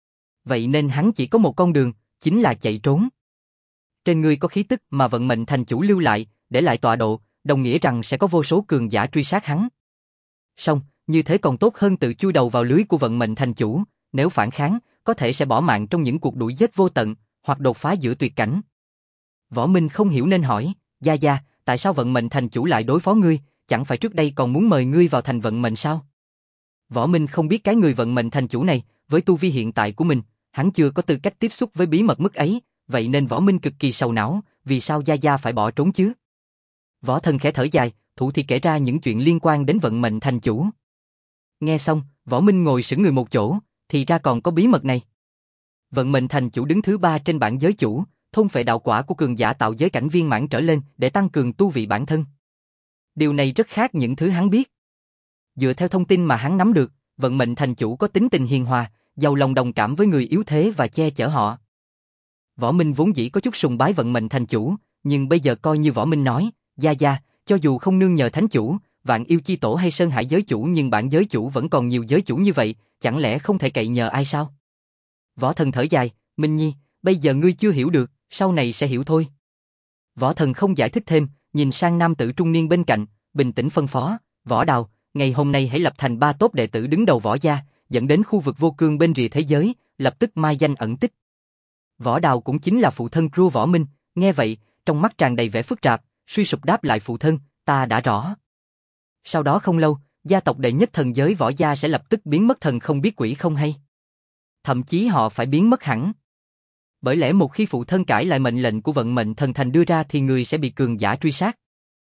Vậy nên hắn chỉ có một con đường, chính là chạy trốn. Trên người có khí tức mà vận mệnh thành chủ lưu lại, để lại tọa độ, đồng nghĩa rằng sẽ có vô số cường giả truy sát hắn. Song, như thế còn tốt hơn tự chui đầu vào lưới của vận mệnh thành chủ, nếu phản kháng, có thể sẽ bỏ mạng trong những cuộc đuổi giết vô tận, hoặc đột phá giữa tuyệt cảnh. Võ Minh không hiểu nên hỏi, Gia Gia, tại sao vận mệnh thành chủ lại đối phó ngươi, chẳng phải trước đây còn muốn mời ngươi vào thành vận mệnh sao? Võ Minh không biết cái người vận mệnh thành chủ này, với tu vi hiện tại của mình, hắn chưa có tư cách tiếp xúc với bí mật mức ấy, vậy nên Võ Minh cực kỳ sầu não, vì sao Gia Gia phải bỏ trốn chứ? Võ Thần khẽ thở dài, thủ thì kể ra những chuyện liên quan đến vận mệnh thành chủ. Nghe xong, Võ Minh ngồi sững người một chỗ, thì ra còn có bí mật này. Vận mệnh thành chủ đứng thứ ba trên bảng giới chủ, thôn phệ đạo quả của cường giả tạo giới cảnh viên mãn trở lên để tăng cường tu vị bản thân. Điều này rất khác những thứ hắn biết. Dựa theo thông tin mà hắn nắm được, vận mệnh thành chủ có tính tình hiền hòa, giàu lòng đồng cảm với người yếu thế và che chở họ. Võ Minh vốn dĩ có chút sùng bái vận mệnh thành chủ, nhưng bây giờ coi như Võ Minh nói, Gia Gia, cho dù không nương nhờ thánh chủ, Vạn yêu chi tổ hay Sơn Hải giới chủ nhưng bản giới chủ vẫn còn nhiều giới chủ như vậy, chẳng lẽ không thể cậy nhờ ai sao? Võ Thần thở dài, Minh Nhi, bây giờ ngươi chưa hiểu được, sau này sẽ hiểu thôi. Võ Thần không giải thích thêm, nhìn sang nam tử trung niên bên cạnh, bình tĩnh phân phó, Võ Đào, ngày hôm nay hãy lập thành 3 tốt đệ tử đứng đầu Võ gia, dẫn đến khu vực vô cương bên rìa thế giới, lập tức mai danh ẩn tích. Võ Đào cũng chính là phụ thân của Võ Minh, nghe vậy, trong mắt tràn đầy vẻ phức tạp, suy sụp đáp lại phụ thân, ta đã rõ. Sau đó không lâu, gia tộc đệ nhất thần giới Võ gia sẽ lập tức biến mất thần không biết quỷ không hay. Thậm chí họ phải biến mất hẳn. Bởi lẽ một khi phụ thân cãi lại mệnh lệnh của vận mệnh thần thành đưa ra thì người sẽ bị cường giả truy sát.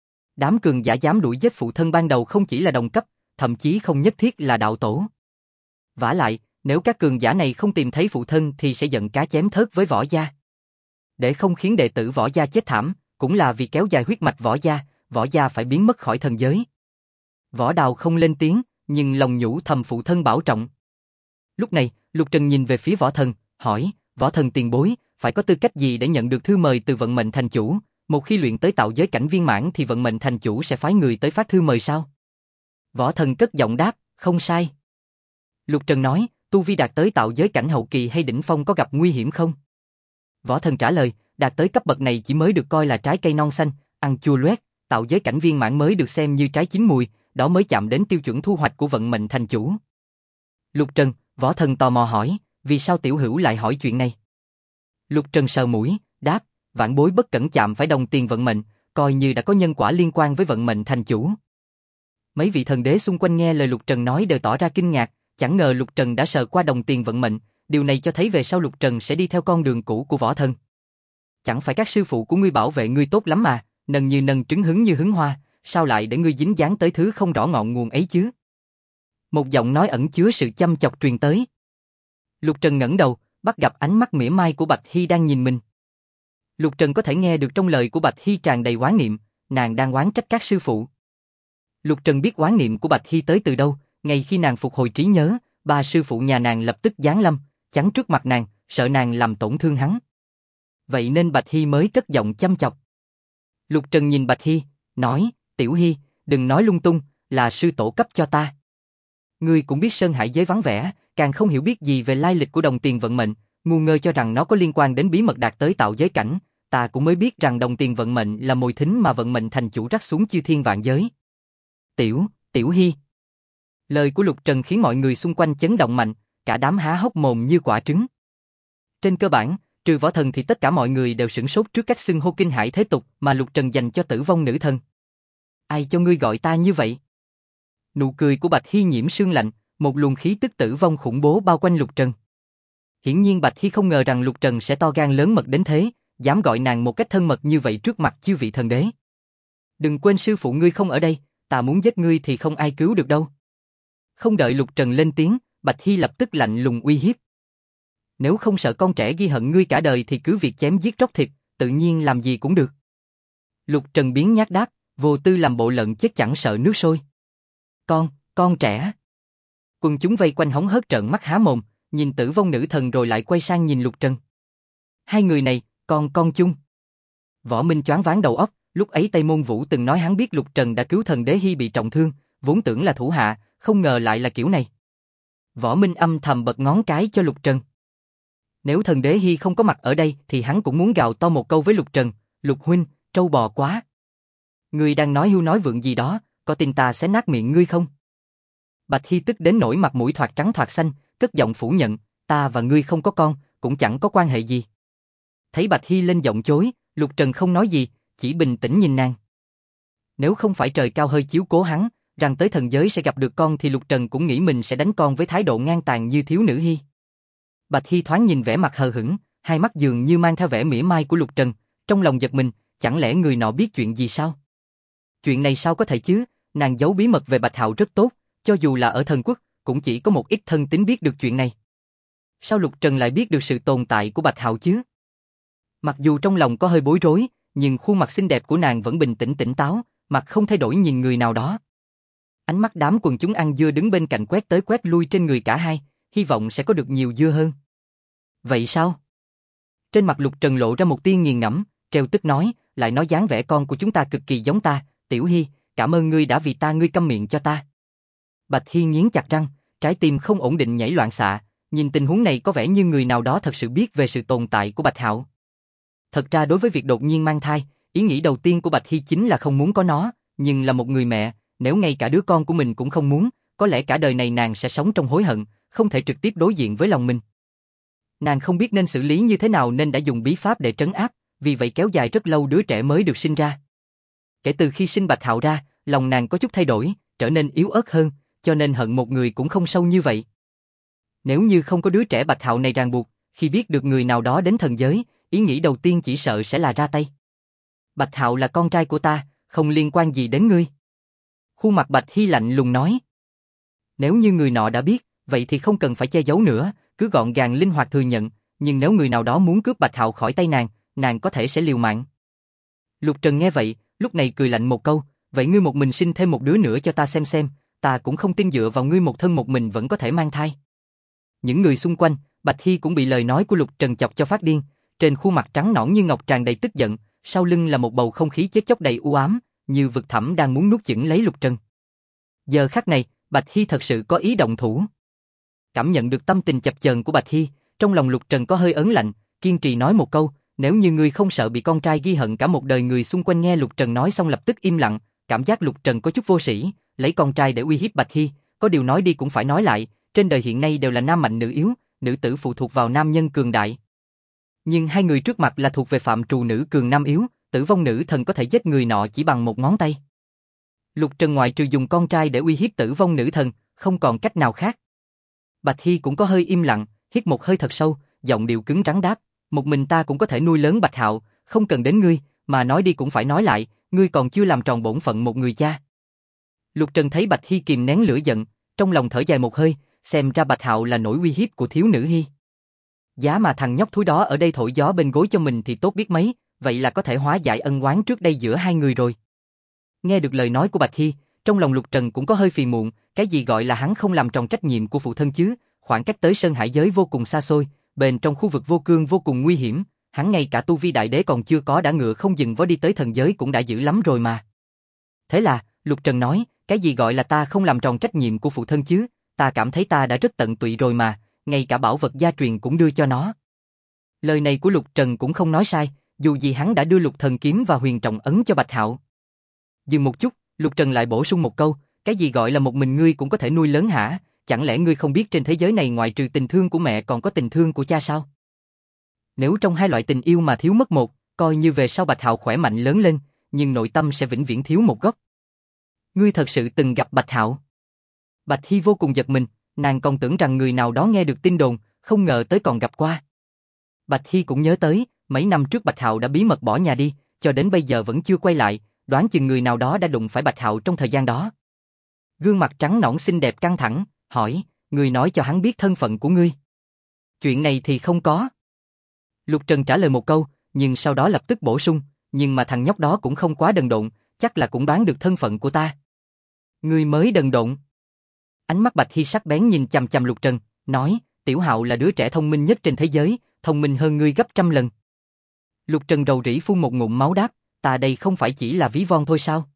Đám cường giả dám đuổi giết phụ thân ban đầu không chỉ là đồng cấp, thậm chí không nhất thiết là đạo tổ. Vả lại, nếu các cường giả này không tìm thấy phụ thân thì sẽ giận cá chém thớt với Võ gia. Để không khiến đệ tử Võ gia chết thảm, cũng là vì kéo dài huyết mạch Võ gia phải biến mất khỏi thần giới. Võ Đào không lên tiếng, nhưng lòng nhủ thầm phụ thân bảo trọng. Lúc này, Lục Trần nhìn về phía Võ Thần, hỏi, Võ Thần tiền bối, phải có tư cách gì để nhận được thư mời từ vận mệnh thành chủ? Một khi luyện tới tạo giới cảnh viên mãn thì vận mệnh thành chủ sẽ phái người tới phát thư mời sao? Võ Thần cất giọng đáp, không sai. Lục Trần nói, tu vi đạt tới tạo giới cảnh hậu kỳ hay đỉnh phong có gặp nguy hiểm không? Võ Thần trả lời, đạt tới cấp bậc này chỉ mới được coi là trái cây non xanh, ăn chua loét, tạo giới cảnh viên mãn mới được xem như trái chín mùi, đó mới chạm đến tiêu chuẩn thu hoạch của vận mệnh thành chủ. Lục Trần, Võ Thần tò mò hỏi, vì sao tiểu hữu lại hỏi chuyện này? Lục Trần sờ mũi, đáp, vãn bối bất cẩn chạm phải đồng tiền vận mệnh, coi như đã có nhân quả liên quan với vận mệnh thành chủ. Mấy vị thần đế xung quanh nghe lời Lục Trần nói đều tỏ ra kinh ngạc, chẳng ngờ Lục Trần đã sờ qua đồng tiền vận mệnh, điều này cho thấy về sau Lục Trần sẽ đi theo con đường cũ của Võ Thần. Chẳng phải các sư phụ của ngươi bảo vệ ngươi tốt lắm mà, nần như nần trứng hứng như hứng hoa, sao lại để ngươi dính dáng tới thứ không rõ ngọn nguồn ấy chứ? Một giọng nói ẩn chứa sự chăm chọc truyền tới. Lục Trần ngẩng đầu, bắt gặp ánh mắt mỉa mai của Bạch Hy đang nhìn mình. Lục Trần có thể nghe được trong lời của Bạch Hy tràn đầy oán niệm, nàng đang oán trách các sư phụ. Lục Trần biết oán niệm của Bạch Hy tới từ đâu, ngay khi nàng phục hồi trí nhớ, ba sư phụ nhà nàng lập tức giáng lâm, chắn trước mặt nàng, sợ nàng làm tổn thương hắn. Vậy nên Bạch Hy mới cất giọng chăm chọc. Lục Trần nhìn Bạch Hy, nói, Tiểu Hy, đừng nói lung tung, là sư tổ cấp cho ta. Ngươi cũng biết Sơn Hải giới vắng vẻ, càng không hiểu biết gì về lai lịch của đồng tiền vận mệnh, ngu ngơ cho rằng nó có liên quan đến bí mật đạt tới tạo giới cảnh, ta cũng mới biết rằng đồng tiền vận mệnh là mồi thính mà vận mệnh thành chủ rắc xuống chư thiên vạn giới. Tiểu Hy. Lời của Lục Trần khiến mọi người xung quanh chấn động mạnh, cả đám há hốc mồm như quả trứng. Trên cơ bản, trừ võ thần thì tất cả mọi người đều sửng sốt trước cách xưng hô kinh hãi thế tục mà Lục Trần dành cho tử vong nữ thần. Ai cho ngươi gọi ta như vậy? Nụ cười của Bạch Hy nhiễm sương lạnh, một luồng khí tức tử vong khủng bố bao quanh Lục Trần. Hiển nhiên Bạch Hy không ngờ rằng Lục Trần sẽ to gan lớn mật đến thế, dám gọi nàng một cách thân mật như vậy trước mặt chư vị thần đế. Đừng quên sư phụ ngươi không ở đây, ta muốn giết ngươi thì không ai cứu được đâu. Không đợi Lục Trần lên tiếng, Bạch Hy lập tức lạnh lùng uy hiếp. Nếu không sợ con trẻ ghi hận ngươi cả đời thì cứ việc chém giết róc thịt, tự nhiên làm gì cũng được. Lục Trần biến nhát đáp, vô tư làm bộ lợn chết chẳng sợ nước sôi. Con trẻ. Quần chúng vây quanh hóng hớt trợn mắt há mồm, nhìn tử vong nữ thần rồi lại quay sang nhìn Lục Trần. Hai người này, con chung. Võ Minh choáng váng đầu óc, lúc ấy Tây Môn Vũ từng nói hắn biết Lục Trần đã cứu thần đế Hy bị trọng thương, vốn tưởng là thủ hạ, không ngờ lại là kiểu này. Võ Minh âm thầm bật ngón cái cho Lục Trần. Nếu thần đế Hy không có mặt ở đây thì hắn cũng muốn gào to một câu với Lục Trần, Lục huynh, trâu bò quá. Ngươi đang nói hưu nói vượng gì đó, có tin ta sẽ nát miệng ngươi không? Bạch Hy tức đến nỗi mặt mũi thoạt trắng thoạt xanh, cất giọng phủ nhận, ta và ngươi không có con, cũng chẳng có quan hệ gì. Thấy Bạch Hy lên giọng chối, Lục Trần không nói gì, chỉ bình tĩnh nhìn nàng. Nếu không phải trời cao hơi chiếu cố hắn, rằng tới thần giới sẽ gặp được con thì Lục Trần cũng nghĩ mình sẽ đánh con với thái độ ngang tàn như thiếu nữ Hy. Bạch Hy thoáng nhìn vẻ mặt hờ hững, hai mắt dường như mang theo vẻ mỉa mai của Lục Trần, trong lòng giật mình, chẳng lẽ người nọ biết chuyện gì sao? Chuyện này sao có thể chứ, nàng giấu bí mật về Bạch Hạo rất tốt, cho dù là ở thần quốc, cũng chỉ có một ít thân tín biết được chuyện này. Sao Lục Trần lại biết được sự tồn tại của Bạch Hạo chứ? Mặc dù trong lòng có hơi bối rối, nhưng khuôn mặt xinh đẹp của nàng vẫn bình tĩnh tỉnh táo, mặt không thay đổi nhìn người nào đó. Ánh mắt đám quần chúng ăn dưa đứng bên cạnh quét tới quét lui trên người cả hai, hy vọng sẽ có được nhiều dưa hơn. Vậy sao? Trên mặt Lục Trần lộ ra một tia nghiền ngẫm, trêu tức nói, lại nói dáng vẻ con của chúng ta cực kỳ giống ta, Tiểu Hy, cảm ơn ngươi đã vì ta ngươi câm miệng cho ta. Bạch Hy nghiến chặt răng, trái tim không ổn định nhảy loạn xạ, nhìn tình huống này có vẻ như người nào đó thật sự biết về sự tồn tại của Bạch Hạo. Thật ra đối với việc đột nhiên mang thai, ý nghĩ đầu tiên của Bạch Hy chính là không muốn có nó, nhưng là một người mẹ, nếu ngay cả đứa con của mình cũng không muốn, có lẽ cả đời này nàng sẽ sống trong hối hận, không thể trực tiếp đối diện với lòng mình. Nàng không biết nên xử lý như thế nào nên đã dùng bí pháp để trấn áp, vì vậy kéo dài rất lâu đứa trẻ mới được sinh ra. Kể từ khi sinh Bạch Hạo ra, lòng nàng có chút thay đổi, trở nên yếu ớt hơn, cho nên hận một người cũng không sâu như vậy. Nếu như không có đứa trẻ Bạch Hạo này ràng buộc, khi biết được người nào đó đến thần giới, ý nghĩ đầu tiên chỉ sợ sẽ là ra tay. Bạch Hạo là con trai của ta, không liên quan gì đến ngươi. Khuôn mặt Bạch Hy lạnh lùng nói. Nếu như người nọ đã biết, vậy thì không cần phải che giấu nữa, cứ gọn gàng linh hoạt thừa nhận, nhưng nếu người nào đó muốn cướp Bạch Hạo khỏi tay nàng có thể sẽ liều mạng. Lục Trần nghe vậy, lúc này cười lạnh một câu, vậy ngươi một mình sinh thêm một đứa nữa cho ta xem, ta cũng không tin dựa vào ngươi một thân một mình vẫn có thể mang thai. Những người xung quanh, Bạch Hy cũng bị lời nói của Lục Trần chọc cho phát điên, trên khuôn mặt trắng nõn như ngọc tràn đầy tức giận, sau lưng là một bầu không khí chết chóc đầy u ám, như vực thẳm đang muốn nuốt chửng lấy Lục Trần. Giờ khắc này, Bạch Hy thật sự có ý động thủ. Cảm nhận được tâm tình chập chờn của Bạch Hy, trong lòng Lục Trần có hơi ớn lạnh, kiên trì nói một câu, nếu như ngươi không sợ bị con trai ghi hận cả một đời. Người xung quanh nghe Lục Trần nói xong lập tức im lặng, cảm giác Lục Trần có chút vô sĩ, lấy con trai để uy hiếp Bạch Hy, có điều nói đi cũng phải nói lại, trên đời hiện nay đều là nam mạnh nữ yếu, nữ tử phụ thuộc vào nam nhân cường đại. Nhưng hai người trước mặt là thuộc về phạm trù nữ cường nam yếu, tử vong nữ thần có thể giết người nọ chỉ bằng một ngón tay. Lục Trần ngoại trừ dùng con trai để uy hiếp tử vong nữ thần, không còn cách nào khác. Bạch Hy cũng có hơi im lặng, hít một hơi thật sâu, giọng điệu cứng rắn đáp, một mình ta cũng có thể nuôi lớn Bạch Hạo, không cần đến ngươi, mà nói đi cũng phải nói lại, ngươi còn chưa làm tròn bổn phận một người cha. Lục Trần thấy Bạch Hy kìm nén lửa giận, trong lòng thở dài một hơi, xem ra Bạch Hạo là nỗi uy hiếp của thiếu nữ Hy. Giá mà thằng nhóc thúi đó ở đây thổi gió bên gối cho mình thì tốt biết mấy, vậy là có thể hóa giải ân oán trước đây giữa hai người rồi. Nghe được lời nói của Bạch Hy, trong lòng Lục Trần cũng có hơi phiền muộn, cái gì gọi là hắn không làm tròn trách nhiệm của phụ thân chứ, khoảng cách tới Sơn Hải giới vô cùng xa xôi, bên trong khu vực vô cương vô cùng nguy hiểm, hắn ngay cả tu vi đại đế còn chưa có đã ngựa không dừng vó đi tới thần giới cũng đã dữ lắm rồi mà. Thế là, Lục Trần nói, cái gì gọi là ta không làm tròn trách nhiệm của phụ thân chứ, ta cảm thấy ta đã rất tận tụy rồi mà, ngay cả bảo vật gia truyền cũng đưa cho nó. Lời này của Lục Trần cũng không nói sai, dù gì hắn đã đưa Lục Thần Kiếm và Huyền Trọng Ấn cho Bạch Hạo. Dừng một chút, Lục Trần lại bổ sung một câu, cái gì gọi là một mình ngươi cũng có thể nuôi lớn hả, chẳng lẽ ngươi không biết trên thế giới này ngoại trừ tình thương của mẹ còn có tình thương của cha sao? Nếu trong hai loại tình yêu mà thiếu mất một, coi như về sau Bạch Hạo khỏe mạnh lớn lên, nhưng nội tâm sẽ vĩnh viễn thiếu một góc. Ngươi thật sự từng gặp Bạch Hạo? Bạch Hy vô cùng giật mình, nàng còn tưởng rằng người nào đó nghe được tin đồn, không ngờ tới còn gặp qua. Bạch Hy cũng nhớ tới, mấy năm trước Bạch Hạo đã bí mật bỏ nhà đi, cho đến bây giờ vẫn chưa quay lại, đoán chừng người nào đó đã đụng phải Bạch Hạo trong thời gian đó. Gương mặt trắng nõn xinh đẹp căng thẳng, hỏi, ngươi nói cho hắn biết thân phận của ngươi? Chuyện này thì không có. Lục Trần trả lời một câu, nhưng sau đó lập tức bổ sung, nhưng mà thằng nhóc đó cũng không quá đần độn, chắc là cũng đoán được thân phận của ta. Ngươi mới đần độn. Ánh mắt Bạch Hy sắc bén nhìn chằm chằm Lục Trần, nói, Tiểu Hạo là đứa trẻ thông minh nhất trên thế giới, thông minh hơn ngươi gấp trăm lần. Lục Trần rầu rĩ phun một ngụm máu đáp, ta đây không phải chỉ là ví von thôi sao?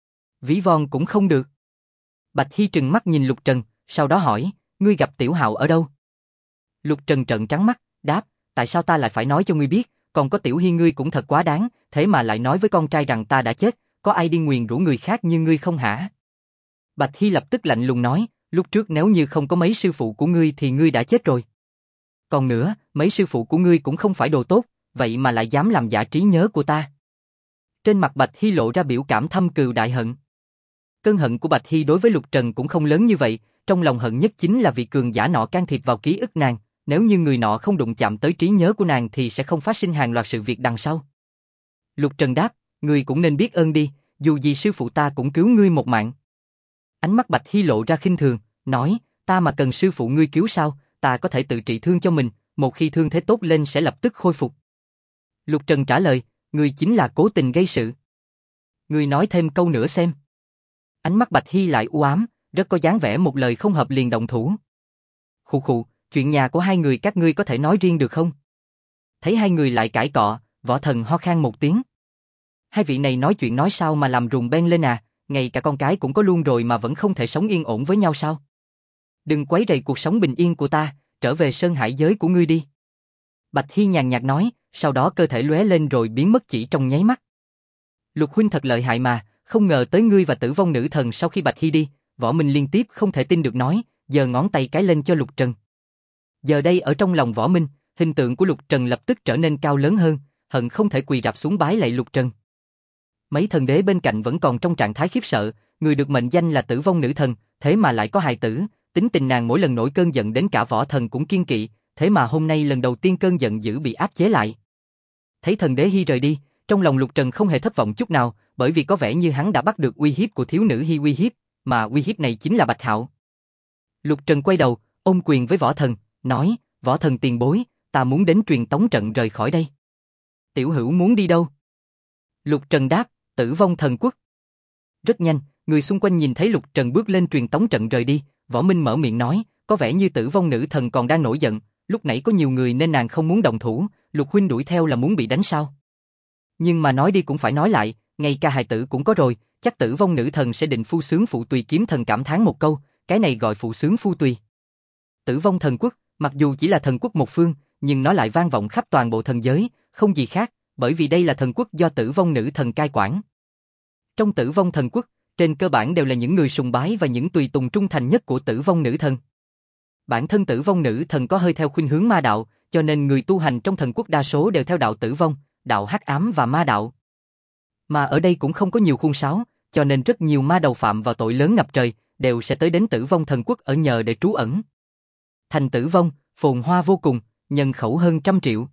Ví von cũng không được. Bạch Hy trừng mắt nhìn Lục Trần, sau đó hỏi, ngươi gặp Tiểu Hạo ở đâu? Lục Trần trợn trắng mắt, đáp, tại sao ta lại phải nói cho ngươi biết, còn có Tiểu Hy ngươi cũng thật quá đáng, thế mà lại nói với con trai rằng ta đã chết, có ai đi nguyền rủa người khác như ngươi không hả? Bạch Hy lập tức lạnh lùng nói, lúc trước nếu như không có mấy sư phụ của ngươi thì ngươi đã chết rồi. Còn nữa, mấy sư phụ của ngươi cũng không phải đồ tốt, vậy mà lại dám làm giả trí nhớ của ta. Trên mặt Bạch Hy lộ ra biểu cảm thâm cừu đại hận. Cơn hận của Bạch Hy đối với Lục Trần cũng không lớn như vậy, trong lòng hận nhất chính là vị cường giả nọ can thiệp vào ký ức nàng, nếu như người nọ không đụng chạm tới trí nhớ của nàng thì sẽ không phát sinh hàng loạt sự việc đằng sau. Lục Trần đáp, ngươi cũng nên biết ơn đi, dù gì sư phụ ta cũng cứu ngươi một mạng. Ánh mắt Bạch Hy lộ ra khinh thường, nói, ta mà cần sư phụ ngươi cứu sao, ta có thể tự trị thương cho mình, một khi thương thế tốt lên sẽ lập tức khôi phục. Lục Trần trả lời, ngươi chính là cố tình gây sự. Ngươi nói thêm câu nữa xem. Ánh mắt Bạch Hy lại u ám, rất có dáng vẻ một lời không hợp liền động thủ. Khụ khụ, chuyện nhà của hai người các ngươi có thể nói riêng được không? Thấy hai người lại cãi cọ, Võ Thần ho khan một tiếng. Hai vị này nói chuyện nói sao mà làm rùng beng lên à, ngay cả con cái cũng có luôn rồi mà vẫn không thể sống yên ổn với nhau sao? Đừng quấy rầy cuộc sống bình yên của ta, trở về sơn hải giới của ngươi đi. Bạch Hy nhàn nhạt nói, sau đó cơ thể lóe lên rồi biến mất chỉ trong nháy mắt. Lục huynh thật lợi hại mà, không ngờ tới ngươi và Tử Vong Nữ Thần sau khi Bạch Hy đi, Võ Minh liên tiếp không thể tin được nói, giơ ngón tay cái lên cho Lục Trần. Giờ đây ở trong lòng Võ Minh, hình tượng của Lục Trần lập tức trở nên cao lớn hơn, hận không thể quỳ rạp xuống bái lạy Lục Trần. Mấy thần đế bên cạnh vẫn còn trong trạng thái khiếp sợ, người được mệnh danh là Tử Vong Nữ Thần, thế mà lại có hài tử, tính tình nàng mỗi lần nổi cơn giận đến cả Võ Thần cũng kiêng kỵ, thế mà hôm nay lần đầu tiên cơn giận dữ bị áp chế lại. Thấy thần đế Hy rời đi, trong lòng Lục Trần không hề thất vọng chút nào, bởi vì có vẻ như hắn đã bắt được uy hiếp của thiếu nữ Hy uy hiếp, mà uy hiếp này chính là Bạch Hạo. Lục Trần quay đầu, ôm quyền với Võ Thần, nói, Võ Thần tiền bối, ta muốn đến truyền tống trận rời khỏi đây. Tiểu hữu muốn đi đâu? Lục Trần đáp, Tử Vong Thần Quốc. Rất nhanh, người xung quanh nhìn thấy Lục Trần bước lên truyền tống trận rời đi, Võ Minh mở miệng nói, có vẻ như Tử Vong Nữ Thần còn đang nổi giận, lúc nãy có nhiều người nên nàng không muốn động thủ, Lục huynh đuổi theo là muốn bị đánh sao? Nhưng mà nói đi cũng phải nói lại, ngay cả hài tử cũng có rồi, chắc Tử Vong Nữ Thần sẽ định phu sướng phụ tùy. Kiếm Thần cảm thán một câu, cái này gọi phụ sướng phu tùy. Tử Vong Thần Quốc, mặc dù chỉ là thần quốc một phương, nhưng nó lại vang vọng khắp toàn bộ thần giới, không gì khác, bởi vì đây là thần quốc do Tử Vong Nữ Thần cai quản. Trong Tử Vong Thần Quốc, trên cơ bản đều là những người sùng bái và những tùy tùng trung thành nhất của Tử Vong Nữ Thần. Bản thân Tử Vong Nữ Thần có hơi theo khuynh hướng ma đạo, cho nên người tu hành trong thần quốc đa số đều theo đạo Tử Vong, đạo hắc ám và ma đạo. Mà ở đây cũng không có nhiều khuôn sáo, cho nên rất nhiều ma đầu phạm vào tội lớn ngập trời, đều sẽ tới đến Tử Vong Thần Quốc ở nhờ để trú ẩn. Thành Tử Vong, phồn hoa vô cùng, nhân khẩu hơn 100 triệu.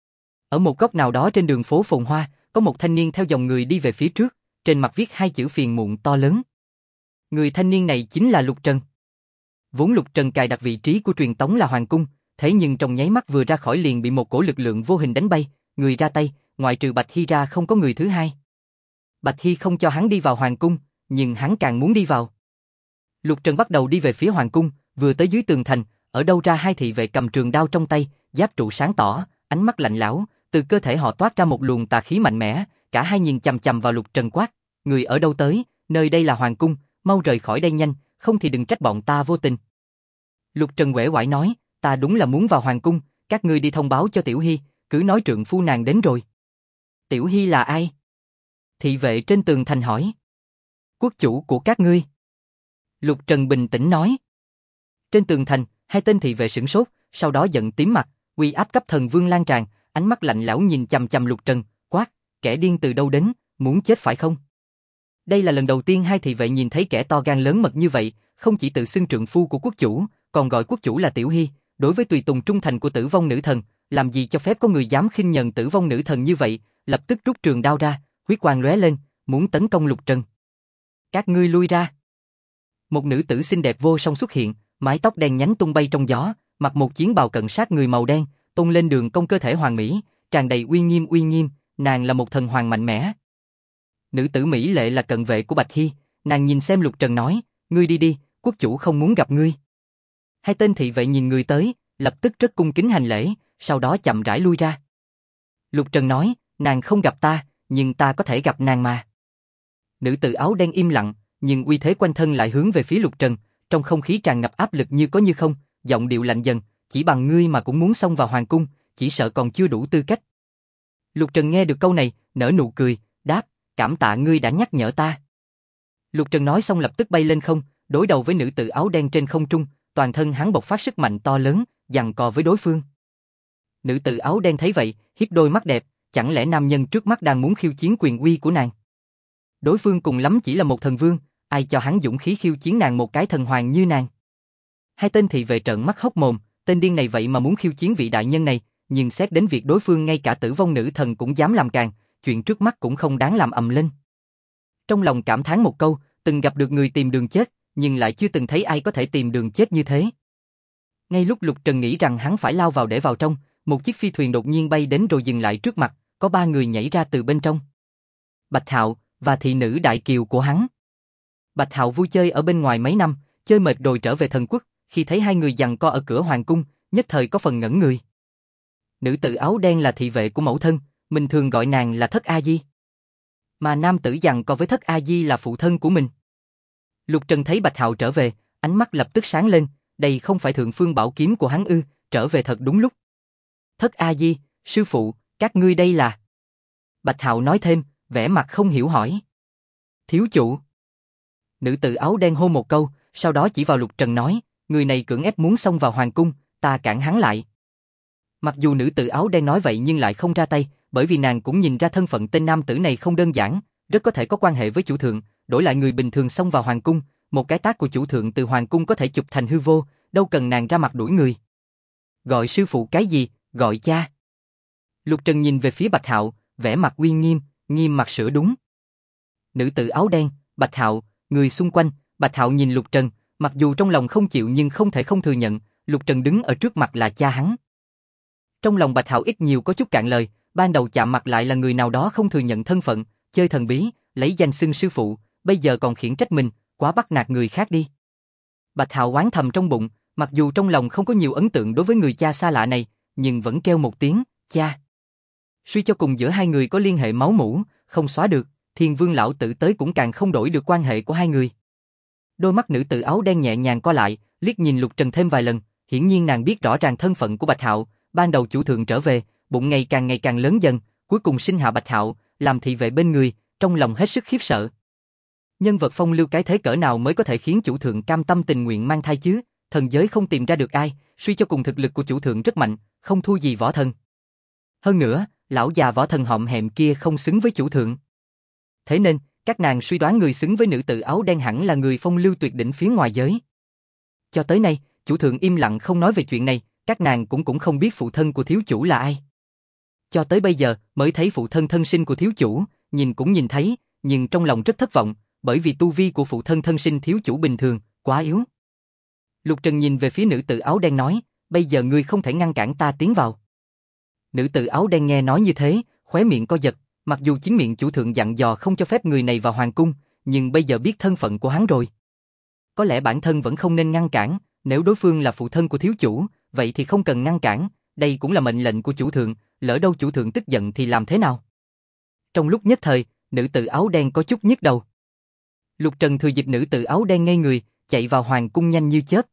Ở một góc nào đó trên đường phố phồn hoa, có một thanh niên theo dòng người đi về phía trước, trên mặt viết hai chữ phiền muộn to lớn. Người thanh niên này chính là Lục Trần. Vốn Lục Trần cài đặt vị trí của truyền tống là hoàng cung, thế nhưng trong nháy mắt vừa ra khỏi liền bị một cổ lực lượng vô hình đánh bay, người ra tay, ngoại trừ Bạch Hy ra không có người thứ hai. Bạch Hy không cho hắn đi vào hoàng cung, nhưng hắn càng muốn đi vào. Lục Trần bắt đầu đi về phía hoàng cung, vừa tới dưới tường thành, ở đâu ra hai thị vệ cầm trường đao trong tay, giáp trụ sáng tỏ, ánh mắt lạnh lẽo, từ cơ thể họ toát ra một luồng tà khí mạnh mẽ, cả hai nhìn chằm chằm vào Lục Trần quát, người ở đâu tới, nơi đây là hoàng cung, mau rời khỏi đây nhanh, không thì đừng trách bọn ta vô tình. Lục Trần uể oải nói, ta đúng là muốn vào hoàng cung, các ngươi đi thông báo cho Tiểu Hy, cứ nói trượng phu nàng đến rồi. Tiểu Hy là ai? Thị vệ trên tường thành hỏi. Quốc chủ của các ngươi. Lục Trần bình tĩnh nói. Trên tường thành, hai tên thị vệ sửng sốt, sau đó giận tím mặt, uy áp cấp thần vương lan tràn, ánh mắt lạnh lẽo nhìn chằm chằm Lục Trần, quát, kẻ điên từ đâu đến, muốn chết phải không? Đây là lần đầu tiên hai thị vệ nhìn thấy kẻ to gan lớn mật như vậy, không chỉ tự xưng trượng phu của quốc chủ, còn gọi quốc chủ là Tiểu Hy, đối với tùy tùng trung thành của Tử Vong Nữ Thần, làm gì cho phép có người dám khinh nhẫn Tử Vong Nữ Thần như vậy, lập tức rút trường đao ra, huyết quang lóe lên, muốn tấn công Lục Trần. Các ngươi lui ra. Một nữ tử xinh đẹp vô song xuất hiện, mái tóc đen nhánh tung bay trong gió, mặc một chiến bào cận sát người màu đen, tôn lên đường cong cơ thể hoàn mỹ, tràn đầy uy nghiêm, nàng là một thần hoàng mạnh mẽ. Nữ tử mỹ lệ là cận vệ của Bạch Hy, nàng nhìn xem Lục Trần nói, ngươi đi đi, quốc chủ không muốn gặp ngươi. Hai tên thị vệ nhìn người tới, lập tức rất cung kính hành lễ, sau đó chậm rãi lui ra. Lục Trần nói, nàng không gặp ta, nhưng ta có thể gặp nàng mà. Nữ tử áo đen im lặng, nhưng uy thế quanh thân lại hướng về phía Lục Trần, trong không khí tràn ngập áp lực như có như không, giọng điệu lạnh dần, chỉ bằng ngươi mà cũng muốn xông vào hoàng cung, chỉ sợ còn chưa đủ tư cách. Lục Trần nghe được câu này, nở nụ cười, đáp, cảm tạ ngươi đã nhắc nhở ta. Lục Trần nói xong lập tức bay lên không, đối đầu với nữ tử áo đen trên không trung, toàn thân hắn bộc phát sức mạnh to lớn, giằng co với đối phương. Nữ tử áo đen thấy vậy, hiếp đôi mắt đẹp, chẳng lẽ nam nhân trước mắt đang muốn khiêu chiến quyền uy của nàng? Đối phương cùng lắm chỉ là một thần vương, ai cho hắn dũng khí khiêu chiến nàng một cái thần hoàng như nàng? Hai tên thị vệ trợn mắt hốc mồm, tên điên này vậy mà muốn khiêu chiến vị đại nhân này, nhưng xét đến việc đối phương ngay cả Tử Vong Nữ Thần cũng dám làm càn, chuyện trước mắt cũng không đáng làm ầm lên. Trong lòng cảm thán một câu, từng gặp được người tìm đường chết, nhưng lại chưa từng thấy ai có thể tìm đường chết như thế. Ngay lúc Lục Trần nghĩ rằng hắn phải lao vào để vào trong, một chiếc phi thuyền đột nhiên bay đến rồi dừng lại trước mặt, có ba người nhảy ra từ bên trong. Bạch Hạo và thị nữ đại kiều của hắn. Bạch Hạo vui chơi ở bên ngoài mấy năm, chơi mệt rồi trở về thần quốc, khi thấy hai người giằng co ở cửa hoàng cung, nhất thời có phần ngẩn người. Nữ tử áo đen là thị vệ của mẫu thân, mình thường gọi nàng là Thất A Di. Mà nam tử giằng co với Thất A Di là phụ thân của mình. Lục Trần thấy Bạch Hạo trở về, ánh mắt lập tức sáng lên, đây không phải thượng phương bảo kiếm của hắn ư, trở về thật đúng lúc. Thất A Di, sư phụ, các ngươi đây là... Bạch Hạo nói thêm, vẻ mặt không hiểu hỏi. Thiếu chủ. Nữ tử áo đen hô một câu, sau đó chỉ vào Lục Trần nói, người này cưỡng ép muốn xông vào hoàng cung, ta cản hắn lại. Mặc dù nữ tử áo đen nói vậy nhưng lại không ra tay, bởi vì nàng cũng nhìn ra thân phận tên nam tử này không đơn giản, rất có thể có quan hệ với chủ thượng, đổi lại người bình thường xông vào hoàng cung, một cái tát của chủ thượng từ hoàng cung có thể chụp thành hư vô, đâu cần nàng ra mặt đuổi người. Gọi sư phụ cái gì, gọi cha. Lục Trần nhìn về phía Bạch Hạo, vẻ mặt uy nghiêm, nghiêm mặt sửa đúng. Nữ tử áo đen, Bạch Hạo, người xung quanh, Bạch Hạo nhìn Lục Trần, mặc dù trong lòng không chịu nhưng không thể không thừa nhận, Lục Trần đứng ở trước mặt là cha hắn. Trong lòng Bạch Hạo ít nhiều có chút cạn lời, ban đầu chạm mặt lại là người nào đó không thừa nhận thân phận, chơi thần bí, lấy danh xưng sư phụ, bây giờ còn khiển trách mình, quá bắt nạt người khác đi. Bạch Hạo oán thầm trong bụng, mặc dù trong lòng không có nhiều ấn tượng đối với người cha xa lạ này, nhưng vẫn kêu một tiếng, cha. Suy cho cùng giữa hai người có liên hệ máu mủ, không xóa được, Thiên Vương lão tử tới cũng càng không đổi được quan hệ của hai người. Đôi mắt nữ tử áo đen nhẹ nhàng co lại, liếc nhìn Lục Trần thêm vài lần, hiển nhiên nàng biết rõ ràng thân phận của Bạch Hạo, ban đầu chủ thượng trở về, bụng ngày càng lớn dần, cuối cùng sinh hạ Bạch Hạo, làm thị vệ bên người, trong lòng hết sức khiếp sợ. Nhân vật phong lưu cái thế cỡ nào mới có thể khiến chủ thượng cam tâm tình nguyện mang thai chứ? Thần giới không tìm ra được ai, suy cho cùng thực lực của chủ thượng rất mạnh, không thua gì võ thần. Hơn nữa, lão già võ thần hõm hẹm kia không xứng với chủ thượng. Thế nên, các nàng suy đoán người xứng với nữ tử áo đen hẳn là người phong lưu tuyệt đỉnh phía ngoài giới. Cho tới nay, chủ thượng im lặng không nói về chuyện này, các nàng cũng không biết phụ thân của thiếu chủ là ai. Cho tới bây giờ mới thấy phụ thân thân sinh của thiếu chủ, nhìn cũng nhìn thấy, nhưng trong lòng rất thất vọng, bởi vì tu vi của phụ thân thân sinh thiếu chủ bình thường, quá yếu. Lục Trần nhìn về phía nữ tử áo đen nói, bây giờ ngươi không thể ngăn cản ta tiến vào. Nữ tử áo đen nghe nói như thế, khóe miệng co giật, mặc dù chính miệng chủ thượng dặn dò không cho phép người này vào hoàng cung, nhưng bây giờ biết thân phận của hắn rồi. Có lẽ bản thân vẫn không nên ngăn cản, nếu đối phương là phụ thân của thiếu chủ, vậy thì không cần ngăn cản, đây cũng là mệnh lệnh của chủ thượng, lỡ đâu chủ thượng tức giận thì làm thế nào? Trong lúc nhất thời, nữ tử áo đen có chút nhức đầu. Lục Trần thừa dịp nữ tử áo đen ngây người, chạy vào hoàng cung nhanh như chớp.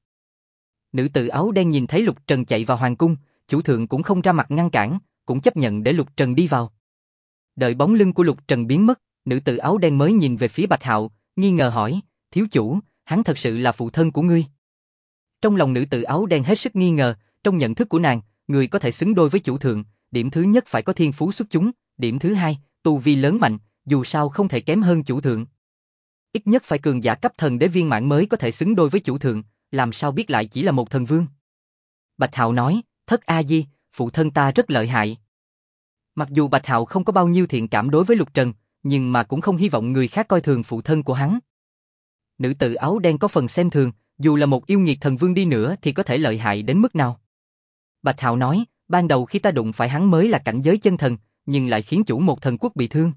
Nữ tử áo đen nhìn thấy Lục Trần chạy vào hoàng cung, chủ thượng cũng không ra mặt ngăn cản, cũng chấp nhận để Lục Trần đi vào. Đợi bóng lưng của Lục Trần biến mất, nữ tử áo đen mới nhìn về phía Bạch Hạo, nghi ngờ hỏi, thiếu chủ, hắn thật sự là phụ thân của ngươi? Trong lòng nữ tử áo đen hết sức nghi ngờ, trong nhận thức của nàng, người có thể xứng đôi với chủ thượng, điểm thứ nhất phải có thiên phú xuất chúng, điểm thứ hai, tu vi lớn mạnh, dù sao không thể kém hơn chủ thượng. Ít nhất phải cường giả cấp thần đế viên mãn mới có thể xứng đôi với chủ thượng, làm sao biết lại chỉ là một thần vương. Bạch Hạo nói, Thất A Di, phụ thân ta rất lợi hại. Mặc dù Bạch Hạo không có bao nhiêu thiện cảm đối với Lục Trần, nhưng mà cũng không hy vọng người khác coi thường phụ thân của hắn. Nữ tử áo đen có phần xem thường, dù là một yêu nghiệt thần vương đi nữa thì có thể lợi hại đến mức nào. Bạch Hạo nói, ban đầu khi ta đụng phải hắn mới là cảnh giới chân thần, nhưng lại khiến chủ một thần quốc bị thương.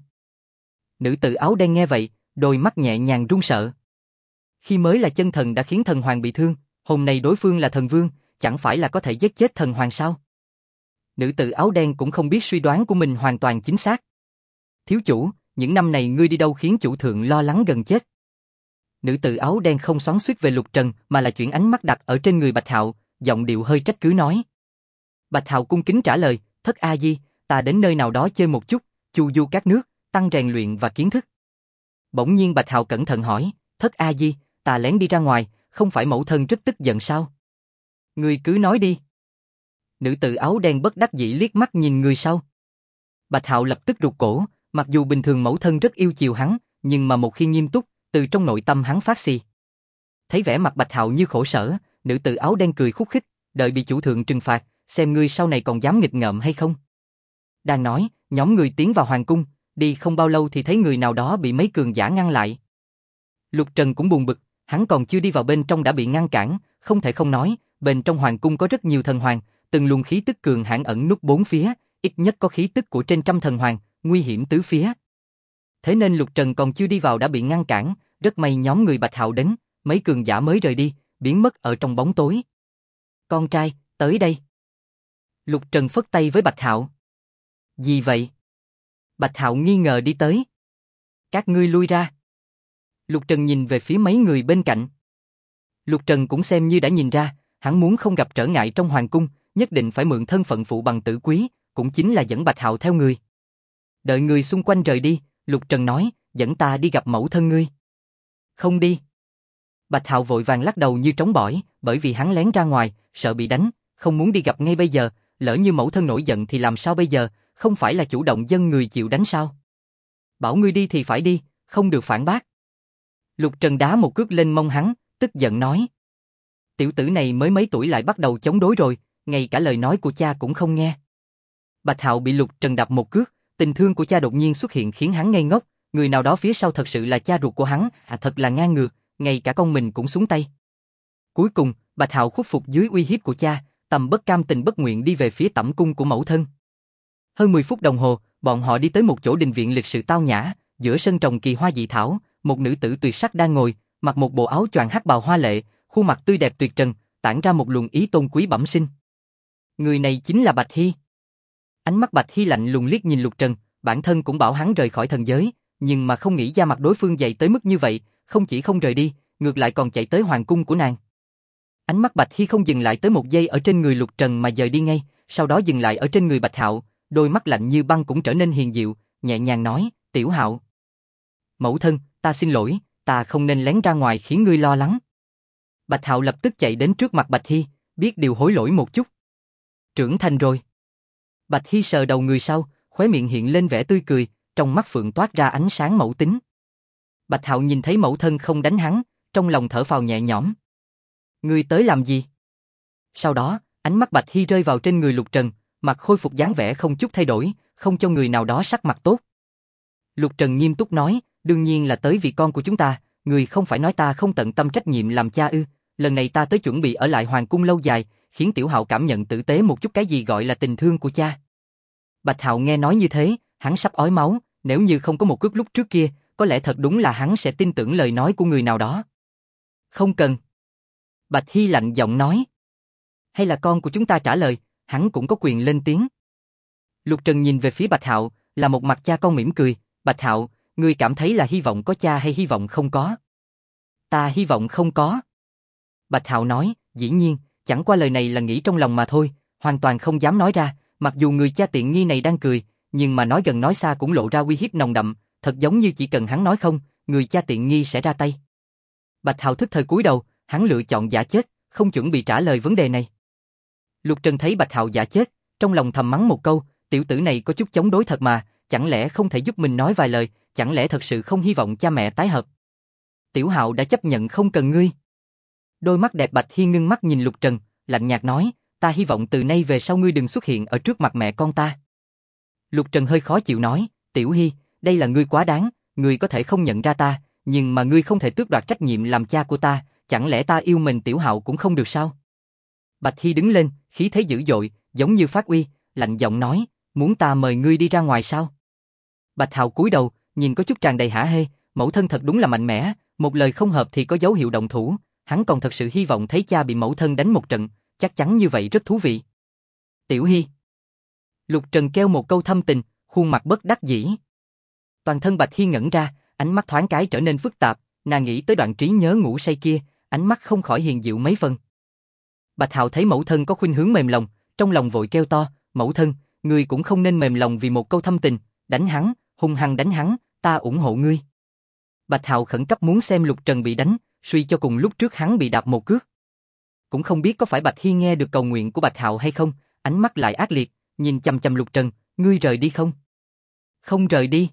Nữ tử áo đen nghe vậy, đôi mắt nhẹ nhàng run sợ. Khi mới là chân thần đã khiến thần hoàng bị thương, hôm nay đối phương là thần vương, chẳng phải là có thể giết chết thần hoàng sao? Nữ tử áo đen cũng không biết suy đoán của mình hoàn toàn chính xác. Thiếu chủ, những năm này ngươi đi đâu khiến chủ thượng lo lắng gần chết? Nữ tử áo đen không xoắn xuýt về Lục Trần mà là chuyển ánh mắt đặt ở trên người Bạch Hạo, giọng điệu hơi trách cứ nói. Bạch Hạo cung kính trả lời, Thất A Di, ta đến nơi nào đó chơi một chút, chu du các nước, tăng rèn luyện và kiến thức. Bỗng nhiên Bạch Hạo cẩn thận hỏi, Thất A Di, ta lén đi ra ngoài, không phải mẫu thân rất tức giận sao? Ngươi cứ nói đi. Nữ tử áo đen bất đắc dĩ liếc mắt nhìn người sau. Bạch Hạo lập tức rụt cổ, mặc dù bình thường mẫu thân rất yêu chiều hắn, nhưng mà một khi nghiêm túc, từ trong nội tâm hắn phát xì. Thấy vẻ mặt Bạch Hạo như khổ sở, nữ tử áo đen cười khúc khích, đợi bị chủ thượng trừng phạt, xem ngươi sau này còn dám nghịch ngợm hay không. Đang nói, nhóm người tiến vào hoàng cung, đi không bao lâu thì thấy người nào đó bị mấy cường giả ngăn lại. Lục Trần cũng buồn bực, hắn còn chưa đi vào bên trong đã bị ngăn cản, không thể không nói, bên trong hoàng cung có rất nhiều thần hoàng, từng luồng khí tức cường hãn ẩn núp bốn phía, ít nhất có khí tức của trên trăm thần hoàng, nguy hiểm tứ phía. Thế nên Lục Trần còn chưa đi vào đã bị ngăn cản, rất may nhóm người Bạch Hạo đến, mấy cường giả mới rời đi, biến mất ở trong bóng tối. Con trai, tới đây. Lục Trần phất tay với Bạch Hạo. Gì vậy? Bạch Hạo nghi ngờ đi tới. Các ngươi lui ra. Lục Trần nhìn về phía mấy người bên cạnh. Lục Trần cũng xem như đã nhìn ra, hắn muốn không gặp trở ngại trong hoàng cung, nhất định phải mượn thân phận phụ bằng tử quý, cũng chính là dẫn Bạch Hạo theo người. Đợi người xung quanh rời đi, Lục Trần nói, dẫn ta đi gặp mẫu thân ngươi. Không đi. Bạch Hạo vội vàng lắc đầu như trống bỏi, bởi vì hắn lén ra ngoài, sợ bị đánh, không muốn đi gặp ngay bây giờ, lỡ như mẫu thân nổi giận thì làm sao bây giờ, không phải là chủ động dâng người chịu đánh sao? Bảo ngươi đi thì phải đi, không được phản bác. Lục Trần đá một cước lên mông hắn, tức giận nói. Tiểu tử này mới mấy tuổi lại bắt đầu chống đối rồi, ngay cả lời nói của cha cũng không nghe. Bạch Hạo bị Lục Trần đập một cước, tình thương của cha đột nhiên xuất hiện khiến hắn ngây ngốc, người nào đó phía sau thật sự là cha ruột của hắn, thật là ngang ngược, ngay cả con mình cũng xuống tay. Cuối cùng, Bạch Hạo khuất phục dưới uy hiếp của cha, tâm bất cam tình bất nguyện đi về phía tẩm cung của mẫu thân. Hơn 10 phút đồng hồ, bọn họ đi tới một chỗ đình viện lịch sự tao nhã, giữa sân trồng kỳ hoa dị thảo, một nữ tử tuyệt sắc đang ngồi, mặc một bộ áo choàng hắc bào hoa lệ, khuôn mặt tươi đẹp tuyệt trần, tản ra một luồng ý tôn quý bẩm sinh. Người này chính là Bạch Hy. Ánh mắt Bạch Hy lạnh lùng liếc nhìn Lục Trần, bản thân cũng bảo hắn rời khỏi thần giới, nhưng mà không nghĩ da mặt đối phương dày tới mức như vậy, không chỉ không rời đi, ngược lại còn chạy tới hoàng cung của nàng. Ánh mắt Bạch Hy không dừng lại tới một giây ở trên người Lục Trần mà dời đi ngay, sau đó dừng lại ở trên người Bạch Hạo, đôi mắt lạnh như băng cũng trở nên hiền dịu, nhẹ nhàng nói, Tiểu Hạo. Mẫu thân, ta xin lỗi, ta không nên lén ra ngoài khiến ngươi lo lắng. Bạch Hạo lập tức chạy đến trước mặt Bạch Hy, biết điều hối lỗi một chút. Trưởng thành rồi. Bạch Hy sờ đầu người sau, khóe miệng hiện lên vẻ tươi cười, trong mắt phượng toát ra ánh sáng mẫu tính. Bạch Hạo nhìn thấy mẫu thân không đánh hắn, trong lòng thở phào nhẹ nhõm. Ngươi tới làm gì? Sau đó, ánh mắt Bạch Hy rơi vào trên người Lục Trần, mặt khôi phục dáng vẻ không chút thay đổi, không cho người nào đó sắc mặt tốt. Lục Trần nghiêm túc nói, đương nhiên là tới vì con của chúng ta, người không phải nói ta không tận tâm trách nhiệm làm cha ư? Lần này ta tới chuẩn bị ở lại hoàng cung lâu dài, khiến Tiểu Hạo cảm nhận tử tế một chút cái gì gọi là tình thương của cha. Bạch Hạo nghe nói như thế, hắn sắp ói máu, nếu như không có một cước lúc trước kia, có lẽ thật đúng là hắn sẽ tin tưởng lời nói của người nào đó. Không cần. Bạch Hy lạnh giọng nói. Hay là con của chúng ta trả lời, hắn cũng có quyền lên tiếng. Lục Trần nhìn về phía Bạch Hạo, là một mặt cha con mỉm cười. Bạch Hạo, ngươi cảm thấy là hy vọng có cha hay hy vọng không có? Ta hy vọng không có. Bạch Hạo nói, dĩ nhiên, chẳng qua lời này là nghĩ trong lòng mà thôi, hoàn toàn không dám nói ra, mặc dù người cha tiện nghi này đang cười, nhưng mà nói gần nói xa cũng lộ ra uy hiếp nồng đậm, thật giống như chỉ cần hắn nói không, người cha tiện nghi sẽ ra tay. Bạch Hạo thức thời cúi đầu, hắn lựa chọn giả chết, không chuẩn bị trả lời vấn đề này. Lục Trần thấy Bạch Hạo giả chết, trong lòng thầm mắng một câu, tiểu tử này có chút chống đối thật mà, chẳng lẽ không thể giúp mình nói vài lời, chẳng lẽ thật sự không hy vọng cha mẹ tái hợp. Tiểu Hạo đã chấp nhận không cần ngươi. Đôi mắt đẹp Bạch Hi ngưng mắt nhìn Lục Trần, lạnh nhạt nói, ta hy vọng từ nay về sau ngươi đừng xuất hiện ở trước mặt mẹ con ta. Lục Trần hơi khó chịu nói, Tiểu Hi, đây là ngươi quá đáng, ngươi có thể không nhận ra ta, nhưng mà ngươi không thể tước đoạt trách nhiệm làm cha của ta, chẳng lẽ ta yêu mình Tiểu Hạo cũng không được sao? Bạch Hi đứng lên, khí thế dữ dội, giống như phát uy, lạnh giọng nói, muốn ta mời ngươi đi ra ngoài sao? Bạch Hạo cúi đầu, nhìn có chút tràn đầy hả hê, mẫu thân thật đúng là mạnh mẽ, một lời không hợp thì có dấu hiệu động thủ, hắn còn thật sự hy vọng thấy cha bị mẫu thân đánh một trận, chắc chắn như vậy rất thú vị. Tiểu Hi. Lục Trần kêu một câu thâm tình, khuôn mặt bất đắc dĩ. Toàn thân Bạch Hi ngẩn ra, ánh mắt thoáng cái trở nên phức tạp, nàng nghĩ tới đoạn trí nhớ ngủ say kia, ánh mắt không khỏi hiền dịu mấy phần. Bạch Hạo thấy mẫu thân có khuynh hướng mềm lòng, trong lòng vội kêu to, mẫu thân, ngươi cũng không nên mềm lòng vì một câu thâm tình, đánh hắn, hung hăng đánh hắn, ta ủng hộ ngươi. Bạch Hạo khẩn cấp muốn xem Lục Trần bị đánh, suy cho cùng lúc trước hắn bị đạp một cước. Cũng không biết có phải Bạch Hi nghe được cầu nguyện của Bạch Hạo hay không, ánh mắt lại ác liệt, nhìn chằm chằm Lục Trần, ngươi rời đi không? Không rời đi.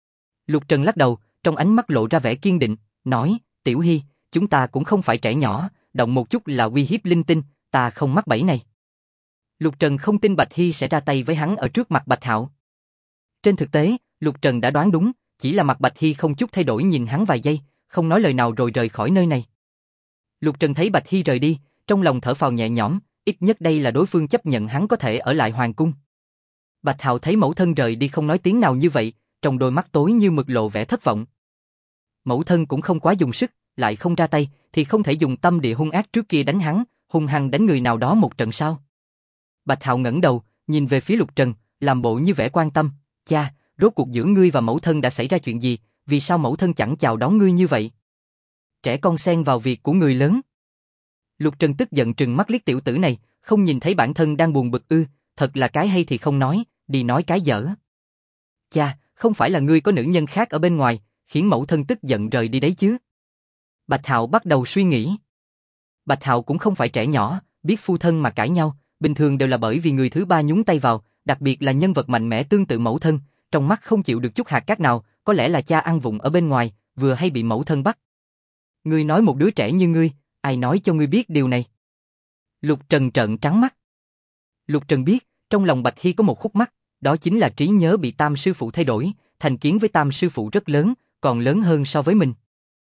Lục Trần lắc đầu, trong ánh mắt lộ ra vẻ kiên định, nói, Tiểu Hi, chúng ta cũng không phải trẻ nhỏ, động một chút là uy hiếp linh tinh, ta không mắc bẫy này. Lục Trần không tin Bạch Hi sẽ ra tay với hắn ở trước mặt Bạch Hạo. Trên thực tế, Lục Trần đã đoán đúng, chỉ là mặt Bạch Hi không chút thay đổi nhìn hắn vài giây, không nói lời nào rồi rời khỏi nơi này. Lục Trần thấy Bạch Hi rời đi, trong lòng thở phào nhẹ nhõm, ít nhất đây là đối phương chấp nhận hắn có thể ở lại hoàng cung. Bạch Hạo thấy mẫu thân rời đi không nói tiếng nào như vậy, trong đôi mắt tối như mực lộ vẻ thất vọng. Mẫu thân cũng không quá dùng sức, lại không ra tay, thì không thể dùng tâm địa hung ác trước kia đánh hắn, hung hăng đánh người nào đó một trận sao? Bạch Hạo ngẩng đầu, nhìn về phía Lục Trần, làm bộ như vẻ quan tâm, cha, rốt cuộc giữa ngươi và mẫu thân đã xảy ra chuyện gì, vì sao mẫu thân chẳng chào đón ngươi như vậy? Trẻ con xen vào việc của người lớn. Lục Trần tức giận trừng mắt liếc tiểu tử này, không nhìn thấy bản thân đang buồn bực ư, thật là cái hay thì không nói, đi nói cái dở. Cha, không phải là ngươi có nữ nhân khác ở bên ngoài, khiến mẫu thân tức giận rời đi đấy chứ? Bạch Hạo bắt đầu suy nghĩ. Bạch Hạo cũng không phải trẻ nhỏ, biết phu thân mà cãi nhau, bình thường đều là bởi vì người thứ ba nhúng tay vào, đặc biệt là nhân vật mạnh mẽ tương tự mẫu thân, trong mắt không chịu được chút hạt cát nào, có lẽ là cha ăn vụng ở bên ngoài, vừa hay bị mẫu thân bắt. Ngươi nói một đứa trẻ như ngươi, ai nói cho ngươi biết điều này? Lục Trần trợn trắng mắt. Lục Trần biết, trong lòng Bạch Hi có một khúc mắc, đó chính là trí nhớ bị Tam sư phụ thay đổi, thành kiến với Tam sư phụ rất lớn, còn lớn hơn so với mình.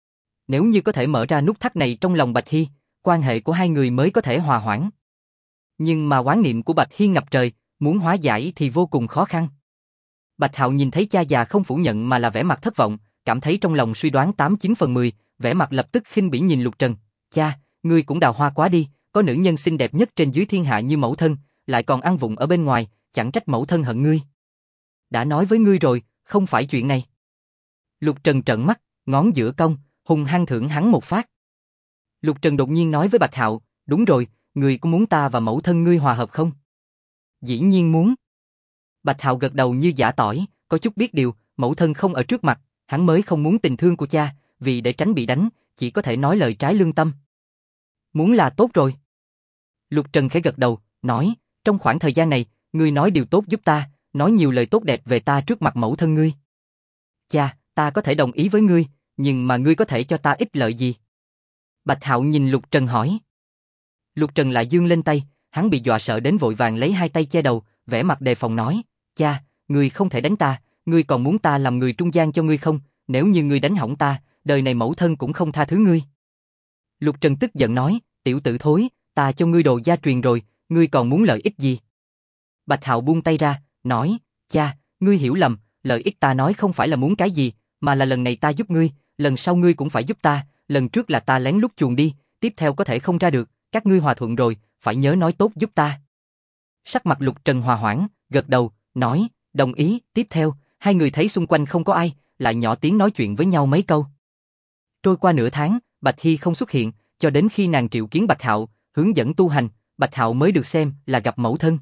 Nếu như có thể mở ra nút thắt này trong lòng Bạch Hi, quan hệ của hai người mới có thể hòa hoãn. Nhưng mà oán niệm của Bạch Hi ngập trời, muốn hóa giải thì vô cùng khó khăn. Bạch Hạo nhìn thấy cha già không phủ nhận mà là vẻ mặt thất vọng, cảm thấy trong lòng suy đoán 89/10, vẻ mặt lập tức khinh bỉ nhìn Lục Trần. Cha, ngươi cũng đào hoa quá đi, có nữ nhân xinh đẹp nhất trên dưới thiên hạ như mẫu thân, lại còn ăn vụng ở bên ngoài, chẳng trách mẫu thân hận ngươi. Đã nói với ngươi rồi, không phải chuyện này. Lục Trần trợn mắt, ngón giữa cong, hung hăng thưởng hắn một phát. Lục Trần đột nhiên nói với Bạch Hạo, đúng rồi, ngươi có muốn ta và mẫu thân ngươi hòa hợp không? Dĩ nhiên muốn. Bạch Hạo gật đầu như giả tỏi, có chút biết điều, mẫu thân không ở trước mặt, hắn mới không muốn tình thương của cha, vì để tránh bị đánh, chỉ có thể nói lời trái lương tâm. Muốn là tốt rồi. Lục Trần khẽ gật đầu, nói, trong khoảng thời gian này, ngươi nói điều tốt giúp ta, nói nhiều lời tốt đẹp về ta trước mặt mẫu thân ngươi. Cha, ta có thể đồng ý với ngươi, nhưng mà ngươi có thể cho ta ích lợi gì? Bạch Hạo nhìn Lục Trần hỏi. Lục Trần lại giương lên tay, hắn bị dọa sợ đến vội vàng lấy hai tay che đầu, vẻ mặt đề phòng nói, cha, ngươi không thể đánh ta, ngươi còn muốn ta làm người trung gian cho ngươi không? Nếu như ngươi đánh hỏng ta, đời này mẫu thân cũng không tha thứ ngươi. Lục Trần tức giận nói, tiểu tử thối, ta cho ngươi đồ gia truyền rồi, ngươi còn muốn lợi ích gì? Bạch Hạo buông tay ra, nói, cha, ngươi hiểu lầm, lợi ích ta nói không phải là muốn cái gì, mà là lần này ta giúp ngươi, lần sau ngươi cũng phải giúp ta, lần trước là ta lén lút chuồn đi, tiếp theo có thể không ra được, các ngươi hòa thuận rồi, phải nhớ nói tốt giúp ta. Sắc mặt Lục Trần hòa hoãn, gật đầu, nói, đồng ý, tiếp theo, hai người thấy xung quanh không có ai, lại nhỏ tiếng nói chuyện với nhau mấy câu. Trôi qua nửa tháng, Bạch Hi không xuất hiện, cho đến khi nàng triệu kiến Bạch Hạo, hướng dẫn tu hành, Bạch Hạo mới được xem là gặp mẫu thân.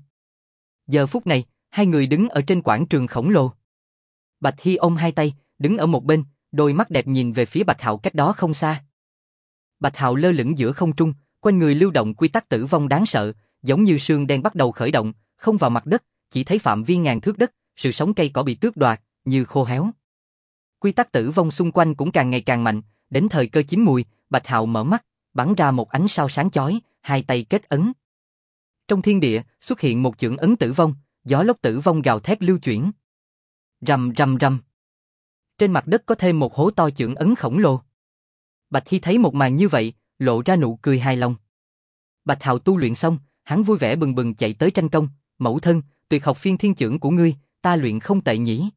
Giờ phút này, hai người đứng ở trên quảng trường khổng lồ. Bạch Hi ôm hai tay, đứng ở một bên, đôi mắt đẹp nhìn về phía Bạch Hạo cách đó không xa. Bạch Hạo lơ lửng giữa không trung, quanh Quanh người lưu động quy tắc tử vong đáng sợ, giống như sương đen bắt đầu khởi động, không vào mặt đất, chỉ thấy phạm vi ngàn thước đất, sự sống cây cỏ bị tước đoạt, như khô héo. Quy tắc tử vong xung quanh cũng càng ngày càng mạnh, đến thời cơ chín mùi, Bạch Hạo mở mắt, bắn ra một ánh sao sáng chói, hai tay kết ấn. Trong thiên địa, xuất hiện một chưởng ấn tử vong, gió lốc tử vong gào thét lưu chuyển. Rầm rầm rầm. Trên mặt đất có thêm một hố to chưởng ấn khổng lồ. Bạch Hy thấy một màn như vậy, lộ ra nụ cười hài lòng. Bạch Hạo tu luyện xong, hắn vui vẻ bừng bừng chạy tới tranh công, mẫu thân, tuyệt học phiên thiên chưởng của ngươi, ta luyện không tệ nhỉ?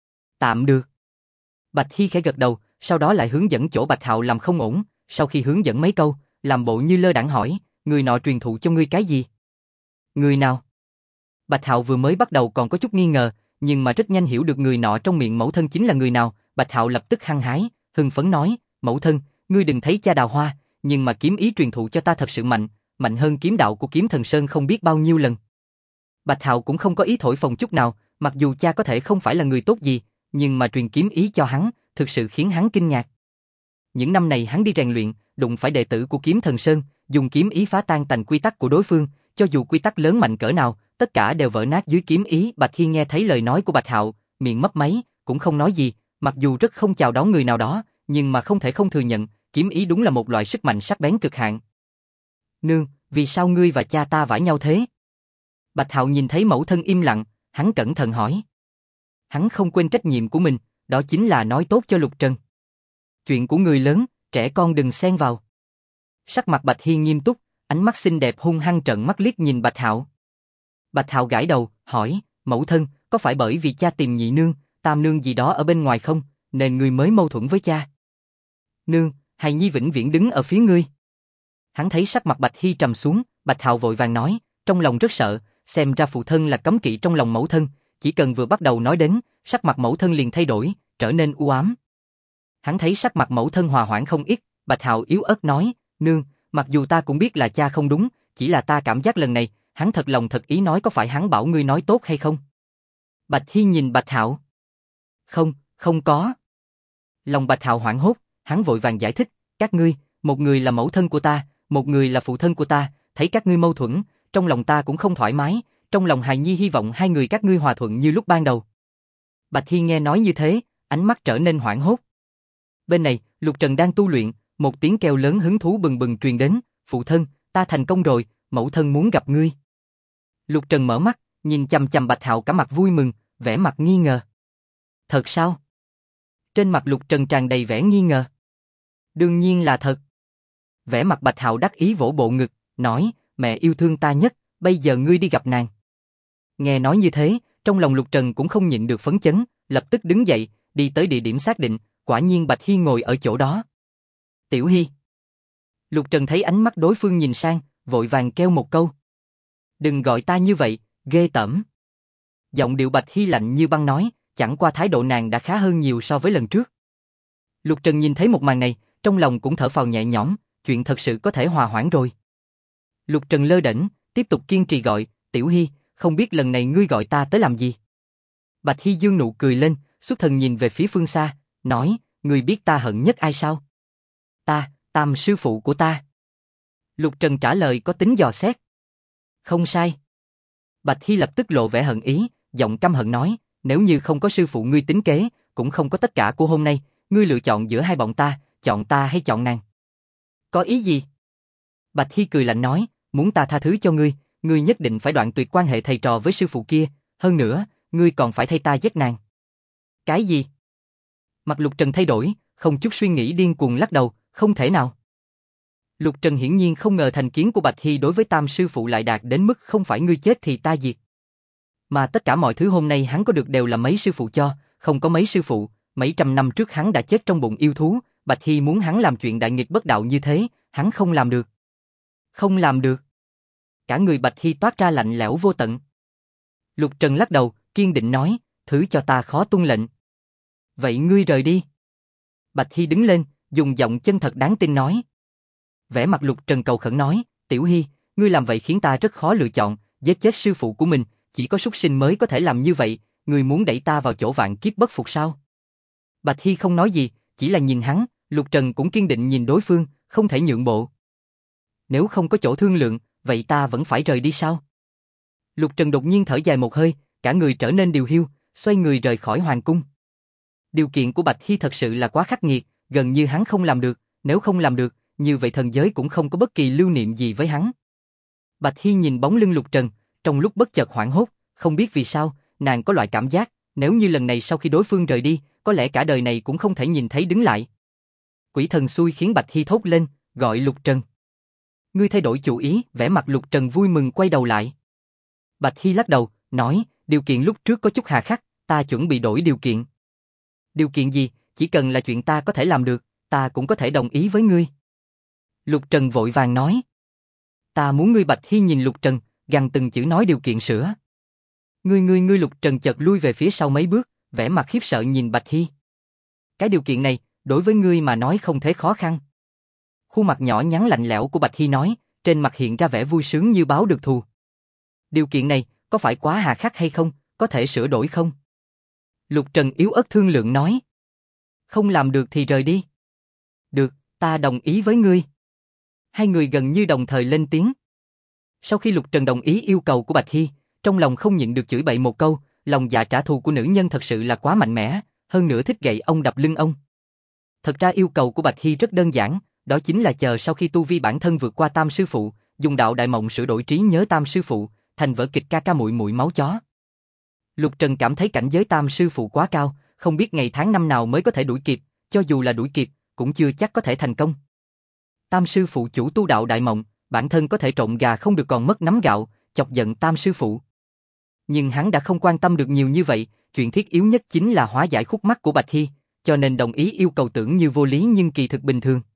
Tạm được. Bạch Hy khẽ gật đầu, sau đó lại hướng dẫn chỗ Bạch Hạo làm không ổn, sau khi hướng dẫn mấy câu, làm bộ như lơ đãng hỏi, người nọ truyền thụ cho ngươi cái gì? Người nào? Bạch Hạo vừa mới bắt đầu còn có chút nghi ngờ, nhưng mà rất nhanh hiểu được người nọ trong miệng mẫu thân chính là người nào, Bạch Hạo lập tức hăng hái, hưng phấn nói, mẫu thân, ngươi đừng thấy cha đào hoa, nhưng mà kiếm ý truyền thụ cho ta thật sự mạnh, mạnh hơn kiếm đạo của Kiếm Thần Sơn không biết bao nhiêu lần. Bạch Hạo cũng không có ý thổi phồng chút nào, mặc dù cha có thể không phải là người tốt gì, nhưng mà truyền kiếm ý cho hắn, thực sự khiến hắn kinh ngạc. Những năm này hắn đi rèn luyện, đụng phải đệ tử của Kiếm Thần Sơn, dùng kiếm ý phá tan tành quy tắc của đối phương, cho dù quy tắc lớn mạnh cỡ nào, tất cả đều vỡ nát dưới kiếm ý. Bạch Hy nghe thấy lời nói của Bạch Hạo, miệng mấp máy, cũng không nói gì, mặc dù rất không chào đón người nào đó, nhưng mà không thể không thừa nhận, kiếm ý đúng là một loại sức mạnh sắc bén cực hạn. Nương, vì sao ngươi và cha ta vãi nhau thế? Bạch Hạo nhìn thấy mẫu thân im lặng, hắn cẩn thận hỏi. Hắn không quên trách nhiệm của mình, đó chính là nói tốt cho Lục Trần. Chuyện của người lớn, trẻ con đừng xen vào. Sắc mặt Bạch Hy nghiêm túc, ánh mắt xinh đẹp hung hăng trợn mắt liếc nhìn Bạch Hạo. Bạch Hạo gãi đầu, hỏi, mẫu thân, có phải bởi vì cha tìm nhị nương, tam nương gì đó ở bên ngoài không, nên ngươi mới mâu thuẫn với cha? Nương, hài nhi vĩnh viễn đứng ở phía ngươi. Hắn thấy sắc mặt Bạch Hy trầm xuống, Bạch Hạo vội vàng nói, trong lòng rất sợ, xem ra phụ thân là cấm kỵ trong lòng mẫu thân, chỉ cần vừa bắt đầu nói đến, sắc mặt mẫu thân liền thay đổi, trở nên u ám. Hắn thấy sắc mặt mẫu thân hòa hoãn không ít, Bạch Hạo yếu ớt nói, nương, mặc dù ta cũng biết là cha không đúng, chỉ là ta cảm giác lần này, hắn thật lòng thật ý nói có phải hắn bảo ngươi nói tốt hay không? Bạch Hy nhìn Bạch Hạo. Không, không có. Lòng Bạch Hạo hoảng hốt, hắn vội vàng giải thích, các ngươi, một người là mẫu thân của ta, một người là phụ thân của ta, thấy các ngươi mâu thuẫn, trong lòng ta cũng không thoải mái, trong lòng hài nhi hy vọng hai người các ngươi hòa thuận như lúc ban đầu. Bạch Hy nghe nói như thế, ánh mắt trở nên hoảng hốt. Bên này, Lục Trần đang tu luyện, một tiếng kêu lớn hứng thú bừng bừng truyền đến, phụ thân, ta thành công rồi, mẫu thân muốn gặp ngươi. Lục Trần mở mắt, nhìn chằm chằm Bạch Hạo cả mặt vui mừng, vẻ mặt nghi ngờ. Thật sao? Trên mặt Lục Trần tràn đầy vẻ nghi ngờ. Đương nhiên là thật. Vẻ mặt Bạch Hạo đắc ý vỗ bộ ngực, nói, mẹ yêu thương ta nhất, bây giờ ngươi đi gặp nàng. Nghe nói như thế, trong lòng Lục Trần cũng không nhịn được phấn chấn, lập tức đứng dậy, đi tới địa điểm xác định, quả nhiên Bạch Hy ngồi ở chỗ đó. Tiểu Hy. Lục Trần thấy ánh mắt đối phương nhìn sang, vội vàng kêu một câu. Đừng gọi ta như vậy, ghê tởm. Giọng điệu Bạch Hy lạnh như băng nói, chẳng qua thái độ nàng đã khá hơn nhiều so với lần trước. Lục Trần nhìn thấy một màn này, trong lòng cũng thở phào nhẹ nhõm, chuyện thật sự có thể hòa hoãn rồi. Lục Trần lơ đễnh, tiếp tục kiên trì gọi, Tiểu Hy, không biết lần này ngươi gọi ta tới làm gì? Bạch Hy dương nụ cười lên, xuất thần nhìn về phía phương xa, nói, ngươi biết ta hận nhất ai sao? Ta, Tam sư phụ của ta. Lục Trần trả lời có tính dò xét. Không sai. Bạch Hy lập tức lộ vẻ hận ý, giọng căm hận nói, nếu như không có sư phụ ngươi tính kế, cũng không có tất cả của hôm nay, ngươi lựa chọn giữa hai bọn ta, chọn ta hay chọn nàng? Có ý gì? Bạch Hy cười lạnh nói, muốn ta tha thứ cho ngươi, ngươi nhất định phải đoạn tuyệt quan hệ thầy trò với sư phụ kia, hơn nữa, ngươi còn phải thay ta giết nàng. Cái gì? Mặt Lục Trần thay đổi, không chút suy nghĩ điên cuồng lắc đầu, không thể nào. Lục Trần hiển nhiên không ngờ thành kiến của Bạch Hy đối với Tam sư phụ lại đạt đến mức không phải ngươi chết thì ta diệt. Mà tất cả mọi thứ hôm nay hắn có được đều là mấy sư phụ cho, không có mấy sư phụ, mấy trăm năm trước hắn đã chết trong bụng yêu thú, Bạch Hy muốn hắn làm chuyện đại nghịch bất đạo như thế, hắn không làm được. Không làm được. Cả người Bạch Hy toát ra lạnh lẽo vô tận. Lục Trần lắc đầu, kiên định nói, thứ cho ta khó tuân lệnh. Vậy ngươi rời đi. Bạch Hy đứng lên, dùng giọng chân thật đáng tin nói. Vẻ mặt Lục Trần cầu khẩn nói, Tiểu Hy, ngươi làm vậy khiến ta rất khó lựa chọn, giết chết sư phụ của mình, chỉ có súc sinh mới có thể làm như vậy, ngươi muốn đẩy ta vào chỗ vạn kiếp bất phục sao? Bạch Hy không nói gì, chỉ là nhìn hắn, Lục Trần cũng kiên định nhìn đối phương, không thể nhượng bộ. Nếu không có chỗ thương lượng, vậy ta vẫn phải rời đi sao? Lục Trần đột nhiên thở dài một hơi, cả người trở nên điều hiu, xoay người rời khỏi hoàng cung. Điều kiện của Bạch Hy thật sự là quá khắc nghiệt, gần như hắn không làm được, nếu không làm được, như vậy thần giới cũng không có bất kỳ lưu niệm gì với hắn. Bạch Hy nhìn bóng lưng Lục Trần, trong lúc bất chợt hoảng hốt, không biết vì sao, nàng có loại cảm giác, nếu như lần này sau khi đối phương rời đi, có lẽ cả đời này cũng không thể nhìn thấy đứng lại. Quỷ thần xui khiến Bạch Hy thốt lên, gọi Lục Trần. Ngươi thay đổi chủ ý, vẻ mặt Lục Trần vui mừng quay đầu lại. Bạch Hy lắc đầu, nói, điều kiện lúc trước có chút hà khắc, ta chuẩn bị đổi điều kiện. Điều kiện gì, chỉ cần là chuyện ta có thể làm được, ta cũng có thể đồng ý với ngươi. Lục Trần vội vàng nói. Ta muốn ngươi. Bạch Hy nhìn Lục Trần, gằn từng chữ nói điều kiện sửa. Ngươi. Lục Trần chợt lui về phía sau mấy bước, vẻ mặt khiếp sợ nhìn Bạch Hy. Cái điều kiện này, đối với ngươi mà nói không thế khó khăn. Khuôn mặt nhỏ nhắn lạnh lẽo của Bạch Hy nói, trên mặt hiện ra vẻ vui sướng như báo được thù. Điều kiện này, có phải quá hà khắc hay không, có thể sửa đổi không? Lục Trần yếu ớt thương lượng nói. Không làm được thì rời đi. Được, ta đồng ý với ngươi. Hai người gần như đồng thời lên tiếng. Sau khi Lục Trần đồng ý yêu cầu của Bạch Hy, trong lòng không nhịn được chửi bậy một câu, lòng dạ trả thù của nữ nhân thật sự là quá mạnh mẽ, hơn nữa thích gậy ông đập lưng ông. Thật ra yêu cầu của Bạch Hy rất đơn giản, đó chính là chờ sau khi tu vi bản thân vượt qua Tam sư phụ, dùng đạo đại mộng sửa đổi trí nhớ Tam sư phụ, thành vở kịch ca ca muội muội máu chó. Lục Trần cảm thấy cảnh giới Tam sư phụ quá cao, không biết ngày tháng năm nào mới có thể đuổi kịp, cho dù là đuổi kịp, cũng chưa chắc có thể thành công. Tam sư phụ chủ tu đạo đại mộng, bản thân có thể trộn gà không được còn mất nắm gạo, chọc giận Tam sư phụ. Nhưng hắn đã không quan tâm được nhiều như vậy, chuyện thiết yếu nhất chính là hóa giải khúc mắc của Bạch Hy, cho nên đồng ý yêu cầu tưởng như vô lý nhưng kỳ thực bình thường.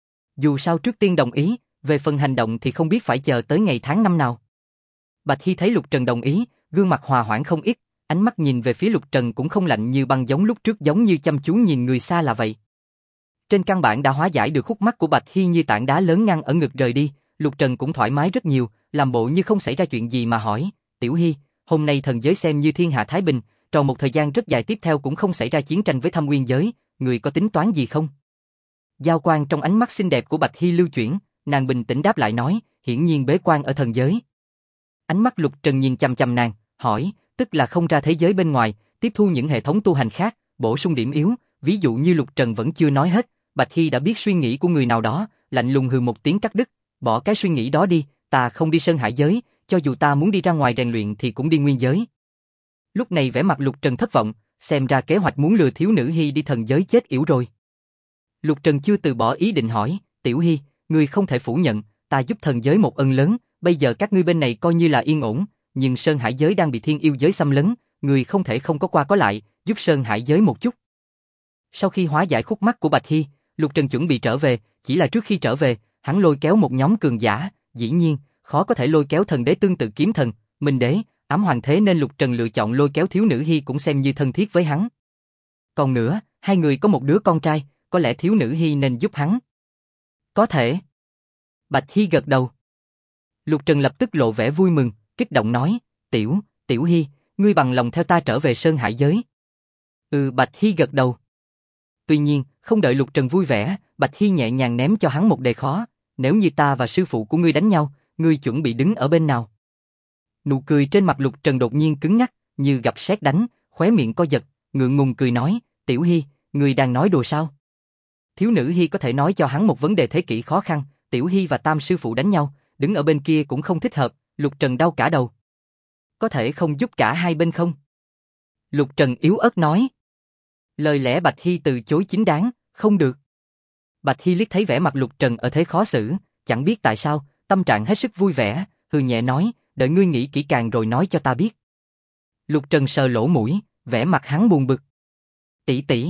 Dù sao trước tiên đồng ý, về phần hành động thì không biết phải chờ tới ngày tháng năm nào. Bạch Hy thấy Lục Trần đồng ý, gương mặt hòa hoãn không ít, ánh mắt nhìn về phía Lục Trần cũng không lạnh như băng giống lúc trước, giống như chăm chú nhìn người xa là vậy. Trên căn bản đã hóa giải được khúc mắc của Bạch Hy như tảng đá lớn ngăn ở ngực rời đi, Lục Trần cũng thoải mái rất nhiều, làm bộ như không xảy ra chuyện gì mà hỏi, Tiểu Hy, hôm nay thần giới xem như thiên hạ thái bình, tròn một thời gian rất dài tiếp theo cũng không xảy ra chiến tranh với Thâm Uyên giới, người có tính toán gì không? Giao quan trong ánh mắt xinh đẹp của Bạch Hy lưu chuyển, nàng bình tĩnh đáp lại nói, hiển nhiên bế quan ở thần giới. Ánh mắt Lục Trần nhìn chằm chằm nàng, hỏi, tức là không ra thế giới bên ngoài, tiếp thu những hệ thống tu hành khác, bổ sung điểm yếu, ví dụ như Lục Trần vẫn chưa nói hết, Bạch Hy đã biết suy nghĩ của người nào đó, lạnh lùng hừ một tiếng cắt đứt, bỏ cái suy nghĩ đó đi, ta không đi Sơn Hải giới, cho dù ta muốn đi ra ngoài rèn luyện thì cũng đi nguyên giới. Lúc này vẻ mặt Lục Trần thất vọng, xem ra kế hoạch muốn lừa thiếu nữ Hy đi thần giới chết yểu rồi. Lục Trần chưa từ bỏ ý định hỏi, Tiểu Hy, ngươi không thể phủ nhận, ta giúp thần giới một ân lớn, bây giờ các ngươi bên này coi như là yên ổn, nhưng Sơn Hải giới đang bị thiên yêu giới xâm lấn, ngươi không thể không có qua có lại, giúp Sơn Hải giới một chút. Sau khi hóa giải khúc mắc của Bạch Hy, Lục Trần chuẩn bị trở về, chỉ là trước khi trở về, hắn lôi kéo một nhóm cường giả, dĩ nhiên, khó có thể lôi kéo thần đế tương tự kiếm thần, Minh đế, ám hoàng thế nên Lục Trần lựa chọn lôi kéo thiếu nữ Hy cũng xem như thân thiết với hắn. Còn nữa, hai người có một đứa con trai, có lẽ thiếu nữ Hy nên giúp hắn. Có thể. Bạch Hy gật đầu. Lục Trần lập tức lộ vẻ vui mừng, kích động nói, Tiểu Hy, ngươi bằng lòng theo ta trở về Sơn Hải giới. Bạch Hy gật đầu. Tuy nhiên, không đợi Lục Trần vui vẻ, Bạch Hy nhẹ nhàng ném cho hắn một đề khó, nếu như ta và sư phụ của ngươi đánh nhau, ngươi chuẩn bị đứng ở bên nào? Nụ cười trên mặt Lục Trần đột nhiên cứng ngắc, như gặp sét đánh, khóe miệng co giật, ngượng ngùng cười nói, Tiểu Hy, ngươi đang nói đùa sao? Thiếu nữ Hy có thể nói cho hắn một vấn đề thế kỷ khó khăn, Tiểu Hy và Tam sư phụ đánh nhau, đứng ở bên kia cũng không thích hợp, Lục Trần đau cả đầu. Có thể không giúp cả hai bên không? Lục Trần yếu ớt nói. Lời lẽ Bạch Hy từ chối chính đáng, không được. Bạch Hy liếc thấy vẻ mặt Lục Trần ở thế khó xử, chẳng biết tại sao, tâm trạng hết sức vui vẻ, hừ nhẹ nói, đợi ngươi nghĩ kỹ càng rồi nói cho ta biết. Lục Trần sờ lỗ mũi, vẻ mặt hắn buồn bực. Tỷ.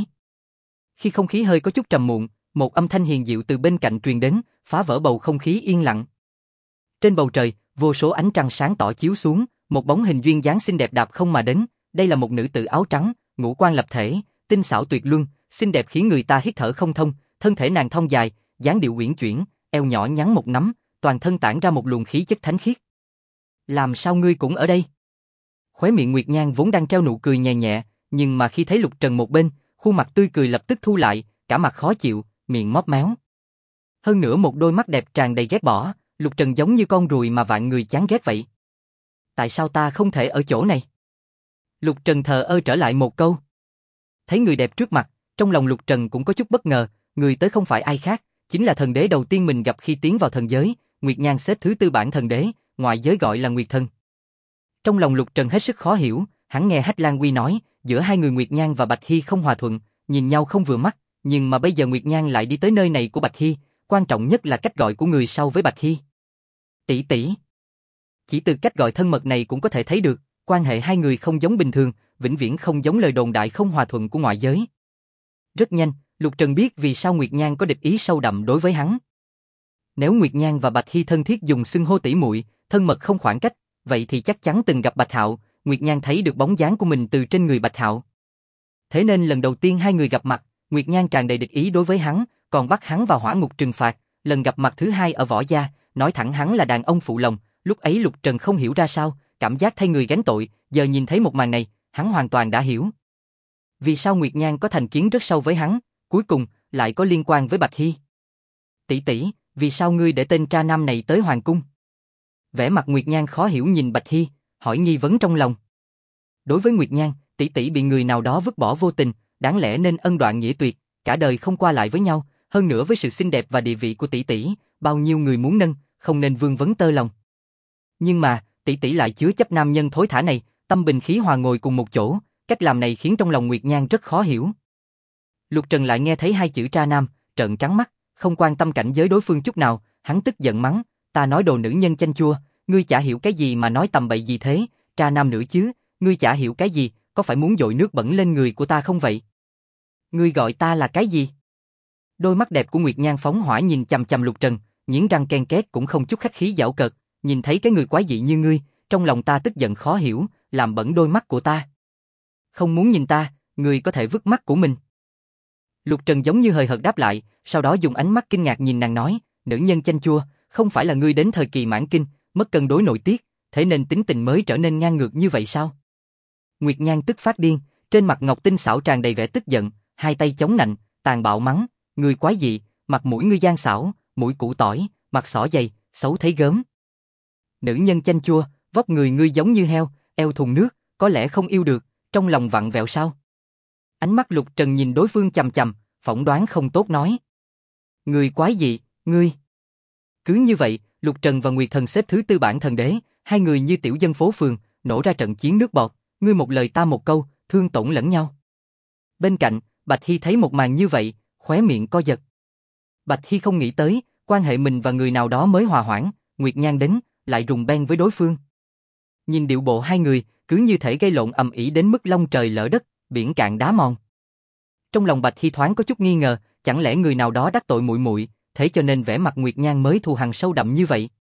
Khi không khí hơi có chút trầm muộn, một âm thanh hiền dịu từ bên cạnh truyền đến, phá vỡ bầu không khí yên lặng. Trên bầu trời, vô số ánh trăng sáng tỏ chiếu xuống, một bóng hình duyên dáng xinh đẹp đạp không mà đến, đây là một nữ tử áo trắng, ngũ quan lập thể, tinh xảo tuyệt luân, xinh đẹp khiến người ta hít thở không thông, thân thể nàng thon dài, dáng điệu uyển chuyển, eo nhỏ nhắn một nắm, toàn thân tản ra một luồng khí chất thánh khiết. Làm sao ngươi cũng ở đây? Khóe miệng Nguyệt Nhan vốn đang treo nụ cười nhẹ nhẹ, nhưng mà khi thấy Lục Trần một bên, khuôn mặt tươi cười lập tức thu lại, cả mặt khó chịu, miệng móp méo. Hơn nữa một đôi mắt đẹp tràn đầy ghét bỏ, Lục Trần giống như con ruồi mà vạn người chán ghét vậy. Tại sao ta không thể ở chỗ này? Lục Trần thờ ơ trở lại một câu. Thấy người đẹp trước mặt, trong lòng Lục Trần cũng có chút bất ngờ, người tới không phải ai khác, chính là thần đế đầu tiên mình gặp khi tiến vào thần giới, Nguyệt Nhan xếp thứ tư bảng thần đế, ngoại giới gọi là Nguyệt Thần. Trong lòng Lục Trần hết sức khó hiểu, hắn nghe Hách Lan Quy nói, giữa hai người Nguyệt Nhan và Bạch Hy không hòa thuận, nhìn nhau không vừa mắt, nhưng mà bây giờ Nguyệt Nhan lại đi tới nơi này của Bạch Hy, quan trọng nhất là cách gọi của người sau với Bạch Hy. Tỷ tỷ. Chỉ từ cách gọi thân mật này cũng có thể thấy được, quan hệ hai người không giống bình thường, vĩnh viễn không giống lời đồn đại không hòa thuận của ngoại giới. Rất nhanh, Lục Trần biết vì sao Nguyệt Nhan có địch ý sâu đậm đối với hắn. Nếu Nguyệt Nhan và Bạch Hy thân thiết dùng xưng hô tỷ muội, thân mật không khoảng cách, vậy thì chắc chắn từng gặp Bạch Hạo, Nguyệt Nhan thấy được bóng dáng của mình từ trên người Bạch Hạo. Thế nên lần đầu tiên hai người gặp mặt, Nguyệt Nhan tràn đầy địch ý đối với hắn, còn bắt hắn vào hỏa ngục trừng phạt, lần gặp mặt thứ hai ở Võ Gia, nói thẳng hắn là đàn ông phụ lòng, lúc ấy Lục Trần không hiểu ra sao, cảm giác thay người gánh tội, giờ nhìn thấy một màn này, hắn hoàn toàn đã hiểu. Vì sao Nguyệt Nhan có thành kiến rất sâu với hắn, cuối cùng lại có liên quan với Bạch Hy. Tỷ tỷ, vì sao ngươi để tên tra nam này tới hoàng cung? Vẻ mặt Nguyệt Nhan khó hiểu nhìn Bạch Hy, hỏi nghi vấn trong lòng. Đối với Nguyệt Nhan, tỷ tỷ bị người nào đó vứt bỏ vô tình, đáng lẽ nên ân đoạn nghĩa tuyệt, cả đời không qua lại với nhau, hơn nữa với sự xinh đẹp và địa vị của tỷ tỷ, bao nhiêu người muốn nâng, không nên vương vấn tơ lòng. Nhưng mà, tỷ tỷ lại chứa chấp nam nhân thối thả này, tâm bình khí hòa ngồi cùng một chỗ, cách làm này khiến trong lòng Nguyệt Nhan rất khó hiểu. Lục Trần lại nghe thấy hai chữ tra nam, trợn trắng mắt, không quan tâm cảnh giới đối phương chút nào, hắn tức giận mắng, ta nói đồ nữ nhân chanh chua, ngươi chả hiểu cái gì mà nói tầm bậy gì thế, tra nam nữa chứ, ngươi chả hiểu cái gì, có phải muốn dội nước bẩn lên người của ta không vậy? Ngươi gọi ta là cái gì? Đôi mắt đẹp của Nguyệt Nhan phóng hỏa nhìn chằm chằm Lục Trần, nghiến răng ken két cũng không chút khách khí giảo cợt, nhìn thấy cái người quái dị như ngươi, trong lòng ta tức giận khó hiểu, làm bẩn đôi mắt của ta. Không muốn nhìn ta, ngươi có thể vứt mắt của mình. Lục Trần giống như hời hợt đáp lại, sau đó dùng ánh mắt kinh ngạc nhìn nàng nói, nữ nhân chanh chua, không phải là ngươi đến thời kỳ mãn kinh, mất cân đối nội tiết, thế nên tính tình mới trở nên ngang ngược như vậy sao? Nguyệt Nhan tức phát điên, trên mặt ngọc tinh xảo tràn đầy vẻ tức giận, hai tay chống nạnh, tàn bạo mắng, ngươi quái dị, mặt mũi ngươi gian xảo, mũi củ tỏi, mặt xỏ dày, xấu thấy gớm. Nữ nhân chanh chua, vóc người ngươi giống như heo, eo thùng nước, có lẽ không yêu được, trong lòng vặn vẹo sao? Ánh mắt Lục Trần nhìn đối phương chằm chằm, phỏng đoán không tốt nói. Ngươi quái dị, ngươi. Cứ như vậy, Lục Trần và Nguyệt Thần xếp thứ tư bảng thần đế, hai người như tiểu dân phố phường, nổ ra trận chiến nước bọt, ngươi một lời ta một câu, thương tổn lẫn nhau. Bên cạnh, Bạch Hy thấy một màn như vậy, khóe miệng co giật. Bạch Hy không nghĩ tới, quan hệ mình và người nào đó mới hòa hoãn, Nguyệt Nhan đến, lại rùng beng với đối phương. Nhìn điệu bộ hai người, cứ như thể gây lộn ầm ĩ đến mức long trời lỡ đất, biển cạn đá mòn. Trong lòng Bạch Hy thoáng có chút nghi ngờ, chẳng lẽ người nào đó đắc tội muội muội, thế cho nên vẻ mặt Nguyệt Nhan mới thù hằn sâu đậm như vậy.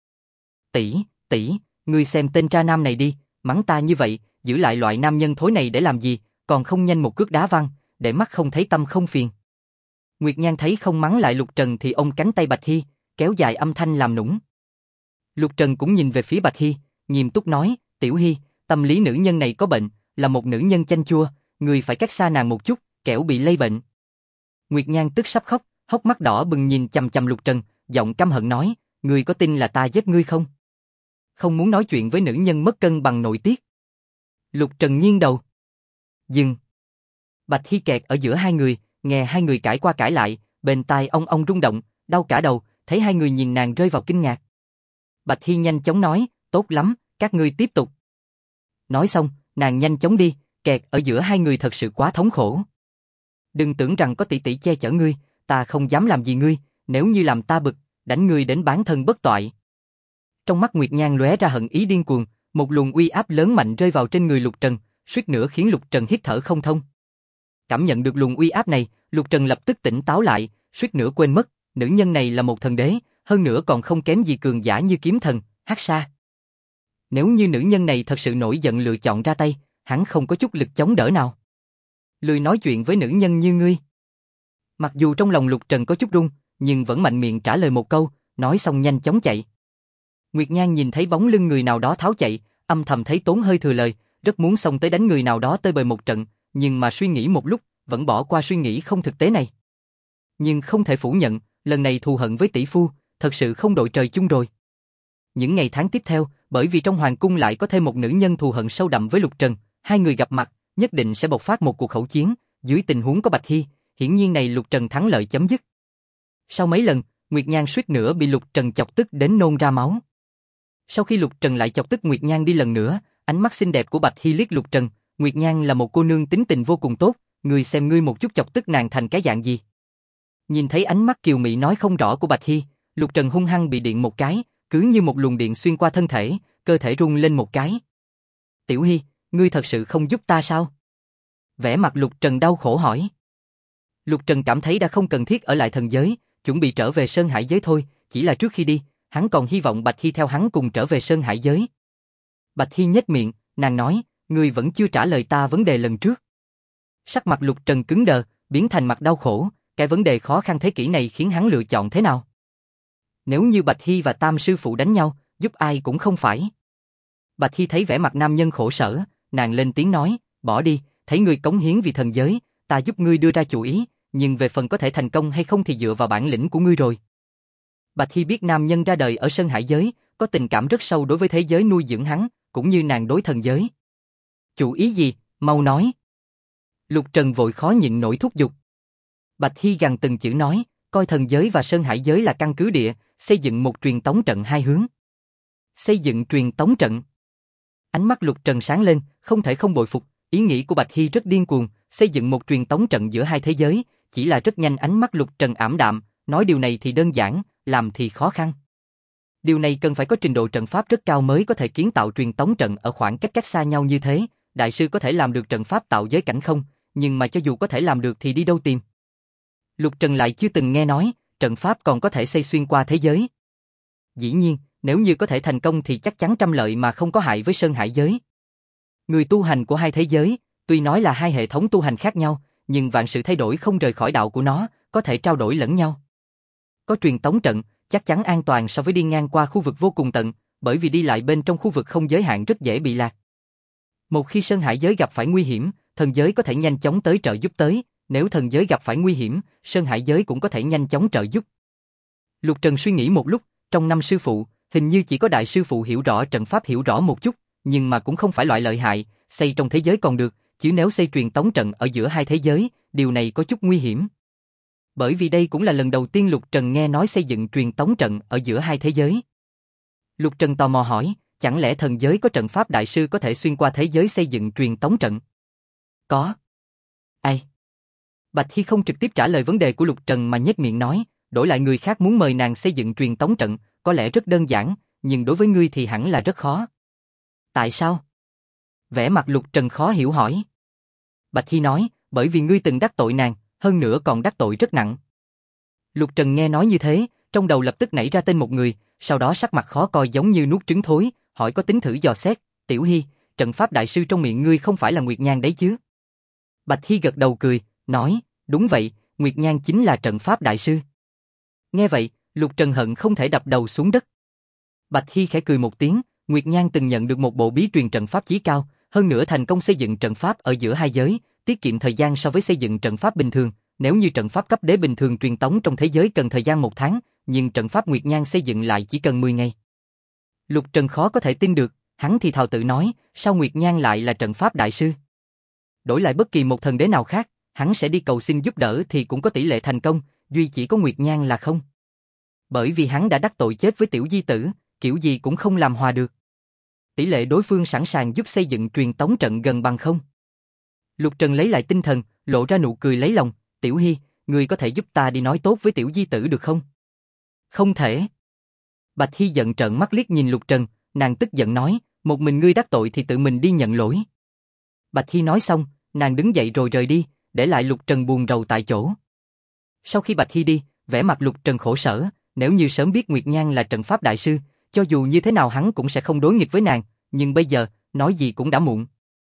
Tỷ, ngươi xem tên tra nam này đi, mắng ta như vậy, giữ lại loại nam nhân thối này để làm gì, còn không nhanh một cước đá văng, để mắt không thấy tâm không phiền. Nguyệt Nhan thấy không mắng lại Lục Trần thì ôm cánh tay Bạch Hy, kéo dài âm thanh làm nũng. Lục Trần cũng nhìn về phía Bạch Hy, nghiêm túc nói, Tiểu Hy, tâm lý nữ nhân này có bệnh, là một nữ nhân chanh chua, người phải cách xa nàng một chút, kẻo bị lây bệnh. Nguyệt Nhan tức sắp khóc, hốc mắt đỏ bừng nhìn chằm chằm Lục Trần, giọng căm hận nói, ngươi có tin là ta giết ngươi không? Không muốn nói chuyện với nữ nhân mất cân bằng nội tiết. Lục Trần nghiêng đầu. Dừng. Bạch Hy kẹt ở giữa hai người, nghe hai người cãi qua cãi lại, bên tai ong rung động, đau cả đầu, thấy hai người nhìn nàng rơi vào kinh ngạc. Bạch Hy nhanh chóng nói, tốt lắm, các ngươi tiếp tục. Nói xong, nàng nhanh chóng đi, kẹt ở giữa hai người thật sự quá thống khổ. Đừng tưởng rằng có tỷ tỷ che chở ngươi, ta không dám làm gì ngươi, nếu như làm ta bực, đánh ngươi đến bán thân bất toại. Trong mắt Nguyệt Nhan lóe ra hận ý điên cuồng, một luồng uy áp lớn mạnh rơi vào trên người Lục Trần, suýt nữa khiến Lục Trần hít thở không thông. Cảm nhận được luồng uy áp này, Lục Trần lập tức tỉnh táo lại, suýt nữa quên mất, nữ nhân này là một thần đế, hơn nữa còn không kém gì cường giả như kiếm thần, Hắc Sa. Nếu như nữ nhân này thật sự nổi giận lựa chọn ra tay, hắn không có chút lực chống đỡ nào. Lười nói chuyện với nữ nhân như ngươi. Mặc dù trong lòng Lục Trần có chút run, nhưng vẫn mạnh miệng trả lời một câu, nói xong nhanh chóng chạy. Nguyệt Nhan nhìn thấy bóng lưng người nào đó tháo chạy, âm thầm thấy tốn hơi thừa lời, rất muốn xông tới đánh người nào đó tơi bời một trận, nhưng mà suy nghĩ một lúc, vẫn bỏ qua suy nghĩ không thực tế này. Nhưng không thể phủ nhận, lần này thù hận với tỷ phu, thật sự không đội trời chung rồi. Những ngày tháng tiếp theo, bởi vì trong hoàng cung lại có thêm một nữ nhân thù hận sâu đậm với Lục Trần, hai người gặp mặt, nhất định sẽ bộc phát một cuộc khẩu chiến, dưới tình huống có Bạch Hy, hiển nhiên này Lục Trần thắng lợi chấm dứt. Sau mấy lần, Nguyệt Nhan suýt nữa bị Lục Trần chọc tức đến nôn ra máu. Sau khi Lục Trần lại chọc tức Nguyệt Nhan đi lần nữa, ánh mắt xinh đẹp của Bạch Hy liếc Lục Trần, Nguyệt Nhan là một cô nương tính tình vô cùng tốt, ngươi xem ngươi một chút chọc tức nàng thành cái dạng gì. Nhìn thấy ánh mắt kiều mị nói không rõ của Bạch Hy, Lục Trần hung hăng bị điện một cái, cứ như một luồng điện xuyên qua thân thể, cơ thể rung lên một cái. Tiểu Hy, ngươi thật sự không giúp ta sao? Vẻ mặt Lục Trần đau khổ hỏi. Lục Trần cảm thấy đã không cần thiết ở lại thần giới, chuẩn bị trở về Sơn Hải giới thôi, chỉ là trước khi đi, hắn còn hy vọng Bạch Hy theo hắn cùng trở về Sơn Hải giới. Bạch Hy nhếch miệng, nàng nói, ngươi vẫn chưa trả lời ta vấn đề lần trước. Sắc mặt Lục Trần cứng đờ, biến thành mặt đau khổ, cái vấn đề khó khăn thế kỷ này khiến hắn lựa chọn thế nào? Nếu như Bạch Hy và Tam sư phụ đánh nhau, giúp ai cũng không phải. Bạch Hy thấy vẻ mặt nam nhân khổ sở, nàng lên tiếng nói, bỏ đi, thấy ngươi cống hiến vì thần giới, ta giúp ngươi đưa ra chủ ý, nhưng về phần có thể thành công hay không thì dựa vào bản lĩnh của ngươi rồi. Bạch Hy biết nam nhân ra đời ở Sơn Hải giới, có tình cảm rất sâu đối với thế giới nuôi dưỡng hắn, cũng như nàng đối thần giới. Chủ ý gì, mau nói. Lục Trần vội khó nhịn nổi thúc giục. Bạch Hy gằn từng chữ nói, coi thần giới và Sơn Hải giới là căn cứ địa, xây dựng một truyền tống trận hai hướng. Xây dựng truyền tống trận. Ánh mắt Lục Trần sáng lên, không thể không bội phục, ý nghĩ của Bạch Hy rất điên cuồng, xây dựng một truyền tống trận giữa hai thế giới, chỉ là rất nhanh ánh mắt Lục Trần ảm đạm, nói điều này thì đơn giản, làm thì khó khăn. Điều này cần phải có trình độ trận pháp rất cao mới có thể kiến tạo truyền tống trận ở khoảng cách cách xa nhau như thế, đại sư có thể làm được trận pháp tạo giới cảnh không, nhưng mà cho dù có thể làm được thì đi đâu tìm. Lục Trần lại chưa từng nghe nói, trận pháp còn có thể xây xuyên qua thế giới. Dĩ nhiên, nếu như có thể thành công thì chắc chắn trăm lợi mà không có hại với Sơn Hải giới. Người tu hành của hai thế giới, tuy nói là hai hệ thống tu hành khác nhau, nhưng vạn sự thay đổi không rời khỏi đạo của nó, có thể trao đổi lẫn nhau. Có truyền tống trận, chắc chắn an toàn so với đi ngang qua khu vực vô cùng tận, bởi vì đi lại bên trong khu vực không giới hạn rất dễ bị lạc. Một khi Sơn Hải giới gặp phải nguy hiểm, thần giới có thể nhanh chóng tới trợ giúp tới, nếu thần giới gặp phải nguy hiểm, Sơn Hải giới cũng có thể nhanh chóng trợ giúp. Lục Trần suy nghĩ một lúc, trong năm sư phụ, hình như chỉ có đại sư phụ hiểu rõ trận pháp hiểu rõ một chút, nhưng mà cũng không phải loại lợi hại, xây trong thế giới còn được, chứ nếu xây truyền tống trận ở giữa hai thế giới, điều này có chút nguy hiểm. Bởi vì đây cũng là lần đầu tiên Lục Trần nghe nói xây dựng truyền tống trận ở giữa hai thế giới. Lục Trần tò mò hỏi, chẳng lẽ thần giới có trận pháp đại sư có thể xuyên qua thế giới xây dựng truyền tống trận? Có. Ai? Bạch Hy không trực tiếp trả lời vấn đề của Lục Trần mà nhếch miệng nói, đổi lại người khác muốn mời nàng xây dựng truyền tống trận, có lẽ rất đơn giản, nhưng đối với ngươi thì hẳn là rất khó. Tại sao? Vẻ mặt Lục Trần khó hiểu hỏi. Bạch Hy nói, bởi vì ngươi từng đắc tội nàng, hơn nữa còn đắc tội rất nặng. Lục Trần nghe nói như thế, trong đầu lập tức nảy ra tên một người, sau đó sắc mặt khó coi giống như nuốt trứng thối, hỏi có tính thử dò xét, Tiểu Hy, trận pháp đại sư trong miệng ngươi không phải là Nguyệt Nhan đấy chứ? Bạch Hy gật đầu cười, nói, đúng vậy, Nguyệt Nhan chính là trận pháp đại sư. Nghe vậy, Lục Trần hận không thể đập đầu xuống đất. Bạch Hy khẽ cười một tiếng, Nguyệt Nhan từng nhận được một bộ bí truyền trận pháp chí cao, hơn nữa thành công xây dựng trận pháp ở giữa hai giới, tiết kiệm thời gian so với xây dựng trận pháp bình thường, nếu như trận pháp cấp đế bình thường truyền tống trong thế giới cần thời gian 1 tháng, nhưng trận pháp Nguyệt Nhan xây dựng lại chỉ cần 10 ngày. Lục Trần khó có thể tin được, hắn thì thào tự nói, sao Nguyệt Nhan lại là trận pháp đại sư? Đổi lại bất kỳ một thần đế nào khác, hắn sẽ đi cầu xin giúp đỡ thì cũng có tỷ lệ thành công, duy chỉ có Nguyệt Nhan là không. Bởi vì hắn đã đắc tội chết với Tiểu Di Tử, kiểu gì cũng không làm hòa được. Tỷ lệ đối phương sẵn sàng giúp xây dựng truyền tống trận gần bằng không. Lục Trần lấy lại tinh thần, lộ ra nụ cười lấy lòng, Tiểu Hy, ngươi có thể giúp ta đi nói tốt với Tiểu Di Tử được không? Không thể. Bạch Hy giận trợn mắt liếc nhìn Lục Trần, nàng tức giận nói, một mình ngươi đắc tội thì tự mình đi nhận lỗi. Bạch Hy nói xong, nàng đứng dậy rồi rời đi, để lại Lục Trần buồn rầu tại chỗ. Sau khi Bạch Hy đi, vẻ mặt Lục Trần khổ sở, nếu như sớm biết Nguyệt Nhan là trận pháp đại sư, cho dù như thế nào hắn cũng sẽ không đối nghịch với nàng, nhưng bây giờ, nói gì cũng đã muộn.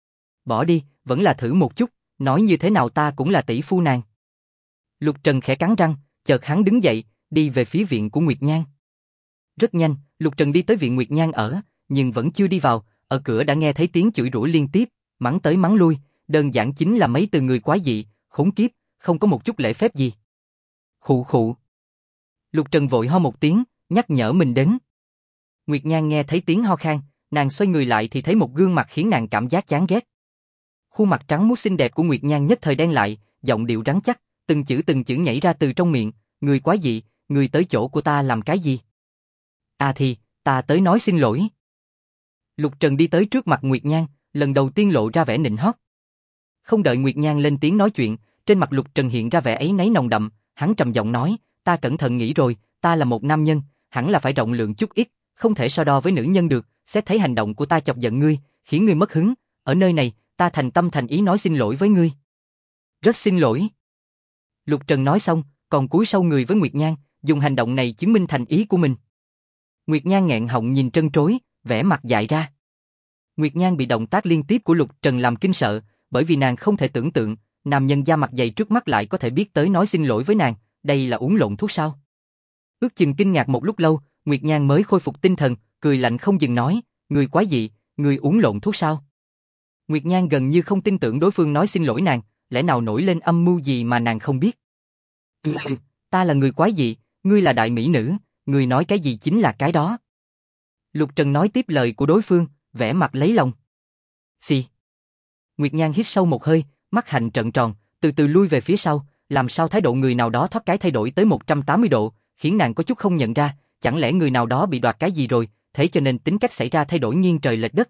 Bỏ đi, vẫn là thử một chút, nói như thế nào ta cũng là tỷ phu nàng. Lục Trần khẽ cắn răng, chợt hắn đứng dậy, đi về phía viện của Nguyệt Nhan. Rất nhanh, Lục Trần đi tới viện Nguyệt Nhan ở, nhưng vẫn chưa đi vào, ở cửa đã nghe thấy tiếng chửi rủa liên tiếp, mắng tới mắng lui, đơn giản chính là mấy từ người quái dị, khốn kiếp, không có một chút lễ phép gì. Khụ khụ. Lục Trần vội ho một tiếng, nhắc nhở mình đến. Nguyệt Nhan nghe thấy tiếng ho khan, nàng xoay người lại thì thấy một gương mặt khiến nàng cảm giác chán ghét. Khuôn mặt trắng muốt xinh đẹp của Nguyệt Nhan nhất thời đen lại, giọng điệu rắn chắc, từng chữ nhảy ra từ trong miệng, "Người quái dị, người tới chỗ của ta làm cái gì?" "À thì, ta tới nói xin lỗi." Lục Trần đi tới trước mặt Nguyệt Nhan, lần đầu tiên lộ ra vẻ nịnh hót. Không đợi Nguyệt Nhan lên tiếng nói chuyện, trên mặt Lục Trần hiện ra vẻ áy náy nồng đậm, hắn trầm giọng nói, "Ta cẩn thận nghĩ rồi, ta là một nam nhân, hẳn là phải rộng lượng chút ít, không thể so đo với nữ nhân được, xét thấy hành động của ta chọc giận ngươi, khiến ngươi mất hứng, ở nơi này, ta thành tâm thành ý nói xin lỗi với ngươi." "Rất xin lỗi." Lục Trần nói xong, còn cúi sau người với Nguyệt Nhan, dùng hành động này chứng minh thành ý của mình. Nguyệt Nhan nghẹn họng nhìn trân trối, vẻ mặt dại ra. Nguyệt Nhan bị động tác liên tiếp của Lục Trần làm kinh sợ, bởi vì nàng không thể tưởng tượng, nam nhân da mặt dày trước mắt lại có thể biết tới nói xin lỗi với nàng, đây là uống lộn thuốc sao? Ước chừng kinh ngạc một lúc lâu, Nguyệt Nhan mới khôi phục tinh thần, cười lạnh không dừng nói, "Người quái dị, người uống lộn thuốc sao?" Nguyệt Nhan gần như không tin tưởng đối phương nói xin lỗi nàng, lẽ nào nổi lên âm mưu gì mà nàng không biết. Ta là người quái dị, ngươi là đại mỹ nữ, ngươi nói cái gì chính là cái đó." Lục Trần nói tiếp lời của đối phương, vẻ mặt lấy lòng. Xì. Nguyệt Nhan hít sâu một hơi, mắt hạnh trợn tròn, từ từ lui về phía sau, làm sao thái độ người nào đó thoát cái thay đổi tới 180 độ, khiến nàng có chút không nhận ra, chẳng lẽ người nào đó bị đoạt cái gì rồi, thế cho nên tính cách xảy ra thay đổi nghiêng trời lệch đất.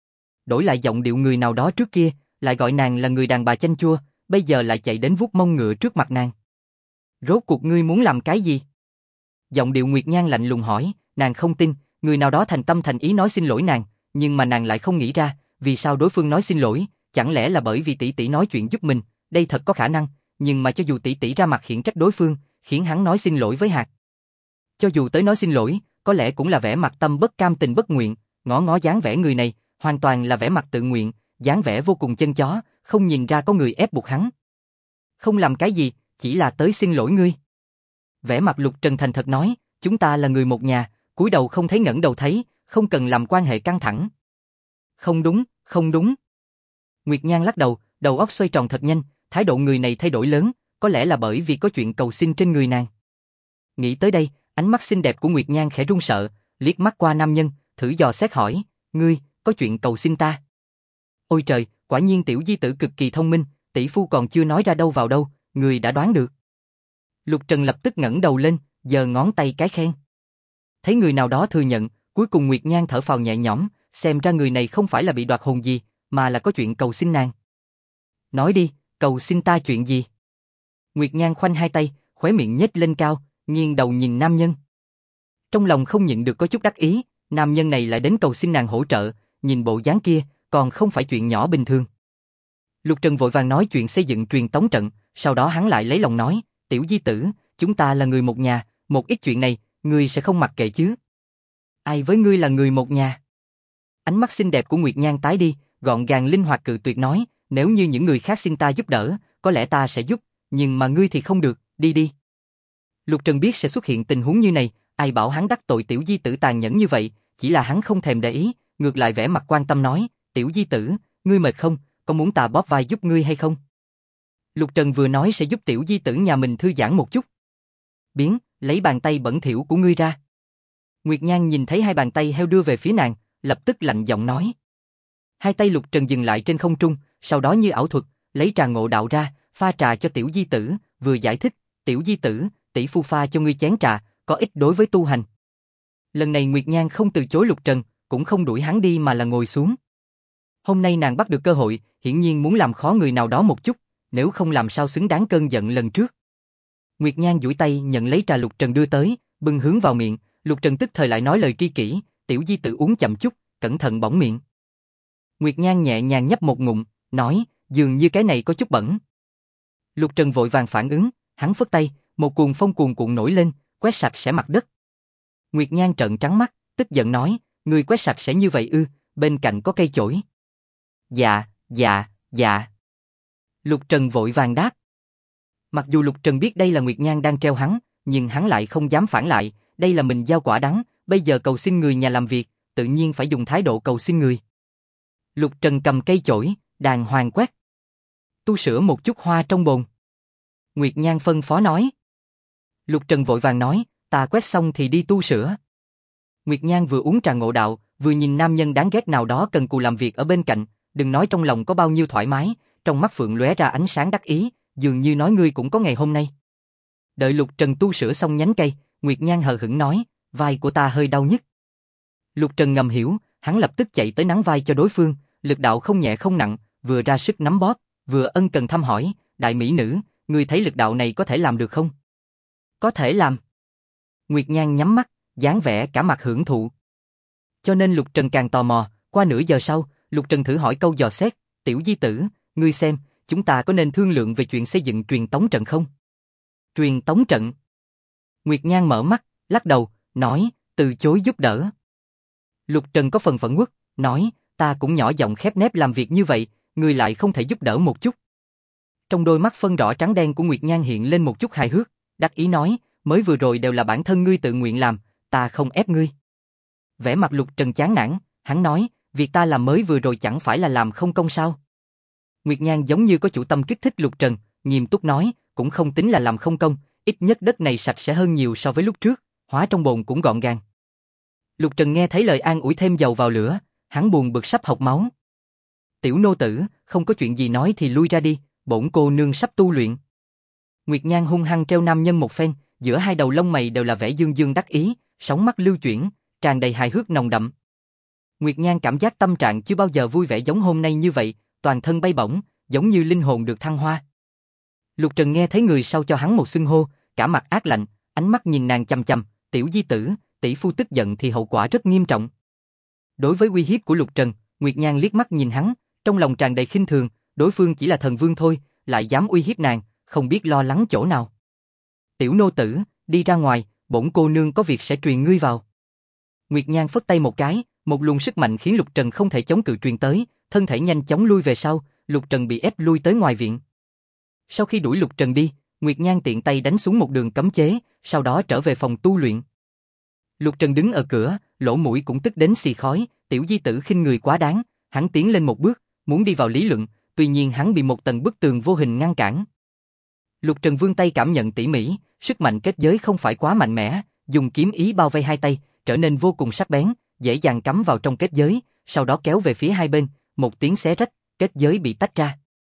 Đổi lại giọng điệu người nào đó trước kia, lại gọi nàng là người đàn bà chanh chua, bây giờ lại chạy đến vuốt mông ngựa trước mặt nàng. "Rốt cuộc ngươi muốn làm cái gì?" Giọng điệu Nguyệt Nhan lạnh lùng hỏi, nàng không tin, người nào đó thành tâm thành ý nói xin lỗi nàng, nhưng mà nàng lại không nghĩ ra, vì sao đối phương nói xin lỗi, chẳng lẽ là bởi vì tỷ tỷ nói chuyện giúp mình, đây thật có khả năng, nhưng mà cho dù tỷ tỷ ra mặt khiển trách đối phương, khiến hắn nói xin lỗi với Hạc. Cho dù tới nói xin lỗi, có lẽ cũng là vẻ mặt tâm bất cam tình bất nguyện, ngó ngó dáng vẻ người này, hoàn toàn là vẻ mặt tự nguyện, dáng vẻ vô cùng chân chó, không nhìn ra có người ép buộc hắn. Không làm cái gì, chỉ là tới xin lỗi ngươi. Vẻ mặt Lục Trần thành thật nói, chúng ta là người một nhà, cúi đầu không thấy ngẩng đầu thấy, không cần làm quan hệ căng thẳng. Không đúng, không đúng. Nguyệt Nhan lắc đầu, đầu óc xoay tròn thật nhanh, thái độ người này thay đổi lớn, có lẽ là bởi vì có chuyện cầu xin trên người nàng. Nghĩ tới đây, ánh mắt xinh đẹp của Nguyệt Nhan khẽ run sợ, liếc mắt qua nam nhân, thử dò xét hỏi, ngươi, có chuyện cầu xin ta? Ôi trời, quả nhiên tiểu di tử cực kỳ thông minh, tỷ phu còn chưa nói ra đâu vào đâu, người đã đoán được. Lục Trần lập tức ngẩng đầu lên, giơ ngón tay cái khen. Thấy người nào đó thừa nhận, cuối cùng Nguyệt Nhan thở phào nhẹ nhõm, xem ra người này không phải là bị đoạt hồn gì, mà là có chuyện cầu xin nàng. Nói đi, cầu xin ta chuyện gì? Nguyệt Nhan khoanh hai tay, khóe miệng nhếch lên cao, nghiêng đầu nhìn nam nhân. Trong lòng không nhịn được có chút đắc ý, nam nhân này lại đến cầu xin nàng hỗ trợ, nhìn bộ dáng kia, còn không phải chuyện nhỏ bình thường. Lục Trần vội vàng nói chuyện xây dựng truyền tống trận, sau đó hắn lại lấy lòng nói, tiểu di tử, chúng ta là người một nhà, một ít chuyện này, ngươi sẽ không mặc kệ chứ? Ai với ngươi là người một nhà? Ánh mắt xinh đẹp của Nguyệt Nhan tái đi, gọn gàng linh hoạt cự tuyệt nói, nếu như những người khác xin ta giúp đỡ, có lẽ ta sẽ giúp, nhưng mà ngươi thì không được, đi đi. Lục Trần biết sẽ xuất hiện tình huống như này, ai bảo hắn đắc tội tiểu di tử tàn nhẫn như vậy, chỉ là hắn không thèm để ý, ngược lại vẻ mặt quan tâm nói, tiểu di tử, ngươi mệt không, có muốn ta bóp vai giúp ngươi hay không? Lục Trần vừa nói sẽ giúp tiểu di tử nhà mình thư giãn một chút. Biến, lấy bàn tay bẩn thỉu của ngươi ra. Nguyệt Nhan nhìn thấy hai bàn tay heo đưa về phía nàng, lập tức lạnh giọng nói. Hai tay Lục Trần dừng lại trên không trung, sau đó như ảo thuật, lấy trà ngộ đạo ra, pha trà cho tiểu di tử, vừa giải thích, tiểu di tử, tỷ phu pha cho ngươi chén trà, có ích đối với tu hành. Lần này Nguyệt Nhan không từ chối Lục Trần, cũng không đuổi hắn đi mà là ngồi xuống. Hôm nay nàng bắt được cơ hội, hiển nhiên muốn làm khó người nào đó một chút, nếu không làm sao xứng đáng cơn giận lần trước. Nguyệt Nhan duỗi tay nhận lấy trà Lục Trần đưa tới, bưng hướng vào miệng, Lục Trần tức thời lại nói lời tri kỷ, tiểu di tử uống chậm chút, cẩn thận bỏng miệng. Nguyệt Nhan nhẹ nhàng nhấp một ngụm, nói, dường như cái này có chút bẩn. Lục Trần vội vàng phản ứng, hắn phất tay, một cuồng phong cuồn cuộn nổi lên, quét sạch sẽ mặt đất. Nguyệt Nhan trợn trắng mắt, tức giận nói, ngươi quét sạch sẽ như vậy ư, bên cạnh có cây chổi. Dạ, dạ, dạ. Lục Trần vội vàng đáp. Mặc dù Lục Trần biết đây là Nguyệt Nhan đang treo hắn, nhưng hắn lại không dám phản lại, đây là mình giao quả đắng, bây giờ cầu xin người nhà làm việc, tự nhiên phải dùng thái độ cầu xin người. Lục Trần cầm cây chổi, đàng hoàng quét. Tu sửa một chút hoa trong bồn. Nguyệt Nhan phân phó nói. Lục Trần vội vàng nói, ta quét xong thì đi tu sửa. Nguyệt Nhan vừa uống trà ngộ đạo, vừa nhìn nam nhân đáng ghét nào đó cần cù làm việc ở bên cạnh, đừng nói trong lòng có bao nhiêu thoải mái, trong mắt Phượng lóe ra ánh sáng đắc ý, dường như nói ngươi cũng có ngày hôm nay. Đợi Lục Trần tu sửa xong nhánh cây, Nguyệt Nhan hờ hững nói, vai của ta hơi đau nhức. Lục Trần ngầm hiểu, hắn lập tức chạy tới nắn vai cho đối phương, lực đạo không nhẹ không nặng, vừa ra sức nắm bóp, vừa ân cần thăm hỏi, đại mỹ nữ, ngươi thấy lực đạo này có thể làm được không? Có thể làm. Nguyệt Nhan nhắm mắt, dáng vẻ cả mặt hưởng thụ. Cho nên Lục Trần càng tò mò, qua nửa giờ sau, Lục Trần thử hỏi câu dò xét, tiểu di tử, ngươi xem, chúng ta có nên thương lượng về chuyện xây dựng truyền tống trận không? Truyền tống trận. Nguyệt Nhan mở mắt, lắc đầu, nói, từ chối giúp đỡ. Lục Trần có phần phẫn uất, nói, ta cũng nhỏ giọng khép nép làm việc như vậy, ngươi lại không thể giúp đỡ một chút. Trong đôi mắt phân rõ trắng đen của Nguyệt Nhan hiện lên một chút hài hước, đắc ý nói, mới vừa rồi đều là bản thân ngươi tự nguyện làm, ta không ép ngươi. Vẻ mặt Lục Trần chán nản, hắn nói, việc ta làm mới vừa rồi chẳng phải là làm không công sao? Nguyệt Nhan giống như có chủ tâm kích thích Lục Trần, nghiêm túc nói, cũng không tính là làm không công, ít nhất đất này sạch sẽ hơn nhiều so với lúc trước, hóa trong bồn cũng gọn gàng. Lục Trần nghe thấy lời an ủi thêm dầu vào lửa, hắn buồn bực sắp hộc máu. Tiểu nô tử, không có chuyện gì nói thì lui ra đi, bổn cô nương sắp tu luyện. Nguyệt Nhan hung hăng treo nam nhân một phen, giữa hai đầu lông mày đều là vẻ dương dương đắc ý, sóng mắt lưu chuyển, tràn đầy hài hước nồng đậm. Nguyệt Nhan cảm giác tâm trạng chưa bao giờ vui vẻ giống hôm nay như vậy, toàn thân bay bổng, giống như linh hồn được thăng hoa. Lục Trần nghe thấy người sau cho hắn một xưng hô, cả mặt ác lạnh, ánh mắt nhìn nàng chằm chằm, tiểu di tử, tỷ phu tức giận thì hậu quả rất nghiêm trọng. Đối với uy hiếp của Lục Trần, Nguyệt Nhan liếc mắt nhìn hắn, trong lòng tràn đầy khinh thường, đối phương chỉ là thần vương thôi, lại dám uy hiếp nàng, không biết lo lắng chỗ nào. Tiểu nô tử, đi ra ngoài, bổn cô nương có việc sẽ truyền ngươi vào. Nguyệt Nhan phất tay một cái, một luồng sức mạnh khiến Lục Trần không thể chống cự truyền tới, thân thể nhanh chóng lui về sau, Lục Trần bị ép lui tới ngoài viện. Sau khi đuổi Lục Trần đi, Nguyệt Nhan tiện tay đánh xuống một đường cấm chế, sau đó trở về phòng tu luyện. Lục Trần đứng ở cửa, lỗ mũi cũng tức đến xì khói, tiểu di tử khinh người quá đáng, hắn tiến lên một bước, muốn đi vào lý luận, tuy nhiên hắn bị một tầng bức tường vô hình ngăn cản. Lục Trần vươn tay cảm nhận tỉ mỉ, sức mạnh kết giới không phải quá mạnh mẽ, dùng kiếm ý bao vây hai tay, trở nên vô cùng sắc bén, dễ dàng cắm vào trong kết giới, sau đó kéo về phía hai bên, một tiếng xé rách, kết giới bị tách ra.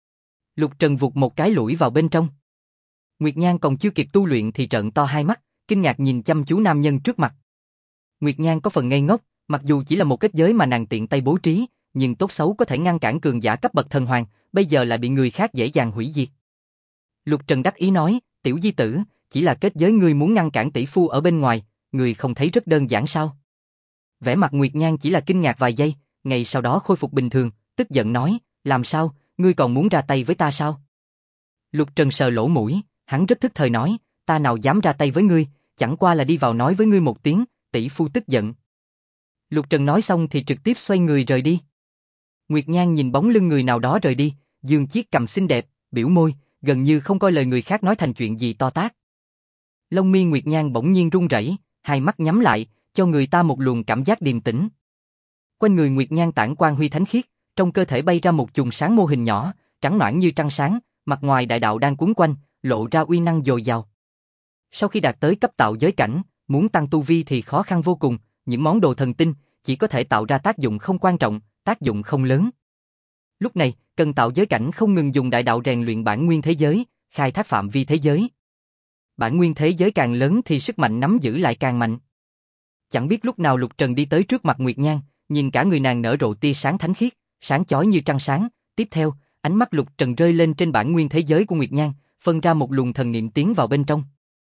Lục Trần vụt một cái lủi vào bên trong. Nguyệt Nhan còn chưa kịp tu luyện thì trợn to hai mắt, kinh ngạc nhìn chăm chú nam nhân trước mặt. Nguyệt Nhan có phần ngây ngốc, mặc dù chỉ là một kết giới mà nàng tiện tay bố trí, nhưng tốt xấu có thể ngăn cản cường giả cấp bậc thần hoàng, bây giờ lại bị người khác dễ dàng hủy diệt. Lục Trần đắc ý nói, tiểu di tử, chỉ là kết giới ngươi muốn ngăn cản tỷ phu ở bên ngoài, ngươi không thấy rất đơn giản sao? Vẻ mặt Nguyệt Nhan chỉ là kinh ngạc vài giây, ngay sau đó khôi phục bình thường, tức giận nói, làm sao, ngươi còn muốn ra tay với ta sao? Lục Trần sờ lỗ mũi, hắn rất thức thời nói, ta nào dám ra tay với ngươi, chẳng qua là đi vào nói với ngươi một tiếng, tỷ phu tức giận. Lục Trần nói xong thì trực tiếp xoay người rời đi. Nguyệt Nhan nhìn bóng lưng người nào đó rời đi, dương chiếc cằm xinh đẹp, biểu môi, gần như không coi lời người khác nói thành chuyện gì to tát. Lông mi Nguyệt Nhan bỗng nhiên run rẩy, hai mắt nhắm lại, cho người ta một luồng cảm giác điềm tĩnh. Quanh người Nguyệt Nhan tản quang huy thánh khiết, trong cơ thể bay ra một chùm sáng mô hình nhỏ, trắng nõn như trăng sáng, mặt ngoài đại đạo đang cuốn quanh, lộ ra uy năng dồi dào. Sau khi đạt tới cấp tạo giới cảnh, muốn tăng tu vi thì khó khăn vô cùng, những món đồ thần tinh chỉ có thể tạo ra tác dụng không quan trọng, tác dụng không lớn. Lúc này, cần tạo giới cảnh không ngừng dùng đại đạo rèn luyện bản nguyên thế giới, khai thác phạm vi thế giới. Bản nguyên thế giới càng lớn thì sức mạnh nắm giữ lại càng mạnh. Chẳng biết lúc nào Lục Trần đi tới trước mặt Nguyệt Nhan, nhìn cả người nàng nở rộ tia sáng thánh khiết, sáng chói như trăng sáng. Tiếp theo, ánh mắt Lục Trần rơi lên trên bản nguyên thế giới của Nguyệt Nhan, phân ra một luồng thần niệm tiến vào bên trong.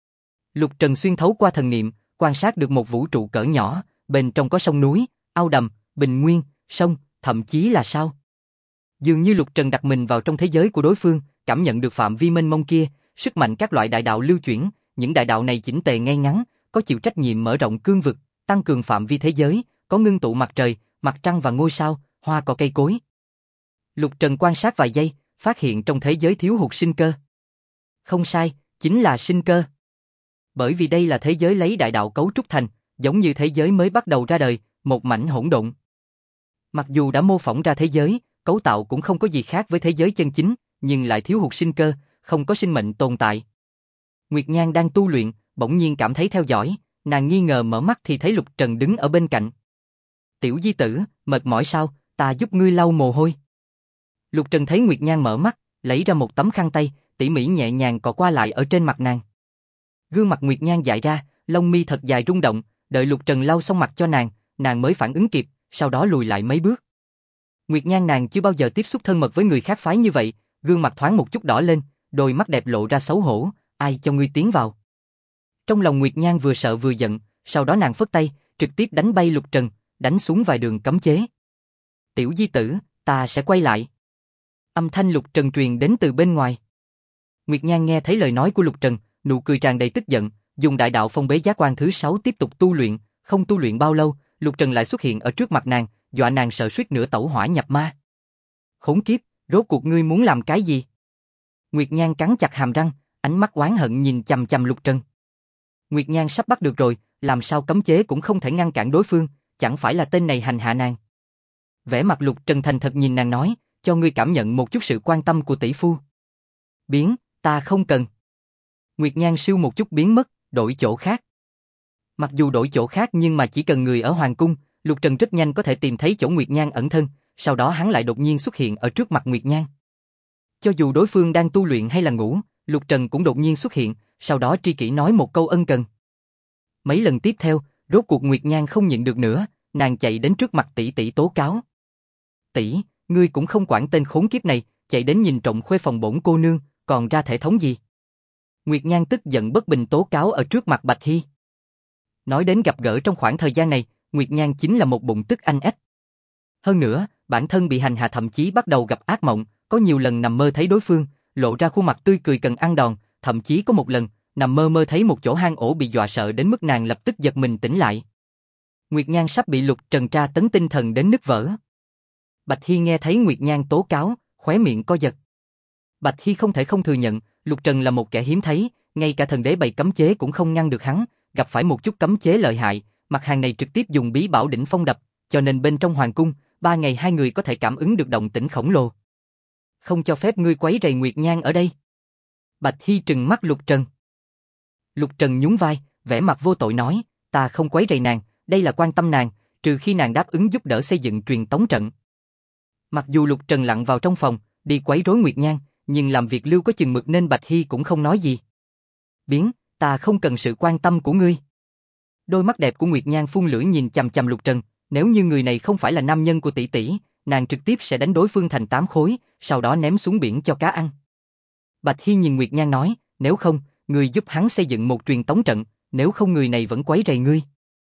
Lục Trần xuyên thấu qua thần niệm, quan sát được một vũ trụ cỡ nhỏ, bên trong có sông núi, ao đầm, bình nguyên, sông, thậm chí là sao. Dường như Lục Trần đặt mình vào trong thế giới của đối phương, cảm nhận được phạm vi mênh mông kia, sức mạnh các loại đại đạo lưu chuyển, những đại đạo này chỉnh tề ngay ngắn, có chịu trách nhiệm mở rộng cương vực, tăng cường phạm vi thế giới, có ngưng tụ mặt trời, mặt trăng và ngôi sao, hoa cỏ cây cối. Lục Trần quan sát vài giây, phát hiện trong thế giới thiếu hụt sinh cơ. Không sai, chính là sinh cơ. Bởi vì đây là thế giới lấy đại đạo cấu trúc thành, giống như thế giới mới bắt đầu ra đời, một mảnh hỗn độn. Mặc dù đã mô phỏng ra thế giới, cấu tạo cũng không có gì khác với thế giới chân chính, nhưng lại thiếu hụt sinh cơ, không có sinh mệnh tồn tại. Nguyệt Nhan đang tu luyện, bỗng nhiên cảm thấy theo dõi, nàng nghi ngờ mở mắt thì thấy Lục Trần đứng ở bên cạnh. Tiểu di tử, mệt mỏi sao, ta giúp ngươi lau mồ hôi. Lục Trần thấy Nguyệt Nhan mở mắt, lấy ra một tấm khăn tay, tỉ mỉ nhẹ nhàng cọ qua lại ở trên mặt nàng. Gương mặt Nguyệt Nhan dại ra, lông mi thật dài rung động, đợi Lục Trần lau xong mặt cho nàng mới phản ứng kịp, sau đó lùi lại mấy bước. Nguyệt Nhan nàng chưa bao giờ tiếp xúc thân mật với người khác phái như vậy, gương mặt thoáng một chút đỏ lên, đôi mắt đẹp lộ ra xấu hổ, ai cho ngươi tiến vào. Trong lòng Nguyệt Nhan vừa sợ vừa giận, sau đó nàng phất tay, trực tiếp đánh bay Lục Trần, đánh xuống vài đường cấm chế. Tiểu di tử, ta sẽ quay lại. Âm thanh Lục Trần truyền đến từ bên ngoài. Nguyệt Nhan nghe thấy lời nói của Lục Trần, nụ cười tràn đầy tức giận, dùng đại đạo phong bế giác quan thứ 6 tiếp tục tu luyện, không tu luyện bao lâu, Lục Trần lại xuất hiện ở trước mặt nàng, dọa nàng sợ suýt nữa tẩu hỏa nhập ma. Khốn kiếp, rốt cuộc ngươi muốn làm cái gì? Nguyệt Nhan cắn chặt hàm răng, ánh mắt oán hận nhìn chằm chằm Lục Trần. Nguyệt Nhan sắp bắt được rồi, làm sao cấm chế cũng không thể ngăn cản đối phương, chẳng phải là tên này hành hạ nàng. Vẻ mặt Lục Trần thành thật nhìn nàng nói, cho ngươi cảm nhận một chút sự quan tâm của tỷ phu. Biến, ta không cần. Nguyệt Nhan siêu một chút biến mất, đổi chỗ khác. Mặc dù đổi chỗ khác nhưng mà chỉ cần người ở Hoàng Cung, Lục Trần rất nhanh có thể tìm thấy chỗ Nguyệt Nhan ẩn thân, sau đó hắn lại đột nhiên xuất hiện ở trước mặt Nguyệt Nhan. Cho dù đối phương đang tu luyện hay là ngủ, Lục Trần cũng đột nhiên xuất hiện, sau đó tri kỷ nói một câu ân cần. Mấy lần tiếp theo, rốt cuộc Nguyệt Nhan không nhịn được nữa, nàng chạy đến trước mặt tỷ tỷ tố cáo. Tỷ, ngươi cũng không quản tên khốn kiếp này, chạy đến nhìn trộm khuê phòng bổn cô nương, còn ra thể thống gì? Nguyệt Nhan tức giận bất bình tố cáo ở trước mặt Bạch Hy. Nói đến gặp gỡ trong khoảng thời gian này, Nguyệt Nhan chính là một bụng tức anh ếch. Hơn nữa, bản thân bị hành hạ thậm chí bắt đầu gặp ác mộng, có nhiều lần nằm mơ thấy đối phương, lộ ra khuôn mặt tươi cười cần ăn đòn, thậm chí có một lần, nằm mơ thấy một chỗ hang ổ bị dọa sợ đến mức nàng lập tức giật mình tỉnh lại. Nguyệt Nhan sắp bị Lục Trần tra tấn tinh thần đến nứt vỡ. Bạch Hy nghe thấy Nguyệt Nhan tố cáo, khóe miệng co giật. Bạch Hy không thể không thừa nhận, Lục Trần là một kẻ hiếm thấy, ngay cả thần đế bày cấm chế cũng không ngăn được hắn, gặp phải một chút cấm chế lợi hại, mặt hàng này trực tiếp dùng bí bảo đỉnh phong đập, cho nên bên trong hoàng cung, 3 ngày 2 người có thể cảm ứng được động tĩnh khổng lồ. Không cho phép ngươi quấy rầy Nguyệt Nhan ở đây. Bạch Hy trừng mắt Lục Trần. Lục Trần nhún vai, vẻ mặt vô tội nói, ta không quấy rầy nàng, đây là quan tâm nàng, trừ khi nàng đáp ứng giúp đỡ xây dựng truyền tống trận. Mặc dù Lục Trần lặn vào trong phòng, đi quấy rối Nguyệt Nhan, nhưng làm việc lưu có chừng mực nên Bạch Hy cũng không nói gì. Biến, ta không cần sự quan tâm của ngươi. Đôi mắt đẹp của Nguyệt Nhan phun lửa nhìn chằm chằm Lục Trần, nếu như người này không phải là nam nhân của tỷ tỷ, nàng trực tiếp sẽ đánh đối phương thành 8 khối, sau đó ném xuống biển cho cá ăn. Bạch Hy nhìn Nguyệt Nhan nói, nếu không, ngươi giúp hắn xây dựng một truyền tống trận, nếu không người này vẫn quấy rầy ngươi.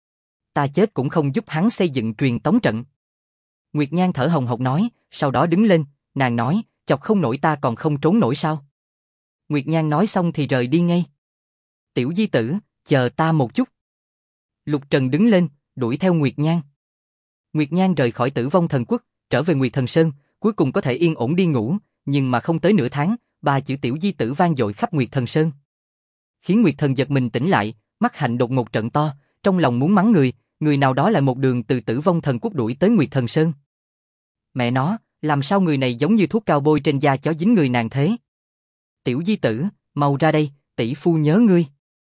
Ta chết cũng không giúp hắn xây dựng truyền tống trận. Nguyệt Nhan thở hồng hộc nói, sau đó đứng lên, nàng nói, chọc không nổi ta còn không trốn nổi sao? Nguyệt Nhan nói xong thì rời đi ngay. Tiểu di tử, chờ ta một chút. Lục Trần đứng lên, đuổi theo Nguyệt Nhan. Nguyệt Nhan rời khỏi Tử Vong Thần Quốc, trở về Nguyệt Thần Sơn, cuối cùng có thể yên ổn đi ngủ, nhưng mà không tới nửa tháng, 3 chữ tiểu di tử vang dội khắp Nguyệt Thần Sơn. Khiến Nguyệt Thần giật mình tỉnh lại, mắt hạnh đột ngột trận to, trong lòng muốn mắng người nào đó lại một đường từ Tử Vong Thần Quốc đuổi tới Nguyệt Thần Sơn. Mẹ nó, làm sao người này giống như thuốc cao bôi trên da chó dính người nàng thế? Tiểu di tử, mau ra đây, tỷ phu nhớ ngươi.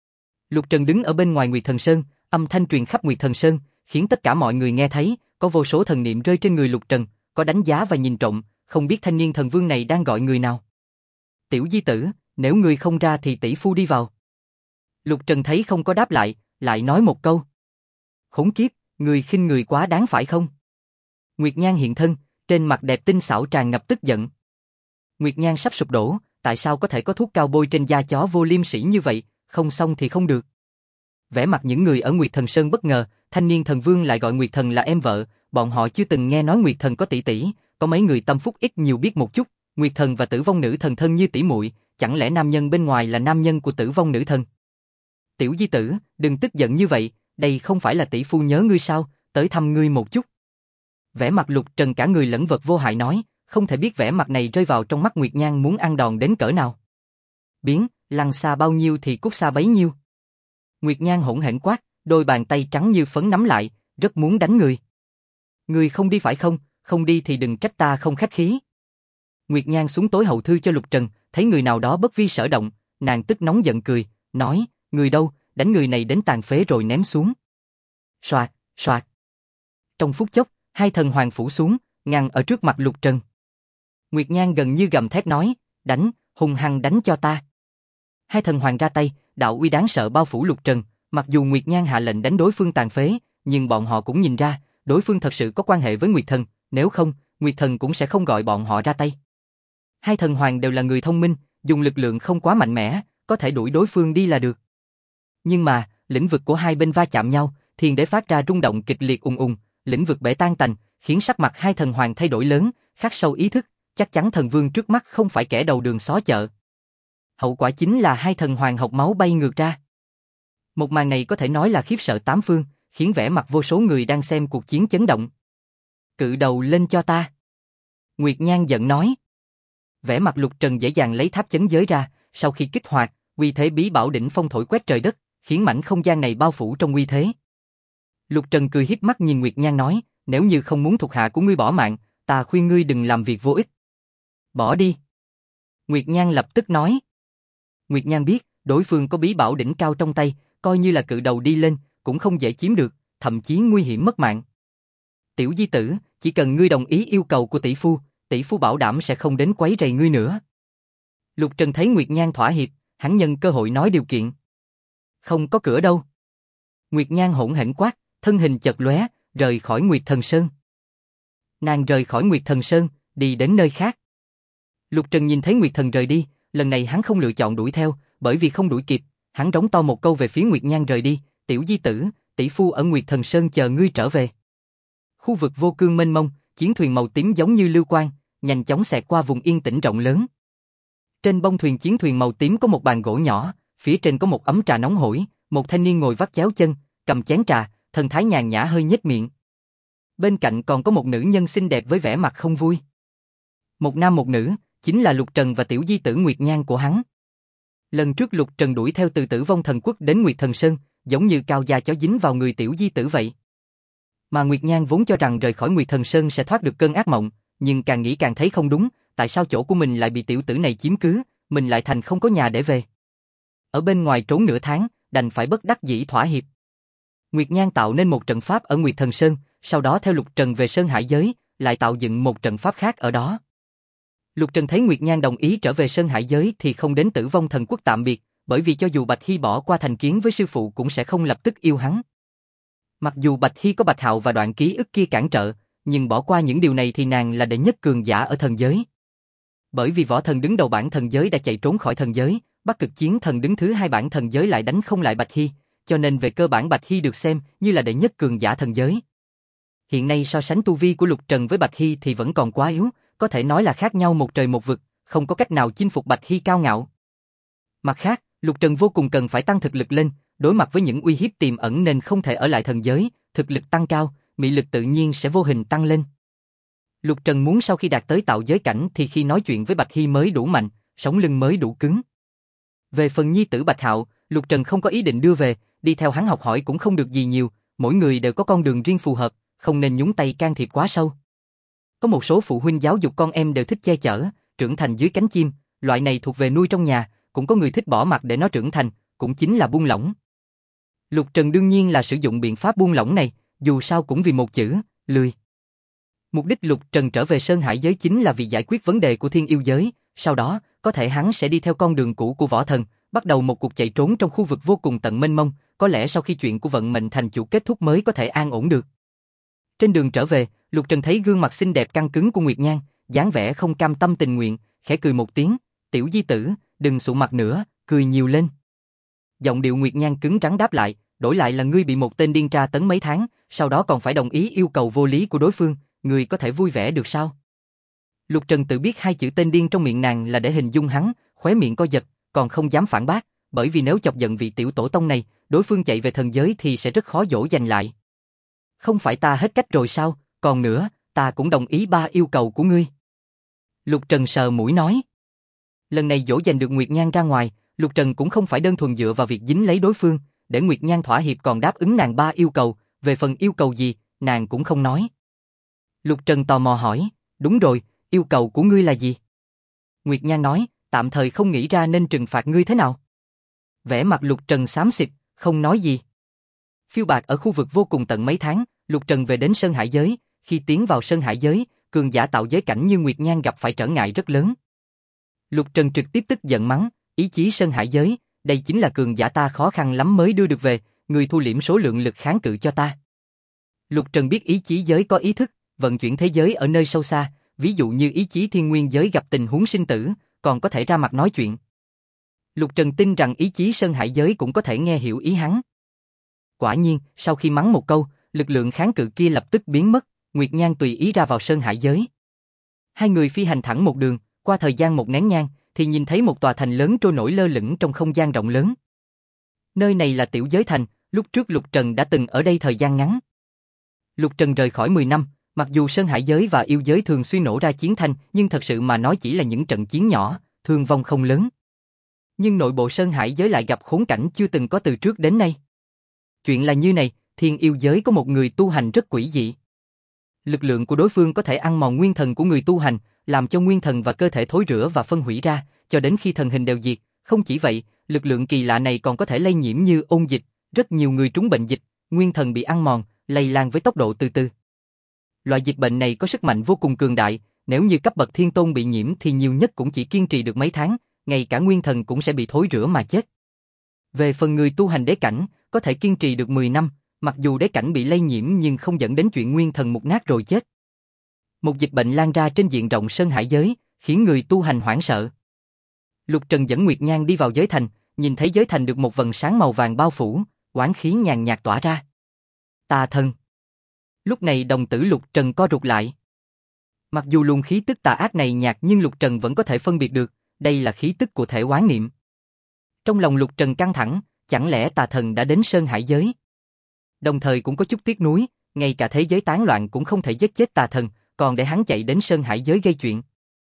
Lục Trần đứng ở bên ngoài Nguyệt Thần Sơn, âm thanh truyền khắp Nguyệt Thần Sơn, khiến tất cả mọi người nghe thấy, có vô số thần niệm rơi trên người Lục Trần, có đánh giá và nhìn trộm, không biết thanh niên thần vương này đang gọi người nào. Tiểu di tử, nếu ngươi không ra thì tỷ phu đi vào. Lục Trần thấy không có đáp lại, lại nói một câu. Khốn kiếp, người khinh người quá đáng phải không? Nguyệt Nhan hiện thân, trên mặt đẹp tinh xảo tràn ngập tức giận. Nguyệt Nhan sắp sụp đổ, tại sao có thể có thuốc cao bôi trên da chó vô liêm sỉ như vậy, không xong thì không được. Vẻ mặt những người ở Nguyệt Thần Sơn bất ngờ, thanh niên thần vương lại gọi Nguyệt Thần là em vợ, bọn họ chưa từng nghe nói Nguyệt Thần có tỷ tỷ, có mấy người tâm phúc ít nhiều biết một chút, Nguyệt Thần và Tử Vong Nữ Thần thân như tỷ muội, chẳng lẽ nam nhân bên ngoài là nam nhân của Tử Vong Nữ Thần? Tiểu di tử, đừng tức giận như vậy, đây không phải là tỷ phu nhớ ngươi sao, tới thăm ngươi một chút. Vẻ mặt Lục Trần cả người lẫn vật vô hại nói, không thể biết vẻ mặt này rơi vào trong mắt Nguyệt Nhan muốn ăn đòn đến cỡ nào. Biến, lăn xa bao nhiêu thì cút xa bấy nhiêu. Nguyệt Nhan hỗn hển quát, đôi bàn tay trắng như phấn nắm lại, rất muốn đánh người. Người không đi phải không, không đi thì đừng trách ta không khách khí. Nguyệt Nhan xuống tối hậu thư cho Lục Trần, thấy người nào đó bất vi sở động, nàng tức nóng giận cười, nói, người đâu, đánh người này đến tàn phế rồi ném xuống. Soạt, soạt. Trong phút chốc, hai thần hoàng phủ xuống, ngăn ở trước mặt Lục Trần. Nguyệt Nhan gần như gầm thét nói, đánh, hung hăng đánh cho ta. Hai thần hoàng ra tay, đạo uy đáng sợ bao phủ Lục Trần, mặc dù Nguyệt Nhan hạ lệnh đánh đối phương tàn phế, nhưng bọn họ cũng nhìn ra, đối phương thật sự có quan hệ với Nguyệt Thần, nếu không, Nguyệt Thần cũng sẽ không gọi bọn họ ra tay. Hai thần hoàng đều là người thông minh, dùng lực lượng không quá mạnh mẽ, có thể đuổi đối phương đi là được. Nhưng mà, lĩnh vực của hai bên va chạm nhau, thiên đế phát ra rung động kịch liệt ùng ùng, lĩnh vực bể tan tành, khiến sắc mặt hai thần hoàng thay đổi lớn, khắc sâu ý thức, chắc chắn thần vương trước mắt không phải kẻ đầu đường xó chợ. Hậu quả chính là hai thần hoàng hộc máu bay ngược ra. Một màn này có thể nói là khiếp sợ tám phương, khiến vẻ mặt vô số người đang xem cuộc chiến chấn động. Cự đầu lên cho ta. Nguyệt Nhan giận nói. Vẻ mặt Lục Trần dễ dàng lấy tháp chấn giới ra, sau khi kích hoạt, uy thế bí bảo đỉnh phong thổi quét trời đất, khiến mảnh không gian này bao phủ trong uy thế. Lục Trần cười híp mắt nhìn Nguyệt Nhan nói, nếu như không muốn thuộc hạ của ngươi bỏ mạng, ta khuyên ngươi đừng làm việc vô ích. Bỏ đi. Nguyệt Nhan lập tức nói. Nguyệt Nhan biết, đối phương có bí bảo đỉnh cao trong tay, coi như là cự đầu đi lên, cũng không dễ chiếm được, thậm chí nguy hiểm mất mạng. Tiểu di tử, chỉ cần ngươi đồng ý yêu cầu của tỷ phu bảo đảm sẽ không đến quấy rầy ngươi nữa. Lục Trần thấy Nguyệt Nhan thỏa hiệp, hắn nhân cơ hội nói điều kiện. Không có cửa đâu. Nguyệt Nhan hỗn hển quát, thân hình chật lóe, rời khỏi Nguyệt Thần Sơn. Nàng rời khỏi Nguyệt Thần Sơn, đi đến nơi khác. Lục Trần nhìn thấy Nguyệt Thần rời đi, lần này hắn không lựa chọn đuổi theo, bởi vì không đuổi kịp, hắn rống to một câu về phía Nguyệt Nhan rời đi, tiểu di tử, tỷ phu ở Nguyệt Thần Sơn chờ ngươi trở về. Khu vực vô cương mênh mông, chiến thuyền màu tím giống như lưu quang, nhanh chóng xẹt qua vùng yên tĩnh rộng lớn. Trên bông thuyền chiến thuyền màu tím có một bàn gỗ nhỏ, phía trên có một ấm trà nóng hổi, một thanh niên ngồi vắt chéo chân, cầm chén trà, thần thái nhàn nhã hơi nhếch miệng. Bên cạnh còn có một nữ nhân xinh đẹp với vẻ mặt không vui. Một nam một nữ, chính là Lục Trần và tiểu di tử Nguyệt Nhan của hắn. Lần trước Lục Trần đuổi theo từ Tử Vong Thần Quốc đến Nguyệt Thần Sơn, giống như cao da chó dính vào người tiểu di tử vậy. Mà Nguyệt Nhan vốn cho rằng rời khỏi Nguyệt Thần Sơn sẽ thoát được cơn ác mộng, nhưng càng nghĩ càng thấy không đúng, tại sao chỗ của mình lại bị tiểu tử này chiếm cứ, mình lại thành không có nhà để về. Ở bên ngoài trốn nửa tháng, đành phải bất đắc dĩ thỏa hiệp. Nguyệt Nhan tạo nên một trận pháp ở Nguyệt Thần Sơn, sau đó theo Lục Trần về Sơn Hải Giới, lại tạo dựng một trận pháp khác ở đó. Lục Trần thấy Nguyệt Nhan đồng ý trở về Sơn Hải Giới thì không đến Tử Vong Thần Quốc tạm biệt, bởi vì cho dù Bạch Hy bỏ qua thành kiến với sư phụ cũng sẽ không lập tức yêu hắn. Mặc dù Bạch Hy có Bạch Hạo và đoạn ký ức kia cản trở, nhưng bỏ qua những điều này thì nàng là đệ nhất cường giả ở thần giới. Bởi vì võ thần đứng đầu bảng thần giới đã chạy trốn khỏi thần giới, Bắc Cực Chiến Thần đứng thứ hai bảng thần giới lại đánh không lại Bạch Hy, cho nên về cơ bản Bạch Hy được xem như là đệ nhất cường giả thần giới. Hiện nay so sánh tu vi của Lục Trần với Bạch Hy thì vẫn còn quá yếu, có thể nói là khác nhau một trời một vực, không có cách nào chinh phục Bạch Hy cao ngạo. Mặt khác, Lục Trần vô cùng cần phải tăng thực lực lên, đối mặt với những uy hiếp tiềm ẩn nên không thể ở lại thần giới, thực lực tăng cao, mị lực tự nhiên sẽ vô hình tăng lên. Lục Trần muốn sau khi đạt tới tạo giới cảnh thì khi nói chuyện với Bạch Hy mới đủ mạnh, sống lưng mới đủ cứng. Về phần nhi tử Bạch Hạo, Lục Trần không có ý định đưa về, đi theo hắn học hỏi cũng không được gì nhiều, mỗi người đều có con đường riêng phù hợp, không nên nhúng tay can thiệp quá sâu. Có một số phụ huynh giáo dục con em đều thích che chở, trưởng thành dưới cánh chim, loại này thuộc về nuôi trong nhà, cũng có người thích bỏ mặc để nó trưởng thành, cũng chính là buông lỏng. Lục Trần đương nhiên là sử dụng biện pháp buông lỏng này, dù sao cũng vì một chữ, lười. Mục đích Lục Trần trở về Sơn Hải Giới chính là vì giải quyết vấn đề của thiên yêu giới, sau đó, có thể hắn sẽ đi theo con đường cũ của võ thần, bắt đầu một cuộc chạy trốn trong khu vực vô cùng tận mênh mông, có lẽ sau khi chuyện của vận mệnh thành chủ kết thúc mới có thể an ổn được. Trên đường trở về, Lục Trần thấy gương mặt xinh đẹp căng cứng của Nguyệt Nhan, dáng vẻ không cam tâm tình nguyện, khẽ cười một tiếng, tiểu di tử, đừng sụ mặt nữa, cười nhiều lên. Giọng điệu Nguyệt Nhan cứng rắn đáp lại, đổi lại là ngươi bị một tên điên tra tấn mấy tháng, sau đó còn phải đồng ý yêu cầu vô lý của đối phương, ngươi có thể vui vẻ được sao? Lục Trần tự biết hai chữ tên điên trong miệng nàng là để hình dung hắn, khóe miệng co giật, còn không dám phản bác, bởi vì nếu chọc giận vị tiểu tổ tông này, đối phương chạy về thần giới thì sẽ rất khó dỗ dành lại. Không phải ta hết cách rồi sao, còn nữa, ta cũng đồng ý 3 yêu cầu của ngươi. Lục Trần sờ mũi nói. Lần này dỗ dành được Nguyệt Nhan ra ngoài, Lục Trần cũng không phải đơn thuần dựa vào việc dính lấy đối phương, để Nguyệt Nhan thỏa hiệp còn đáp ứng nàng 3 yêu cầu, về phần yêu cầu gì, nàng cũng không nói. Lục Trần tò mò hỏi, đúng rồi, yêu cầu của ngươi là gì? Nguyệt Nhan nói, tạm thời không nghĩ ra nên trừng phạt ngươi thế nào. Vẻ mặt Lục Trần xám xịt, không nói gì. Phiêu bạt ở khu vực vô cùng tận mấy tháng, Lục Trần về đến Sơn Hải Giới, khi tiến vào Sơn Hải Giới, cường giả tạo giới cảnh như Nguyệt Nhan gặp phải trở ngại rất lớn. Lục Trần trực tiếp tức giận mắng, ý chí Sơn Hải Giới, đây chính là cường giả ta khó khăn lắm mới đưa được về, người thu liễm số lượng lực kháng cự cho ta. Lục Trần biết ý chí giới có ý thức, vận chuyển thế giới ở nơi sâu xa, ví dụ như ý chí thiên nguyên giới gặp tình huống sinh tử, còn có thể ra mặt nói chuyện. Lục Trần tin rằng ý chí Sơn Hải Giới cũng có thể nghe hiểu ý hắn. Quả nhiên, sau khi mắng một câu, lực lượng kháng cự kia lập tức biến mất, Nguyệt Nhan tùy ý ra vào Sơn Hải Giới. Hai người phi hành thẳng một đường, qua thời gian một nén nhang, thì nhìn thấy một tòa thành lớn trôi nổi lơ lửng trong không gian rộng lớn. Nơi này là Tiểu Giới Thành, lúc trước Lục Trần đã từng ở đây thời gian ngắn. Lục Trần rời khỏi 10 năm, mặc dù Sơn Hải Giới và yêu giới thường xuyên nổ ra chiến tranh, nhưng thật sự mà nói chỉ là những trận chiến nhỏ, thương vong không lớn. Nhưng nội bộ Sơn Hải Giới lại gặp khốn cảnh chưa từng có từ trước đến nay. Chuyện là như này, Thiên yêu giới có một người tu hành rất quỷ dị. Lực lượng của đối phương có thể ăn mòn nguyên thần của người tu hành, làm cho nguyên thần và cơ thể thối rữa và phân hủy ra, cho đến khi thần hình đều diệt. Không chỉ vậy, lực lượng kỳ lạ này còn có thể lây nhiễm như ôn dịch, rất nhiều người trúng bệnh dịch, nguyên thần bị ăn mòn, lây lan với tốc độ từ từ. Loại dịch bệnh này có sức mạnh vô cùng cường đại, nếu như cấp bậc thiên tôn bị nhiễm thì nhiều nhất cũng chỉ kiên trì được mấy tháng, ngay cả nguyên thần cũng sẽ bị thối rữa mà chết. Về phần người tu hành đế cảnh, có thể kiên trì được 10 năm, mặc dù đế cảnh bị lây nhiễm nhưng không dẫn đến chuyện nguyên thần mục nát rồi chết. Một dịch bệnh lan ra trên diện rộng Sơn Hải Giới, khiến người tu hành hoảng sợ. Lục Trần dẫn Nguyệt Nhan đi vào giới thành, nhìn thấy giới thành được một vầng sáng màu vàng bao phủ, oán khí nhàn nhạt tỏa ra. Tà thần. Lúc này đồng tử Lục Trần co rụt lại. Mặc dù luồng khí tức tà ác này nhạt nhưng Lục Trần vẫn có thể phân biệt được, đây là khí tức của thể oán niệm. Trong lòng Lục Trần căng thẳng, chẳng lẽ tà thần đã đến Sơn Hải Giới? Đồng thời cũng có chút tiếc nuối, ngay cả thế giới tán loạn cũng không thể giết chết tà thần, còn để hắn chạy đến Sơn Hải Giới gây chuyện.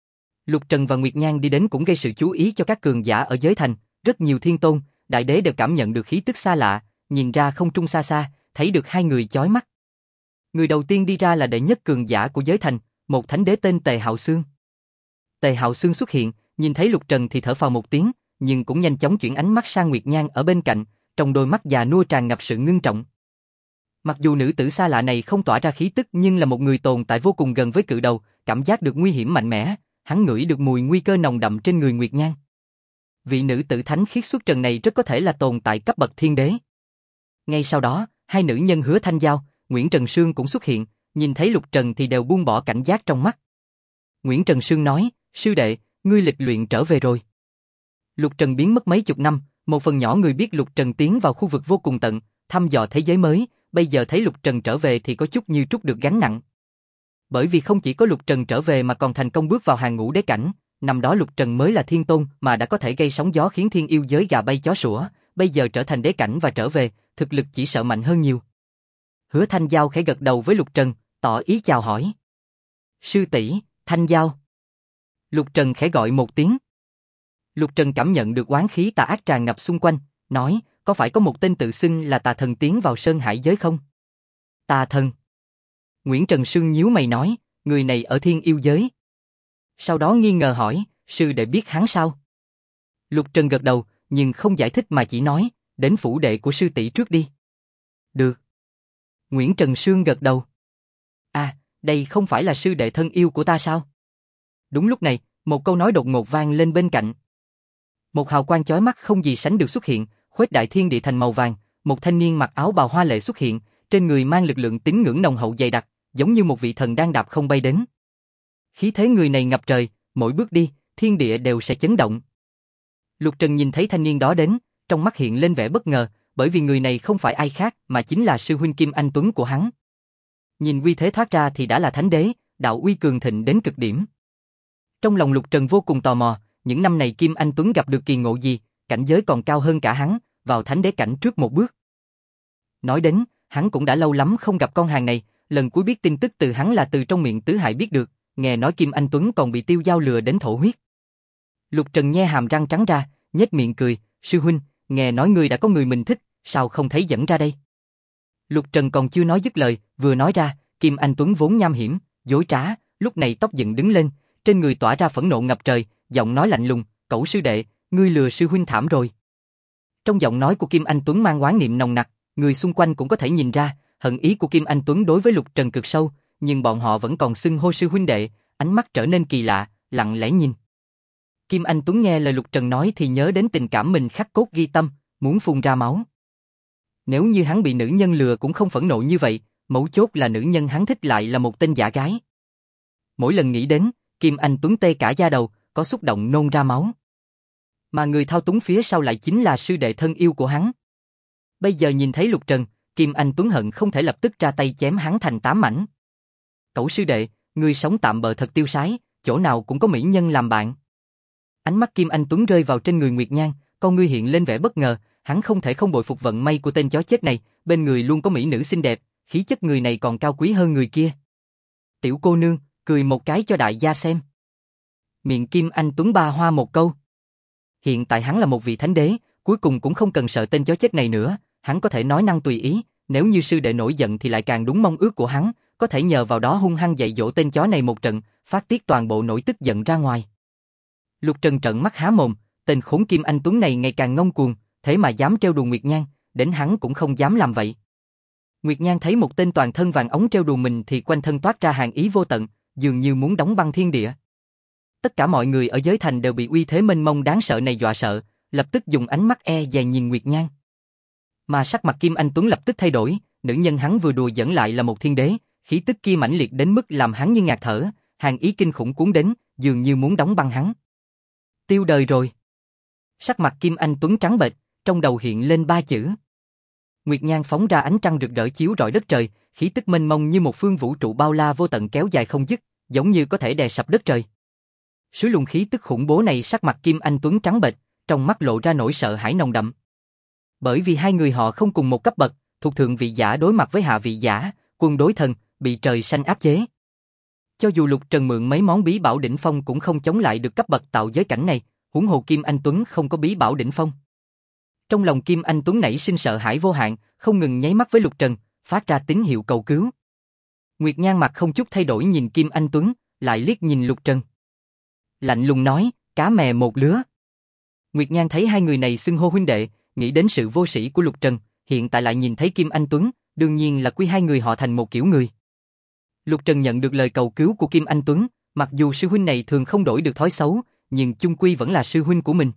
Lục Trần và Nguyệt Nhan đi đến cũng gây sự chú ý cho các cường giả ở giới thành, rất nhiều thiên tôn, đại đế đều cảm nhận được khí tức xa lạ, nhìn ra không trung xa xa, thấy được hai người chói mắt. Người đầu tiên đi ra là đệ nhất cường giả của giới thành, một thánh đế tên Tề Hạo Xương. Tề Hạo Xương xuất hiện, nhìn thấy Lục Trần thì thở phào một tiếng, nhưng cũng nhanh chóng chuyển ánh mắt sang Nguyệt Nhan ở bên cạnh, trong đôi mắt già nua tràn ngập sự ngưng trọng. Mặc dù nữ tử xa lạ này không tỏa ra khí tức nhưng là một người tồn tại vô cùng gần với cự đầu, cảm giác được nguy hiểm mạnh mẽ, hắn ngửi được mùi nguy cơ nồng đậm trên người Nguyệt Nhan. Vị nữ tử thánh khiết xuất trần này rất có thể là tồn tại cấp bậc thiên đế. Ngay sau đó, hai nữ nhân Hứa Thanh Giao, Nguyễn Trần Sương cũng xuất hiện, nhìn thấy Lục Trần thì đều buông bỏ cảnh giác trong mắt. Nguyễn Trần Sương nói, sư đệ, ngươi lịch luyện trở về rồi. Lục Trần biến mất mấy chục năm, một phần nhỏ người biết Lục Trần tiến vào khu vực vô cùng tận, thăm dò thế giới mới, bây giờ thấy Lục Trần trở về thì có chút như trút được gánh nặng. Bởi vì không chỉ có Lục Trần trở về mà còn thành công bước vào hàng ngũ đế cảnh, năm đó Lục Trần mới là thiên tôn mà đã có thể gây sóng gió khiến thiên yêu giới gà bay chó sủa, bây giờ trở thành đế cảnh và trở về, thực lực chỉ sợ mạnh hơn nhiều. Hứa Thanh Giao khẽ gật đầu với Lục Trần, tỏ ý chào hỏi. Sư tỷ, Thanh Giao. Lục Trần khẽ gọi một tiếng. Lục Trần cảm nhận được oán khí tà ác tràn ngập xung quanh, nói, có phải có một tên tự xưng là tà thần tiến vào Sơn Hải Giới không? Tà thần. Nguyễn Trần Sương nhíu mày nói, người này ở thiên yêu giới. Sau đó nghi ngờ hỏi, sư đệ biết hắn sao? Lục Trần gật đầu, nhưng không giải thích mà chỉ nói, đến phủ đệ của sư tỷ trước đi. Được. Nguyễn Trần Sương gật đầu. À, đây không phải là sư đệ thân yêu của ta sao? Đúng lúc này, một câu nói đột ngột vang lên bên cạnh. Một hào quang chói mắt không gì sánh được xuất hiện, khuếch đại thiên địa thành màu vàng, một thanh niên mặc áo bào hoa lệ xuất hiện, trên người mang lực lượng tín ngưỡng nồng hậu dày đặc, giống như một vị thần đang đạp không bay đến. Khí thế người này ngập trời, mỗi bước đi, thiên địa đều sẽ chấn động. Lục Trần nhìn thấy thanh niên đó đến, trong mắt hiện lên vẻ bất ngờ, bởi vì người này không phải ai khác mà chính là sư huynh Kim Anh Tuấn của hắn. Nhìn uy thế thoát ra thì đã là thánh đế, đạo uy cường thịnh đến cực điểm. Trong lòng Lục Trần vô cùng tò mò, những năm này Kim Anh Tuấn gặp được kỳ ngộ gì, cảnh giới còn cao hơn cả hắn, vào thánh đế cảnh trước một bước. Nói đến, hắn cũng đã lâu lắm không gặp con hàng này, lần cuối biết tin tức từ hắn là từ trong miệng Tứ Hải biết được, nghe nói Kim Anh Tuấn còn bị Tiêu Giao lừa đến thổ huyết. Lục Trần nhe hàm răng trắng ra, nhếch miệng cười, sư huynh, nghe nói ngươi đã có người mình thích, sao không thấy dẫn ra đây? Lục Trần còn chưa nói dứt lời, vừa nói ra, Kim Anh Tuấn vốn nham hiểm, dối trá, lúc này tóc dựng đứng lên, trên người tỏa ra phẫn nộ ngập trời, giọng nói lạnh lùng, cẩu sư đệ, ngươi lừa sư huynh thảm rồi. Trong giọng nói của Kim Anh Tuấn mang oán niệm nồng nặc, người xung quanh cũng có thể nhìn ra, hận ý của Kim Anh Tuấn đối với Lục Trần cực sâu, nhưng bọn họ vẫn còn xưng hô sư huynh đệ, ánh mắt trở nên kỳ lạ, lặng lẽ nhìn. Kim Anh Tuấn nghe lời Lục Trần nói thì nhớ đến tình cảm mình khắc cốt ghi tâm, muốn phun ra máu. Nếu như hắn bị nữ nhân lừa cũng không phẫn nộ như vậy, mấu chốt là nữ nhân hắn thích lại là một tên giả gái. Mỗi lần nghĩ đến, Kim Anh Tuấn tê cả da đầu, có xúc động nôn ra máu. Mà người thao túng phía sau lại chính là sư đệ thân yêu của hắn. Bây giờ nhìn thấy Lục Trần, Kim Anh Tuấn hận không thể lập tức ra tay chém hắn thành 8 mảnh. Cẩu sư đệ, ngươi sống tạm bợ thật tiêu sái, chỗ nào cũng có mỹ nhân làm bạn. Ánh mắt Kim Anh Tuấn rơi vào trên người Nguyệt Nhan, con ngươi hiện lên vẻ bất ngờ, hắn không thể không bội phục vận may của tên chó chết này, bên người luôn có mỹ nữ xinh đẹp, khí chất người này còn cao quý hơn người kia. Tiểu cô nương, cười một cái cho đại gia xem. Miệng Kim Anh Tuấn ba hoa một câu. Hiện tại hắn là một vị thánh đế, cuối cùng cũng không cần sợ tên chó chết này nữa, hắn có thể nói năng tùy ý, nếu như sư đệ nổi giận thì lại càng đúng mong ước của hắn, có thể nhờ vào đó hung hăng dạy dỗ tên chó này một trận, phát tiết toàn bộ nỗi tức giận ra ngoài. Lục Trần trợn mắt há mồm, tên khốn Kim Anh Tuấn này ngày càng ngông cuồng, thế mà dám trêu đùa Nguyệt Nhan, đến hắn cũng không dám làm vậy. Nguyệt Nhan thấy một tên toàn thân vàng ống trêu đùa mình thì quanh thân toát ra hàn ý vô tận, dường như muốn đóng băng thiên địa. Tất cả mọi người ở giới thành đều bị uy thế mênh mông đáng sợ này dọa sợ, lập tức dùng ánh mắt e dè nhìn Nguyệt Nhan. Mà sắc mặt Kim Anh Tuấn lập tức thay đổi, nữ nhân hắn vừa đùa giỡn lại là một thiên đế, khí tức kia mãnh liệt đến mức làm hắn như ngạt thở, hàn ý kinh khủng cuốn đến, dường như muốn đóng băng hắn. Tiêu đời rồi. Sắc mặt Kim Anh Tuấn trắng bệch, trong đầu hiện lên 3 chữ. Nguyệt Nhan phóng ra ánh trăng rực rỡ chiếu rọi đất trời, khí tức mênh mông như một phương vũ trụ bao la vô tận kéo dài không dứt, giống như có thể đè sập đất trời. Suối luồng khí tức khủng bố này sắc mặt Kim Anh Tuấn trắng bệch, trong mắt lộ ra nỗi sợ hãi nồng đậm. Bởi vì hai người họ không cùng một cấp bậc, thuộc thượng vị giả đối mặt với hạ vị giả, quân đối thần, bị trời xanh áp chế. Cho dù Lục Trần mượn mấy món bí bảo đỉnh phong cũng không chống lại được cấp bậc tạo giới cảnh này, huống hồ Kim Anh Tuấn không có bí bảo đỉnh phong. Trong lòng Kim Anh Tuấn nảy sinh sợ hãi vô hạn, không ngừng nháy mắt với Lục Trần, phát ra tín hiệu cầu cứu. Nguyệt Nhan mặt không chút thay đổi nhìn Kim Anh Tuấn, lại liếc nhìn Lục Trần. Lạnh lùng nói, cá mè một lứa. Nguyệt Nhan thấy hai người này xưng hô huynh đệ, nghĩ đến sự vô sĩ của Lục Trần, hiện tại lại nhìn thấy Kim Anh Tuấn, đương nhiên là quy hai người họ thành một kiểu người. Lục Trần nhận được lời cầu cứu của Kim Anh Tuấn, mặc dù sư huynh này thường không đổi được thói xấu, nhưng chung quy vẫn là sư huynh của mình.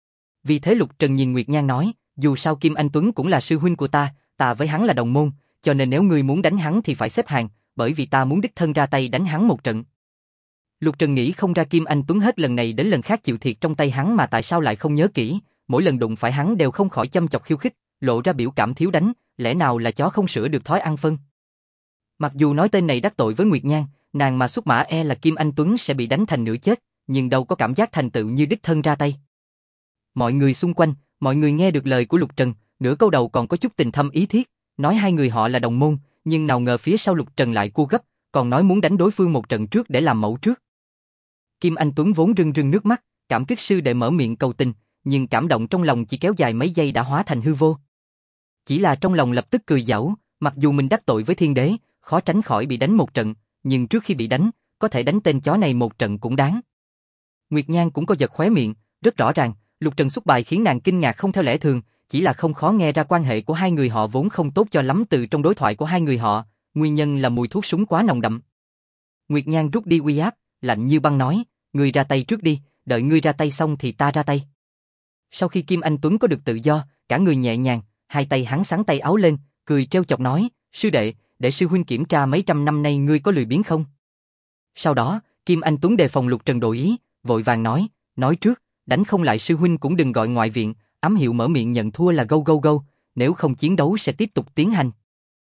Vì thế Lục Trần nhìn Nguyệt Nhan nói, dù sao Kim Anh Tuấn cũng là sư huynh của ta với hắn là đồng môn, cho nên nếu ngươi muốn đánh hắn thì phải xếp hàng, bởi vì ta muốn đích thân ra tay đánh hắn một trận. Lục Trần nghĩ không ra Kim Anh Tuấn hết lần này đến lần khác chịu thiệt trong tay hắn mà tại sao lại không nhớ kỹ, mỗi lần đụng phải hắn đều không khỏi châm chọc khiêu khích, lộ ra biểu cảm thiếu đánh, lẽ nào là chó không sửa được thói ăn phân. Mặc dù nói tên này đắc tội với Nguyệt Nhan, nàng mà xuất mã e là Kim Anh Tuấn sẽ bị đánh thành nửa chết, nhưng đâu có cảm giác thành tựu như đích thân ra tay. Mọi người xung quanh, mọi người nghe được lời của Lục Trần, nửa câu đầu còn có chút tình thâm ý thiết, nói hai người họ là đồng môn, nhưng nào ngờ phía sau Lục Trần lại cua gấp, còn nói muốn đánh đối phương một trận trước để làm mẫu trước. Kim Anh Tuấn vốn rưng rưng nước mắt, cảm kích sư đệ mở miệng cầu tình, nhưng cảm động trong lòng chỉ kéo dài mấy giây đã hóa thành hư vô. Chỉ là trong lòng lập tức cười giễu, mặc dù mình đắc tội với thiên đế, khó tránh khỏi bị đánh một trận, nhưng trước khi bị đánh, có thể đánh tên chó này một trận cũng đáng. Nguyệt Nhan cũng có giật khóe miệng, rất rõ ràng, Lục Trần xuất bài khiến nàng kinh ngạc không theo lẽ thường, chỉ là không khó nghe ra quan hệ của hai người họ vốn không tốt cho lắm từ trong đối thoại của hai người họ, nguyên nhân là mùi thuốc súng quá nồng đậm. Nguyệt Nhan rút đi uy áp, lạnh như băng nói, ngươi ra tay trước đi, đợi ngươi ra tay xong thì ta ra tay. Sau khi Kim Anh Tuấn có được tự do, cả người nhẹ nhàng, hai tay hắn xắn tay áo lên, cười trêu chọc nói, sư đệ, để sư huynh kiểm tra mấy trăm năm nay ngươi có lười biếng không. Sau đó, Kim Anh Tuấn đề phòng Lục Trần đổi ý, vội vàng nói trước, đánh không lại sư huynh cũng đừng gọi ngoại viện, ám hiệu mở miệng nhận thua là go, nếu không chiến đấu sẽ tiếp tục tiến hành.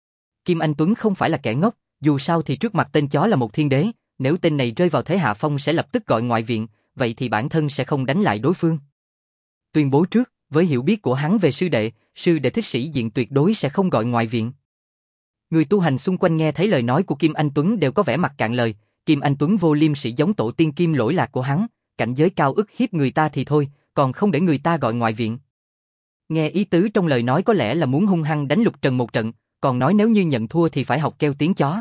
Kim Anh Tuấn không phải là kẻ ngốc, dù sao thì trước mặt tên chó là một thiên đế, nếu tên này rơi vào thế hạ phong sẽ lập tức gọi ngoại viện, vậy thì bản thân sẽ không đánh lại đối phương. Tuyên bố trước, với hiểu biết của hắn về sư đệ thích sĩ diện tuyệt đối sẽ không gọi ngoại viện. Người tu hành xung quanh nghe thấy lời nói của Kim Anh Tuấn đều có vẻ mặt cạn lời, Kim Anh Tuấn vô liêm sỉ giống tổ tiên Kim lỗi lạc của hắn, cảnh giới cao ức hiếp người ta thì thôi, còn không để người ta gọi ngoại viện. Nghe ý tứ trong lời nói có lẽ là muốn hung hăng đánh Lục Trần một trận, còn nói nếu như nhận thua thì phải học kêu tiếng chó.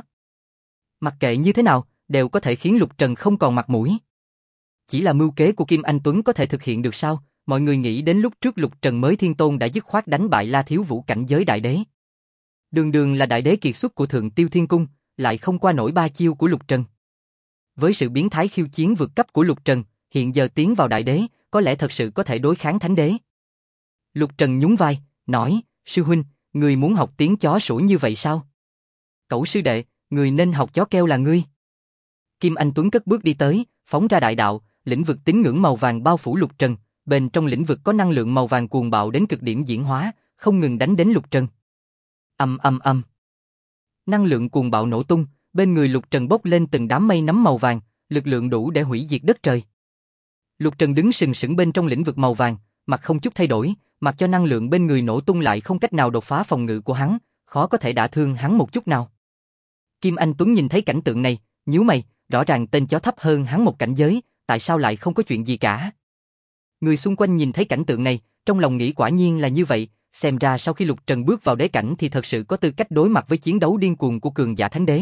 Mặc kệ như thế nào, đều có thể khiến Lục Trần không còn mặt mũi. Chỉ là mưu kế của Kim Anh Tuấn có thể thực hiện được sao, mọi người nghĩ đến lúc trước Lục Trần mới thiên tôn đã dứt khoát đánh bại La Thiếu Vũ cảnh giới đại đế. Đường đường là đại đế kiệt xuất của Thượng Tiêu Thiên Cung, lại không qua nổi 3 chiêu của Lục Trần. Với sự biến thái khiêu chiến vượt cấp của Lục Trần, hiện giờ tiến vào đại đế, có lẽ thật sự có thể đối kháng thánh đế. Lục Trần nhún vai, nói, sư huynh, người muốn học tiếng chó sủa như vậy sao? Cẩu sư đệ, người nên học chó kêu là ngươi. Kim Anh Tuấn cất bước đi tới, phóng ra đại đạo, lĩnh vực tín ngưỡng màu vàng bao phủ Lục Trần, bên trong lĩnh vực có năng lượng màu vàng cuồng bạo đến cực điểm diễn hóa, không ngừng đánh đến Lục Trần. Ầm ầm ầm. Năng lượng cuồng bạo nổ tung, bên người Lục Trần bốc lên từng đám mây nấm màu vàng, lực lượng đủ để hủy diệt đất trời. Lục Trần đứng sừng sững bên trong lĩnh vực màu vàng, mặt không chút thay đổi, mặc cho năng lượng bên người nổ tung lại không cách nào đột phá phòng ngự của hắn, khó có thể đả thương hắn một chút nào. Kim Anh Tuấn nhìn thấy cảnh tượng này, nhíu mày, rõ ràng tên chó thấp hơn hắn một cảnh giới, tại sao lại không có chuyện gì cả? Người xung quanh nhìn thấy cảnh tượng này, trong lòng nghĩ quả nhiên là như vậy, xem ra sau khi Lục Trần bước vào đế cảnh thì thật sự có tư cách đối mặt với chiến đấu điên cuồng của cường giả thánh đế.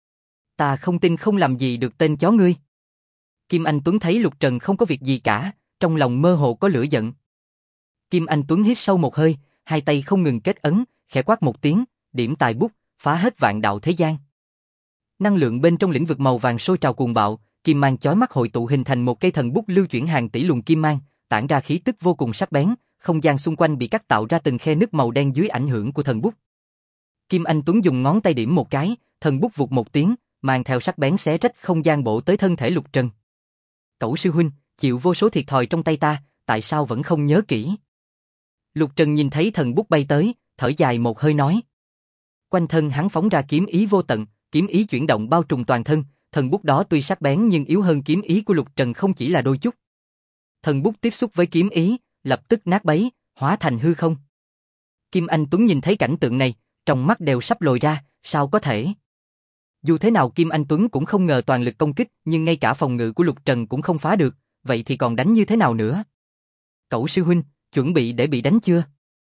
Ta không tin không làm gì được tên chó ngươi. Kim Anh Tuấn thấy Lục Trần không có việc gì cả, trong lòng mơ hồ có lửa giận. Kim Anh Tuấn hít sâu một hơi, hai tay không ngừng kết ấn, khẽ quát một tiếng, điểm tài bút, phá hết vạn đạo thế gian. Năng lượng bên trong lĩnh vực màu vàng sôi trào cuồng bạo, kim mang chói mắt hội tụ hình thành một cây thần bút lưu chuyển hàng tỷ luồng kim mang, tản ra khí tức vô cùng sắc bén, không gian xung quanh bị cắt tạo ra từng khe nứt màu đen dưới ảnh hưởng của thần bút. Kim Anh Tuấn dùng ngón tay điểm một cái, thần bút vụt một tiếng, mang theo sắc bén xé rách không gian bổ tới thân thể Lục Trần. Cẩu sư huynh, chịu vô số thiệt thòi trong tay ta, tại sao vẫn không nhớ kỹ? Lục Trần nhìn thấy thần bút bay tới, thở dài một hơi nói. Quanh thân hắn phóng ra kiếm ý vô tận, kiếm ý chuyển động bao trùm toàn thân, thần bút đó tuy sắc bén nhưng yếu hơn kiếm ý của Lục Trần không chỉ là đôi chút. Thần bút tiếp xúc với kiếm ý, lập tức nát bấy, hóa thành hư không. Kim Anh Tuấn nhìn thấy cảnh tượng này, trong mắt đều sắp lồi ra, sao có thể? Dù thế nào Kim Anh Tuấn cũng không ngờ toàn lực công kích, nhưng ngay cả phòng ngự của Lục Trần cũng không phá được, vậy thì còn đánh như thế nào nữa? Cẩu sư huynh, chuẩn bị để bị đánh chưa?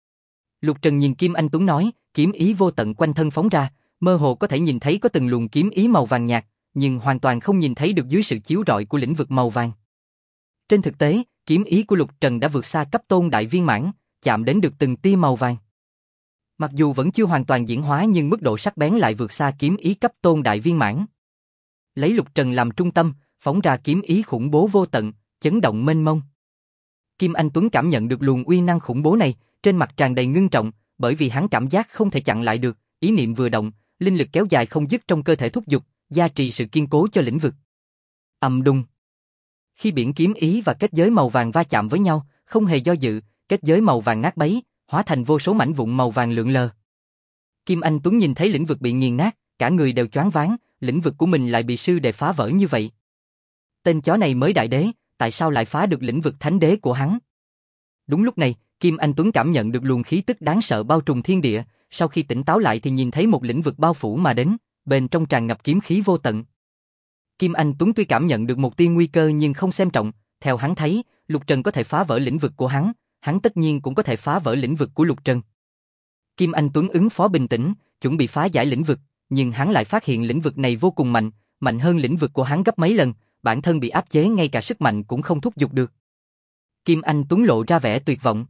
Lục Trần nhìn Kim Anh Tuấn nói, kiếm ý vô tận quanh thân phóng ra, mơ hồ có thể nhìn thấy có từng luồng kiếm ý màu vàng nhạt, nhưng hoàn toàn không nhìn thấy được dưới sự chiếu rọi của lĩnh vực màu vàng. Trên thực tế, kiếm ý của Lục Trần đã vượt xa cấp tôn đại viên mãn, chạm đến được từng tia màu vàng. Mặc dù vẫn chưa hoàn toàn diễn hóa nhưng mức độ sắc bén lại vượt xa kiếm ý cấp tôn đại viên mãn. Lấy Lục Trần làm trung tâm, phóng ra kiếm ý khủng bố vô tận, chấn động mênh mông. Kim Anh Tuấn cảm nhận được luồng uy năng khủng bố này, trên mặt tràn đầy ngưng trọng, bởi vì hắn cảm giác không thể chặn lại được, ý niệm vừa động, linh lực kéo dài không dứt trong cơ thể thúc giục, gia trì sự kiên cố cho lĩnh vực. Ầm đùng. Khi biển kiếm ý và kết giới màu vàng va chạm với nhau, không hề do dự, kết giới màu vàng nát bấy, hóa thành vô số mảnh vụn màu vàng lượn lờ. Kim Anh Tuấn nhìn thấy lĩnh vực bị nghiền nát, cả người đều choáng váng, lĩnh vực của mình lại bị sư đệ phá vỡ như vậy. Tên chó này mới đại đế, tại sao lại phá được lĩnh vực thánh đế của hắn? Đúng lúc này, Kim Anh Tuấn cảm nhận được luồng khí tức đáng sợ bao trùm thiên địa, sau khi tỉnh táo lại thì nhìn thấy một lĩnh vực bao phủ mà đến, bên trong tràn ngập kiếm khí vô tận. Kim Anh Tuấn tuy cảm nhận được một tia nguy cơ nhưng không xem trọng, theo hắn thấy, Lục Trần có thể phá vỡ lĩnh vực của hắn tất nhiên cũng có thể phá vỡ lĩnh vực của Lục Trần. Kim Anh Tuấn ứng phó bình tĩnh, chuẩn bị phá giải lĩnh vực, nhưng hắn lại phát hiện lĩnh vực này vô cùng mạnh, mạnh hơn lĩnh vực của hắn gấp mấy lần, bản thân bị áp chế ngay cả sức mạnh cũng không thúc giục được. Kim Anh Tuấn lộ ra vẻ tuyệt vọng.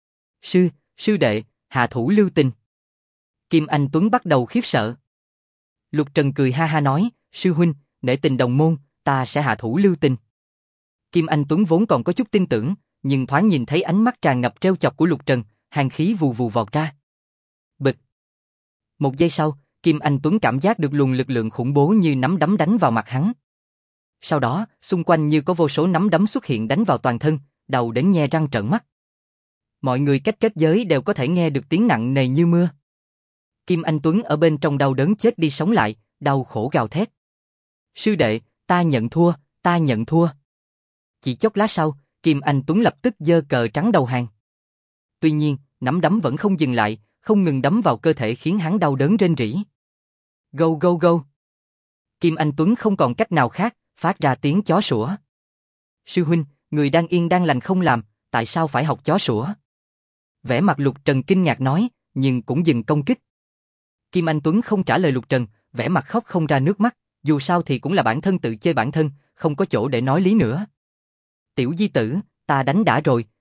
Sư đệ, hạ thủ lưu tình. Kim Anh Tuấn bắt đầu khiếp sợ. Lục Trần cười ha ha nói, sư huynh, nể tình đồng môn, ta sẽ hạ thủ lưu tình. Kim Anh Tuấn vốn còn có chút tin tưởng, nhưng thoáng nhìn thấy ánh mắt tràn ngập trêu chọc của Lục Trần, hàn khí vù vù vọt ra. Bịch. Một giây sau, Kim Anh Tuấn cảm giác được luồng lực lượng khủng bố như nắm đấm đánh vào mặt hắn. Sau đó, xung quanh như có vô số nắm đấm xuất hiện đánh vào toàn thân, đầu đến nhe răng trợn mắt. Mọi người cách kết giới đều có thể nghe được tiếng nặng nề như mưa. Kim Anh Tuấn ở bên trong đau đớn chết đi sống lại, đau khổ gào thét. Sư đệ, ta nhận thua. Chỉ chốc lát sau, Kim Anh Tuấn lập tức giơ cờ trắng đầu hàng. Tuy nhiên, nắm đấm vẫn không dừng lại, không ngừng đấm vào cơ thể khiến hắn đau đớn rên rỉ. Go go go. Kim Anh Tuấn không còn cách nào khác, phát ra tiếng chó sủa. Sư huynh, người đang yên đang lành không làm, tại sao phải học chó sủa? Vẻ mặt Lục Trần kinh ngạc nói, nhưng cũng dừng công kích. Kim Anh Tuấn không trả lời Lục Trần, vẻ mặt khóc không ra nước mắt, dù sao thì cũng là bản thân tự chơi bản thân, không có chỗ để nói lý nữa. Tiểu di tử, ta đánh đã rồi,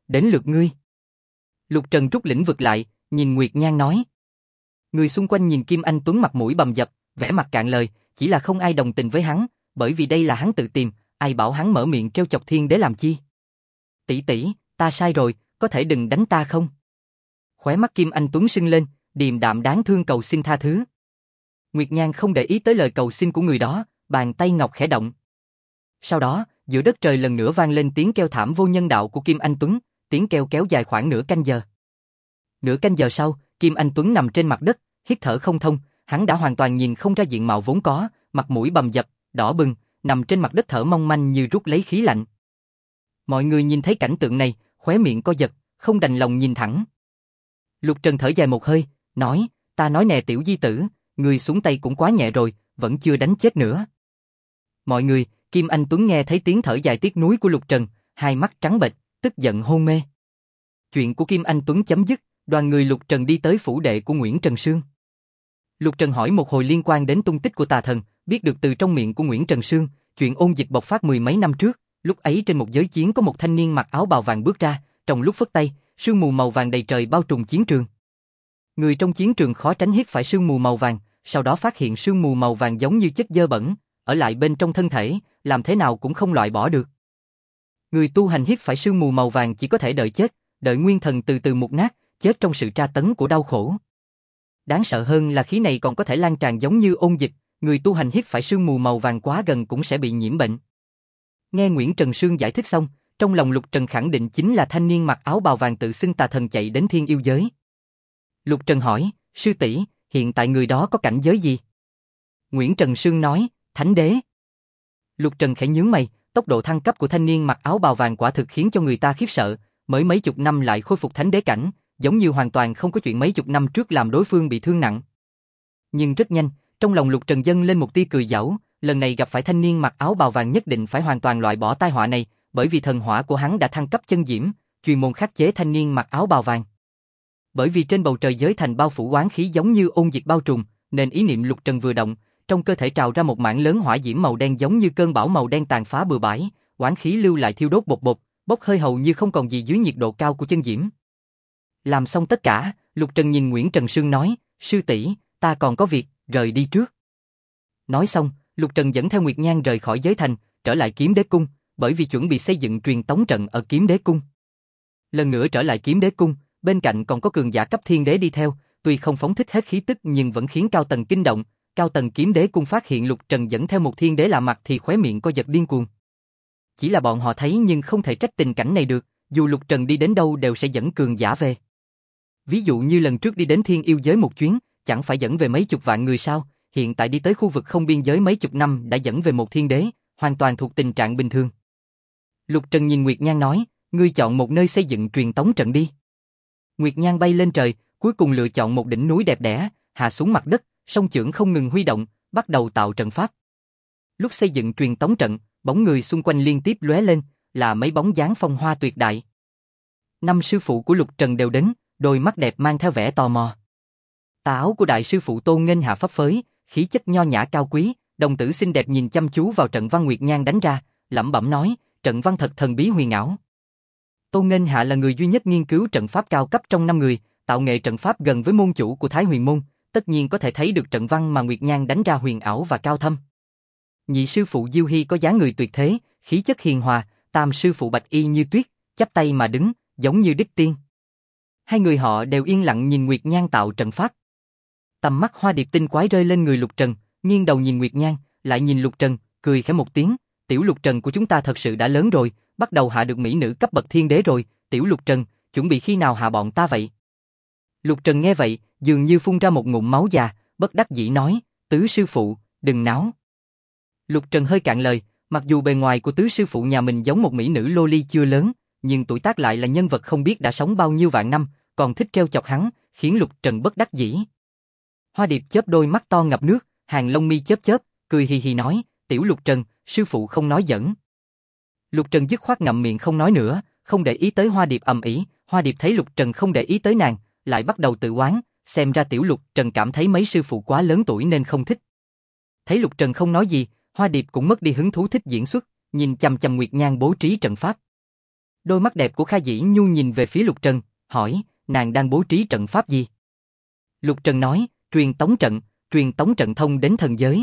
đến lượt ngươi. Lục Trần rút lĩnh vực lại, nhìn Nguyệt Nhan nói. Người xung quanh nhìn Kim Anh Tuấn mặt mũi bầm dập, vẻ mặt cạn lời, chỉ là không ai đồng tình với hắn, bởi vì đây là hắn tự tìm, ai bảo hắn mở miệng trêu chọc thiên đế làm chi. Tỷ tỷ, ta sai rồi, có thể đừng đánh ta không? Khóe mắt Kim Anh Tuấn sưng lên, điềm đạm đáng thương cầu xin tha thứ. Nguyệt Nhan không để ý tới lời cầu xin của người đó, bàn tay ngọc khẽ động. Sau đó, giữa đất trời lần nữa vang lên tiếng kêu thảm vô nhân đạo của Kim Anh Tuấn, tiếng kêu kéo dài khoảng nửa canh giờ. Nửa canh giờ sau, Kim Anh Tuấn nằm trên mặt đất, hít thở không thông, hắn đã hoàn toàn nhìn không ra diện mạo vốn có, mặt mũi bầm dập, đỏ bừng, nằm trên mặt đất thở mong manh như rút lấy khí lạnh. Mọi người nhìn thấy cảnh tượng này, khóe miệng co giật, không đành lòng nhìn thẳng. Lục Trần thở dài một hơi, nói, ta nói nè tiểu di tử, người xuống tay cũng quá nhẹ rồi, vẫn chưa đánh chết nữa. Mọi người, Kim Anh Tuấn nghe thấy tiếng thở dài tiếc nuối của Lục Trần, hai mắt trắng bệch, tức giận hôn mê. Chuyện của Kim Anh Tuấn chấm dứt, đoàn người Lục Trần đi tới phủ đệ của Nguyễn Trần Sương. Lục Trần hỏi một hồi liên quan đến tung tích của tà thần, biết được từ trong miệng của Nguyễn Trần Sương, chuyện ôn dịch bộc phát mười mấy năm trước, lúc ấy trên một giới chiến có một thanh niên mặc áo bào vàng bước ra, trong lúc phất tay, sương mù màu vàng đầy trời bao trùm chiến trường. Người trong chiến trường khó tránh hít phải sương mù màu vàng, sau đó phát hiện sương mù màu vàng giống như chất dơ bẩn, ở lại bên trong thân thể, làm thế nào cũng không loại bỏ được. Người tu hành hít phải sương mù màu vàng chỉ có thể đợi chết, đợi nguyên thần từ từ mục nát, chết trong sự tra tấn của đau khổ. Đáng sợ hơn là khí này còn có thể lan tràn giống như ôn dịch, người tu hành hít phải sương mù màu vàng quá gần cũng sẽ bị nhiễm bệnh. Nghe Nguyễn Trần Sương giải thích xong, trong lòng Lục Trần khẳng định chính là thanh niên mặc áo bào vàng tự xưng tà thần chạy đến thiên yêu giới. Lục Trần hỏi, sư tỷ, hiện tại người đó có cảnh giới gì? Nguyễn Trần Sương nói, thánh đế. Lục Trần khẽ nhướng mày, tốc độ thăng cấp của thanh niên mặc áo bào vàng quả thực khiến cho người ta khiếp sợ, mới mấy chục năm lại khôi phục thánh đế cảnh, giống như hoàn toàn không có chuyện mấy chục năm trước làm đối phương bị thương nặng. Nhưng rất nhanh, trong lòng Lục Trần dâng lên một tia cười giảo, lần này gặp phải thanh niên mặc áo bào vàng nhất định phải hoàn toàn loại bỏ tai họa này, bởi vì thần hỏa của hắn đã thăng cấp chân diễm, chuyên môn khắc chế thanh niên mặc áo bào vàng. Bởi vì trên bầu trời giới thành bao phủ oán khí giống như ôn dịch bao trùm, nên ý niệm Lục Trần vừa động, trong cơ thể trào ra một mảng lớn hỏa diễm màu đen giống như cơn bão màu đen tàn phá bừa bãi, oán khí lưu lại thiêu đốt bột bột, bốc hơi hầu như không còn gì dưới nhiệt độ cao của chân diễm. Làm xong tất cả, Lục Trần nhìn Nguyễn Trần Sương nói, sư tỷ, ta còn có việc, rời đi trước. Nói xong, Lục Trần dẫn theo Nguyệt Nhan rời khỏi giới thành, trở lại Kiếm Đế Cung, bởi vì chuẩn bị xây dựng truyền tống trận ở Kiếm Đế Cung. Lần nữa trở lại Kiếm Đế Cung, bên cạnh còn có cường giả cấp thiên đế đi theo, tuy không phóng thích hết khí tức nhưng vẫn khiến cao tầng kinh động. Cao tầng Kiếm Đế Cung phát hiện Lục Trần dẫn theo một thiên đế lạ mặt thì khóe miệng co giật điên cuồng. Chỉ là bọn họ thấy nhưng không thể trách tình cảnh này được, dù Lục Trần đi đến đâu đều sẽ dẫn cường giả về. Ví dụ như lần trước đi đến thiên yêu giới một chuyến, chẳng phải dẫn về mấy chục vạn người sao, hiện tại đi tới khu vực không biên giới mấy chục năm đã dẫn về một thiên đế, hoàn toàn thuộc tình trạng bình thường. Lục Trần nhìn Nguyệt Nhan nói, ngươi chọn một nơi xây dựng truyền tống trận đi. Nguyệt Nhan bay lên trời, cuối cùng lựa chọn một đỉnh núi đẹp đẽ, hạ xuống mặt đất, song chưởng không ngừng huy động, bắt đầu tạo trận pháp. Lúc xây dựng truyền tống trận, bóng người xung quanh liên tiếp lóe lên, là mấy bóng dáng phong hoa tuyệt đại. Năm sư phụ của Lục Trần đều đến, đôi mắt đẹp mang theo vẻ tò mò. Tà áo của đại sư phụ Tôn Nghênh Hạ phấp phới, khí chất nho nhã cao quý, đồng tử xinh đẹp nhìn chăm chú vào trận văn Nguyệt Nhan đánh ra, lẩm bẩm nói, trận văn thật thần bí huyền ảo. Tôn Nghênh Hạ là người duy nhất nghiên cứu trận pháp cao cấp trong 5 người, tạo nghệ trận pháp gần với môn chủ của Thái Huyền môn, tất nhiên có thể thấy được trận văn mà Nguyệt Nhan đánh ra huyền ảo và cao thâm. Nhị sư phụ Diêu Hy có dáng người tuyệt thế, khí chất hiền hòa, tam sư phụ Bạch Y như tuyết, chắp tay mà đứng, giống như đích tiên. Hai người họ đều yên lặng nhìn Nguyệt Nhan tạo trận pháp. Tầm mắt Hoa Điệp tinh quái rơi lên người Lục Trần, nghiêng đầu nhìn Nguyệt Nhan, lại nhìn Lục Trần, cười khẽ một tiếng, tiểu Lục Trần của chúng ta thật sự đã lớn rồi, bắt đầu hạ được mỹ nữ cấp bậc thiên đế rồi, tiểu Lục Trần, chuẩn bị khi nào hạ bọn ta vậy? Lục Trần nghe vậy, dường như phun ra một ngụm máu già, bất đắc dĩ nói, tứ sư phụ, đừng náo. Lục Trần hơi cạn lời, mặc dù bề ngoài của tứ sư phụ nhà mình giống một mỹ nữ loli chưa lớn, nhưng tuổi tác lại là nhân vật không biết đã sống bao nhiêu vạn năm, còn thích trêu chọc hắn, khiến Lục Trần bất đắc dĩ. Hoa Điệp chớp đôi mắt to ngập nước, hàng lông mi chớp chớp, cười hì hì nói, tiểu Lục Trần, sư phụ không nói giỡn. Lục Trần dứt khoát ngậm miệng không nói nữa, không để ý tới Hoa Điệp ầm ĩ. Hoa Điệp thấy Lục Trần không để ý tới nàng, lại bắt đầu tự oán, xem ra tiểu Lục Trần cảm thấy mấy sư phụ quá lớn tuổi nên không thích. Thấy Lục Trần không nói gì, Hoa Điệp cũng mất đi hứng thú thích diễn xuất, nhìn chằm chằm Nguyệt Nhan bố trí trận pháp. Đôi mắt đẹp của Kha Dĩ Nhu nhìn về phía Lục Trần, hỏi, nàng đang bố trí trận pháp gì? Lục Trần nói, truyền tống trận thông đến thần giới.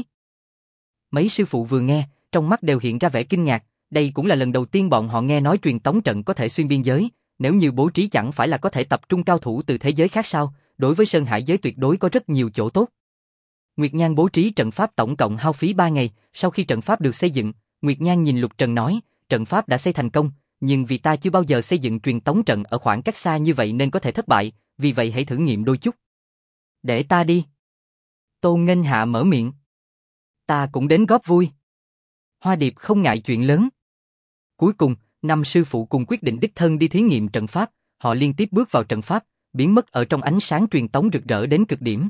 Mấy sư phụ vừa nghe, trong mắt đều hiện ra vẻ kinh ngạc, đây cũng là lần đầu tiên bọn họ nghe nói truyền tống trận có thể xuyên biên giới, nếu như bố trí chẳng phải là có thể tập trung cao thủ từ thế giới khác sao, đối với Sơn Hải giới tuyệt đối có rất nhiều chỗ tốt. Nguyệt Nhan bố trí trận pháp tổng cộng hao phí 3 ngày, sau khi trận pháp được xây dựng, Nguyệt Nhan nhìn Lục Trần nói, trận pháp đã xây thành công, nhưng vì ta chưa bao giờ xây dựng truyền tống trận ở khoảng cách xa như vậy nên có thể thất bại, vì vậy hãy thử nghiệm đôi chút. Để ta đi. Tô Nghênh Hạ mở miệng. Ta cũng đến góp vui. Hoa Điệp không ngại chuyện lớn. Cuối cùng, 5 sư phụ cùng quyết định đích thân đi thí nghiệm trận pháp, họ liên tiếp bước vào trận pháp, biến mất ở trong ánh sáng truyền tống rực rỡ đến cực điểm.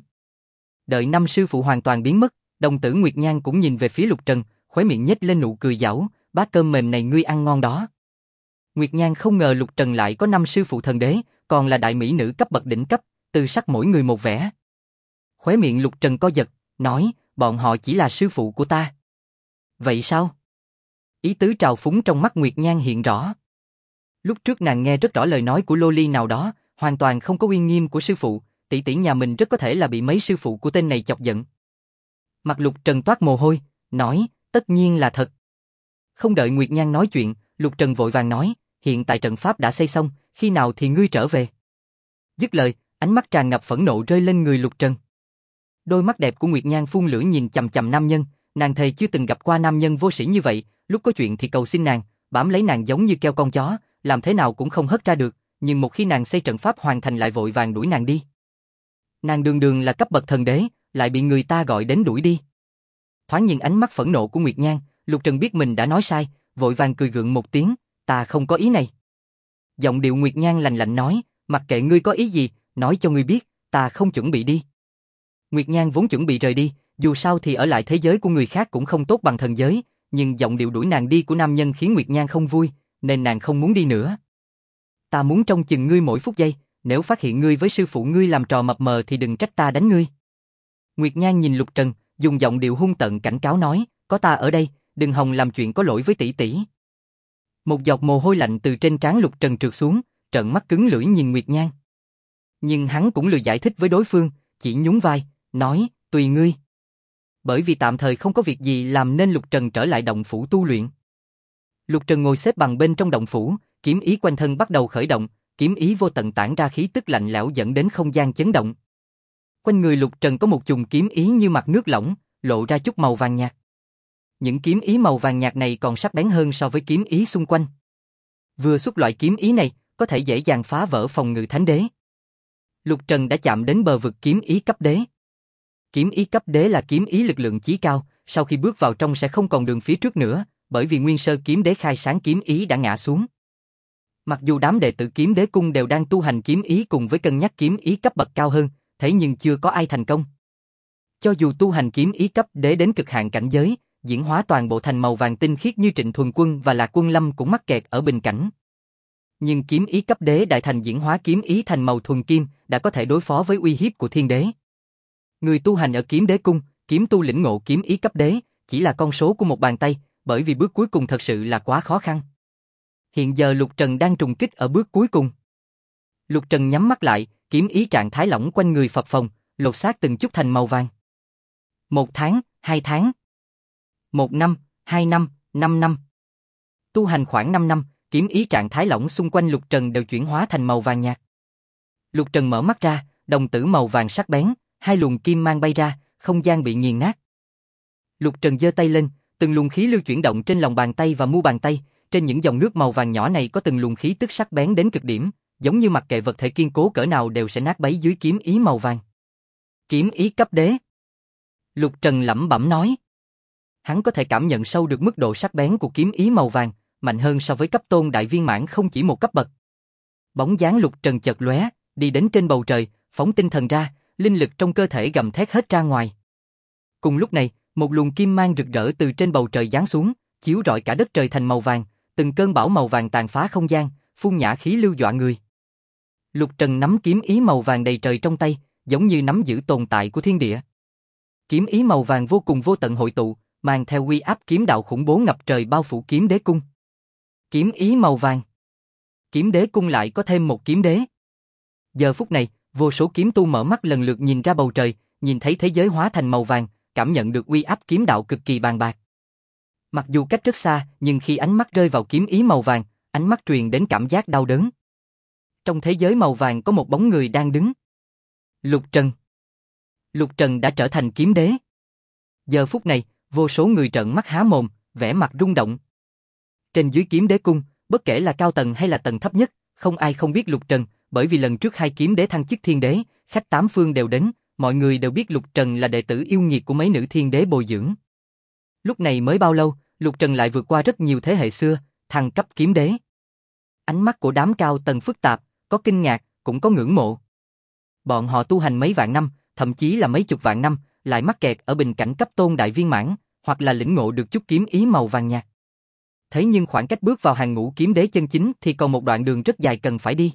Đợi 5 sư phụ hoàn toàn biến mất, đồng tử Nguyệt Nhan cũng nhìn về phía Lục Trần, khóe miệng nhếch lên nụ cười giảo, bát cơm mềm này ngươi ăn ngon đó. Nguyệt Nhan không ngờ Lục Trần lại có 5 sư phụ thần đế, còn là đại mỹ nữ cấp bậc đỉnh cấp, tư sắc mỗi người một vẻ. Khóe miệng Lục Trần co giật, nói, bọn họ chỉ là sư phụ của ta. Vậy sao? Ý tứ trào phúng trong mắt Nguyệt Nhan hiện rõ. Lúc trước nàng nghe rất rõ lời nói của Loli nào đó, hoàn toàn không có uy nghiêm của sư phụ, tỷ tỷ nhà mình rất có thể là bị mấy sư phụ của tên này chọc giận. Mặt Lục Trần toát mồ hôi, nói, tất nhiên là thật. Không đợi Nguyệt Nhan nói chuyện, Lục Trần vội vàng nói, hiện tại trận pháp đã xây xong, khi nào thì ngươi trở về? Dứt lời, ánh mắt tràn ngập phẫn nộ rơi lên người Lục Trần. Đôi mắt đẹp của Nguyệt Nhan phun lửa nhìn chằm chằm nam nhân, nàng thề chưa từng gặp qua nam nhân vô sĩ như vậy, lúc có chuyện thì cầu xin nàng, bám lấy nàng giống như keo con chó, làm thế nào cũng không hất ra được, nhưng một khi nàng xây trận pháp hoàn thành lại vội vàng đuổi nàng đi. Nàng đường đường là cấp bậc thần đế, lại bị người ta gọi đến đuổi đi. Thoáng nhìn ánh mắt phẫn nộ của Nguyệt Nhan, Lục Trần biết mình đã nói sai, vội vàng cười gượng một tiếng, ta không có ý này. Giọng điệu Nguyệt Nhan lạnh lạnh nói, mặc kệ ngươi có ý gì, nói cho ngươi biết, ta không chuẩn bị đi. Nguyệt Nhan vốn chuẩn bị rời đi, dù sao thì ở lại thế giới của người khác cũng không tốt bằng thần giới, nhưng giọng điệu đuổi nàng đi của nam nhân khiến Nguyệt Nhan không vui, nên nàng không muốn đi nữa. Ta muốn trông chừng ngươi mỗi phút giây, nếu phát hiện ngươi với sư phụ ngươi làm trò mập mờ thì đừng trách ta đánh ngươi. Nguyệt Nhan nhìn Lục Trần, dùng giọng điệu hung tợn cảnh cáo nói, có ta ở đây, đừng hòng làm chuyện có lỗi với tỷ tỷ. Một giọt mồ hôi lạnh từ trên trán Lục Trần trượt xuống, trợn mắt cứng lưỡi nhìn Nguyệt Nhan. Nhưng hắn cũng lười giải thích với đối phương, chỉ nhún vai, nói, tùy ngươi. Bởi vì tạm thời không có việc gì làm nên Lục Trần trở lại động phủ tu luyện. Lục Trần ngồi xếp bằng bên trong động phủ, kiếm ý quanh thân bắt đầu khởi động, kiếm ý vô tận tản ra khí tức lạnh lẽo dẫn đến không gian chấn động. Quanh người Lục Trần có một chùm kiếm ý như mặt nước lỏng, lộ ra chút màu vàng nhạt. Những kiếm ý màu vàng nhạt này còn sắc bén hơn so với kiếm ý xung quanh. Vừa xuất loại kiếm ý này, có thể dễ dàng phá vỡ phòng ngự thánh đế. Lục Trần đã chạm đến bờ vực kiếm ý cấp đế. Kiếm ý cấp đế là kiếm ý lực lượng chí cao, sau khi bước vào trong sẽ không còn đường phía trước nữa, bởi vì nguyên sơ kiếm đế khai sáng kiếm ý đã ngã xuống. Mặc dù đám đệ tử kiếm đế cung đều đang tu hành kiếm ý cùng với cân nhắc kiếm ý cấp bậc cao hơn, thế nhưng chưa có ai thành công. Cho dù tu hành kiếm ý cấp đế đến cực hạn cảnh giới, diễn hóa toàn bộ thành màu vàng tinh khiết như Trịnh Thuần Quân và Lạc Quân Lâm cũng mắc kẹt ở bình cảnh. Nhưng kiếm ý cấp đế đại thành diễn hóa kiếm ý thành màu thuần kim đã có thể đối phó với uy hiếp của thiên đế. Người tu hành ở kiếm đế cung, kiếm tu lĩnh ngộ kiếm ý cấp đế, chỉ là con số của một bàn tay, bởi vì bước cuối cùng thật sự là quá khó khăn. Hiện giờ Lục Trần đang trùng kích ở bước cuối cùng. Lục Trần nhắm mắt lại, kiếm ý trạng thái lỏng quanh người phập phồng, lột xác từng chút thành màu vàng. 1 tháng, 2 tháng, 1 năm, 2 năm, 5 năm. Tu hành khoảng 5 năm, kiếm ý trạng thái lỏng xung quanh Lục Trần đều chuyển hóa thành màu vàng nhạt. Lục Trần mở mắt ra, đồng tử màu vàng sắc bén, hai luồng kim mang bay ra, không gian bị nghiền nát. Lục Trần giơ tay lên, từng luồng khí lưu chuyển động trên lòng bàn tay và mu bàn tay, trên những dòng nước màu vàng nhỏ này có từng luồng khí tức sắc bén đến cực điểm, giống như mặc kệ vật thể kiên cố cỡ nào đều sẽ nát bấy dưới kiếm ý màu vàng. Kiếm ý cấp đế. Lục Trần lẩm bẩm nói. Hắn có thể cảm nhận sâu được mức độ sắc bén của kiếm ý màu vàng, mạnh hơn so với cấp tôn đại viên mãn không chỉ một cấp bậc. Bóng dáng Lục Trần chợt lóe, đi đến trên bầu trời, phóng tinh thần ra, linh lực trong cơ thể gầm thét hết ra ngoài. Cùng lúc này, một luồng kim mang rực rỡ từ trên bầu trời giáng xuống, chiếu rọi cả đất trời thành màu vàng, từng cơn bão màu vàng tàn phá không gian, phun nhã khí lưu dọa người. Lục Trần nắm kiếm ý màu vàng đầy trời trong tay, giống như nắm giữ tồn tại của thiên địa. Kiếm ý màu vàng vô cùng vô tận hội tụ, mang theo uy áp kiếm đạo khủng bố ngập trời bao phủ kiếm đế cung. Kiếm ý màu vàng. kiếm đế cung lại có thêm một kiếm đế. Giờ phút này, vô số kiếm tu mở mắt lần lượt nhìn ra bầu trời, nhìn thấy thế giới hóa thành màu vàng, cảm nhận được uy áp kiếm đạo cực kỳ bàn bạc. Mặc dù cách rất xa, nhưng khi ánh mắt rơi vào kiếm ý màu vàng, ánh mắt truyền đến cảm giác đau đớn. Trong thế giới màu vàng có một bóng người đang đứng. Lục Trần. Lục Trần đã trở thành kiếm đế. Giờ phút này, vô số người trợn mắt há mồm, vẻ mặt rung động. Trên dưới kiếm đế cung, bất kể là cao tầng hay là tầng thấp nhất, không ai không biết Lục Trần, bởi vì lần trước hai kiếm đế thăng chức thiên đế, khách tám phương đều đến, mọi người đều biết Lục Trần là đệ tử yêu nghiệt của mấy nữ thiên đế bồi dưỡng. Lúc này mới bao lâu, Lục Trần lại vượt qua rất nhiều thế hệ xưa, thăng cấp kiếm đế. Ánh mắt của đám cao tầng phức tạp, có kinh ngạc, cũng có ngưỡng mộ. Bọn họ tu hành mấy vạn năm, thậm chí là mấy chục vạn năm, lại mắc kẹt ở bình cảnh cấp tôn đại viên mãn, hoặc là lĩnh ngộ được chút kiếm ý màu vàng nhạt. Thế nhưng khoảng cách bước vào hàng ngũ kiếm đế chân chính thì còn một đoạn đường rất dài cần phải đi.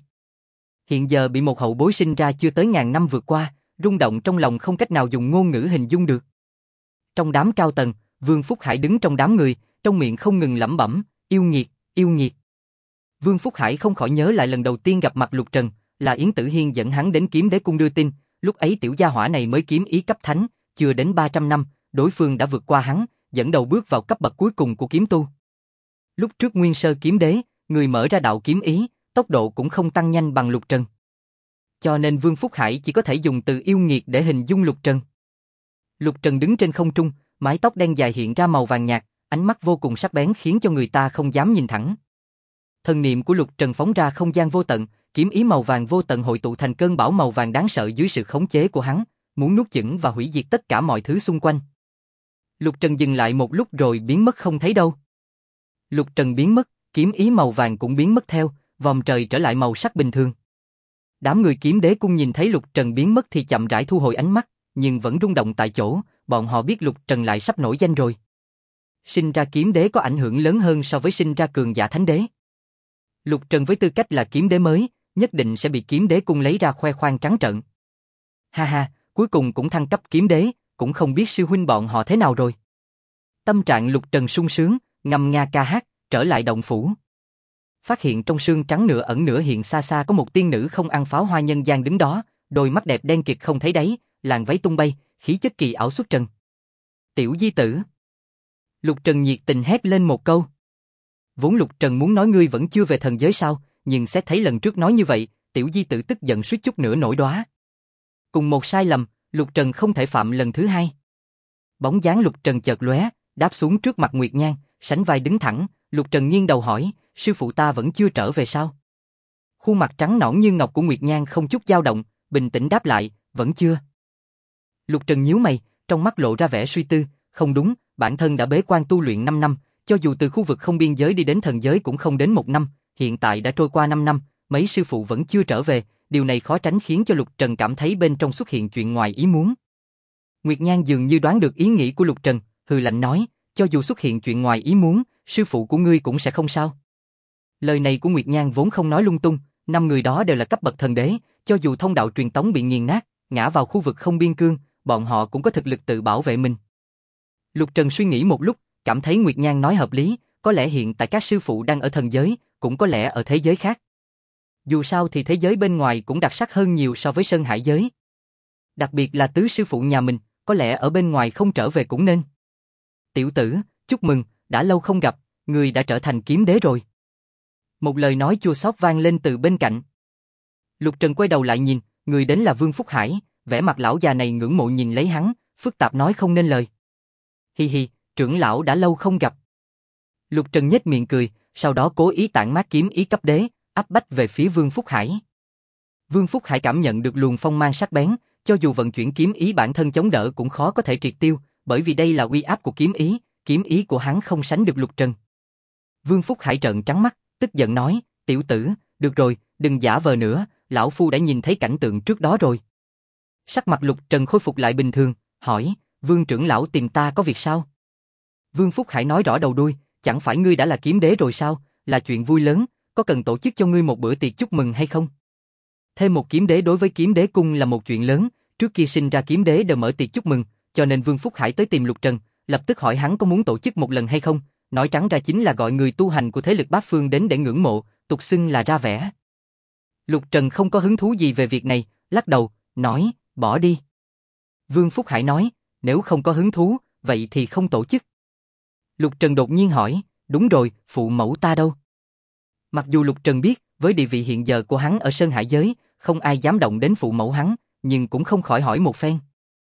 Hiện giờ bị một hậu bối sinh ra chưa tới ngàn năm vượt qua, rung động trong lòng không cách nào dùng ngôn ngữ hình dung được. Trong đám cao tầng, Vương Phúc Hải đứng trong đám người, trong miệng không ngừng lẩm bẩm, yêu nghiệt, yêu nghiệt. Vương Phúc Hải không khỏi nhớ lại lần đầu tiên gặp mặt Lục Trần, là Yến Tử Hiên dẫn hắn đến kiếm đế cung đưa tin, lúc ấy tiểu gia hỏa này mới kiếm ý cấp thánh, chưa đến 300 năm, đối phương đã vượt qua hắn, dẫn đầu bước vào cấp bậc cuối cùng của kiếm tu. Lúc trước nguyên sơ kiếm đế, người mở ra đạo kiếm ý, tốc độ cũng không tăng nhanh bằng Lục Trần. Cho nên Vương Phúc Hải chỉ có thể dùng từ yêu nghiệt để hình dung Lục Trần. Lục Trần đứng trên không trung, mái tóc đen dài hiện ra màu vàng nhạt, ánh mắt vô cùng sắc bén khiến cho người ta không dám nhìn thẳng. Thần niệm của Lục Trần phóng ra không gian vô tận, kiếm ý màu vàng vô tận hội tụ thành cơn bão màu vàng đáng sợ dưới sự khống chế của hắn, muốn nuốt chửng và hủy diệt tất cả mọi thứ xung quanh. Lục Trần dừng lại một lúc rồi biến mất không thấy đâu. Lục Trần biến mất, kiếm ý màu vàng cũng biến mất theo, vòm trời trở lại màu sắc bình thường. Đám người kiếm đế cung nhìn thấy Lục Trần biến mất thì chậm rãi thu hồi ánh mắt, nhưng vẫn rung động tại chỗ, bọn họ biết Lục Trần lại sắp nổi danh rồi. Sinh ra kiếm đế có ảnh hưởng lớn hơn so với sinh ra cường giả thánh đế. Lục Trần với tư cách là kiếm đế mới, nhất định sẽ bị kiếm đế cung lấy ra khoe khoang trắng trợn. Ha ha, cuối cùng cũng thăng cấp kiếm đế, cũng không biết sư huynh bọn họ thế nào rồi. Tâm trạng Lục Trần sung sướng, ngâm nga ca hát, trở lại động phủ. Phát hiện trong sương trắng nửa ẩn nửa hiện xa xa có một tiên nữ không ăn pháo hoa nhân gian đứng đó, đôi mắt đẹp đen kịt không thấy đáy, làn váy tung bay, khí chất kỳ ảo xuất trần. Tiểu Di Tử. Lục Trần nhiệt tình hét lên một câu. Vốn Lục Trần muốn nói ngươi vẫn chưa về thần giới sao, nhưng xét thấy lần trước nói như vậy, Tiểu Di Tử tức giận suýt chút nữa nổi đoá. Cùng một sai lầm, Lục Trần không thể phạm lần thứ hai. Bóng dáng Lục Trần chợt lóe, đáp xuống trước mặt Nguyệt Nhan, sánh vai đứng thẳng, Lục Trần nghiêng đầu hỏi, sư phụ ta vẫn chưa trở về sao? Khuôn mặt trắng nõn như ngọc của Nguyệt Nhan không chút dao động, bình tĩnh đáp lại, vẫn chưa. Lục Trần nhíu mày, trong mắt lộ ra vẻ suy tư, không đúng, bản thân đã bế quan tu luyện 5 năm, cho dù từ khu vực không biên giới đi đến thần giới cũng không đến 1 năm, hiện tại đã trôi qua 5 năm, mấy sư phụ vẫn chưa trở về, điều này khó tránh khiến cho Lục Trần cảm thấy bên trong xuất hiện chuyện ngoài ý muốn. Nguyệt Nhan dường như đoán được ý nghĩ của Lục Trần, hừ lạnh nói, cho dù xuất hiện chuyện ngoài ý muốn, sư phụ của ngươi cũng sẽ không sao. Lời này của Nguyệt Nhan vốn không nói lung tung, 5 người đó đều là cấp bậc thần đế, cho dù thông đạo truyền tống bị nghiền nát, ngã vào khu vực không biên cương, bọn họ cũng có thực lực tự bảo vệ mình. Lục Trần suy nghĩ một lúc, cảm thấy Nguyệt Nhan nói hợp lý, có lẽ hiện tại các sư phụ đang ở thần giới, cũng có lẽ ở thế giới khác. Dù sao thì thế giới bên ngoài cũng đặc sắc hơn nhiều so với Sơn Hải giới. Đặc biệt là tứ sư phụ nhà mình, có lẽ ở bên ngoài không trở về cũng nên. Tiểu tử, chúc mừng, đã lâu không gặp, người đã trở thành kiếm đế rồi. Một lời nói chua xót vang lên từ bên cạnh. Lục Trần quay đầu lại nhìn, người đến là Vương Phúc Hải, vẻ mặt lão già này ngưỡng mộ nhìn lấy hắn, phức tạp nói không nên lời. Hi hi, trưởng lão đã lâu không gặp. Lục Trần nhếch miệng cười, sau đó cố ý tản mát kiếm ý cấp đế, áp bách về phía Vương Phúc Hải. Vương Phúc Hải cảm nhận được luồng phong mang sắc bén, cho dù vận chuyển kiếm ý bản thân chống đỡ cũng khó có thể triệt tiêu, bởi vì đây là uy áp của kiếm ý của hắn không sánh được Lục Trần. Vương Phúc Hải trợn trắng mắt, tức giận nói, tiểu tử, được rồi, đừng giả vờ nữa, lão phu đã nhìn thấy cảnh tượng trước đó rồi. Sắc mặt Lục Trần khôi phục lại bình thường, hỏi, Vương trưởng lão tìm ta có việc sao? Vương Phúc Hải nói rõ đầu đuôi, chẳng phải ngươi đã là kiếm đế rồi sao, là chuyện vui lớn, có cần tổ chức cho ngươi một bữa tiệc chúc mừng hay không? Thêm một kiếm đế đối với kiếm đế cung là một chuyện lớn, trước kia sinh ra kiếm đế đều mở tiệc chúc mừng, cho nên Vương Phúc Hải tới tìm Lục Trần, lập tức hỏi hắn có muốn tổ chức một lần hay không, nói trắng ra chính là gọi người tu hành của thế lực bát phương đến để ngưỡng mộ, tục xưng là ra vẻ. Lục Trần không có hứng thú gì về việc này, lắc đầu, nói, bỏ đi. Vương Phúc Hải nói, nếu không có hứng thú, vậy thì không tổ chức. Lục Trần đột nhiên hỏi, đúng rồi, phụ mẫu ta đâu? Mặc dù Lục Trần biết, với địa vị hiện giờ của hắn ở Sơn Hải giới, không ai dám động đến phụ mẫu hắn, nhưng cũng không khỏi hỏi một phen.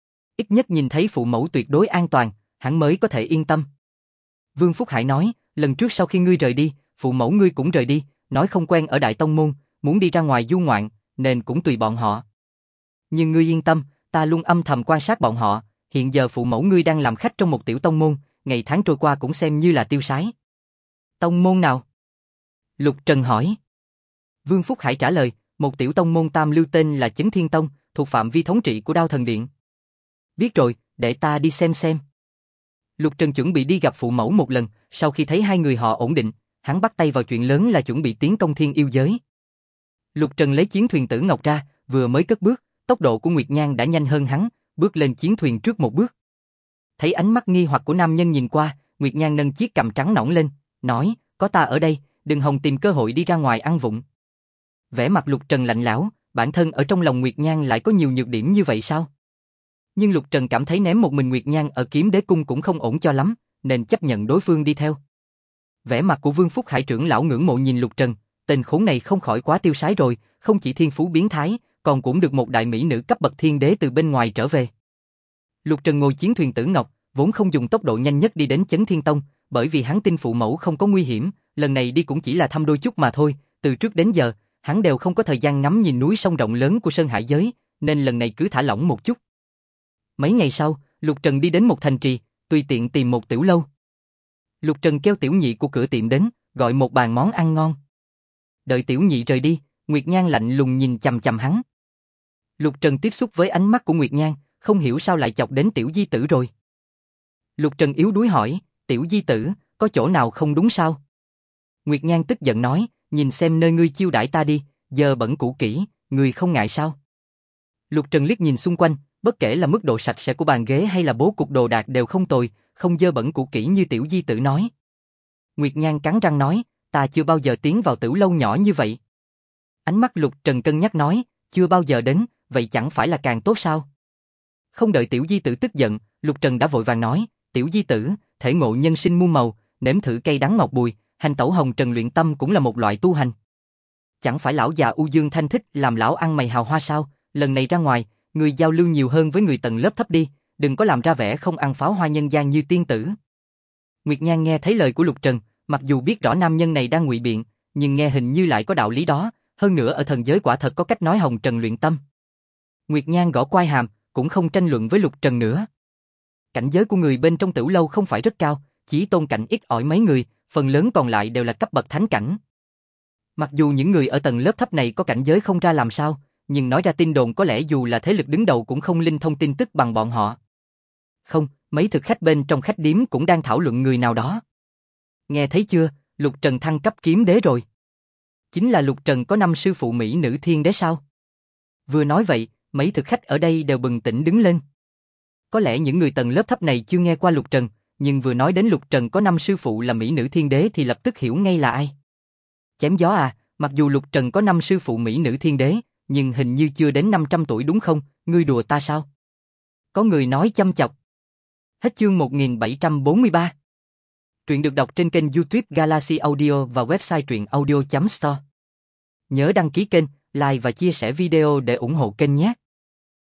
Ít nhất nhìn thấy phụ mẫu tuyệt đối an toàn, hắn mới có thể yên tâm. Vương Phúc Hải nói, lần trước sau khi ngươi rời đi, phụ mẫu ngươi cũng rời đi, nói không quen ở Đại Tông Môn, muốn đi ra ngoài du ngoạn, nên cũng tùy bọn họ. Nhưng ngươi yên tâm, ta luôn âm thầm quan sát bọn họ, hiện giờ phụ mẫu ngươi đang làm khách trong một tiểu tông môn, ngày tháng trôi qua cũng xem như là tiêu sái. Tông môn nào? Lục Trần hỏi. Vương Phúc Hải trả lời, một tiểu tông môn tam lưu tên là Chấn Thiên Tông, thuộc phạm vi thống trị của Đao Thần Điện. Biết rồi, để ta đi xem. Lục Trần chuẩn bị đi gặp phụ mẫu một lần, sau khi thấy hai người họ ổn định, hắn bắt tay vào chuyện lớn là chuẩn bị tiến công Thiên Yêu giới. Lục Trần lấy chiến thuyền Tử Ngọc ra, vừa mới cất bước, tốc độ của Nguyệt Nhan đã nhanh hơn hắn, bước lên chiến thuyền trước một bước. Thấy ánh mắt nghi hoặc của nam nhân nhìn qua, Nguyệt Nhan nâng chiếc cằm trắng nõn lên, nói, có ta ở đây, đừng hòng tìm cơ hội đi ra ngoài ăn vụng. Vẻ mặt Lục Trần lạnh lẽo, bản thân ở trong lòng Nguyệt Nhan lại có nhiều nhược điểm như vậy sao? Nhưng Lục Trần cảm thấy ném một mình Nguyệt Nhan ở Kiếm Đế Cung cũng không ổn cho lắm, nên chấp nhận đối phương đi theo. Vẻ mặt của Vương Phúc Hải trưởng lão ngưỡng mộ nhìn Lục Trần, tên khốn này không khỏi quá tiêu sái rồi, không chỉ thiên phú biến thái, còn cũng được một đại mỹ nữ cấp bậc thiên đế từ bên ngoài trở về. Lục Trần ngồi chiến thuyền Tử Ngọc, vốn không dùng tốc độ nhanh nhất đi đến Chấn Thiên Tông, bởi vì hắn tin phụ mẫu không có nguy hiểm, lần này đi cũng chỉ là thăm đôi chút mà thôi, từ trước đến giờ, hắn đều không có thời gian ngắm nhìn núi sông rộng lớn của Sơn Hải giới, nên lần này cứ thả lỏng một chút. Mấy ngày sau, Lục Trần đi đến một thành trì, tùy tiện tìm một tiểu lâu. Lục Trần kêu tiểu nhị của cửa tiệm đến, gọi một bàn món ăn ngon. Đợi tiểu nhị rời đi, Nguyệt Nhan lạnh lùng nhìn chằm chằm hắn. Lục Trần tiếp xúc với ánh mắt của Nguyệt Nhan, không hiểu sao lại chọc đến tiểu di tử rồi. Lục Trần yếu đuối hỏi, tiểu di tử, có chỗ nào không đúng sao? Nguyệt Nhan tức giận nói, nhìn xem nơi ngươi chiêu đãi ta đi, giờ bẩn cũ kỹ, ngươi không ngại sao? Lục Trần liếc nhìn xung quanh, bất kể là mức độ sạch sẽ của bàn ghế hay là bố cục đồ đạc đều không tồi, không dơ bẩn cũ kỹ như tiểu di tử nói. Nguyệt Nhan cắn răng nói, ta chưa bao giờ tiến vào tiểu lâu nhỏ như vậy. Ánh mắt Lục Trần cân nhắc nói, chưa bao giờ đến, vậy chẳng phải là càng tốt sao? Không đợi tiểu di tử tức giận, Lục Trần đã vội vàng nói, tiểu di tử, thể ngộ nhân sinh muôn màu, nếm thử cây đắng ngọt bùi, hành tẩu hồng trần luyện tâm cũng là một loại tu hành. Chẳng phải lão già U Dương Thanh thích làm lão ăn mày hào hoa sao? Lần này ra ngoài, người giao lưu nhiều hơn với người tầng lớp thấp đi, đừng có làm ra vẻ không ăn pháo hoa nhân gian như tiên tử. Nguyệt Nhan nghe thấy lời của Lục Trần, mặc dù biết rõ nam nhân này đang ngụy biện, nhưng nghe hình như lại có đạo lý đó, hơn nữa ở thần giới quả thật có cách nói hồng trần luyện tâm. Nguyệt Nhan gõ quai hàm, cũng không tranh luận với Lục Trần nữa. Cảnh giới của người bên trong tiểu lâu không phải rất cao, chỉ tôn cảnh ít ỏi mấy người, phần lớn còn lại đều là cấp bậc thánh cảnh. Mặc dù những người ở tầng lớp thấp này có cảnh giới không ra làm sao, nhưng nói ra tin đồn có lẽ dù là thế lực đứng đầu cũng không linh thông tin tức bằng bọn họ. Không, mấy thực khách bên trong khách điếm cũng đang thảo luận người nào đó. Nghe thấy chưa, Lục Trần thăng cấp kiếm đế rồi. Chính là Lục Trần có 5 sư phụ mỹ nữ thiên đế sao? Vừa nói vậy, mấy thực khách ở đây đều bừng tỉnh đứng lên. Có lẽ những người tầng lớp thấp này chưa nghe qua Lục Trần, nhưng vừa nói đến Lục Trần có 5 sư phụ là mỹ nữ thiên đế thì lập tức hiểu ngay là ai. Chém gió à, mặc dù Lục Trần có 5 sư phụ mỹ nữ thiên đế, nhưng hình như chưa đến 500 tuổi đúng không, ngươi đùa ta sao? Có người nói chăm chọc. Hết chương 1743. Truyện được đọc trên kênh YouTube Galaxy Audio và website truyệnaudio.store. Nhớ đăng ký kênh, like và chia sẻ video để ủng hộ kênh nhé.